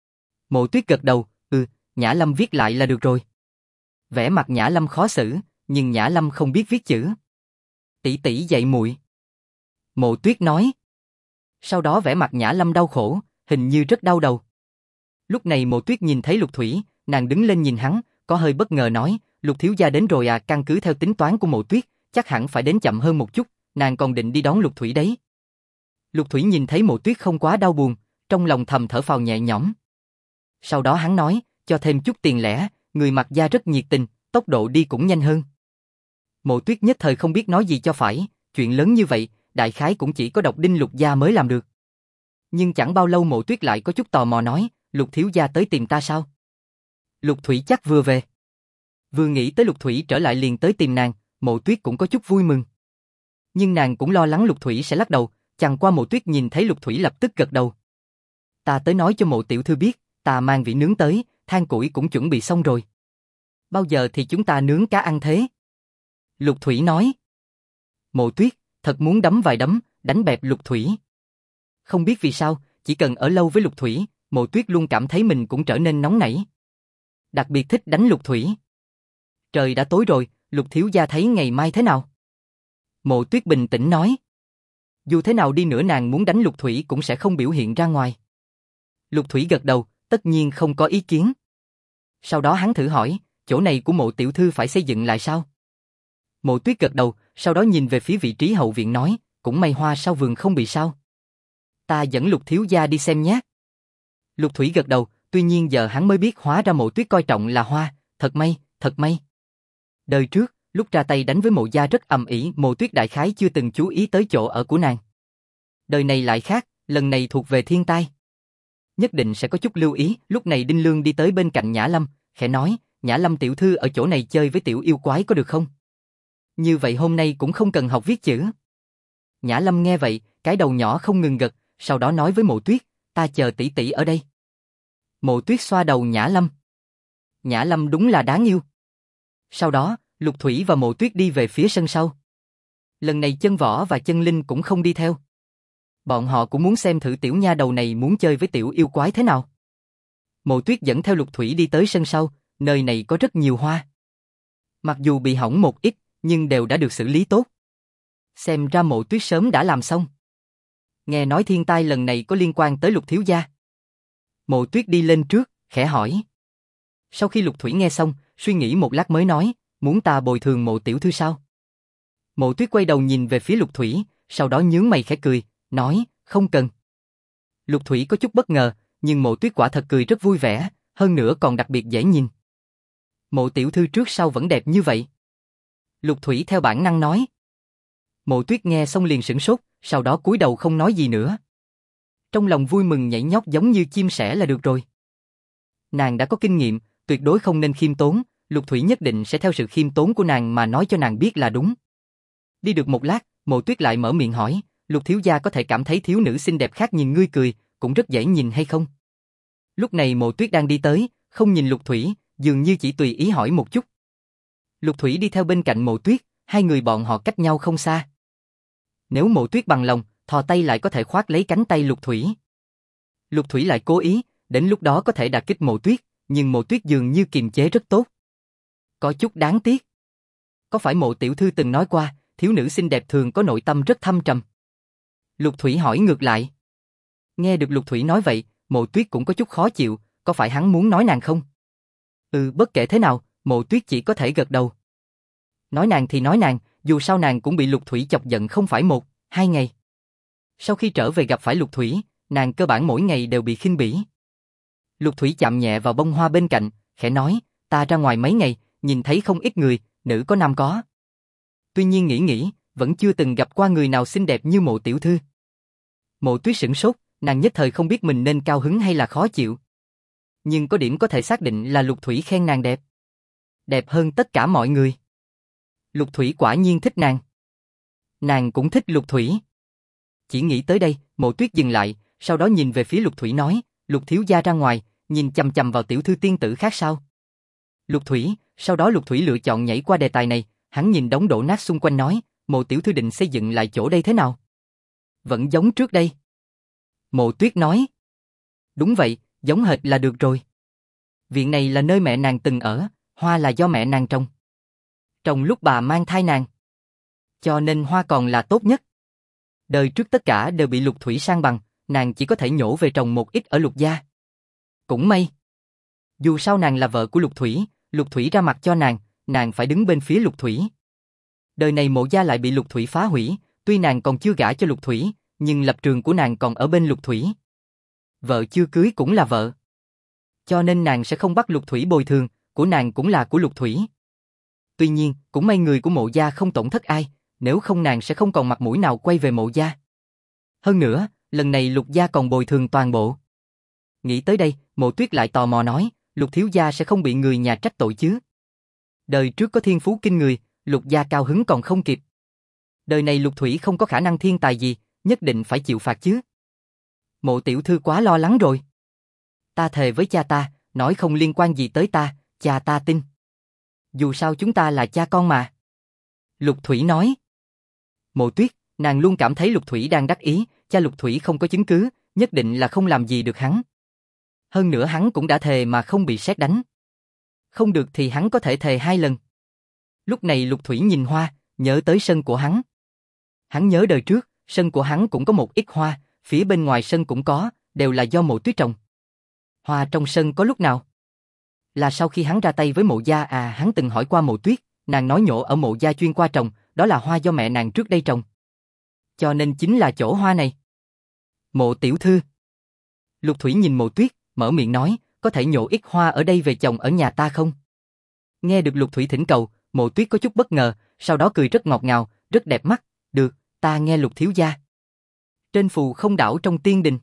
Mộ Tuyết gật đầu, Nhã Lâm viết lại là được rồi. Vẻ mặt Nhã Lâm khó xử, nhưng Nhã Lâm không biết viết chữ. Tỷ tỷ dạy muội. Mộ Tuyết nói. Sau đó vẻ mặt Nhã Lâm đau khổ, hình như rất đau đầu. Lúc này Mộ Tuyết nhìn thấy Lục Thủy, nàng đứng lên nhìn hắn, có hơi bất ngờ nói, Lục thiếu gia đến rồi à, căn cứ theo tính toán của Mộ Tuyết, chắc hẳn phải đến chậm hơn một chút, nàng còn định đi đón Lục Thủy đấy. Lục Thủy nhìn thấy Mộ Tuyết không quá đau buồn, trong lòng thầm thở phào nhẹ nhõm. Sau đó hắn nói, cho thêm chút tiền lẻ, người mặc gia rất nhiệt tình, tốc độ đi cũng nhanh hơn. Mộ Tuyết nhất thời không biết nói gì cho phải, chuyện lớn như vậy, đại khái cũng chỉ có độc đinh Lục gia mới làm được. Nhưng chẳng bao lâu Mộ Tuyết lại có chút tò mò nói, Lục thiếu gia tới tìm ta sao? Lục Thủy chắc vừa về. Vừa nghĩ tới Lục Thủy trở lại liền tới tìm nàng, Mộ Tuyết cũng có chút vui mừng. Nhưng nàng cũng lo lắng Lục Thủy sẽ lắc đầu, chẳng qua Mộ Tuyết nhìn thấy Lục Thủy lập tức gật đầu. Ta tới nói cho Mộ tiểu thư biết, ta mang vị nướng tới, than củi cũng chuẩn bị xong rồi. Bao giờ thì chúng ta nướng cá ăn thế? Lục Thủy nói. Mộ Tuyết, thật muốn đấm vài đấm, đánh bẹp Lục Thủy. Không biết vì sao, chỉ cần ở lâu với Lục Thủy, Mộ Tuyết luôn cảm thấy mình cũng trở nên nóng nảy. Đặc biệt thích đánh Lục Thủy. Trời đã tối rồi, Lục thiếu gia thấy ngày mai thế nào? Mộ Tuyết bình tĩnh nói. Dù thế nào đi nữa nàng muốn đánh Lục Thủy cũng sẽ không biểu hiện ra ngoài. Lục Thủy gật đầu, tất nhiên không có ý kiến. Sau đó hắn thử hỏi, chỗ này của Mộ tiểu thư phải xây dựng lại sao? Mộ Tuyết gật đầu, sau đó nhìn về phía vị trí hậu viện nói, cũng may hoa sau vườn không bị sao. Ta dẫn Lục thiếu gia đi xem nhé. Lục Thủy gật đầu, tuy nhiên giờ hắn mới biết hóa ra Mộ Tuyết coi trọng là hoa, thật may, thật may. Đời trước, lúc ra tay đánh với Mộ gia rất ầm ĩ, Mộ Tuyết đại khái chưa từng chú ý tới chỗ ở của nàng. Đời này lại khác, lần này thuộc về thiên tai. Nhất định sẽ có chút lưu ý. Lúc này Đinh Lương đi tới bên cạnh Nhã Lâm, khẽ nói, Nhã Lâm tiểu thư ở chỗ này chơi với tiểu yêu quái có được không? Như vậy hôm nay cũng không cần học viết chữ. Nhã Lâm nghe vậy, cái đầu nhỏ không ngừng gật, sau đó nói với Mộ Tuyết, ta chờ tỷ tỷ ở đây. Mộ Tuyết xoa đầu Nhã Lâm. Nhã Lâm đúng là đáng yêu. Sau đó, Lục Thủy và Mộ Tuyết đi về phía sân sau. Lần này Chân Võ và Chân Linh cũng không đi theo. Bọn họ cũng muốn xem thử tiểu nha đầu này muốn chơi với tiểu yêu quái thế nào. Mộ Tuyết dẫn theo Lục Thủy đi tới sân sau, nơi này có rất nhiều hoa. Mặc dù bị hỏng một ít, nhưng đều đã được xử lý tốt. Xem ra Mộ Tuyết sớm đã làm xong. Nghe nói thiên tai lần này có liên quan tới Lục thiếu gia. Mộ Tuyết đi lên trước, khẽ hỏi. Sau khi Lục Thủy nghe xong, suy nghĩ một lát mới nói, muốn ta bồi thường Mộ tiểu thư sao? Mộ Tuyết quay đầu nhìn về phía Lục Thủy, sau đó nhướng mày khẽ cười, nói, không cần. Lục Thủy có chút bất ngờ, nhưng Mộ Tuyết quả thật cười rất vui vẻ, hơn nữa còn đặc biệt dễ nhìn. Mộ tiểu thư trước sau vẫn đẹp như vậy. Lục Thủy theo bản năng nói. Mộ Tuyết nghe xong liền sửng sốt, sau đó cúi đầu không nói gì nữa. Trong lòng vui mừng nhảy nhót giống như chim sẻ là được rồi. Nàng đã có kinh nghiệm, tuyệt đối không nên khiêm tốn, Lục Thủy nhất định sẽ theo sự khiêm tốn của nàng mà nói cho nàng biết là đúng. Đi được một lát, Mộ Tuyết lại mở miệng hỏi, Lục thiếu gia có thể cảm thấy thiếu nữ xinh đẹp khác nhìn ngươi cười, cũng rất dễ nhìn hay không? Lúc này Mộ Tuyết đang đi tới, không nhìn Lục Thủy, dường như chỉ tùy ý hỏi một chút. Lục Thủy đi theo bên cạnh Mộ Tuyết, hai người bọn họ cách nhau không xa. Nếu Mộ Tuyết bằng lòng, thò tay lại có thể khoác lấy cánh tay Lục Thủy. Lục Thủy lại cố ý, đến lúc đó có thể đả kích Mộ Tuyết, nhưng Mộ Tuyết dường như kiềm chế rất tốt. Có chút đáng tiếc. Có phải Mộ tiểu thư từng nói qua, thiếu nữ xinh đẹp thường có nội tâm rất thâm trầm? Lục Thủy hỏi ngược lại. Nghe được Lục Thủy nói vậy, Mộ Tuyết cũng có chút khó chịu, có phải hắn muốn nói nàng không? Bất kể thế nào, Mộ Tuyết chỉ có thể gật đầu. Nói nàng thì nói nàng, dù sao nàng cũng bị Lục Thủy chọc giận không phải một, hai ngày. Sau khi trở về gặp phải Lục Thủy, nàng cơ bản mỗi ngày đều bị khinh bỉ. Lục Thủy chạm nhẹ vào bông hoa bên cạnh, khẽ nói, ta ra ngoài mấy ngày, nhìn thấy không ít người, nữ có nam có. Tuy nhiên nghĩ, vẫn chưa từng gặp qua người nào xinh đẹp như Mộ tiểu thư. Mộ Tuyết sửng sốt, nàng nhất thời không biết mình nên cao hứng hay là khó chịu. Nhưng có điểm có thể xác định là Lục Thủy khen nàng đẹp. Đẹp hơn tất cả mọi người. Lục Thủy quả nhiên thích nàng. Nàng cũng thích Lục Thủy. Chỉ nghĩ tới đây, Mộ Tuyết dừng lại, sau đó nhìn về phía Lục Thủy nói, Lục thiếu gia ra ngoài, nhìn chằm chằm vào tiểu thư tiên tử khác sao? Lục Thủy, sau đó Lục Thủy lựa chọn nhảy qua đề tài này, hắn nhìn đống đổ nát xung quanh nói, Mộ tiểu thư định xây dựng lại chỗ đây thế nào? Vẫn giống trước đây. Mộ Tuyết nói. Đúng vậy, giống hệt là được rồi. Viện này là nơi mẹ nàng từng ở, hoa là do mẹ nàng trồng. Trồng lúc bà mang thai nàng. Cho nên hoa còn là tốt nhất. Đời trước tất cả đều bị Lục Thủy san bằng, nàng chỉ có thể nhổ về trồng một ít ở Lục gia. Cũng may. Dù sao nàng là vợ của Lục Thủy ra mặt cho nàng phải đứng bên phía Lục Thủy. Đời này Mộ gia lại bị Lục Thủy phá hủy, tuy nàng còn chưa gả cho Lục Thủy, nhưng lập trường của nàng còn ở bên Lục Thủy. Vợ chưa cưới cũng là vợ. Cho nên nàng sẽ không bắt Lục Thủy bồi thường, của nàng cũng là của Lục Thủy. Tuy nhiên, cũng may người của Mộ gia không tổn thất ai, nếu không nàng sẽ không còn mặt mũi nào quay về Mộ gia. Hơn nữa, lần này Lục gia còn bồi thường toàn bộ. Nghĩ tới đây, Mộ Tuyết lại tò mò nói, Lục thiếu gia sẽ không bị người nhà trách tội chứ? Đời trước có thiên phú kinh người, Lục gia cao hứng còn không kịp. Đời này Lục Thủy không có khả năng thiên tài gì, nhất định phải chịu phạt chứ. Mộ tiểu thư quá lo lắng rồi. Ta thề với cha ta, nói không liên quan gì tới ta, cha ta tin. Dù sao chúng ta là cha con mà. Lục Thủy nói. Mộ Tuyết, nàng luôn cảm thấy Lục Thủy đang đắc ý, cha Lục Thủy không có chứng cứ, nhất định là không làm gì được hắn. Hơn nữa hắn cũng đã thề mà không bị sét đánh. Không được thì hắn có thể thề 2 lần. Lúc này Lục Thủy nhìn hoa, nhớ tới sân của hắn. Hắn nhớ đời trước, sân của hắn cũng có một ít hoa, phía bên ngoài sân cũng có, đều là do Mộ Tuyết trồng. Hoa trong sân có lúc nào? Là sau khi hắn ra tay với Mộ gia hắn từng hỏi qua Mộ Tuyết, nàng nói nhổ ở Mộ gia chuyên qua trồng, đó là hoa do mẹ nàng trước đây trồng. Cho nên chính là chỗ hoa này. Mộ tiểu thư. Lục Thủy nhìn Mộ Tuyết, mở miệng nói, có thể nhổ ít hoa ở đây về trồng ở nhà ta không? Nghe được Lục Thủy thỉnh cầu, Mộ Tuyết có chút bất ngờ, sau đó cười rất ngọt ngào, rất đẹp mắt, được, ta nghe Lục thiếu gia. Trên phù không đảo trong tiên đình.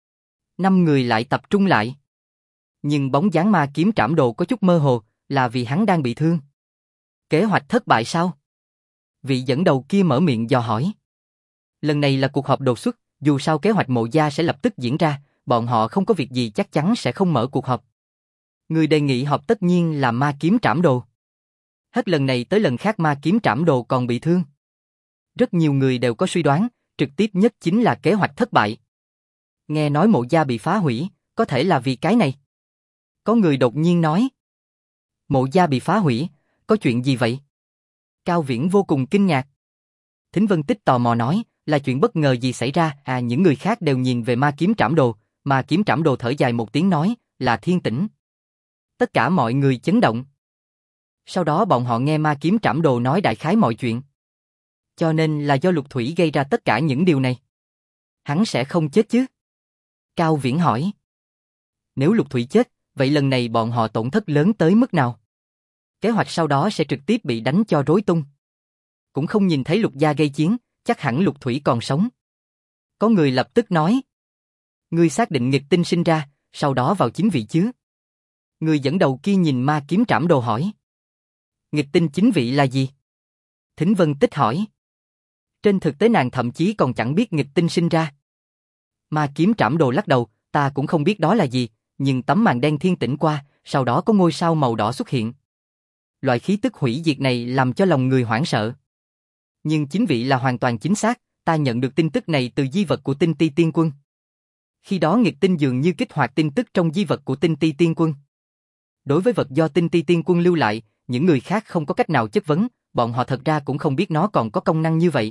5 người lại tập trung lại. Nhưng bóng dáng Ma Kiếm Trảm Đồ có chút mơ hồ, là vì hắn đang bị thương. Kế hoạch thất bại sao? Vị dẫn đầu kia mở miệng dò hỏi. Lần này là cuộc họp đột xuất, dù sao kế hoạch Mộ gia sẽ lập tức diễn ra, bọn họ không có việc gì chắc chắn sẽ không mở cuộc họp. Người đề nghị họp tất nhiên là Ma Kiếm Trảm Đồ. Hết lần này tới lần khác Ma Kiếm Trảm Đồ còn bị thương. Rất nhiều người đều có suy đoán, trực tiếp nhất chính là kế hoạch thất bại. Nghe nói Mộ gia bị phá hủy, có thể là vì cái này. Có người đột nhiên nói. Mộ gia bị phá hủy, có chuyện gì vậy? Cao Viễn vô cùng kinh ngạc. Thính Vân Tích tò mò nói, là chuyện bất ngờ gì xảy ra? Những người khác đều nhìn về Ma Kiếm Trảm Đồ, Ma Kiếm Trảm Đồ thở dài một tiếng nói, là Thiên Tĩnh. Tất cả mọi người chấn động. Sau đó bọn họ nghe Ma Kiếm Trảm Đồ nói đại khái mọi chuyện. Cho nên là do Lục Thủy gây ra tất cả những điều này. Hắn sẽ không chết chứ? Cao Viễn hỏi. Nếu Lục Thủy chết, vậy lần này bọn họ tổn thất lớn tới mức nào? Kế hoạch sau đó sẽ trực tiếp bị đánh cho rối tung. Cũng không nhìn thấy Lục gia gây chiến, chắc hẳn Lục Thủy còn sống. Có người lập tức nói. Ngươi xác định nghịch tinh sinh ra, sau đó vào chính vị chứ? Người dẫn đầu kia nhìn Ma Kiếm Trảm Đồ hỏi. Nghịch tinh chính vị là gì? Thính Vân Tích hỏi. Trên thực tế nàng thậm chí còn chẳng biết nghịch tinh sinh ra. Ma Kiếm Trảm Đồ lắc đầu, ta cũng không biết đó là gì, nhưng tấm màn đen thiên tĩnh qua, sau đó có ngôi sao màu đỏ xuất hiện. Loại khí tức hủy diệt này làm cho lòng người hoảng sợ. Nhưng chính vị là hoàn toàn chính xác, ta nhận được tin tức này từ di vật của Tinh Ti Tiên Quân. Khi đó nghịch tinh dường như kích hoạt tin tức trong di vật của Tinh Ti Tiên Quân. Đối với vật do Tinh Ti Tiên Quân lưu lại, những người khác không có cách nào chất vấn, bọn họ thật ra cũng không biết nó còn có công năng như vậy.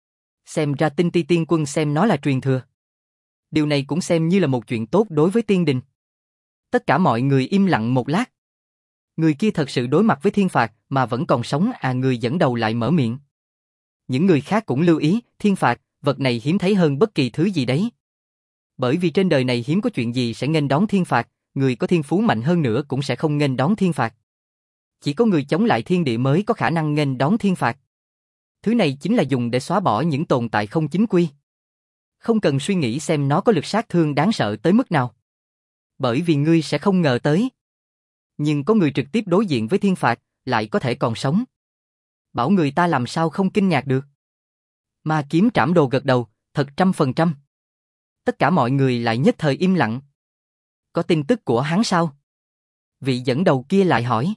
Xem ra Tinh Ti Tiên Quân xem nó là truyền thừa. Điều này cũng xem như là một chuyện tốt đối với tiên đình. Tất cả mọi người im lặng một lát. Người kia thật sự đối mặt với thiên phạt mà vẫn còn sống người dẫn đầu lại mở miệng. Những người khác cũng lưu ý, thiên phạt, vật này hiếm thấy hơn bất kỳ thứ gì đấy. Bởi vì trên đời này hiếm có chuyện gì sẽ nghênh đón thiên phạt, người có thiên phú mạnh hơn nữa cũng sẽ không nghênh đón thiên phạt. Chỉ có người chống lại thiên địa mới có khả năng nghênh đón thiên phạt. Thứ này chính là dùng để xóa bỏ những tồn tại không chính quy. Không cần suy nghĩ xem nó có lực sát thương đáng sợ tới mức nào. Bởi vì ngươi sẽ không ngờ tới. Nhưng có người trực tiếp đối diện với thiên phạt, lại có thể còn sống. Bảo người ta làm sao không kinh ngạc được. Ma Kiếm Trảm Đồ gật đầu, thật 100%. Tất cả mọi người lại nhất thời im lặng. Có tin tức của hắn sao? Vị dẫn đầu kia lại hỏi.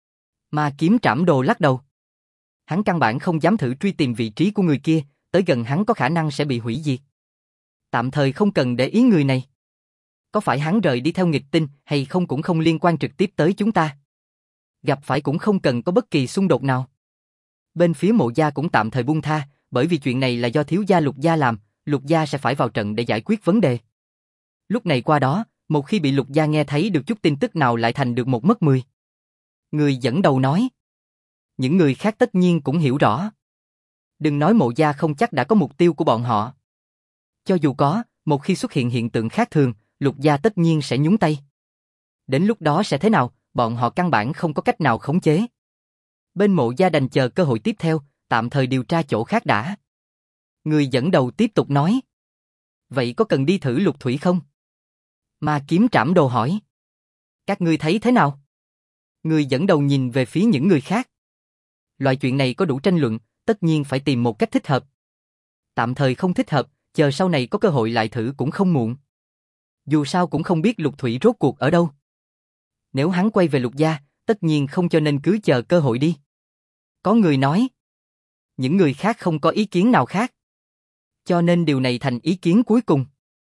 Ma Kiếm Trảm Đồ lắc đầu. Hắn căn bản không dám thử truy tìm vị trí của người kia, tới gần hắn có khả năng sẽ bị hủy diệt. Tạm thời không cần để ý người này. Có phải hắn rời đi theo nghịch tinh hay không cũng không liên quan trực tiếp tới chúng ta. Gặp phải cũng không cần có bất kỳ xung đột nào. Bên phía Mộ gia cũng tạm thời buông tha, bởi vì chuyện này là do thiếu gia Lục gia làm, Lục gia sẽ phải vào trận để giải quyết vấn đề. Lúc này qua đó, một khi bị Lục gia nghe thấy được chút tin tức nào lại thành được một mất 10. Người dẫn đầu nói. Những người khác tất nhiên cũng hiểu rõ. Đừng nói Mộ gia không chắc đã có mục tiêu của bọn họ. Cho dù có, một khi xuất hiện hiện tượng khác thường, Lục gia tất nhiên sẽ nhúng tay. Đến lúc đó sẽ thế nào, bọn họ căn bản không có cách nào khống chế. Bên Mộ gia đành chờ cơ hội tiếp theo, tạm thời điều tra chỗ khác đã. Người dẫn đầu tiếp tục nói. Vậy có cần đi thử Lục Thủy không? Ma Kiếm Trảm Đồ hỏi. Các ngươi thấy thế nào? Người dẫn đầu nhìn về phía những người khác. Loại chuyện này có đủ tranh luận, tất nhiên phải tìm một cách thích hợp. Tạm thời không thích hợp, chờ sau này có cơ hội lại thử cũng không muộn. Dù sao cũng không biết Lục Thủy rốt cuộc ở đâu. Nếu hắn quay về Lục gia, tất nhiên không cho nên cứ chờ cơ hội đi. Có người nói. Những người khác không có ý kiến nào khác. Cho nên điều này thành ý kiến cuối cùng.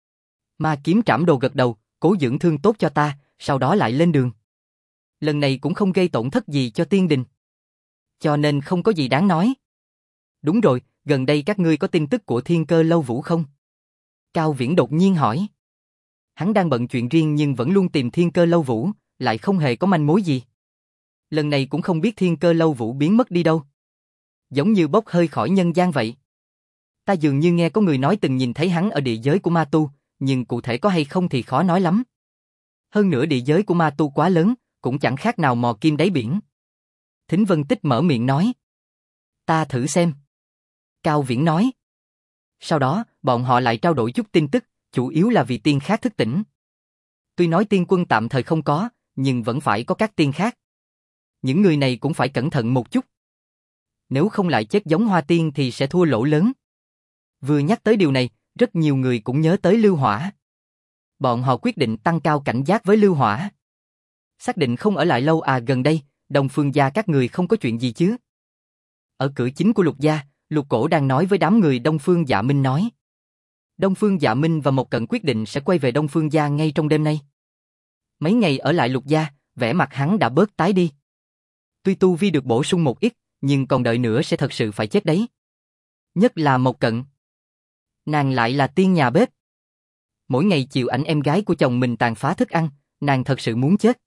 Ma Kiếm Trảm Đồ gật đầu, cố dưỡng thương tốt cho ta, sau đó lại lên đường. Lần này cũng không gây tổn thất gì cho tiên đình. Cho nên không có gì đáng nói. Đúng rồi, gần đây các ngươi có tin tức của Thiên Cơ Lâu Vũ không? Cao Viễn đột nhiên hỏi. Hắn đang bận chuyện riêng nhưng vẫn luôn tìm Thiên Cơ Lâu Vũ, lại không hề có manh mối gì. Lần này cũng không biết Thiên Cơ Lâu Vũ biến mất đi đâu. Giống như bốc hơi khỏi nhân gian vậy. Ta dường như nghe có người nói từng nhìn thấy hắn ở địa giới của ma tu, nhưng cụ thể có hay không thì khó nói lắm. Hơn nữa địa giới của ma tu quá lớn, cũng chẳng khác nào mò kim đáy biển. Thính Vân Tích mở miệng nói. Ta thử xem. Cao Viễn nói. Sau đó, bọn họ lại trao đổi chút tin tức, chủ yếu là vì tiên khác thức tỉnh. Tuy nói tiên quân tạm thời không có, nhưng vẫn phải có các tiên khác. Những người này cũng phải cẩn thận một chút. Nếu không lại chết giống Hoa Tiên thì sẽ thua lỗ lớn. Vừa nhắc tới điều này, rất nhiều người cũng nhớ tới Lưu Hỏa. Bọn họ quyết định tăng cao cảnh giác với Lưu Hỏa. Xác định không ở lại lâu à, gần đây, Đông Phương gia các người không có chuyện gì chứ? Ở cửa chính của Lục gia, Lục Cổ đang nói với đám người Đông Phương Dạ Minh nói. Đông Phương Dạ Minh và Mộc Cận quyết định sẽ quay về Đông Phương gia ngay trong đêm nay. Mấy ngày ở lại Lục gia, vẻ mặt hắn đã bớt tái đi. Tuy tu vi được bổ sung một ít, nhưng còn đợi nữa sẽ thật sự phải chết đấy. Nhất là Mộc Cận. Nàng lại là tiên nhà bếp. Mỗi ngày chịu ảnh em gái của chồng mình tàn phá thức ăn, nàng thật sự muốn chết.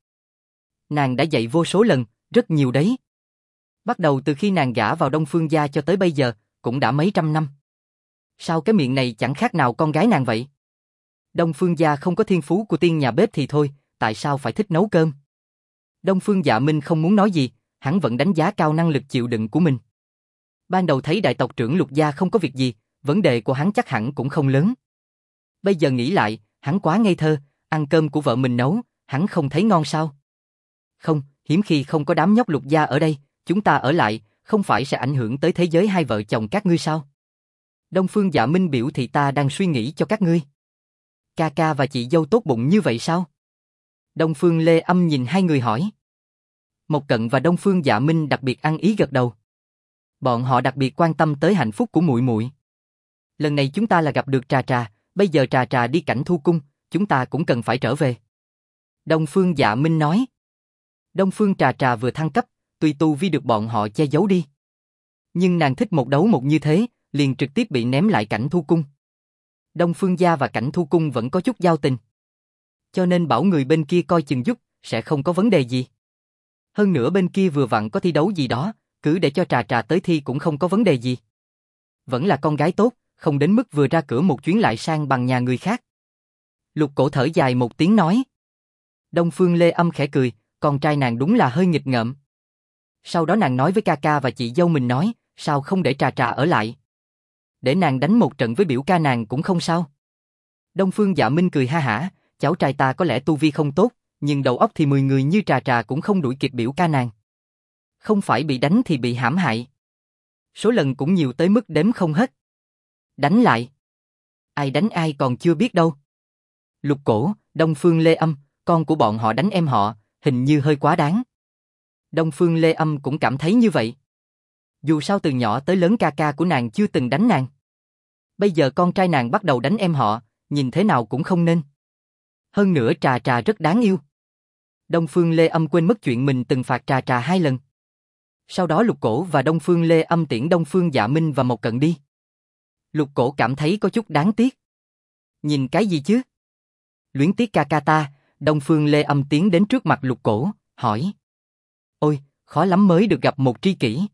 Nàng đã dạy vô số lần, rất nhiều đấy. Bắt đầu từ khi nàng gả vào Đông Phương gia cho tới bây giờ, cũng đã mấy trăm năm. Sao cái miệng này chẳng khác nào con gái nàng vậy? Đông Phương gia không có thiên phú của tiên nhà bếp thì thôi, tại sao phải thích nấu cơm? Đông Phương Dạ Minh không muốn nói gì, hắn vẫn đánh giá cao năng lực chịu đựng của mình. Ban đầu thấy đại tộc trưởng Lục gia không có việc gì, vấn đề của hắn chắc hẳn cũng không lớn. Bây giờ nghĩ lại, hắn quá ngây thơ, ăn cơm của vợ mình nấu, hắn không thấy ngon sao? Không, hiếm khi không có đám nhóc Lục gia ở đây, chúng ta ở lại, không phải sẽ ảnh hưởng tới thế giới hai vợ chồng các ngươi sao? Đông Phương Dạ Minh biểu thị ta đang suy nghĩ cho các ngươi. Ca ca và chị dâu tốt bụng như vậy sao? Đông Phương Lê Âm nhìn hai người hỏi. Mộc Cận và Đông Phương Dạ Minh đặc biệt ăn ý gật đầu. Bọn họ đặc biệt quan tâm tới hạnh phúc của muội muội. Lần này chúng ta là gặp được Trà Trà, bây giờ Trà Trà đi Cảnh Thu Cung, chúng ta cũng cần phải trở về. Đông Phương Dạ Minh nói. Đông Phương Trà Trà vừa thăng cấp, tuy tu vi được bọn họ che giấu đi. Nhưng nàng thích một đấu một như thế, liền trực tiếp bị ném lại Cảnh Thu Cung. Đông Phương gia và Cảnh Thu Cung vẫn có chút giao tình. Cho nên bảo người bên kia coi chừng giúp, sẽ không có vấn đề gì. Hơn nữa bên kia vừa vặn có thi đấu gì đó, cứ để cho Trà Trà tới thi cũng không có vấn đề gì. Vẫn là con gái tốt, không đến mức vừa ra cửa một chuyến lại sang bằng nhà người khác. Lục Cổ thở dài một tiếng nói. Đông Phương Lê Âm khẽ cười, con trai nàng đúng là hơi nghịch ngợm. Sau đó nàng nói với ca ca và chị dâu mình nói, sao không để Trà Trà ở lại? Để nàng đánh một trận với biểu ca nàng cũng không sao. Đông Phương Dạ Minh cười ha hả, cháu trai ta có lẽ tu vi không tốt, nhưng đầu óc thì 10 người như Trà Trà cũng không đuổi kịp biểu ca nàng. Không phải bị đánh thì bị hãm hại. Số lần cũng nhiều tới mức đếm không hết. Đánh lại. Ai đánh ai còn chưa biết đâu. Lục Cổ, Đông Phương Lê Âm, con của bọn họ đánh em họ, hình như hơi quá đáng. Đông Phương Lê Âm cũng cảm thấy như vậy. Dù sao từ nhỏ tới lớn ca ca của nàng chưa từng đánh nàng. Bây giờ con trai nàng bắt đầu đánh em họ, nhìn thế nào cũng không nên. Hơn nữa Trà Trà rất đáng yêu. Đông Phương Lê Âm quên mất chuyện mình từng phạt Trà Trà 2 lần. Sau đó Lục Cổ và Đông Phương Lê Âm tiễn Đông Phương Dạ Minh và Mộc Cận đi. Lục Cổ cảm thấy có chút đáng tiếc. Nhìn cái gì chứ? Luyến tiếc ca ca ta, Đông Phương Lê Âm tiến đến trước mặt Lục Cổ, hỏi. Ôi, khó lắm mới được gặp một tri kỷ.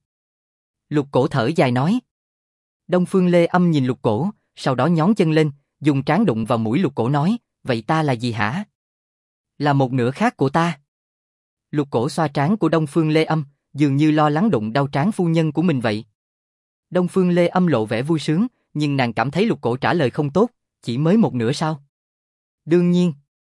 Lục Cổ thở dài nói. Đông Phương Lê Âm nhìn Lục Cổ, sau đó nhón chân lên, dùng trán đụng vào mũi Lục Cổ nói, vậy ta là gì hả? Là một nửa khác của ta. Lục Cổ xoa trán của Đông Phương Lê Âm, dường như lo lắng đụng đau trán phu nhân của mình vậy. Đông Phương Lê Âm lộ vẻ vui sướng, nhưng nàng cảm thấy Lục Cổ trả lời không tốt, chỉ mới một nửa sao? Đương nhiên.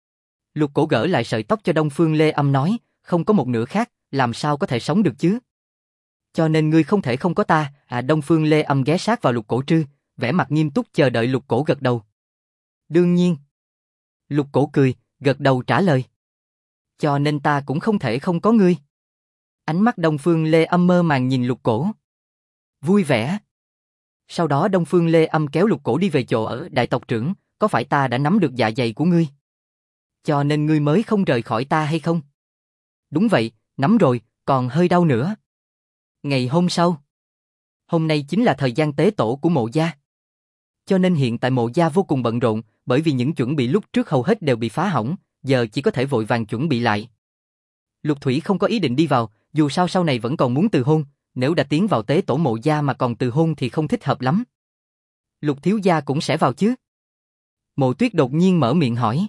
Lục Cổ gỡ lại sợi tóc cho Đông Phương Lê Âm nói, không có một nửa khác, làm sao có thể sống được chứ? Cho nên ngươi không thể không có ta. Đông Phương Lê Âm ghé sát vào Lục Cổ Trư, vẻ mặt nghiêm túc chờ đợi Lục Cổ gật đầu. Đương nhiên. Lục Cổ cười, gật đầu trả lời. Cho nên ta cũng không thể không có ngươi. Ánh mắt Đông Phương Lê Âm mơ màng nhìn Lục Cổ. Vui vẻ. Sau đó Đông Phương Lê Âm kéo Lục Cổ đi về chỗ ở đại tộc trưởng, có phải ta đã nắm được dạ dày của ngươi? Cho nên ngươi mới không rời khỏi ta hay không? Đúng vậy, nắm rồi, còn hơi đau nữa. Ngày hôm sau. Hôm nay chính là thời gian tế tổ của Mộ gia. Cho nên hiện tại Mộ gia vô cùng bận rộn, bởi vì những chuẩn bị lúc trước hầu hết đều bị phá hỏng, giờ chỉ có thể vội vàng chuẩn bị lại. Lục Thủy không có ý định đi vào, dù sao sau này vẫn còn muốn từ hôn, nếu đã tiến vào tế tổ Mộ gia mà còn từ hôn thì không thích hợp lắm. Lục thiếu gia cũng sẽ vào chứ? Mộ Tuyết đột nhiên mở miệng hỏi.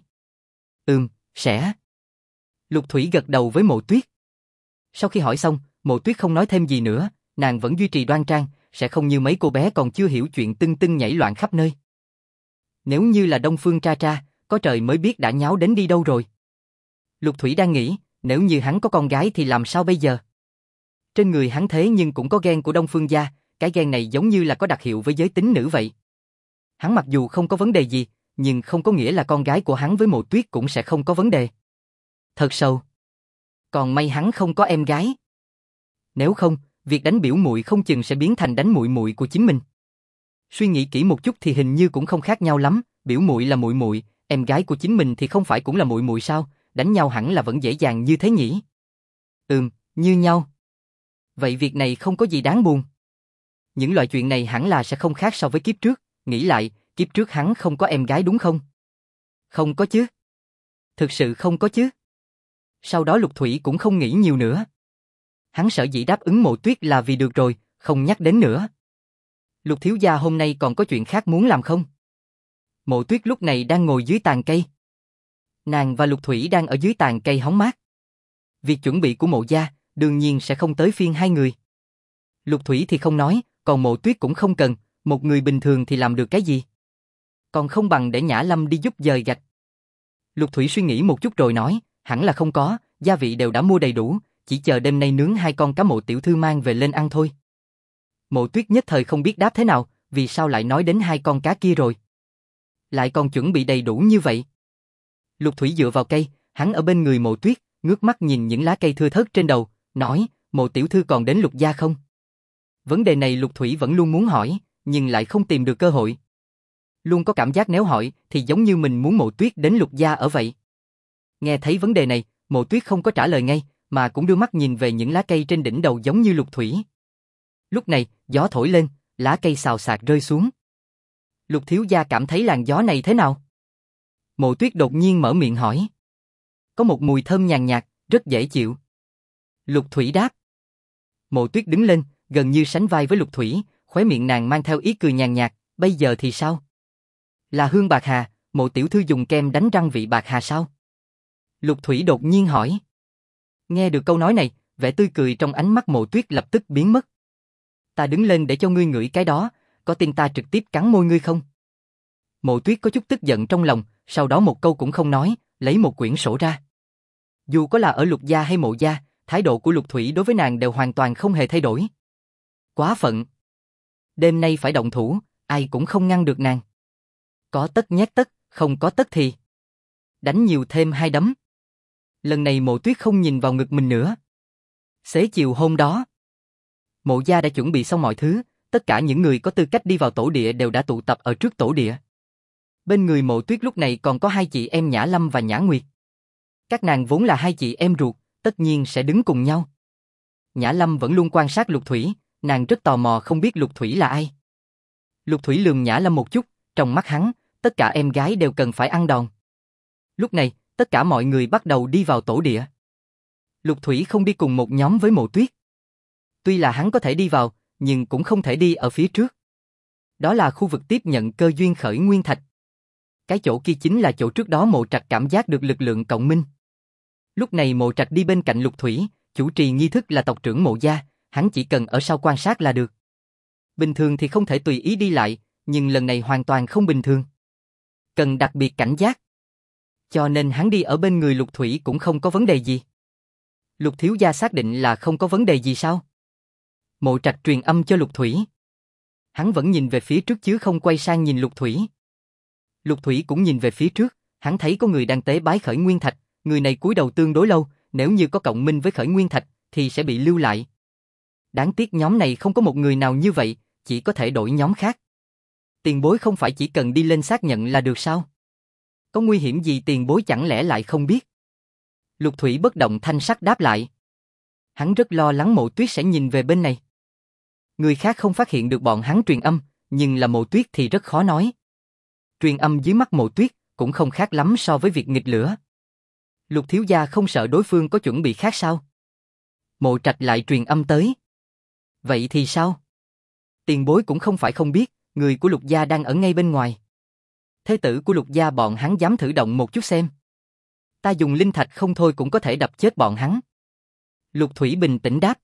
Sẽ. Lục Thủy gật đầu với Mộ Tuyết. Sau khi hỏi xong, Mộ Tuyết không nói thêm gì nữa, nàng vẫn duy trì đoan trang, sẽ không như mấy cô bé còn chưa hiểu chuyện tưng tưng nhảy loạn khắp nơi. Nếu như là Đông Phương Tra Tra, có trời mới biết đã nháo đến đi đâu rồi. Lục Thủy đang nghĩ, nếu như hắn có con gái thì làm sao bây giờ? Trên người hắn thế nhưng cũng có gen của Đông Phương gia, cái gen này giống như là có đặc hiệu với giới tính nữ vậy. Hắn mặc dù không có vấn đề gì, nhưng không có nghĩa là con gái của hắn với Mộ Tuyết cũng sẽ không có vấn đề. Thật sâu. Còn may hắn không có em gái. Nếu không, việc đánh biểu muội không chừng sẽ biến thành đánh muội muội của chính mình. Suy nghĩ kỹ một chút thì hình như cũng không khác nhau lắm, biểu muội là muội muội, em gái của chính mình thì không phải cũng là muội muội sao, đánh nhau hẳn là vẫn dễ dàng như thế nhỉ? Như nhau. Vậy việc này không có gì đáng buồn. Những loại chuyện này hẳn là sẽ không khác so với kiếp trước, nghĩ lại, kiếp trước hắn không có em gái đúng không? Không có chứ. Thực sự không có chứ. Sau đó Lục Thủy cũng không nghĩ nhiều nữa. Hắn sở dĩ đáp ứng Mộ Tuyết là vì được rồi, không nhắc đến nữa. Lục thiếu gia hôm nay còn có chuyện khác muốn làm không? Mộ Tuyết lúc này đang ngồi dưới tàn cây. Nàng và Lục Thủy đang ở dưới tàn cây hóng mát. Việc chuẩn bị của Mộ gia đương nhiên sẽ không tới phiên hai người. Lục Thủy thì không nói, còn Mộ Tuyết cũng không cần, một người bình thường thì làm được cái gì? Còn không bằng để Nhã Lâm đi giúp dời gạch. Lục Thủy suy nghĩ một chút rồi nói, hẳn là không có, gia vị đều đã mua đầy đủ, chỉ chờ đêm nay nướng hai con cá Mộ tiểu thư mang về lên ăn thôi. Mộ Tuyết nhất thời không biết đáp thế nào, vì sao lại nói đến hai con cá kia rồi? Lại còn chuẩn bị đầy đủ như vậy. Lục Thủy dựa vào cây, hắn ở bên người Mộ Tuyết, ngước mắt nhìn những lá cây thưa thớt trên đầu, nói, Mộ tiểu thư còn đến Lục gia không? Vấn đề này Lục Thủy vẫn luôn muốn hỏi, nhưng lại không tìm được cơ hội. Luôn có cảm giác nếu hỏi thì giống như mình muốn Mộ Tuyết đến Lục gia ở vậy. Nghe thấy vấn đề này, Mộ Tuyết không có trả lời ngay, mà cũng đưa mắt nhìn về những lá cây trên đỉnh đầu giống như Lục Thủy. Lúc này, gió thổi lên, lá cây xào xạc rơi xuống. Lục thiếu gia cảm thấy làn gió này thế nào? Mộ Tuyết đột nhiên mở miệng hỏi. Có một mùi thơm nhàn nhạt, rất dễ chịu. Lục Thủy đáp. Mộ Tuyết đứng lên, gần như sánh vai với Lục Thủy, khóe miệng nàng mang theo ý cười nhàn nhạt, bây giờ thì sao? Là hương bạc hà, Mộ tiểu thư dùng kem đánh răng vị bạc hà sao? Lục Thủy đột nhiên hỏi. Nghe được câu nói này, vẻ tươi cười trong ánh mắt Mộ Tuyết lập tức biến mất. Ta đứng lên để cho ngươi ngửi cái đó, có tin ta trực tiếp cắn môi ngươi không? Mộ Tuyết có chút tức giận trong lòng, sau đó một câu cũng không nói, lấy một quyển sổ ra. Dù có là ở Lục gia hay Mộ gia, thái độ của Lục Thủy đối với nàng đều hoàn toàn không hề thay đổi. Quá phận. Đêm nay phải động thủ, ai cũng không ngăn được nàng. Có tất nhét tất, không có tất thì đánh nhiều thêm hai đấm. Lần này Mộ Tuyết không nhìn vào ngực mình nữa. Xế chiều hôm đó, Mộ gia đã chuẩn bị xong mọi thứ, tất cả những người có tư cách đi vào tổ địa đều đã tụ tập ở trước tổ địa. Bên người Mộ Tuyết lúc này còn có hai chị em Nhã Lâm và Nhã Nguyệt. Các nàng vốn là hai chị em ruột, tất nhiên sẽ đứng cùng nhau. Nhã Lâm vẫn luôn quan sát Lục Thủy, nàng rất tò mò không biết Lục Thủy là ai. Lục Thủy lườm Nhã Lâm một chút, trong mắt hắn, tất cả em gái đều cần phải ăn đòn. Lúc này, tất cả mọi người bắt đầu đi vào tổ địa. Lục Thủy không đi cùng một nhóm với Mộ Tuyết. Tuy là hắn có thể đi vào, nhưng cũng không thể đi ở phía trước. Đó là khu vực tiếp nhận cơ duyên khởi nguyên thạch. Cái chỗ kia chính là chỗ trước đó Mộ Trạch cảm giác được lực lượng cộng minh. Lúc này Mộ Trạch đi bên cạnh Lục Thủy, chủ trì nghi thức là tộc trưởng Mộ gia, hắn chỉ cần ở sau quan sát là được. Bình thường thì không thể tùy ý đi lại, nhưng lần này hoàn toàn không bình thường. Cần đặc biệt cảnh giác. Cho nên hắn đi ở bên người Lục Thủy cũng không có vấn đề gì. Lục thiếu gia xác định là không có vấn đề gì sao? Mộ Trạch truyền âm cho Lục Thủy. Hắn vẫn nhìn về phía trước chứ không quay sang nhìn Lục Thủy. Lục Thủy cũng nhìn về phía trước, hắn thấy có người đang tế bái Khởi Nguyên Thạch, người này cúi đầu tương đối lâu, nếu như có cộng minh với Khởi Nguyên Thạch thì sẽ bị lưu lại. Đáng tiếc nhóm này không có một người nào như vậy, chỉ có thể đổi nhóm khác. Tiền bối không phải chỉ cần đi lên xác nhận là được sao? Có nguy hiểm gì tiền bối chẳng lẽ lại không biết? Lục Thủy bất động thanh sắc đáp lại. Hắn rất lo lắng Mộ Tuyết sẽ nhìn về bên này. Người khác không phát hiện được bọn hắn truyền âm, nhưng là Mộ Tuyết thì rất khó nói. Truyền âm dưới mắt Mộ Tuyết cũng không khác lắm so với việc nghịch lửa. Lục thiếu gia không sợ đối phương có chuẩn bị khác sao? Mộ Trạch lại truyền âm tới. Vậy thì sao? Tiền bối cũng không phải không biết, người của Lục gia đang ở ngay bên ngoài. Thế tử của Lục gia bọn hắn dám thử động một chút xem. Ta dùng linh thạch không thôi cũng có thể đập chết bọn hắn. Lục Thủy bình tĩnh đáp.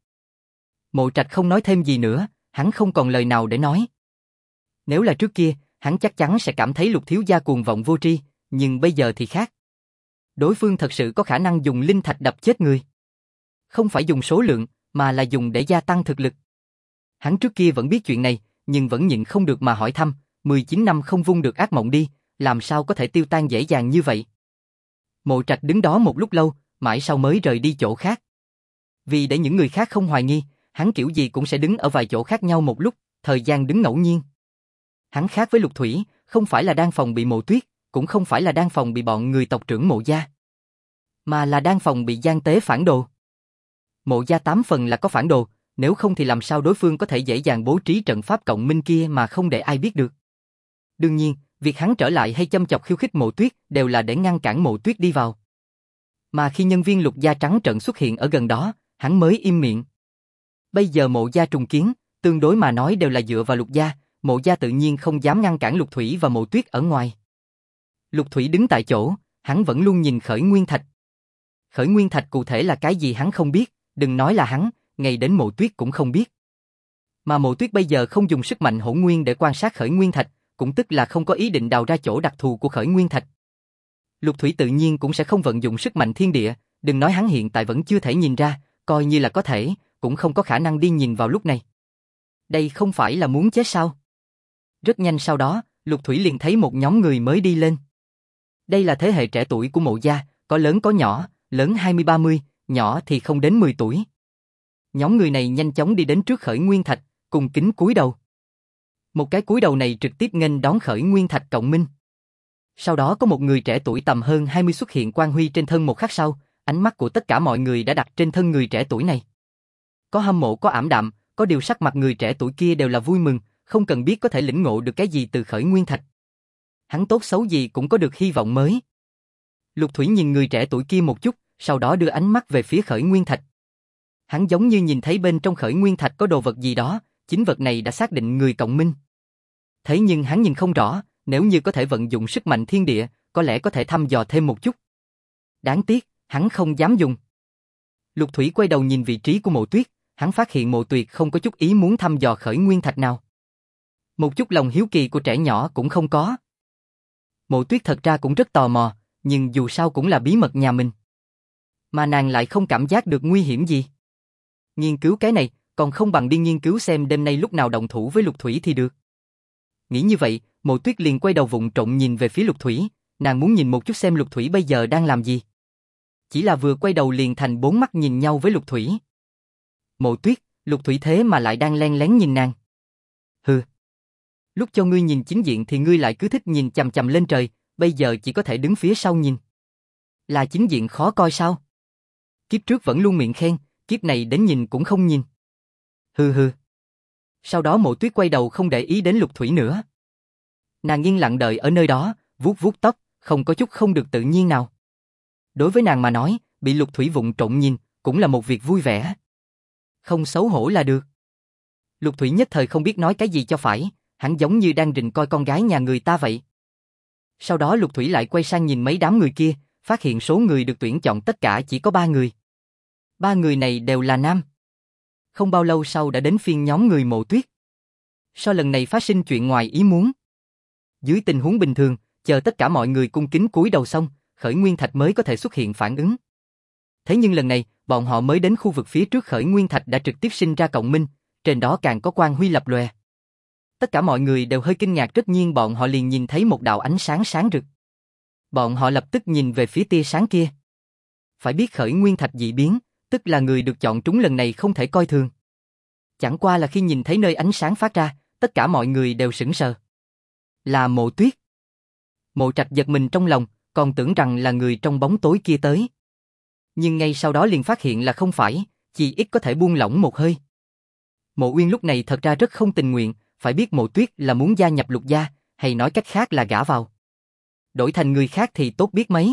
Mộ Trạch không nói thêm gì nữa, hắn không còn lời nào để nói. Nếu là trước kia, hắn chắc chắn sẽ cảm thấy Lục thiếu gia cuồng vọng vô tri, nhưng bây giờ thì khác. Đối phương thật sự có khả năng dùng linh thạch đập chết người. Không phải dùng số lượng, mà là dùng để gia tăng thực lực. Hắn trước kia vẫn biết chuyện này, nhưng vẫn nhịn không được mà hỏi thăm, 19 năm không vung được ác mộng đi, làm sao có thể tiêu tan dễ dàng như vậy? Mộ Trạch đứng đó một lúc lâu, mãi sau mới rời đi chỗ khác. Vì để những người khác không hoài nghi, hắn kiểu gì cũng sẽ đứng ở vài chỗ khác nhau một lúc, thời gian đứng ngẫu nhiên. Hắn khác với Lục Thủy, không phải là đang phòng bị Mộ Tuyết, cũng không phải là đang phòng bị bọn người tộc trưởng Mộ gia, mà là đang phòng bị gian tế phản đồ. Mộ gia 8 phần là có phản đồ, nếu không thì làm sao đối phương có thể dễ dàng bố trí trận pháp cộng minh kia mà không để ai biết được. Đương nhiên, việc hắn trở lại hay châm chọc khiêu khích Mộ Tuyết đều là để ngăn cản Mộ Tuyết đi vào. Mà khi nhân viên Lục gia trắng trợn xuất hiện ở gần đó, hắn mới im miệng. Bây giờ Mộ gia trùng kiến, tương đối mà nói đều là dựa vào Lục gia, Mộ gia tự nhiên không dám ngăn cản Lục Thủy và Mộ Tuyết ở ngoài. Lục Thủy đứng tại chỗ, hắn vẫn luôn nhìn Khởi Nguyên Thạch. Khởi Nguyên Thạch cụ thể là cái gì hắn không biết, đừng nói là hắn, ngay đến Mộ Tuyết cũng không biết. Mà Mộ Tuyết bây giờ không dùng sức mạnh hỗn nguyên để quan sát Khởi Nguyên Thạch, cũng tức là không có ý định đào ra chỗ đặc thù của Khởi Nguyên Thạch. Lục Thủy tự nhiên cũng sẽ không vận dụng sức mạnh thiên địa, đừng nói hắn hiện tại vẫn chưa thể nhìn ra, coi như là có thể, cũng không có khả năng đi nhìn vào lúc này. Đây không phải là muốn chết sao? Rất nhanh sau đó, Lục Thủy liền thấy một nhóm người mới đi lên. Đây là thế hệ trẻ tuổi của Mộ gia, có lớn có nhỏ, lớn 20-30, nhỏ thì không đến 10 tuổi. Nhóm người này nhanh chóng đi đến trước Khởi Nguyên Thạch, cùng kính cúi đầu. Một cái cúi đầu này trực tiếp nghênh đón Khởi Nguyên Thạch cộng minh. Sau đó có một người trẻ tuổi tầm hơn 20 xuất hiện quang huy trên thân một khắc sau, ánh mắt của tất cả mọi người đã đặt trên thân người trẻ tuổi này. Có hâm mộ có ảm đạm, có điều sắc mặt người trẻ tuổi kia đều là vui mừng, không cần biết có thể lĩnh ngộ được cái gì từ Khởi Nguyên Thạch. Hắn tốt xấu gì cũng có được hy vọng mới. Lục Thủy nhìn người trẻ tuổi kia một chút, sau đó đưa ánh mắt về phía Khởi Nguyên Thạch. Hắn giống như nhìn thấy bên trong Khởi Nguyên Thạch có đồ vật gì đó, chính vật này đã xác định người cộng minh. Thế nhưng hắn nhìn không rõ, nếu như có thể vận dụng sức mạnh thiên địa, có lẽ có thể thăm dò thêm một chút. Đáng tiếc, hắn không dám dùng. Lục Thủy quay đầu nhìn vị trí của Mộ Tuyết, hắn phát hiện Mộ Tuyệt không có chút ý muốn thăm dò Khởi Nguyên Thạch nào. Một chút lòng hiếu kỳ của trẻ nhỏ cũng không có. Mộ Tuyết thật ra cũng rất tò mò, nhưng dù sao cũng là bí mật nhà mình. Mà nàng lại không cảm giác được nguy hiểm gì. Nghiên cứu cái này, còn không bằng đi nghiên cứu xem đêm nay lúc nào động thủ với Lục Thủy thì được. Nghĩ như vậy, Mộ Tuyết liền quay đầu vụng trộm nhìn về phía Lục Thủy, nàng muốn nhìn một chút xem Lục Thủy bây giờ đang làm gì. Chỉ là vừa quay đầu liền thành 4 mắt nhìn nhau với Lục Thủy. Mộ Tuyết, Lục Thủy thế mà lại đang len lén nhìn nàng. Hừ. Lúc cho ngươi nhìn chính diện thì ngươi lại cứ thích nhìn chằm chằm lên trời, bây giờ chỉ có thể đứng phía sau nhìn. Là chính diện khó coi sao? Kiếp trước vẫn luôn miệng khen, kiếp này đến nhìn cũng không nhìn. Hừ hừ. Sau đó Mộ Tuyết quay đầu không để ý đến Lục Thủy nữa. Nàng yên lặng đợi ở nơi đó, vuốt vuốt tóc, không có chút không được tự nhiên nào. Đối với nàng mà nói, bị Lục Thủy vụng trộm nhìn, cũng là một việc vui vẻ. Không xấu hổ là được. Lục Thủy nhất thời không biết nói cái gì cho phải, hắn giống như đang rình coi con gái nhà người ta vậy. Sau đó Lục Thủy lại quay sang nhìn mấy đám người kia, phát hiện số người được tuyển chọn tất cả chỉ có 3 người. 3 người này đều là nam. Không bao lâu sau đã đến phiên nhóm người Mộ Tuyết. Sau lần này phát sinh chuyện ngoài ý muốn. Dưới tình huống bình thường, chờ tất cả mọi người cung kính cúi đầu xong, Khởi Nguyên Thạch mới có thể xuất hiện phản ứng. Thế nhưng lần này, bọn họ mới đến khu vực phía trước Khởi Nguyên Thạch đã trực tiếp sinh ra cộng minh, trên đó càng có quang huy lập lòe. Tất cả mọi người đều hơi kinh ngạc, rất nhiên bọn họ liền nhìn thấy một đạo ánh sáng sáng rực. Bọn họ lập tức nhìn về phía tia sáng kia. Phải biết khởi nguyên thạch dị biến, tức là người được chọn trúng lần này không thể coi thường. Chẳng qua là khi nhìn thấy nơi ánh sáng phát ra, tất cả mọi người đều sững sờ. Là Mộ Tuyết. Mộ Trạch giật mình trong lòng, còn tưởng rằng là người trong bóng tối kia tới. Nhưng ngay sau đó liền phát hiện là không phải, chỉ ít có thể buông lỏng một hơi. Mộ Uyên lúc này thật ra rất không tình nguyện, phải biết Mộ Tuyết là muốn gia nhập Lục gia, hay nói cách khác là gả vào. Đổi thành người khác thì tốt biết mấy.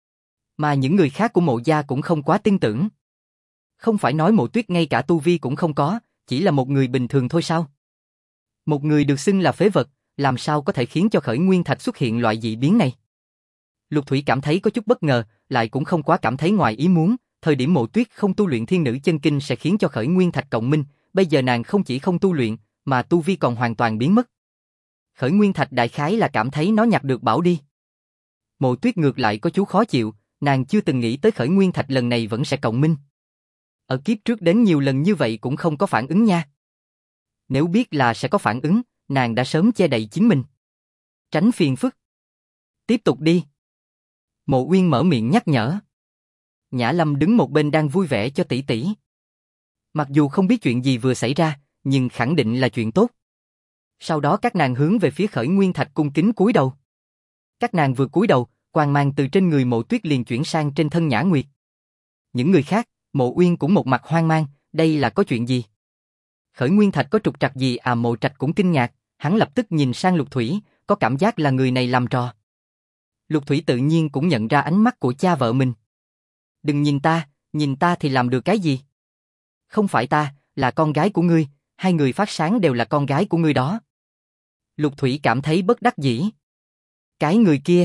Mà những người khác của Mộ gia cũng không quá tin tưởng. Không phải nói Mộ Tuyết ngay cả tu vi cũng không có, chỉ là một người bình thường thôi sao? Một người được xưng là phế vật, làm sao có thể khiến cho khởi nguyên thạch xuất hiện loại dị biến này? Lục Thủy cảm thấy có chút bất ngờ, lại cũng không quá cảm thấy ngoài ý muốn, thời điểm Mộ Tuyết không tu luyện Thiên Nữ Chân Kinh sẽ khiến cho khởi nguyên thạch cộng minh, bây giờ nàng không chỉ không tu luyện, mà tu vi còn hoàn toàn biến mất. Khởi nguyên thạch đại khái là cảm thấy nó nhặt được bảo đi. Mộ Tuyết ngược lại có chút khó chịu, nàng chưa từng nghĩ tới khởi nguyên thạch lần này vẫn sẽ cộng minh. Ở kiếp trước đến nhiều lần như vậy cũng không có phản ứng nha. Nếu biết là sẽ có phản ứng, nàng đã sớm che đậy chính mình. Tránh phiền phức. Tiếp tục đi. Mộ Uyên mở miệng nhắc nhở. Nhã Lâm đứng một bên đang vui vẻ cho tỷ tỷ. Mặc dù không biết chuyện gì vừa xảy ra, nhưng khẳng định là chuyện tốt. Sau đó các nàng hướng về phía khởi nguyên thạch cung kính cúi đầu. Các nàng vừa cúi đầu, quang mang từ trên người Mộ Tuyết liền chuyển sang trên thân Nhã Nguyệt. Những người khác, Mộ Uyên cũng một mặt hoang mang, đây là có chuyện gì? Khởi nguyên thạch có trục trặc gì à? Mộ Trạch cũng kinh ngạc, hắn lập tức nhìn sang Lục Thủy, có cảm giác là người này làm trò. Lục Thủy tự nhiên cũng nhận ra ánh mắt của cha vợ mình. Đừng nhìn ta thì làm được cái gì? Không phải ta, là con gái của ngươi, hai người phát sáng đều là con gái của ngươi đó. Lục Thủy cảm thấy bất đắc dĩ. Cái người kia,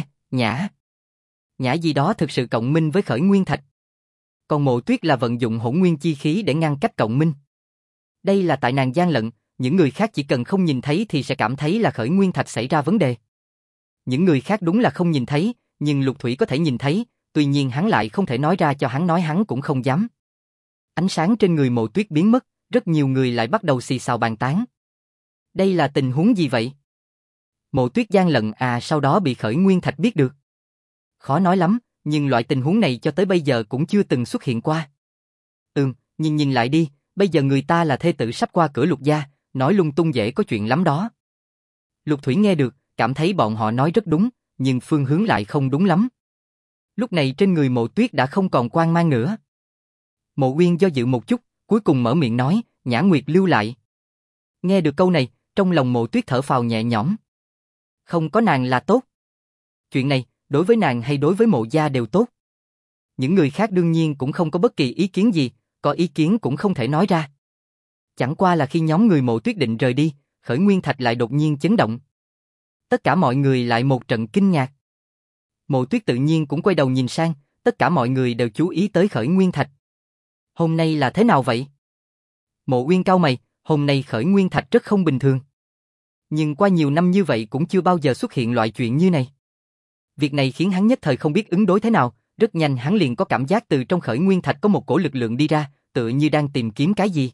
Nhã gì đó thực sự cộng minh với khởi nguyên thạch. Còn Mộ Tuyết là vận dụng hỗn nguyên chi khí để ngăn cách cộng minh. Đây là tại nàng gian lận, những người khác chỉ cần không nhìn thấy thì sẽ cảm thấy là khởi nguyên thạch xảy ra vấn đề. Những người khác đúng là không nhìn thấy, nhưng Lục Thủy có thể nhìn thấy, tuy nhiên hắn lại không thể nói ra cho hắn nói, hắn cũng không dám. Ánh sáng trên người Mộ Tuyết biến mất, rất nhiều người lại bắt đầu xì xào bàn tán. Đây là tình huống gì vậy? Mộ Tuyết gian lận à, sau đó bị khởi nguyên thạch biết được. Khó nói lắm, nhưng loại tình huống này cho tới bây giờ cũng chưa từng xuất hiện qua. Nhìn lại đi, bây giờ người ta là thê tử sắp qua cửa Lục gia, nói lung tung dễ có chuyện lắm đó. Lục Thủy nghe được, cảm thấy bọn họ nói rất đúng, nhưng phương hướng lại không đúng lắm. Lúc này trên người Mộ Tuyết đã không còn quang mang nữa. Mộ Uyên do dự một chút, cuối cùng mở miệng nói, Nhã Nguyệt lưu lại. Nghe được câu này, trong lòng Mộ Tuyết thở phào nhẹ nhõm. Không có nàng là tốt. Chuyện này, đối với nàng hay đối với Mộ gia đều tốt. Những người khác đương nhiên cũng không có bất kỳ ý kiến gì, có ý kiến cũng không thể nói ra. Chẳng qua là khi nhóm người Mộ Tuyết định rời đi, khởi nguyên thạch lại đột nhiên chấn động. Tất cả mọi người lại một trận kinh ngạc. Mộ Tuyết tự nhiên cũng quay đầu nhìn sang, tất cả mọi người đều chú ý tới khởi nguyên thạch. Hôm nay là thế nào vậy? Mộ Uyên cau mày, hôm nay khởi nguyên thạch rất không bình thường. Nhưng qua nhiều năm như vậy cũng chưa bao giờ xuất hiện loại chuyện như này. Việc này khiến hắn nhất thời không biết ứng đối thế nào, rất nhanh hắn liền có cảm giác từ trong khởi nguyên thạch có một cổ lực lượng đi ra, tựa như đang tìm kiếm cái gì.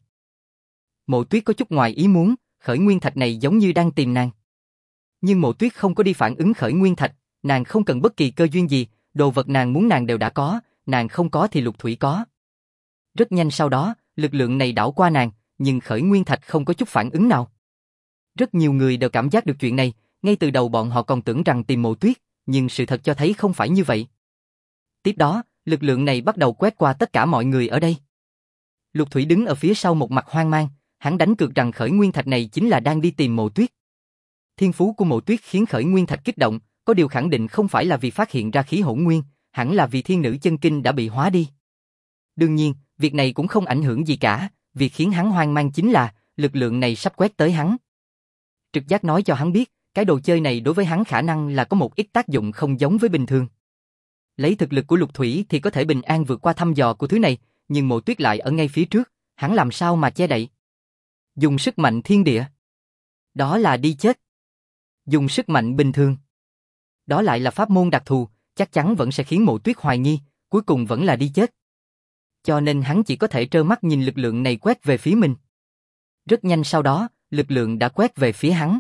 Mộ Tuyết có chút ngoài ý muốn, khởi nguyên thạch này giống như đang tìm nàng. Nhưng Mộ Tuyết không có đi phản ứng khởi nguyên thạch, nàng không cần bất kỳ cơ duyên gì, đồ vật nàng muốn nàng đều đã có, nàng không có thì Lục Thủy có. Rất nhanh sau đó, lực lượng này đảo qua nàng, nhưng khởi nguyên thạch không có chút phản ứng nào. Rất nhiều người đều cảm giác được chuyện này, ngay từ đầu bọn họ còn tưởng rằng tìm Mộ Tuyết, nhưng sự thật cho thấy không phải như vậy. Tiếp đó, lực lượng này bắt đầu quét qua tất cả mọi người ở đây. Lục Thủy đứng ở phía sau một mặt hoang mang, hắn đánh cược rằng khởi nguyên thạch này chính là đang đi tìm Mộ Tuyết. Thiên phú của Mộ Tuyết khiến khởi nguyên thạch kích động, có điều khẳng định không phải là vì phát hiện ra khí hỗn nguyên, hẳn là vì Thiên Nữ Chân Kinh đã bị hóa đi. Đương nhiên, việc này cũng không ảnh hưởng gì cả, việc khiến hắn hoang mang chính là lực lượng này sắp quét tới hắn. Trực giác nói cho hắn biết, cái đồ chơi này đối với hắn khả năng là có một ít tác dụng không giống với bình thường. Lấy thực lực của Lục Thủy thì có thể bình an vượt qua thăm dò của thứ này, nhưng Mộ Tuyết lại ở ngay phía trước, hắn làm sao mà che đậy? Dùng sức mạnh thiên địa. Đó là đi chết. Dùng sức mạnh bình thường. Đó lại là pháp môn đặc thù, chắc chắn vẫn sẽ khiến Mộ Tuyết hoài nghi, cuối cùng vẫn là đi chết. Cho nên hắn chỉ có thể trơ mắt nhìn lực lượng này quét về phía mình. Rất nhanh sau đó, lực lượng đã quét về phía hắn.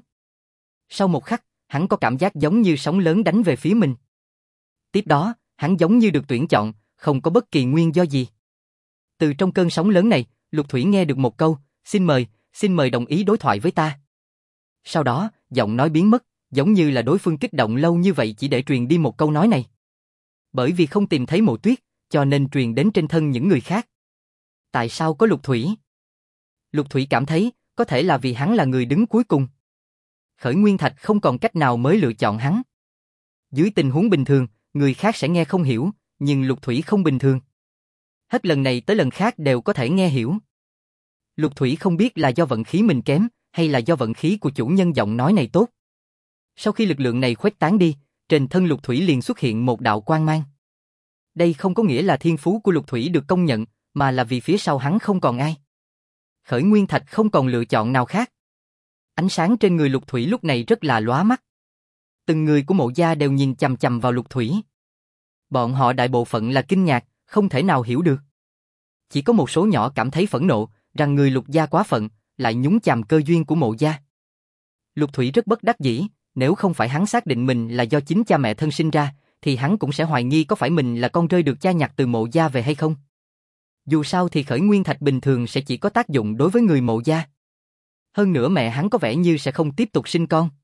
Sau một khắc, hắn có cảm giác giống như sóng lớn đánh về phía mình. Tiếp đó, hắn giống như được tuyển chọn, không có bất kỳ nguyên do gì. Từ trong cơn sóng lớn này, Lục Thủy nghe được một câu, xin mời đồng ý đối thoại với ta. Sau đó, giọng nói biến mất, giống như là đối phương kích động lâu như vậy chỉ để truyền đi một câu nói này. Bởi vì không tìm thấy Mộ Tuyết, cho nên truyền đến trên thân những người khác. Tại sao có Lục Thủy? Lục Thủy cảm thấy, có thể là vì hắn là người đứng cuối cùng. Khởi Nguyên Thạch không còn cách nào mới lựa chọn hắn. Dưới tình huống bình thường, người khác sẽ nghe không hiểu, nhưng Lục Thủy không bình thường. Hết lần này tới lần khác đều có thể nghe hiểu. Lục Thủy không biết là do vận khí mình kém, hay là do vận khí của chủ nhân giọng nói này tốt. Sau khi lực lượng này khuếch tán đi, trên thân Lục Thủy liền xuất hiện một đạo quang mang. Đây không có nghĩa là thiên phú của Lục Thủy được công nhận, mà là vì phía sau hắn không còn ai. Khởi Nguyên Thạch không còn lựa chọn nào khác. Ánh sáng trên người Lục Thủy lúc này rất là lóa mắt. Từng người của Mộ gia đều nhìn chằm chằm vào Lục Thủy. Bọn họ đại bộ phận là kinh ngạc, không thể nào hiểu được. Chỉ có một số nhỏ cảm thấy phẫn nộ, rằng người Lục gia quá phận, lại nhúng chàm cơ duyên của Mộ gia. Lục Thủy rất bất đắc dĩ, nếu không phải hắn xác định mình là do chính cha mẹ thân sinh ra, thì hắn cũng sẽ hoài nghi có phải mình là con rơi được cha nhặt từ Mộ gia về hay không. Dù sao thì Khởi Nguyên Thạch bình thường sẽ chỉ có tác dụng đối với người Mộ gia. Hơn nữa mẹ hắn có vẻ như sẽ không tiếp tục sinh con.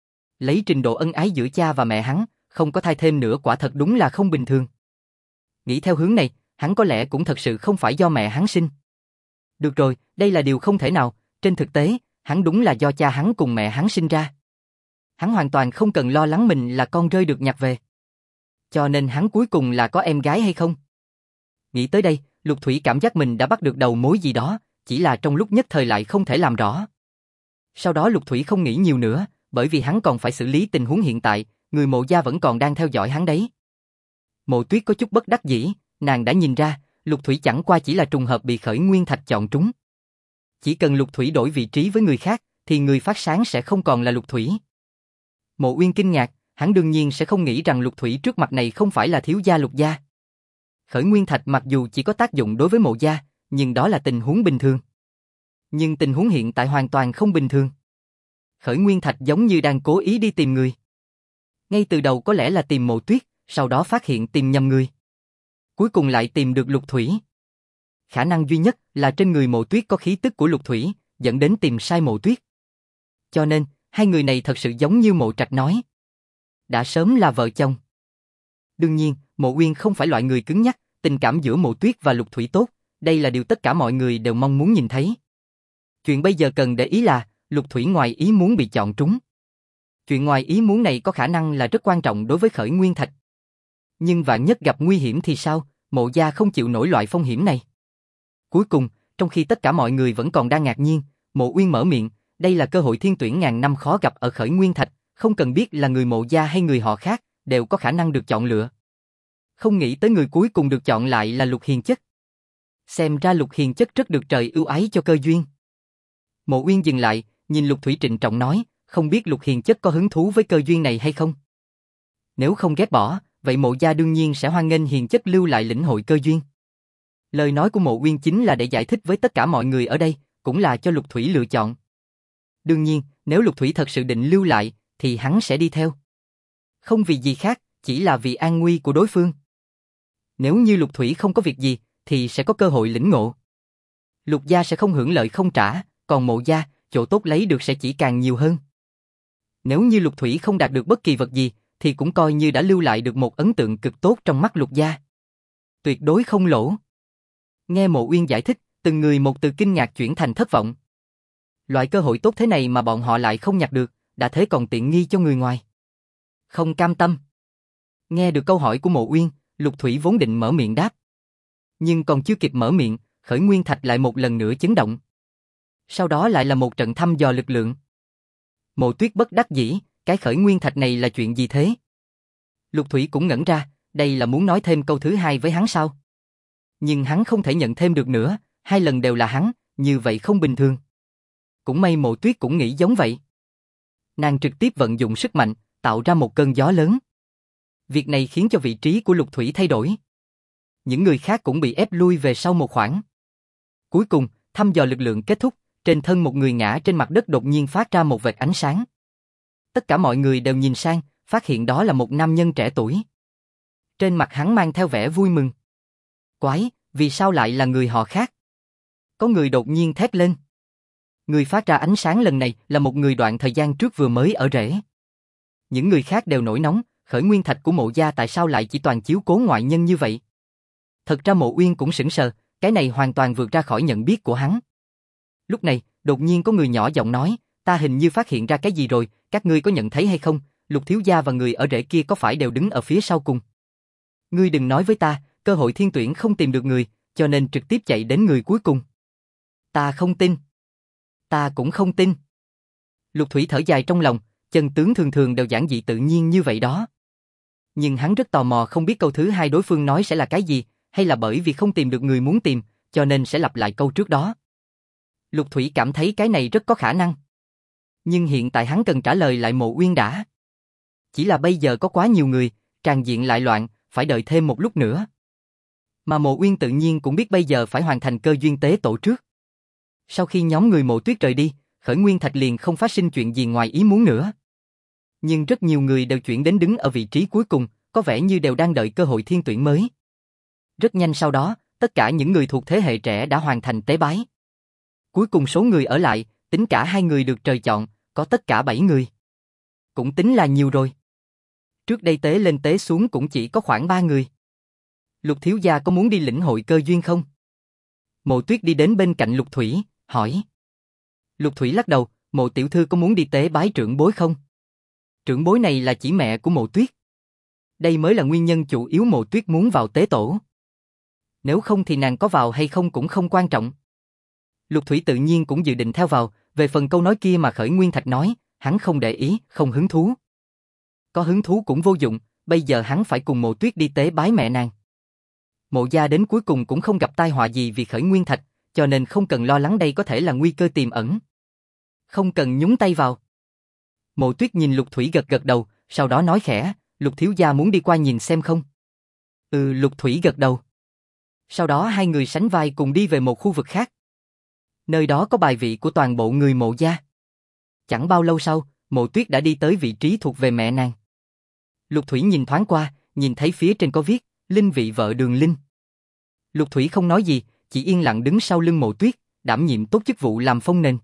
Lấy trình độ ân ái giữa cha và mẹ hắn, không có thai thêm nữa quả thật đúng là không bình thường. Nghĩ theo hướng này, hắn có lẽ cũng thật sự không phải do mẹ hắn sinh. Được rồi, đây là điều không thể nào, trên thực tế, hắn đúng là do cha hắn cùng mẹ hắn sinh ra. Hắn hoàn toàn không cần lo lắng mình là con rơi được nhặt về. Cho nên hắn cuối cùng là có em gái hay không? Nghĩ tới đây, Lục Thủy cảm giác mình đã bắt được đầu mối gì đó, chỉ là trong lúc nhất thời lại không thể làm rõ. Sau đó Lục Thủy không nghĩ nhiều nữa, bởi vì hắn còn phải xử lý tình huống hiện tại, người Mộ gia vẫn còn đang theo dõi hắn đấy. Mộ Tuyết có chút bất đắc dĩ, nàng đã nhìn ra, Lục Thủy chẳng qua chỉ là trùng hợp bị Khởi Nguyên Thạch chọn trúng. Chỉ cần Lục Thủy đổi vị trí với người khác, thì người phát sáng sẽ không còn là Lục Thủy. Mộ Uyên kinh ngạc, hắn đương nhiên sẽ không nghĩ rằng Lục Thủy trước mặt này không phải là thiếu gia Lục gia. Khởi Nguyên Thạch mặc dù chỉ có tác dụng đối với Mộ gia, nhưng đó là tình huống bình thường. Nhưng tình huống hiện tại hoàn toàn không bình thường. Khởi Nguyên Thạch giống như đang cố ý đi tìm người. Ngay từ đầu có lẽ là tìm Mộ Tuyết, sau đó phát hiện tìm nhầm người. Cuối cùng lại tìm được Lục Thủy. Khả năng duy nhất là trên người Mộ Tuyết có khí tức của Lục Thủy, dẫn đến tìm sai Mộ Tuyết. Cho nên, hai người này thật sự giống như Mộ Trạch nói. Đã sớm là vợ chồng. Đương nhiên, Mộ Uyên không phải loại người cứng nhắc, tình cảm giữa Mộ Tuyết và Lục Thủy tốt, đây là điều tất cả mọi người đều mong muốn nhìn thấy. Chuyện bây giờ cần để ý là, Lục Thủy ngoài ý muốn bị chọn trúng. Chuyện ngoài ý muốn này có khả năng là rất quan trọng đối với Khởi Nguyên Thạch. Nhưng vạn nhất gặp nguy hiểm thì sao, Mộ gia không chịu nổi loại phong hiểm này. Cuối cùng, trong khi tất cả mọi người vẫn còn đang ngạc nhiên, Mộ Uyên mở miệng, đây là cơ hội thiên tuyển ngàn năm khó gặp ở Khởi Nguyên Thạch, không cần biết là người Mộ gia hay người họ khác, đều có khả năng được chọn lựa. Không nghĩ tới người cuối cùng được chọn lại là Lục Hiền Chất. Xem ra Lục Hiền Chất rất được trời ưu ái cho cơ duyên. Mộ Uyên dừng lại, nhìn Lục Thủy trịnh trọng nói, không biết Lục Hiền Chất có hứng thú với cơ duyên này hay không? Nếu không ghét bỏ, vậy Mộ gia đương nhiên sẽ hoan nghênh Hiền Chất lưu lại lĩnh hội cơ duyên. Lời nói của Mộ Uyên chính là để giải thích với tất cả mọi người ở đây, cũng là cho Lục Thủy lựa chọn. Đương nhiên, nếu Lục Thủy thật sự định lưu lại, thì hắn sẽ đi theo. Không vì gì khác, chỉ là vì an nguy của đối phương. Nếu như Lục Thủy không có việc gì, thì sẽ có cơ hội lĩnh ngộ. Lục gia sẽ không hưởng lợi không trả, còn Mộ gia, chỗ tốt lấy được sẽ chỉ càng nhiều hơn. Nếu như Lục Thủy không đạt được bất kỳ vật gì, thì cũng coi như đã lưu lại được một ấn tượng cực tốt trong mắt Lục gia. Tuyệt đối không lỗ. Nghe Mộ Uyên giải thích, từng người một từ kinh ngạc chuyển thành thất vọng. Loại cơ hội tốt thế này mà bọn họ lại không nhặt được, đã thế còn tiện nghi cho người ngoài. Không cam tâm. Nghe được câu hỏi của Mộ Uyên, Lục Thủy vốn định mở miệng đáp. Nhưng còn chưa kịp mở miệng, Khởi Nguyên Thạch lại một lần nữa chấn động. Sau đó lại là một trận thăm dò lực lượng. Mộ Tuyết bất đắc dĩ, cái Khởi Nguyên Thạch này là chuyện gì thế? Lục Thủy cũng ngẩn ra, đây là muốn nói thêm câu thứ hai với hắn sao? Nhưng hắn không thể nhận thêm được nữa, hai lần đều là hắn, như vậy không bình thường. Cũng may Mộ Tuyết cũng nghĩ giống vậy. Nàng trực tiếp vận dụng sức mạnh, tạo ra một cơn gió lớn. Việc này khiến cho vị trí của Lục Thủy thay đổi. Những người khác cũng bị ép lui về sau một khoảng. Cuối cùng, thăm dò lực lượng kết thúc, trên thân một người ngã trên mặt đất đột nhiên phát ra một vệt ánh sáng. Tất cả mọi người đều nhìn sang, phát hiện đó là một nam nhân trẻ tuổi. Trên mặt hắn mang theo vẻ vui mừng. Quái, vì sao lại là người họ khác? Có người đột nhiên thét lên. Người phát ra ánh sáng lần này là một người đoạn thời gian trước vừa mới ở rễ. Những người khác đều nổi nóng, khởi nguyên thạch của Mộ gia tại sao lại chỉ toàn chiếu cố ngoại nhân như vậy? Thật ra Mộ Uyên cũng sững sờ, cái này hoàn toàn vượt ra khỏi nhận biết của hắn. Lúc này, đột nhiên có người nhỏ giọng nói, ta hình như phát hiện ra cái gì rồi, các ngươi có nhận thấy hay không, Lục thiếu gia và người ở rễ kia có phải đều đứng ở phía sau cùng? Ngươi đừng nói với ta, cơ hội thiên tuyển không tìm được người, cho nên trực tiếp chạy đến người cuối cùng. Ta không tin. Ta cũng không tin. Lục Thủy thở dài trong lòng, chân tướng thường thường đều giản dị tự nhiên như vậy đó. Nhưng hắn rất tò mò không biết câu thứ hai đối phương nói sẽ là cái gì, hay là bởi vì không tìm được người muốn tìm, cho nên sẽ lặp lại câu trước đó. Lục Thủy cảm thấy cái này rất có khả năng. Nhưng hiện tại hắn cần trả lời lại Mộ Uyên đã. Chỉ là bây giờ có quá nhiều người, tràng diện lại loạn, phải đợi thêm một lúc nữa. Mà Mộ Uyên tự nhiên cũng biết bây giờ phải hoàn thành cơ duyên tế tổ trước. Sau khi nhóm người Mộ Tuyết rời đi, khởi nguyên thạch liền không phát sinh chuyện gì ngoài ý muốn nữa. Nhưng rất nhiều người đều chuyển đến đứng ở vị trí cuối cùng, có vẻ như đều đang đợi cơ hội thiên tuyển mới. Rất nhanh sau đó, tất cả những người thuộc thế hệ trẻ đã hoàn thành tế bái. Cuối cùng số người ở lại, tính cả 2 người được trời chọn, có tất cả 7 người. Cũng tính là nhiều rồi. Trước đây tế lên tế xuống cũng chỉ có khoảng 3 người. Lục thiếu gia có muốn đi lĩnh hội cơ duyên không? Mộ Tuyết đi đến bên cạnh Lục Thủy, hỏi. Lục Thủy lắc đầu, Mộ tiểu thư có muốn đi tế bái trưởng bối không? Trưởng bối này là chỉ mẹ của Mộ Tuyết. Đây mới là nguyên nhân chủ yếu Mộ Tuyết muốn vào tế tổ. Nếu không thì nàng có vào hay không cũng không quan trọng. Lục Thủy tự nhiên cũng dự định theo vào, về phần câu nói kia mà Khởi Nguyên Thạch nói, hắn không để ý, không hứng thú. Có hứng thú cũng vô dụng, bây giờ hắn phải cùng Mộ Tuyết đi tế bái mẹ nàng. Mộ gia đến cuối cùng cũng không gặp tai họa gì vì Khởi Nguyên Thạch, cho nên không cần lo lắng đây có thể là nguy cơ tiềm ẩn. Không cần nhúng tay vào. Mộ Tuyết nhìn Lục Thủy gật gật đầu, sau đó nói khẽ, Lục thiếu gia muốn đi qua nhìn xem không? Lục Thủy gật đầu. Sau đó 2 người sánh vai cùng đi về một khu vực khác. Nơi đó có bài vị của toàn bộ người Mộ gia. Chẳng bao lâu sau, Mộ Tuyết đã đi tới vị trí thuộc về mẹ nàng. Lục Thủy nhìn thoáng qua, nhìn thấy phía trên có viết, Linh vị vợ Đường Linh. Lục Thủy không nói gì, chỉ yên lặng đứng sau lưng Mộ Tuyết, đảm nhiệm tốt chức vụ làm phong nền.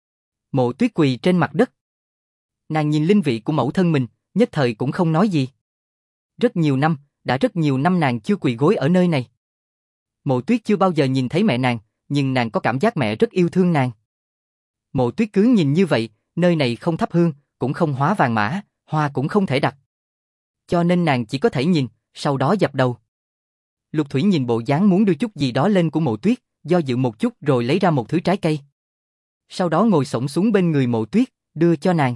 Mộ Tuyết quỳ trên mặt đất. Nàng nhìn linh vị của mẫu thân mình, nhất thời cũng không nói gì. Rất nhiều năm, đã rất nhiều năm nàng chưa quỳ gối ở nơi này. Mộ Tuyết chưa bao giờ nhìn thấy mẹ nàng, nhưng nàng có cảm giác mẹ rất yêu thương nàng. Mộ Tuyết cứ nhìn như vậy, nơi này không thắp hương, cũng không hóa vàng mã, hoa cũng không thể đặt. Cho nên nàng chỉ có thể nhìn, sau đó dập đầu. Lục Thủy nhìn bộ dáng muốn đưa chút gì đó lên của Mộ Tuyết, do dự một chút rồi lấy ra một thứ trái cây. Sau đó ngồi xổm xuống bên người Mộ Tuyết, đưa cho nàng.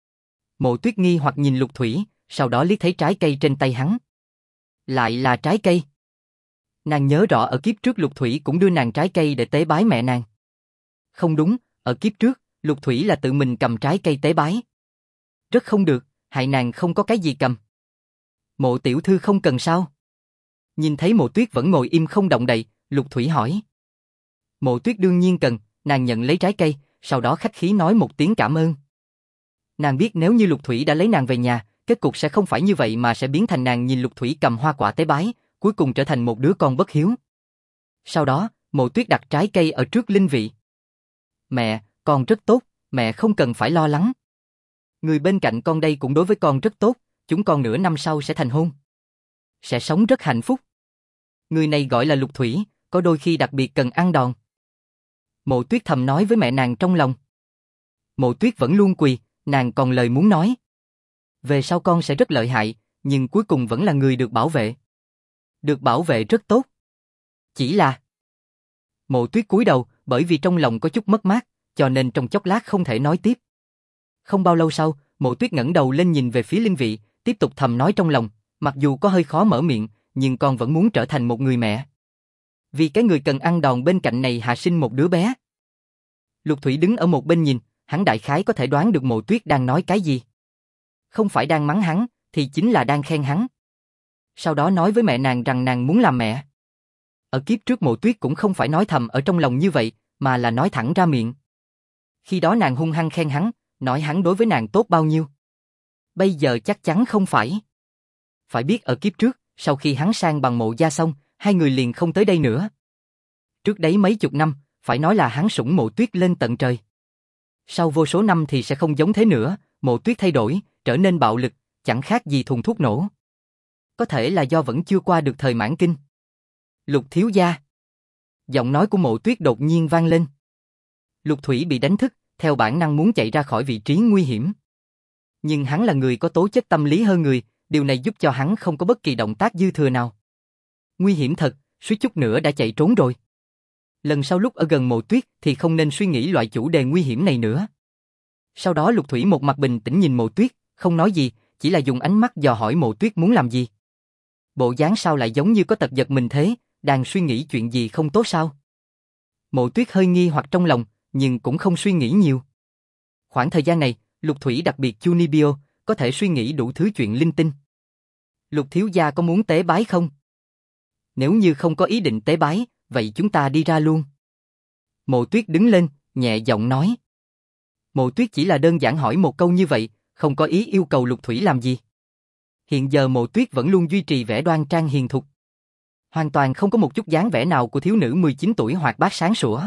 Mộ Tuyết nghi hoặc nhìn Lục Thủy, sau đó liếc thấy trái cây trên tay hắn. Lại là trái cây. Nàng nhớ rõ ở kiếp trước Lục Thủy cũng đưa nàng trái cây để tế bái mẹ nàng. Không đúng, ở kiếp trước, Lục Thủy là tự mình cầm trái cây tế bái. Rất không được, hại nàng không có cái gì cầm. Mộ tiểu thư không cần sao? Nhìn thấy Mộ Tuyết vẫn ngồi im không động đậy, Lục Thủy hỏi. Mộ Tuyết đương nhiên cần, nàng nhận lấy trái cây, sau đó khách khí nói một tiếng cảm ơn. Nàng biết nếu như Lục Thủy đã lấy nàng về nhà, kết cục sẽ không phải như vậy mà sẽ biến thành nàng nhìn Lục Thủy cầm hoa quả tế bái, cuối cùng trở thành một đứa con bất hiếu. Sau đó, Mộ Tuyết đặt trái cây ở trước linh vị. Mẹ, con rất tốt, mẹ không cần phải lo lắng. Người bên cạnh con đây cũng đối với con rất tốt, chúng con nửa năm sau sẽ thành hôn. Sẽ sống rất hạnh phúc. Người này gọi là Lục Thủy, có đôi khi đặc biệt cần ăn đòn. Mộ Tuyết thầm nói với mẹ nàng trong lòng. Mộ Tuyết vẫn luôn quỳ, nàng còn lời muốn nói. Về sau con sẽ rất lợi hại, nhưng cuối cùng vẫn là người được bảo vệ. Được bảo vệ rất tốt. Chỉ là... Mộ Tuyết cúi đầu, bởi vì trong lòng có chút mất mát, cho nên trong chốc lát không thể nói tiếp. Không bao lâu sau, Mộ Tuyết ngẩng đầu lên nhìn về phía linh vị, tiếp tục thầm nói trong lòng, mặc dù có hơi khó mở miệng, nhưng con vẫn muốn trở thành một người mẹ. Vì cái người cần ăn đòn bên cạnh này hạ sinh một đứa bé. Lục Thủy đứng ở một bên nhìn, hắn đại khái có thể đoán được Mộ Tuyết đang nói cái gì. Không phải đang mắng hắn, thì chính là đang khen hắn. Sau đó nói với mẹ nàng rằng nàng muốn làm mẹ. Ở kiếp trước Mộ Tuyết cũng không phải nói thầm ở trong lòng như vậy, mà là nói thẳng ra miệng. Khi đó nàng hung hăng khen hắn, nói hắn đối với nàng tốt bao nhiêu. Bây giờ chắc chắn không phải. Phải biết ở kiếp trước, sau khi hắn sang bằng Mộ Gia xong, hai người liền không tới đây nữa. Trước đấy mấy chục năm, phải nói là hắn sủng Mộ Tuyết lên tận trời. Sau vô số năm thì sẽ không giống thế nữa, Mộ Tuyết thay đổi, trở nên bạo lực, chẳng khác gì thùng thuốc nổ. Có thể là do vẫn chưa qua được thời mãn kinh. Lục thiếu gia. Giọng nói của Mộ Tuyết đột nhiên vang lên. Lục Thủy bị đánh thức, theo bản năng muốn chạy ra khỏi vị trí nguy hiểm. Nhưng hắn là người có tố chất tâm lý hơn người, điều này giúp cho hắn không có bất kỳ động tác dư thừa nào. Nguy hiểm thật, suýt chút nữa đã chạy trốn rồi. Lần sau lúc ở gần Mộ Tuyết thì không nên suy nghĩ loại chủ đề nguy hiểm này nữa. Sau đó Lục Thủy một mặt bình tĩnh nhìn Mộ Tuyết, không nói gì, chỉ là dùng ánh mắt dò hỏi Mộ Tuyết muốn làm gì. Bộ dáng sao lại giống như có tật giật mình thế, đang suy nghĩ chuyện gì không tốt sao? Mộ Tuyết hơi nghi hoặc trong lòng, nhưng cũng không suy nghĩ nhiều. Khoảng thời gian này, Lục Thủy đặc biệt Chunibyo, có thể suy nghĩ đủ thứ chuyện linh tinh. Lục thiếu gia có muốn tế bái không? Nếu như không có ý định tế bái, vậy chúng ta đi ra luôn. Mộ Tuyết đứng lên, nhẹ giọng nói. Mộ Tuyết chỉ là đơn giản hỏi một câu như vậy, không có ý yêu cầu Lục Thủy làm gì. Hiện giờ Mộ Tuyết vẫn luôn duy trì vẻ đoan trang hiền thục. Hoàn toàn không có một chút dáng vẻ nào của thiếu nữ 19 tuổi hoạt bát sáng sủa.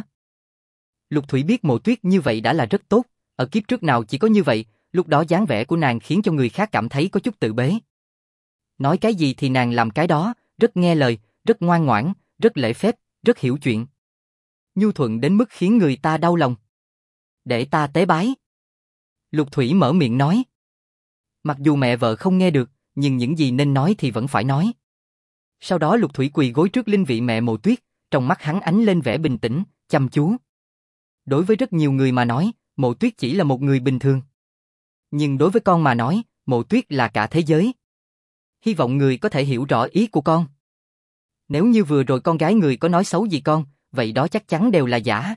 Lục Thủy biết Mộ Tuyết như vậy đã là rất tốt, ở kiếp trước nào chỉ có như vậy, lúc đó dáng vẻ của nàng khiến cho người khác cảm thấy có chút tự bế. Nói cái gì thì nàng làm cái đó, rất nghe lời, rất ngoan ngoãn, rất lễ phép, rất hiểu chuyện. Nhu thuận đến mức khiến người ta đau lòng. Để ta tế bái. Lục Thủy mở miệng nói. Mặc dù mẹ vợ không nghe được, nhưng những gì nên nói thì vẫn phải nói. Sau đó Lục Thủy quỳ gối trước linh vị mẹ Mộ Tuyết, trong mắt hắn ánh lên vẻ bình tĩnh, chăm chú. Đối với rất nhiều người mà nói, Mộ Tuyết chỉ là một người bình thường. Nhưng đối với con mà nói, Mộ Tuyết là cả thế giới. Hy vọng người có thể hiểu rõ ý của con. Nếu như vừa rồi con gái người có nói xấu gì con, vậy đó chắc chắn đều là giả.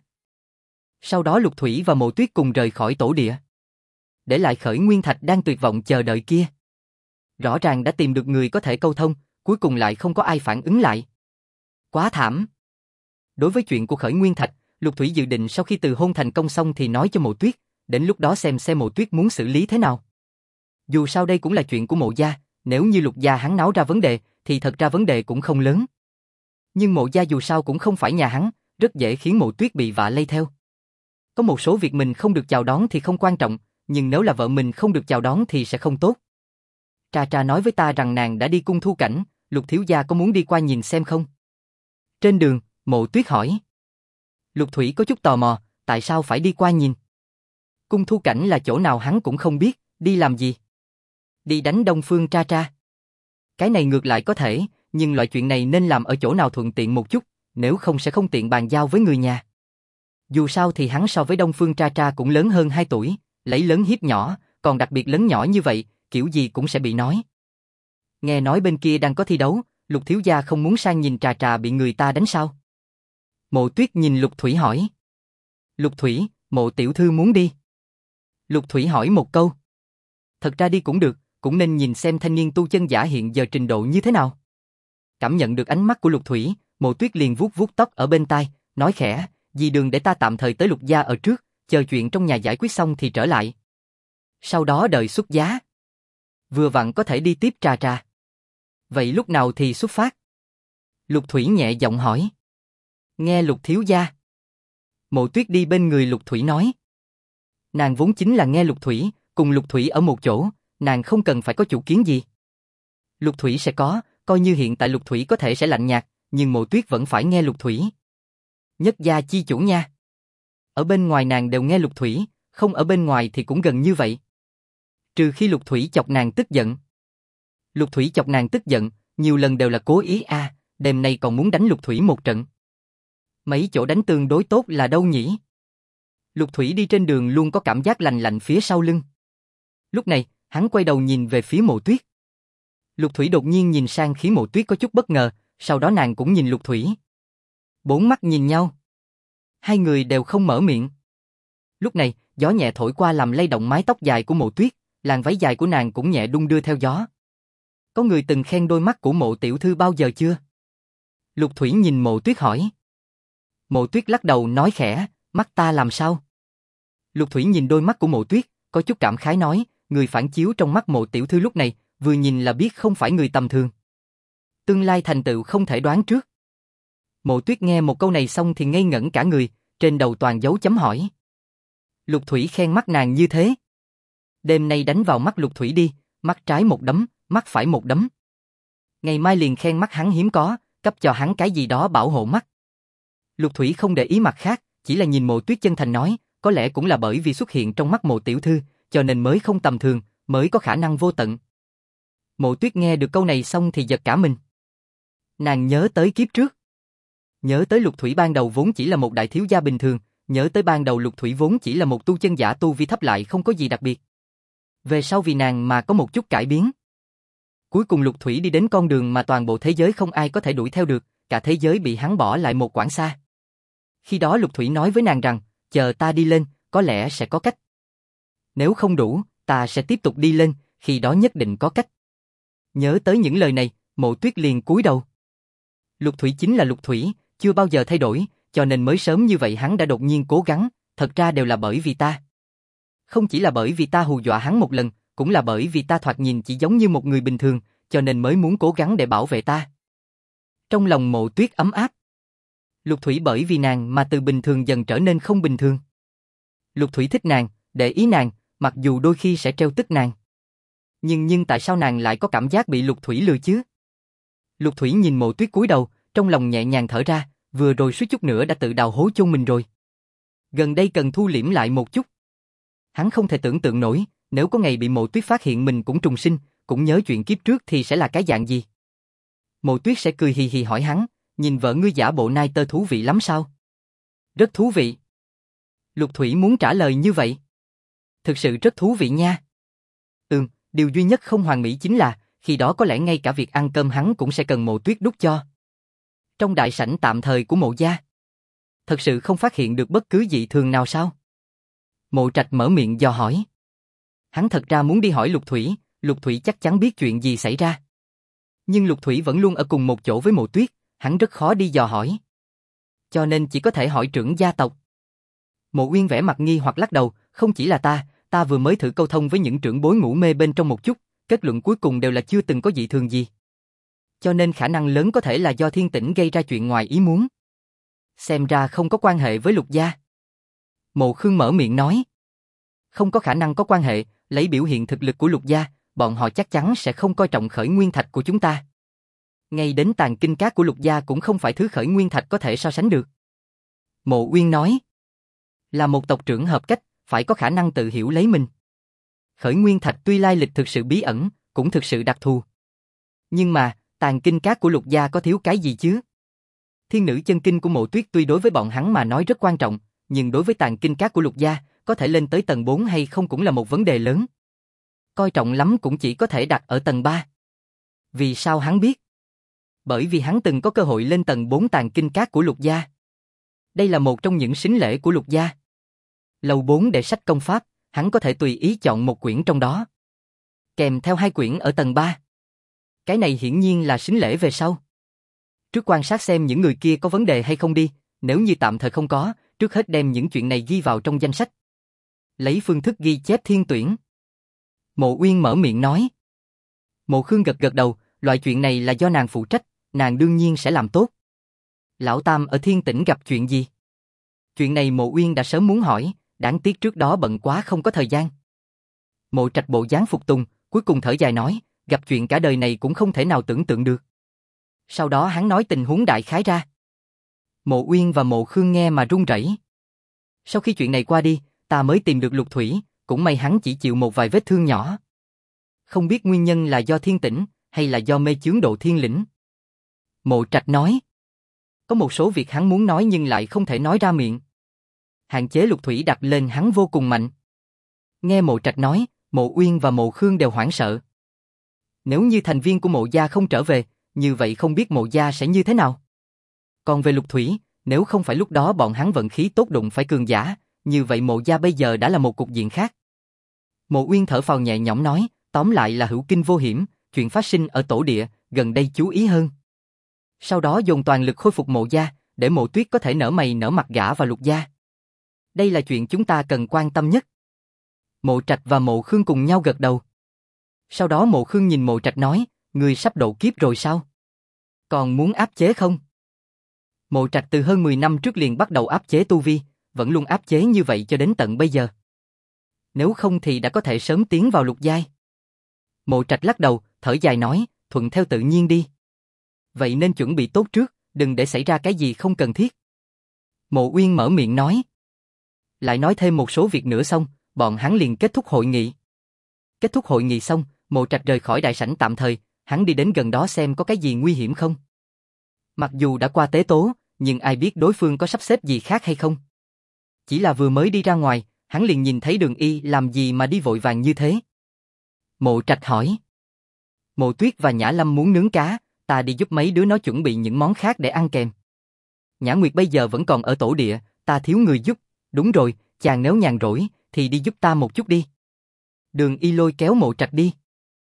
Sau đó Lục Thủy và Mộ Tuyết cùng rời khỏi tổ địa. Để lại Khởi Nguyên Thạch đang tuyệt vọng chờ đợi kia. Rõ ràng đã tìm được người có thể câu thông, cuối cùng lại không có ai phản ứng lại. Quá thảm. Đối với chuyện của Khởi Nguyên Thạch, Lục Thủy dự định sau khi từ hôn thành công xong thì nói cho Mộ Tuyết, đến lúc đó xem Mộ Tuyết muốn xử lý thế nào. Dù sao đây cũng là chuyện của Mộ gia, nếu như Lục gia hắn náo ra vấn đề, thì thật ra vấn đề cũng không lớn. Nhưng Mộ gia dù sao cũng không phải nhà hắn, rất dễ khiến Mộ Tuyết bị vạ lây theo. Có một số việc mình không được chào đón thì không quan trọng, nhưng nếu là vợ mình không được chào đón thì sẽ không tốt. Trà Trà nói với ta rằng nàng đã đi cung thu cảnh, Lục thiếu gia có muốn đi qua nhìn xem không? Trên đường, Mộ Tuyết hỏi. Lục Thủy có chút tò mò, tại sao phải đi qua nhìn? Cung thu cảnh là chỗ nào hắn cũng không biết, đi làm gì? Đi đánh Đông Phương Tra Tra. Cái này ngược lại có thể, nhưng loại chuyện này nên làm ở chỗ nào thuận tiện một chút, nếu không sẽ không tiện bàn giao với người nhà. Dù sao thì hắn so với Đông Phương Tra Tra cũng lớn hơn 2 tuổi, lấy lớn hiếp nhỏ, còn đặc biệt lớn nhỏ như vậy, kiểu gì cũng sẽ bị nói. Nghe nói bên kia đang có thi đấu, Lục thiếu gia không muốn sang nhìn Trà Trà bị người ta đánh sao? Mộ Tuyết nhìn Lục Thủy hỏi. Lục Thủy, Mộ tiểu thư muốn đi. Lục Thủy hỏi một câu. Thật ra đi cũng được, cũng nên nhìn xem thanh niên tu chân giả hiện giờ trình độ như thế nào. Cảm nhận được ánh mắt của Lục Thủy, Mộ Tuyết liền vuốt vuốt tóc ở bên tai, nói khẽ, dì đường để ta tạm thời tới Lục gia ở trước, chờ chuyện trong nhà giải quyết xong thì trở lại. Sau đó đợi xuất giá. Vừa vặn có thể đi tiếp Trà Trà. Vậy lúc nào thì xuất phát? Lục Thủy nhẹ giọng hỏi. Nghe Lục thiếu gia. Mộ Tuyết đi bên người Lục Thủy nói. Nàng vốn chính là nghe Lục Thủy, cùng Lục Thủy ở một chỗ, nàng không cần phải có chủ kiến gì. Lục Thủy sẽ có, coi như hiện tại Lục Thủy có thể sẽ lạnh nhạt, nhưng Mộ Tuyết vẫn phải nghe Lục Thủy. Nhất gia chi chủ nha. Ở bên ngoài nàng đều nghe Lục Thủy, không ở bên ngoài thì cũng gần như vậy. Trừ khi Lục Thủy chọc nàng tức giận. Lục Thủy chọc nàng tức giận, nhiều lần đều là cố ý đêm nay còn muốn đánh Lục Thủy một trận. Mấy chỗ đánh tương đối tốt là đâu nhỉ? Lục Thủy đi trên đường luôn có cảm giác lạnh lạnh phía sau lưng. Lúc này, hắn quay đầu nhìn về phía Mộ Tuyết. Lục Thủy đột nhiên nhìn sang khiến Mộ Tuyết có chút bất ngờ, sau đó nàng cũng nhìn Lục Thủy. 4 mắt nhìn nhau. Hai người đều không mở miệng. Lúc này, gió nhẹ thổi qua làm lay động mái tóc dài của Mộ Tuyết, làn váy dài của nàng cũng nhẹ đung đưa theo gió. Có người từng khen đôi mắt của Mộ tiểu thư bao giờ chưa? Lục Thủy nhìn Mộ Tuyết hỏi. Mộ Tuyết lắc đầu nói khẽ, mắt ta làm sao? Lục Thủy nhìn đôi mắt của Mộ Tuyết, có chút cảm khái nói, người phản chiếu trong mắt Mộ tiểu thư lúc này, vừa nhìn là biết không phải người tầm thường. Tương lai thành tựu không thể đoán trước. Mộ Tuyết nghe một câu này xong thì ngây ngẩn cả người, trên đầu toàn dấu chấm hỏi. Lục Thủy khen mắt nàng như thế. Đêm nay đánh vào mắt Lục Thủy đi, mắt trái một đấm, mắt phải một đấm. Ngày mai liền khen mắt hắn hiếm có, cấp cho hắn cái gì đó bảo hộ mắt. Lục Thủy không để ý mặt khác, chỉ là nhìn Mộ Tuyết chân thành nói, có lẽ cũng là bởi vì xuất hiện trong mắt Mộ tiểu thư, cho nên mới không tầm thường, mới có khả năng vô tận. Mộ Tuyết nghe được câu này xong thì giật cả mình. Nàng nhớ tới kiếp trước. Nhớ tới Lục Thủy ban đầu vốn chỉ là một đại thiếu gia bình thường, nhớ tới ban đầu Lục Thủy vốn chỉ là một tu chân giả tu vi thấp lại không có gì đặc biệt. Về sau vì nàng mà có một chút cải biến. Cuối cùng Lục Thủy đi đến con đường mà toàn bộ thế giới không ai có thể đuổi theo được, cả thế giới bị hắn bỏ lại một quãng xa. Khi đó Lục Thủy nói với nàng rằng, chờ ta đi lên, có lẽ sẽ có cách. Nếu không đủ, ta sẽ tiếp tục đi lên, khi đó nhất định có cách. Nhớ tới những lời này, Mộ Tuyết liền cúi đầu. Lục Thủy chính là Lục Thủy, chưa bao giờ thay đổi, cho nên mới sớm như vậy hắn đã đột nhiên cố gắng, thật ra đều là bởi vì ta. Không chỉ là bởi vì ta hù dọa hắn một lần, cũng là bởi vì ta thoạt nhìn chỉ giống như một người bình thường, cho nên mới muốn cố gắng để bảo vệ ta. Trong lòng Mộ Tuyết ấm áp. Lục Thủy bởi vì nàng mà từ bình thường dần trở nên không bình thường. Lục Thủy thích nàng, để ý nàng, mặc dù đôi khi sẽ trêu tức nàng. Nhưng tại sao nàng lại có cảm giác bị Lục Thủy lừa chứ? Lục Thủy nhìn Mộ Tuyết cúi đầu, trong lòng nhẹ nhàng thở ra, vừa rồi suýt chút nữa đã tự đào hố chôn mình rồi. Gần đây cần thu liễm lại một chút. Hắn không thể tưởng tượng nổi, nếu có ngày bị Mộ Tuyết phát hiện mình cũng trùng sinh, cũng nhớ chuyện kiếp trước thì sẽ là cái dạng gì. Mộ Tuyết sẽ cười hì hì hỏi hắn, nhìn vợ ngươi giả bộ nai tơ thú vị lắm sao? Rất thú vị. Lục Thủy muốn trả lời như vậy. Thực sự rất thú vị nha. Điều duy nhất không hoàn mỹ chính là, khi đó có lẽ ngay cả việc ăn cơm hắn cũng sẽ cần Mộ Tuyết đút cho. Trong đại sảnh tạm thời của Mộ gia, thật sự không phát hiện được bất cứ dị thường nào sao? Mộ Trạch mở miệng dò hỏi. Hắn thật ra muốn đi hỏi Lục Thủy chắc chắn biết chuyện gì xảy ra. Nhưng Lục Thủy vẫn luôn ở cùng một chỗ với Mộ Tuyết, hắn rất khó đi dò hỏi. Cho nên chỉ có thể hỏi trưởng gia tộc. Mộ Uyên vẻ mặt nghi hoặc lắc đầu, không chỉ là ta vừa mới thử câu thông với những trưởng bối ngủ mê bên trong một chút, kết luận cuối cùng đều là chưa từng có dị thường gì. Cho nên khả năng lớn có thể là do Thiên Tĩnh gây ra chuyện ngoài ý muốn. Xem ra không có quan hệ với Lục gia. Mộ Khương mở miệng nói. Không có khả năng có quan hệ, lấy biểu hiện thực lực của Lục gia, bọn họ chắc chắn sẽ không coi trọng khởi nguyên thạch của chúng ta. Ngay đến tàn kinh cát của Lục gia cũng không phải thứ khởi nguyên thạch có thể so sánh được. Mộ Uyên nói. Là một tộc trưởng hợp cách, phải có khả năng tự hiểu lấy mình. Khởi nguyên thạch tuy lai lịch thực sự bí ẩn, cũng thực sự đặc thù. Nhưng mà, tàn kinh cát của Lục gia có thiếu cái gì chứ? Thiên nữ chân kinh của Mộ Tuyết tuy đối với bọn hắn mà nói rất quan trọng, nhưng đối với tàn kinh cát của Lục gia, có thể lên tới tầng 4 hay không cũng là một vấn đề lớn. Coi trọng lắm cũng chỉ có thể đặt ở tầng 3. Vì sao hắn biết? Bởi vì hắn từng có cơ hội lên tầng 4 tàn kinh cát của Lục gia. Đây là một trong những sính lễ của Lục gia. Lầu 4 để sách công pháp, hắn có thể tùy ý chọn một quyển trong đó. Kèm theo 2 quyển ở tầng 3. Cái này hiển nhiên là sính lễ về sau. Trước quan sát xem những người kia có vấn đề hay không đi, nếu như tạm thời không có, trước hết đem những chuyện này ghi vào trong danh sách. Lấy phương thức ghi chép thiên tuyển. Mộ Uyên mở miệng nói. Mộ Khương gật gật đầu, loại chuyện này là do nàng phụ trách, nàng đương nhiên sẽ làm tốt. Lão Tam ở Thiên Tĩnh gặp chuyện gì? Chuyện này Mộ Uyên đã sớm muốn hỏi, đáng tiếc trước đó bận quá không có thời gian. Mộ Trạch bộ dáng phục tùng, cuối cùng thở dài nói, gặp chuyện cả đời này cũng không thể nào tưởng tượng được. Sau đó hắn nói tình huống đại khái ra. Mộ Uyên và Mộ Khương nghe mà run rẩy. Sau khi chuyện này qua đi, ta mới tìm được Lục Thủy, cũng may hắn chỉ chịu một vài vết thương nhỏ. Không biết nguyên nhân là do Thiên Tĩnh, hay là do mê chướng độ thiên lĩnh. Mộ Trạch nói. Có một số việc hắn muốn nói nhưng lại không thể nói ra miệng. Hạn chế Lục Thủy đặt lên hắn vô cùng mạnh. Nghe Mộ Trạch nói, Mộ Uyên và Mộ Khương đều hoảng sợ. Nếu như thành viên của Mộ gia không trở về, như vậy không biết Mộ gia sẽ như thế nào. Còn về Lục Thủy, nếu không phải lúc đó bọn hắn vận khí tốt đụng phải cường giả, như vậy Mộ gia bây giờ đã là một cục diện khác. Mộ Uyên thở phào nhẹ nhõm nói, tóm lại là hữu kinh vô hiểm, chuyện phát sinh ở tổ địa, gần đây chú ý hơn. Sau đó dồn toàn lực khôi phục Mộ gia, để Mộ Tuyết có thể nở mày nở mặt gả vào Lục gia. Đây là chuyện chúng ta cần quan tâm nhất. Mộ Trạch và Mộ Khương cùng nhau gật đầu. Sau đó Mộ Khương nhìn Mộ Trạch nói, ngươi sắp độ kiếp rồi sao? Còn muốn áp chế không? Mộ Trạch từ hơn 10 năm trước liền bắt đầu áp chế tu vi, vẫn luôn áp chế như vậy cho đến tận bây giờ. Nếu không thì đã có thể sớm tiến vào lục giai. Mộ Trạch lắc đầu, thở dài nói, thuận theo tự nhiên đi. Vậy nên chuẩn bị tốt trước, đừng để xảy ra cái gì không cần thiết. Mộ Uyên mở miệng nói. Lại nói thêm một số việc nữa xong, bọn hắn liền kết thúc hội nghị. Kết thúc hội nghị xong, Mộ Trạch rời khỏi đại sảnh tạm thời, hắn đi đến gần đó xem có cái gì nguy hiểm không. Mặc dù đã qua tế tố, nhưng ai biết đối phương có sắp xếp gì khác hay không. Chỉ là vừa mới đi ra ngoài, hắn liền nhìn thấy Đường Y làm gì mà đi vội vàng như thế. Mộ Trạch hỏi. Mộ Tuyết và Nhã Lâm muốn nướng cá, ta đi giúp mấy đứa nó chuẩn bị những món khác để ăn kèm. Nhã Nguyệt bây giờ vẫn còn ở tổ địa, ta thiếu người giúp. Đúng rồi, chàng nếu nhàn rỗi, thì đi giúp ta một chút đi. Đường Y lôi kéo Mộ Trạch đi.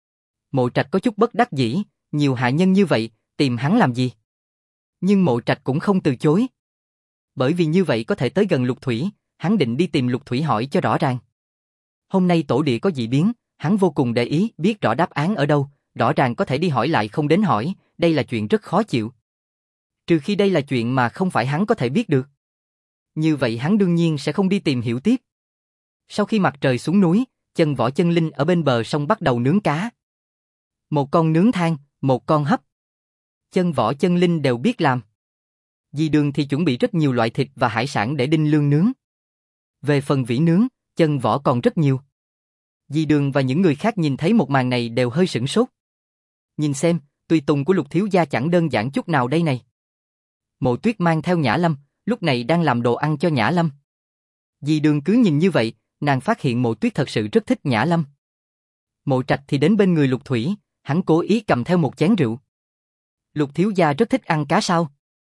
Mộ Trạch có chút bất đắc dĩ, nhiều hạ nhân như vậy, tìm hắn làm gì? Nhưng Mộ Trạch cũng không từ chối. Bởi vì như vậy có thể tới gần Lục Thủy, hắn định đi tìm Lục Thủy hỏi cho rõ ràng. Hôm nay tổ địa có dị biến, hắn vô cùng để ý, biết rõ đáp án ở đâu, rõ ràng có thể đi hỏi lại không đến hỏi, đây là chuyện rất khó chịu. Trừ khi đây là chuyện mà không phải hắn có thể biết được. Như vậy hắn đương nhiên sẽ không đi tìm hiểu tiếp. Sau khi mặt trời xuống núi, Chân Võ Chân Linh ở bên bờ sông bắt đầu nướng cá. Một con nướng than, một con hấp. Chân Võ Chân Linh đều biết làm. Di Đường thì chuẩn bị rất nhiều loại thịt và hải sản để Đinh Lương nướng. Về phần Vĩ nướng, Chân Võ còn rất nhiều. Di Đường và những người khác nhìn thấy một màn này đều hơi sửng sốt. Nhìn xem, tùy tùng của Lục thiếu gia chẳng đơn giản chút nào đây này. Mộ Tuyết mang theo Nhã Lâm, lúc này đang làm đồ ăn cho Nhã Lâm. Di Đường cứ nhìn như vậy, nàng phát hiện Mộ Tuyết thật sự rất thích Nhã Lâm. Mộ Trạch thì đến bên người Lục Thủy, hắn cố ý cầm theo một chén rượu. Lục thiếu gia rất thích ăn cá sao?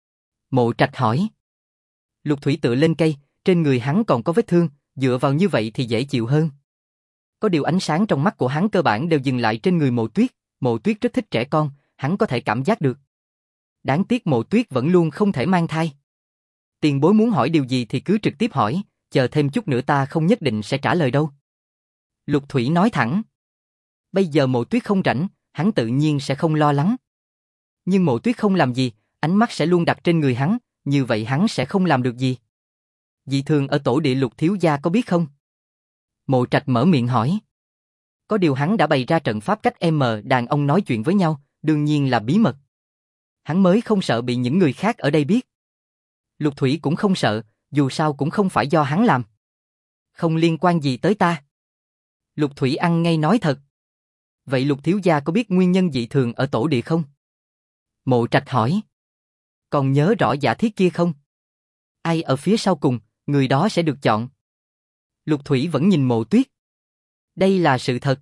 Mộ Trạch hỏi. Lục Thủy tựa lên cây, trên người hắn còn có vết thương, dựa vào như vậy thì dễ chịu hơn. Có điều ánh sáng trong mắt của hắn cơ bản đều dừng lại trên người Mộ Tuyết, Mộ Tuyết rất thích trẻ con, hắn có thể cảm giác được. Đáng tiếc Mộ Tuyết vẫn luôn không thể mang thai. Tiền bối muốn hỏi điều gì thì cứ trực tiếp hỏi, chờ thêm chút nữa ta không nhất định sẽ trả lời đâu. Lục Thủy nói thẳng. Bây giờ Mộ Tuyết không rảnh, hắn tự nhiên sẽ không lo lắng. Nhưng Mộ Tuyết không làm gì, ánh mắt sẽ luôn đặt trên người hắn, như vậy hắn sẽ không làm được gì. Dị thường ở tổ địa Lục thiếu gia có biết không? Mộ Trạch mở miệng hỏi. Có điều hắn đã bày ra trận pháp cách đàn ông nói chuyện với nhau, đương nhiên là bí mật. Hắn mới không sợ bị những người khác ở đây biết. Lục Thủy cũng không sợ, dù sao cũng không phải do hắn làm. Không liên quan gì tới ta. Lục Thủy ăn ngay nói thật. Vậy Lục thiếu gia có biết nguyên nhân dị thường ở tổ địa không? Mộ Trạch hỏi. Còn nhớ rõ giả thiết kia không? Ai ở phía sau cùng, người đó sẽ được chọn. Lục Thủy vẫn nhìn Mộ Tuyết. Đây là sự thật.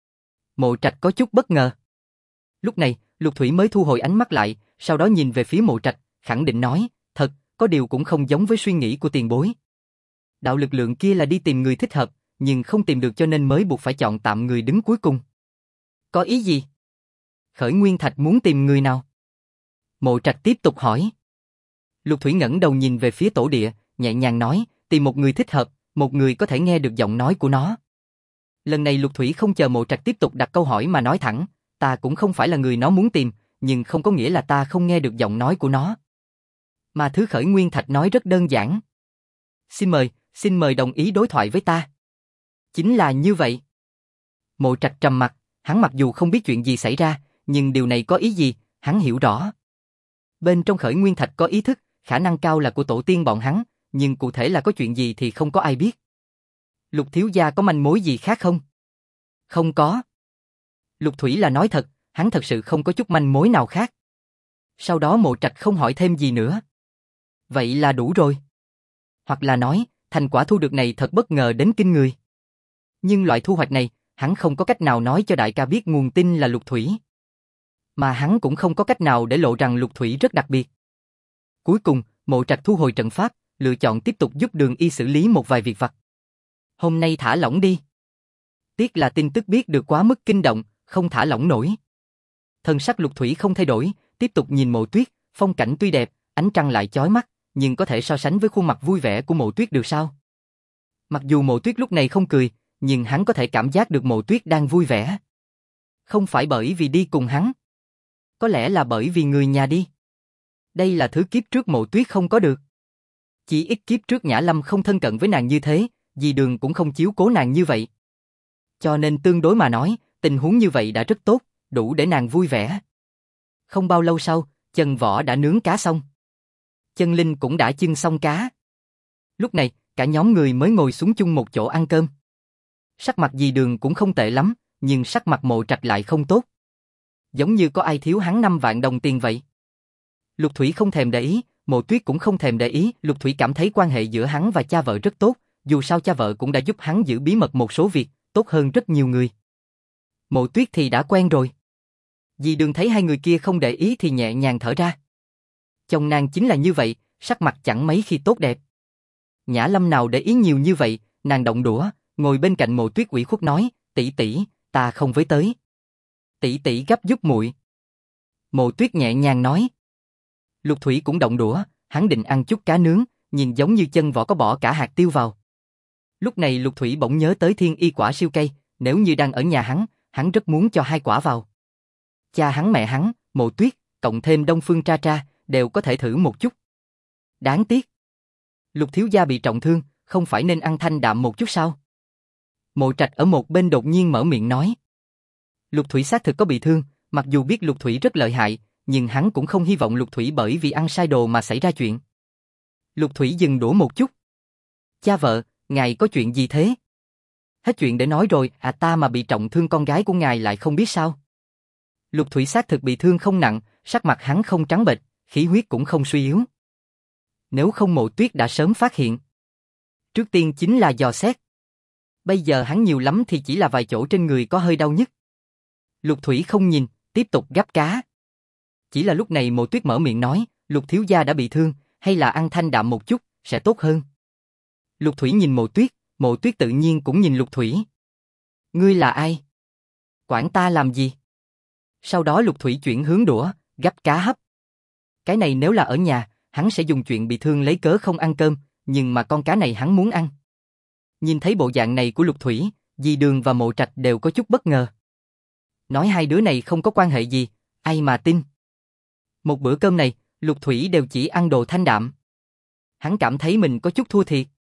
Mộ Trạch có chút bất ngờ. Lúc này, Lục Thủy mới thu hồi ánh mắt lại, sau đó nhìn về phía Mộ Trạch, khẳng định nói, thật, có điều cũng không giống với suy nghĩ của tiền bối. Đạo lực lượng kia là đi tìm người thích hợp, nhưng không tìm được cho nên mới buộc phải chọn tạm người đứng cuối cùng. Có ý gì? Khởi Nguyên Thạch muốn tìm người nào? Mộ Trạch tiếp tục hỏi. Lục Thủy ngẩng đầu nhìn về phía tổ địa, nhẹ nhàng nói, tìm một người thích hợp, một người có thể nghe được giọng nói của nó. Lần này Lục Thủy không chờ Mộ Trạch tiếp tục đặt câu hỏi mà nói thẳng, ta cũng không phải là người nó muốn tìm, nhưng không có nghĩa là ta không nghe được giọng nói của nó. Mà thứ Khởi Nguyên Thạch nói rất đơn giản. Xin mời đồng ý đối thoại với ta. Chính là như vậy. Mộ Trạch trầm mặt, hắn mặc dù không biết chuyện gì xảy ra, nhưng điều này có ý gì, hắn hiểu rõ. Bên trong Khởi Nguyên Thạch có ý thức, khả năng cao là của tổ tiên bọn hắn, nhưng cụ thể là có chuyện gì thì không có ai biết. Lục thiếu gia có manh mối gì khác không? Không có. Lục Thủy là nói thật, hắn thật sự không có chút manh mối nào khác. Sau đó Mộ Trạch không hỏi thêm gì nữa. Vậy là đủ rồi. Hoặc là nói, thành quả thu được này thật bất ngờ đến kinh người. Nhưng loại thu hoạch này, hắn không có cách nào nói cho đại ca biết nguồn tin là Lục Thủy. Mà hắn cũng không có cách nào để lộ rằng Lục Thủy rất đặc biệt. Cuối cùng, Mộ Trạch thu hồi trận pháp, lựa chọn tiếp tục giúp Đường Y xử lý một vài việc vặt. Hôm nay thả lỏng đi. Tiếc là tin tức biết được quá mức kinh động, không thả lỏng nổi. Thần sắc Lục Thủy không thay đổi, tiếp tục nhìn Mộ Tuyết, phong cảnh tuy đẹp, ánh trăng lại chói mắt, nhưng có thể so sánh với khuôn mặt vui vẻ của Mộ Tuyết được sao? Mặc dù Mộ Tuyết lúc này không cười, nhưng hắn có thể cảm giác được Mộ Tuyết đang vui vẻ. Không phải bởi vì đi cùng hắn. Có lẽ là bởi vì người nhà đi. Đây là thứ kiếp trước Mộ Tuyết không có được. Chỉ ít kiếp trước Nhã Lâm không thân cận với nàng như thế, dì Đường cũng không chiếu cố nàng như vậy. Cho nên tương đối mà nói, tình huống như vậy đã rất tốt, đủ để nàng vui vẻ. Không bao lâu sau, Chân Võ đã nướng cá xong. Chân Linh cũng đã chưng xong cá. Lúc này, cả nhóm người mới ngồi xuống chung một chỗ ăn cơm. Sắc mặt dì Đường cũng không tệ lắm, nhưng sắc mặt Mộ Trạch lại không tốt. Giống như có ai thiếu hắn 5 vạn đồng tiền vậy. Lục Thủy không thèm để ý, Mộ Tuyết cũng không thèm để ý, Lục Thủy cảm thấy quan hệ giữa hắn và cha vợ rất tốt, dù sao cha vợ cũng đã giúp hắn giữ bí mật một số việc, tốt hơn rất nhiều người. Mộ Tuyết thì đã quen rồi. Dì Đường thấy hai người kia không để ý thì nhẹ nhàng thở ra. Chồng nàng chính là như vậy, sắc mặt chẳng mấy khi tốt đẹp. Nhã Lâm nào để ý nhiều như vậy, nàng động đũa, ngồi bên cạnh Mộ Tuyết ủy khuất nói, tỷ tỷ, ta không với tới. Tỷ tỷ gấp giúp muội. Mộ Tuyết nhẹ nhàng nói. Lục Thủy cũng động đũa, hắn định ăn chút cá nướng, nhìn giống như Chân Võ có bỏ cả hạt tiêu vào. Lúc này Lục Thủy bỗng nhớ tới thiên y quả siêu cây, nếu như đang ở nhà hắn rất muốn cho 2 quả vào. Cha hắn mẹ hắn, Mộ Tuyết, cộng thêm Đông Phương Tra Tra, đều có thể thử một chút. Đáng tiếc. Lục thiếu gia bị trọng thương, không phải nên ăn thanh đạm một chút sao? Mộ Trạch ở một bên đột nhiên mở miệng nói. Lục Thủy xác thực có bị thương, mặc dù biết Lục Thủy rất lợi hại, nhưng hắn cũng không hy vọng Lục Thủy bởi vì ăn sai đồ mà xảy ra chuyện. Lục Thủy dừng đũa một chút. Cha vợ, ngài có chuyện gì thế? Hết chuyện để nói rồi, ta mà bị trọng thương con gái của ngài lại không biết sao? Lục Thủy xác thực bị thương không nặng, sắc mặt hắn không trắng bệch, khí huyết cũng không suy yếu. Nếu không Mộ Tuyết đã sớm phát hiện. Trước tiên chính là dò xét. Bây giờ hắn nhiều lắm thì chỉ là vài chỗ trên người có hơi đau nhức. Lục Thủy không nhìn, tiếp tục gắp cá. Chỉ là lúc này Mộ Tuyết mở miệng nói, Lục thiếu gia đã bị thương, hay là ăn thanh đạm một chút, sẽ tốt hơn. Lục Thủy nhìn Mộ Tuyết tự nhiên cũng nhìn Lục Thủy. Ngươi là ai? Quản ta làm gì? Sau đó Lục Thủy chuyển hướng đũa, gắp cá hấp. Cái này nếu là ở nhà, hắn sẽ dùng chuyện bị thương lấy cớ không ăn cơm, nhưng mà con cá này hắn muốn ăn. Nhìn thấy bộ dạng này của Lục Thủy, dì Đường và Mộ Trạch đều có chút bất ngờ. Nói hai đứa này không có quan hệ gì, ai mà tin. Một bữa cơm này, Lục Thủy đều chỉ ăn đồ thanh đạm. Hắn cảm thấy mình có chút thua thiệt.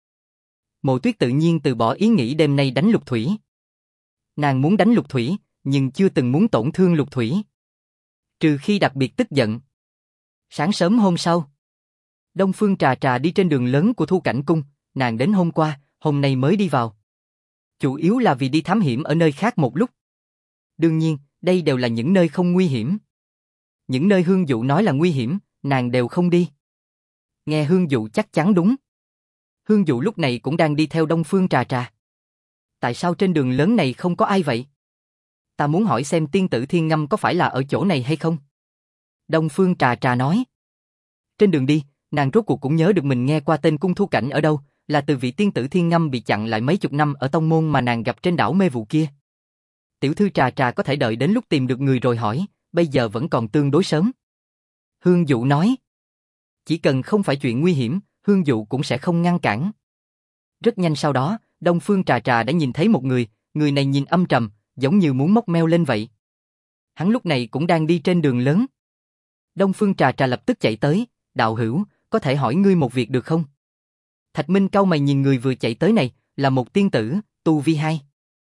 Mộ Tuyết tự nhiên từ bỏ ý nghĩ đêm nay đánh Lục Thủy. Nàng muốn đánh Lục Thủy, nhưng chưa từng muốn tổn thương Lục Thủy. Trừ khi đặc biệt tức giận. Sáng sớm hôm sau, Đông Phương Trà Trà đi trên đường lớn của Thu Cảnh Cung, nàng đến hôm qua, hôm nay mới đi vào. Chủ yếu là vì đi thám hiểm ở nơi khác một lúc. Đương nhiên, đây đều là những nơi không nguy hiểm. Những nơi Hương Dụ nói là nguy hiểm, nàng đều không đi. Nghe Hương Dụ chắc chắn đúng. Hương Dụ lúc này cũng đang đi theo Đông Phương Trà Trà. Tại sao trên đường lớn này không có ai vậy? Ta muốn hỏi xem tiên tử Thiên Ngâm có phải là ở chỗ này hay không? Đông Phương Trà Trà nói. Trên đường đi, nàng rốt cuộc cũng nhớ được mình nghe qua tên cung Thu Cảnh ở đâu, là từ vị tiên tử Thiên Ngâm bị chặn lại mấy chục năm ở tông môn mà nàng gặp trên đảo mê vụ kia. Tiểu thư Trà Trà có thể đợi đến lúc tìm được người rồi hỏi, bây giờ vẫn còn tương đối sớm. Hương Dụ nói. Chỉ cần không phải chuyện nguy hiểm, Hương Dụ cũng sẽ không ngăn cản. Rất nhanh sau đó, Đông Phương Trà Trà đã nhìn thấy một người, người này nhìn âm trầm, giống như muốn móc meo lên vậy. Hắn lúc này cũng đang đi trên đường lớn. Đông Phương Trà Trà lập tức chạy tới, đạo hữu, có thể hỏi ngươi một việc được không? Thạch Minh cau mày nhìn người vừa chạy tới này, là một tiên tử, tu vi 2.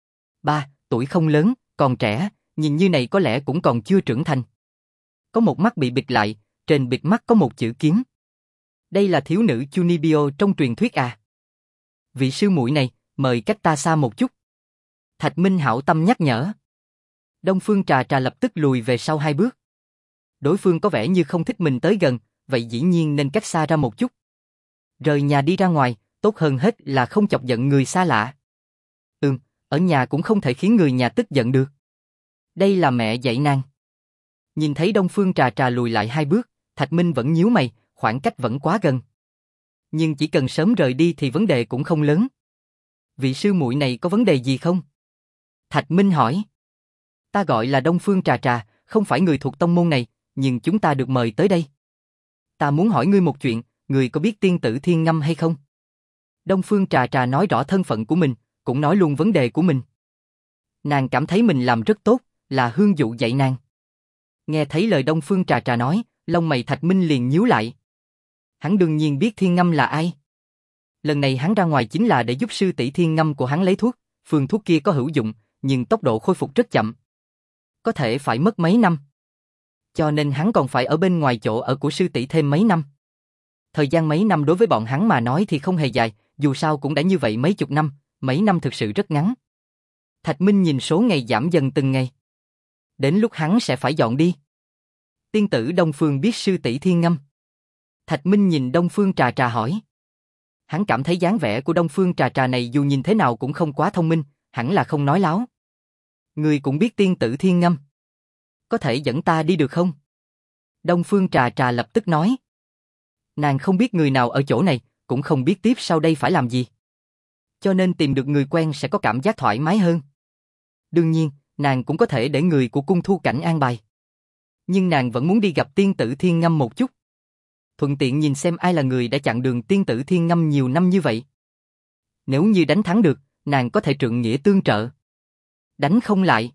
3, tuổi không lớn, còn trẻ, nhìn như này có lẽ cũng còn chưa trưởng thành. Có một mắt bị bịt lại, trên bịt mắt có một chữ kiếm. Đây là thiếu nữ Chunibyo trong truyền thuyết à? Vị sư muội này, mời cách ta xa một chút. Thạch Minh hảo tâm nhắc nhở. Đông Phương Trà Trà lập tức lùi về sau 2 bước. Đối phương có vẻ như không thích mình tới gần, vậy dĩ nhiên nên cách xa ra một chút. Rời nhà đi ra ngoài, tốt hơn hết là không chọc giận người xa lạ. Ở nhà cũng không thể khiến người nhà tức giận được. Đây là mẹ dạy nàng. Nhìn thấy Đông Phương Trà Trà lùi lại 2 bước, Thạch Minh vẫn nhíu mày, khoảng cách vẫn quá gần. Nhưng chỉ cần sớm rời đi thì vấn đề cũng không lớn. Vị sư muội này có vấn đề gì không? Thạch Minh hỏi. Ta gọi là Đông Phương Trà Trà, không phải người thuộc tông môn này, nhưng chúng ta được mời tới đây. Ta muốn hỏi ngươi một chuyện, ngươi có biết tiên tử Thiên Ngâm hay không? Đông Phương Trà Trà nói rõ thân phận của mình, cũng nói luôn vấn đề của mình. Nàng cảm thấy mình làm rất tốt, là Hương Dụ dạy nàng. Nghe thấy lời Đông Phương Trà Trà nói, lông mày Thạch Minh liền nhíu lại. Hắn đương nhiên biết Thiên Ngâm là ai. Lần này hắn ra ngoài chính là để giúp sư tỷ Thiên Ngâm của hắn lấy thuốc, phương thuốc kia có hữu dụng, nhưng tốc độ khôi phục rất chậm. Có thể phải mất mấy năm. Cho nên hắn còn phải ở bên ngoài chỗ ở của sư tỷ thêm mấy năm. Thời gian mấy năm đối với bọn hắn mà nói thì không hề dài, dù sao cũng đã như vậy mấy chục năm, mấy năm thực sự rất ngắn. Thạch Minh nhìn số ngày giảm dần từng ngày. Đến lúc hắn sẽ phải dọn đi. Tiên tử Đông Phương biết sư tỷ Thiên Ngâm. Thạch Minh nhìn Đông Phương Trà Trà hỏi. Hắn cảm thấy dáng vẻ của Đông Phương Trà Trà này dù nhìn thế nào cũng không quá thông minh, hẳn là không nói láo. Người cũng biết tiên tử Thiên Ngâm. Có thể dẫn ta đi được không? Đông Phương Trà Trà lập tức nói. Nàng không biết người nào ở chỗ này, cũng không biết tiếp sau đây phải làm gì. Cho nên tìm được người quen sẽ có cảm giác thoải mái hơn. Đương nhiên, nàng cũng có thể để người của cung thu cảnh an bài. Nhưng nàng vẫn muốn đi gặp tiên tử Thiên Ngâm một chút. Thuận tiện nhìn xem ai là người đã chặn đường tiên tử Thiên Ngâm nhiều năm như vậy. Nếu như đánh thắng được, nàng có thể trượng nghĩa tương trợ. Đánh không lại.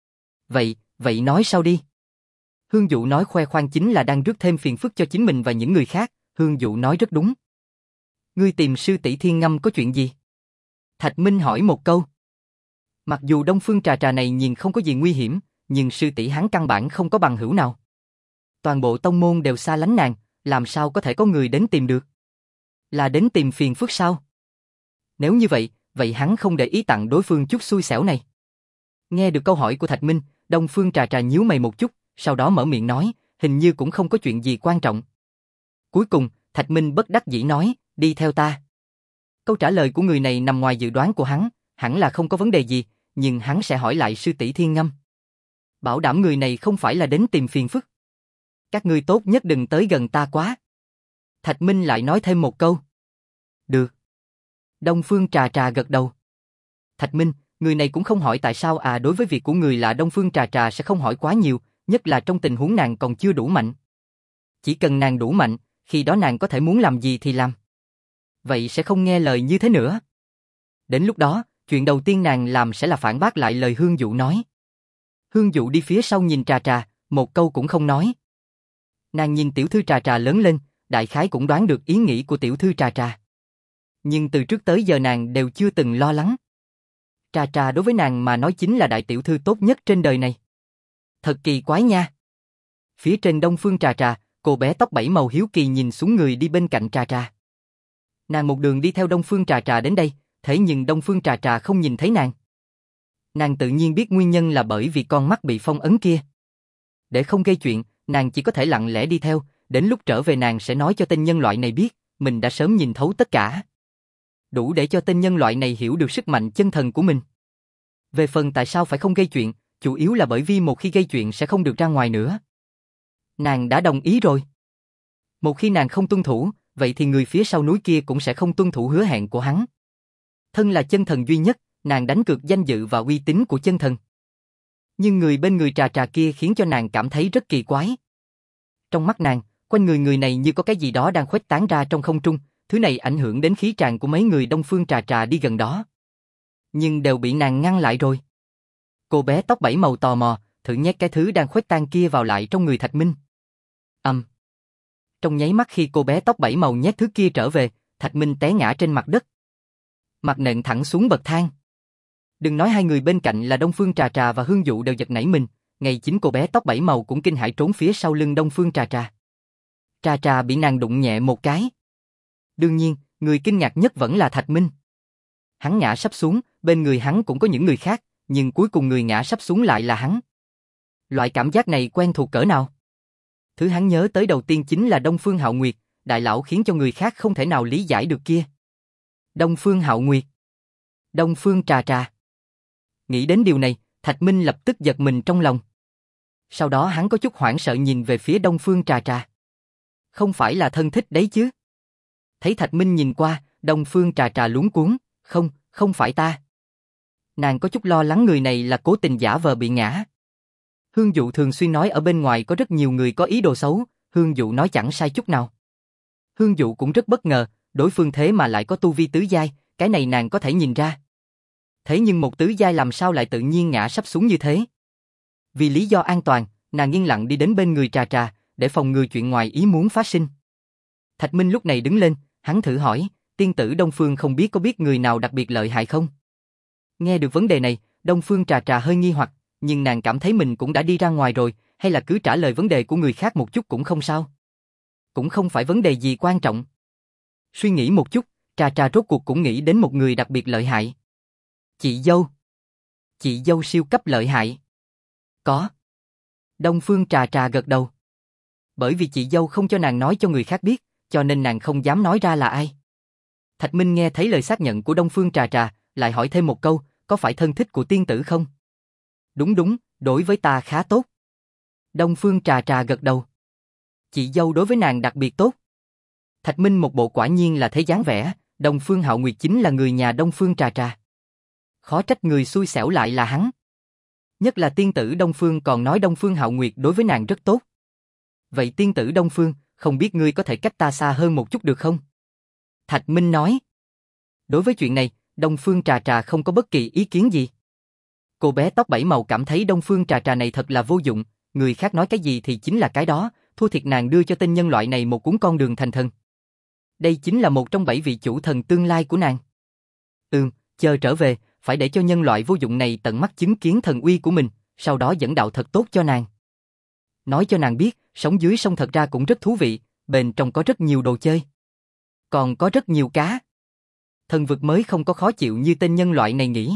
Vậy nói sau đi. Hương Dụ nói khoe khoang chính là đang rước thêm phiền phức cho chính mình và những người khác, Hương Dụ nói rất đúng. Ngươi tìm sư tỷ Thiên Ngâm có chuyện gì? Thạch Minh hỏi một câu. Mặc dù Đông Phương Trà Trà này nhìn không có gì nguy hiểm, nhưng sư tỷ hắn căn bản không có bằng hữu nào. Toàn bộ tông môn đều xa lánh nàng, làm sao có thể có người đến tìm được? Là đến tìm phiền phức sao? Nếu như vậy hắn không để ý tặng đối phương chút xui xẻo này. Nghe được câu hỏi của Thạch Minh, Đông Phương Trà Trà nhíu mày một chút, sau đó mở miệng nói, hình như cũng không có chuyện gì quan trọng. Cuối cùng, Thạch Minh bất đắc dĩ nói, đi theo ta. Câu trả lời của người này nằm ngoài dự đoán của hắn, hẳn là không có vấn đề gì, nhưng hắn sẽ hỏi lại sư tỷ Thiên Ngâm. Bảo đảm người này không phải là đến tìm phiền phức. Các ngươi tốt nhất đừng tới gần ta quá. Thạch Minh lại nói thêm một câu. Được. Đông Phương Trà Trà gật đầu. Thạch Minh, người này cũng không hỏi tại sao đối với việc của người là Đông Phương Trà Trà sẽ không hỏi quá nhiều, nhất là trong tình huống nàng còn chưa đủ mạnh. Chỉ cần nàng đủ mạnh, khi đó nàng có thể muốn làm gì thì làm. Vậy sẽ không nghe lời như thế nữa. Đến lúc đó, chuyện đầu tiên nàng làm sẽ là phản bác lại lời Hương Dụ nói. Hương Dụ đi phía sau nhìn Trà Trà, một câu cũng không nói. Nàng nhìn tiểu thư Trà Trà lớn lên, đại khái cũng đoán được ý nghĩ của tiểu thư Trà Trà. Nhưng từ trước tới giờ nàng đều chưa từng lo lắng. Trà Trà đối với nàng mà nói chính là đại tiểu thư tốt nhất trên đời này. Thật kỳ quái nha. Phía trên Đông Phương Trà Trà, cô bé tóc bảy màu hiếu kỳ nhìn xuống người đi bên cạnh Trà Trà. Nàng một đường đi theo Đông Phương Trà Trà đến đây, thế nhưng Đông Phương Trà Trà không nhìn thấy nàng. Nàng tự nhiên biết nguyên nhân là bởi vì con mắt bị phong ấn kia. Để không gây chuyện, nàng chỉ có thể lặng lẽ đi theo, đến lúc trở về nàng sẽ nói cho tên nhân loại này biết, mình đã sớm nhìn thấu tất cả. Đủ để cho tên nhân loại này hiểu được sức mạnh chân thần của mình. Về phần tại sao phải không gây chuyện, chủ yếu là bởi vì một khi gây chuyện sẽ không được ra ngoài nữa. Nàng đã đồng ý rồi. Một khi nàng không tuân thủ, vậy thì người phía sau núi kia cũng sẽ không tuân thủ hứa hẹn của hắn. Thân là chân thần duy nhất, nàng đánh cược danh dự và uy tín của chân thần. Nhưng người bên người Trà Trà kia khiến cho nàng cảm thấy rất kỳ quái. Trong mắt nàng, quanh người này như có cái gì đó đang khuếch tán ra trong không trung, thứ này ảnh hưởng đến khí tràng của mấy người Đông Phương Trà Trà đi gần đó. Nhưng đều bị nàng ngăn lại rồi. Cô bé tóc bảy màu tò mò, thử nhét cái thứ đang khuếch tán kia vào lại trong người Thạch Minh. Trong nháy mắt khi cô bé tóc bảy màu nhét thứ kia trở về, Thạch Minh té ngã trên mặt đất. Mặt nện thẳng xuống bậc thang. Đừng nói hai người bên cạnh là Đông Phương Trà Trà và Hương Dụ đều giật nảy mình, ngay chính cô bé tóc bảy màu cũng kinh hãi trốn phía sau lưng Đông Phương Trà Trà. Trà Trà bị nàng đụng nhẹ một cái. Đương nhiên, người kinh ngạc nhất vẫn là Thạch Minh. Hắn ngã sắp xuống, bên người hắn cũng có những người khác, nhưng cuối cùng người ngã sắp xuống lại là hắn. Loại cảm giác này quen thuộc cỡ nào? Thứ hắn nhớ tới đầu tiên chính là Đông Phương Hạo Nguyệt, đại lão khiến cho người khác không thể nào lý giải được kia. Đông Phương Hạo Nguyệt. Đông Phương Trà Trà. Nghĩ đến điều này, Thạch Minh lập tức giật mình trong lòng. Sau đó hắn có chút hoảng sợ nhìn về phía Đông Phương Trà Trà. Không phải là thân thích đấy chứ? Thấy Thạch Minh nhìn qua, Đông Phương Trà Trà luống cuống, không phải ta. Nàng có chút lo lắng người này là cố tình giả vờ bị ngã. Hương Dụ thường xuyên nói ở bên ngoài có rất nhiều người có ý đồ xấu, Hương Dụ nói chẳng sai chút nào. Hương Dụ cũng rất bất ngờ, đối phương thế mà lại có tu vi tứ giai, cái này nàng có thể nhìn ra. Thế nhưng một tứ giai làm sao lại tự nhiên ngã sắp xuống như thế? Vì lý do an toàn, nàng yên lặng đi đến bên người Trà Trà, để phòng ngừa chuyện ngoài ý muốn phát sinh. Thạch Minh lúc này đứng lên, hắn thử hỏi, tiên tử Đông Phương không biết có biết người nào đặc biệt lợi hại không? Nghe được vấn đề này, Đông Phương Trà Trà hơi nghi hoặc, nhưng nàng cảm thấy mình cũng đã đi ra ngoài rồi, hay là cứ trả lời vấn đề của người khác một chút cũng không sao. Cũng không phải vấn đề gì quan trọng. Suy nghĩ một chút, Trà Trà rốt cuộc cũng nghĩ đến một người đặc biệt lợi hại. Chị dâu. Chị dâu siêu cấp lợi hại. Có. Đông Phương Trà Trà gật đầu. Bởi vì chị dâu không cho nàng nói cho người khác biết, cho nên nàng không dám nói ra là ai. Thạch Minh nghe thấy lời xác nhận của Đông Phương Trà Trà, lại hỏi thêm một câu, có phải thân thích của tiên tử không? Đúng, đối với ta khá tốt. Đông Phương Trà Trà gật đầu. Chị dâu đối với nàng đặc biệt tốt. Thạch Minh một bộ quả nhiên là thế dáng vẻ, Đông Phương Hạo Nguyệt chính là người nhà Đông Phương Trà Trà. Khó trách người xui xẻo lại là hắn. Nhất là tiên tử Đông Phương còn nói Đông Phương Hạo Nguyệt đối với nàng rất tốt. Vậy tiên tử Đông Phương, không biết ngươi có thể cách ta xa hơn một chút được không? Thạch Minh nói. Đối với chuyện này, Đông Phương Trà Trà không có bất kỳ ý kiến gì. Cô bé tóc bảy màu cảm thấy Đông Phương Trà Trà này thật là vô dụng, người khác nói cái gì thì chính là cái đó, thua thiệt nàng đưa cho tên nhân loại này một cuốn con đường thành thần. Đây chính là một trong 7 vị chủ thần tương lai của nàng. Chờ trở về, phải để cho nhân loại vô dụng này tận mắt chứng kiến thần uy của mình, sau đó dẫn đạo thật tốt cho nàng. Nói cho nàng biết, sống dưới sông thật ra cũng rất thú vị, bên trong có rất nhiều đồ chơi. Còn có rất nhiều cá. Thần vực mới không có khó chịu như tên nhân loại này nghĩ.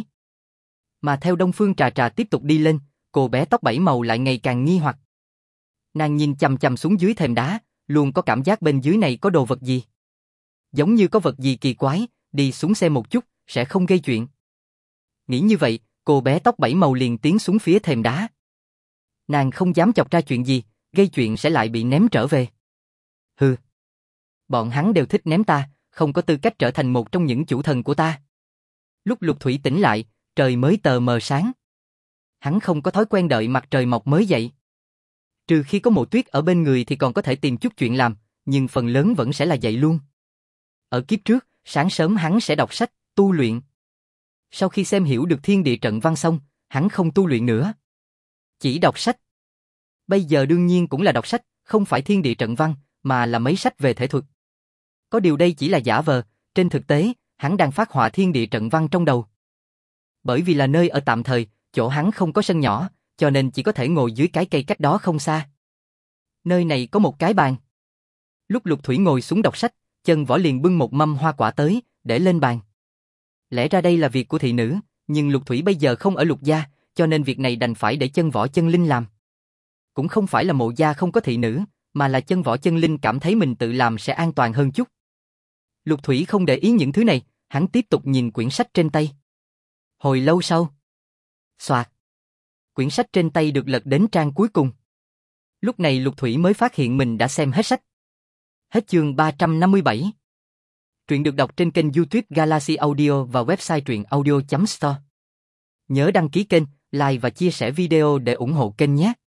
Mà theo Đông Phương Trà Trà tiếp tục đi lên, cô bé tóc bảy màu lại ngày càng nghi hoặc. Nàng nhìn chằm chằm xuống dưới thềm đá, luôn có cảm giác bên dưới này có đồ vật gì. Giống như có vật gì kỳ quái, đi xuống xem một chút, sẽ không gây chuyện. Nghĩ như vậy, cô bé tóc bảy màu liền tiến xuống phía thềm đá. Nàng không dám chọc ra chuyện gì, gây chuyện sẽ lại bị ném trở về. Hừ. Bọn hắn đều thích ném ta, không có tư cách trở thành một trong những chủ thần của ta. Lúc Lục Thủy tỉnh lại, trời mới tờ mờ sáng. Hắn không có thói quen đợi mặt trời mọc mới dậy. Trừ khi có Mộ Tuyết ở bên người thì còn có thể tìm chút chuyện làm, nhưng phần lớn vẫn sẽ là dậy luôn. Ở kiếp trước, sáng sớm hắn sẽ đọc sách, tu luyện. Sau khi xem hiểu được thiên địa trận văn xong, hắn không tu luyện nữa. Chỉ đọc sách. Bây giờ đương nhiên cũng là đọc sách, không phải thiên địa trận văn, mà là mấy sách về thể thuật. Có điều đây chỉ là giả vờ, trên thực tế, hắn đang phát họa thiên địa trận văn trong đầu. Bởi vì là nơi ở tạm thời, chỗ hắn không có sân nhỏ, cho nên chỉ có thể ngồi dưới cái cây cách đó không xa. Nơi này có một cái bàn. Lúc Lục Thủy ngồi xuống đọc sách, Chân Võ liền bưng một mâm hoa quả tới, để lên bàn. Lẽ ra đây là việc của thị nữ, nhưng Lục Thủy bây giờ không ở Lục gia, cho nên việc này đành phải để Chân Võ Chân Linh làm. Cũng không phải là Mộ gia không có thị nữ, mà là Chân Võ Chân Linh cảm thấy mình tự làm sẽ an toàn hơn chút. Lục Thủy không để ý những thứ này, hắn tiếp tục nhìn quyển sách trên tay. Hồi lâu sau, xoạt, quyển sách trên tay được lật đến trang cuối cùng. Lúc này Lục Thủy mới phát hiện mình đã xem hết sách. Hết chương 357. Truyện được đọc trên kênh YouTube Galaxy Audio và website truyệnaudio.store. Nhớ đăng ký kênh, like và chia sẻ video để ủng hộ kênh nhé.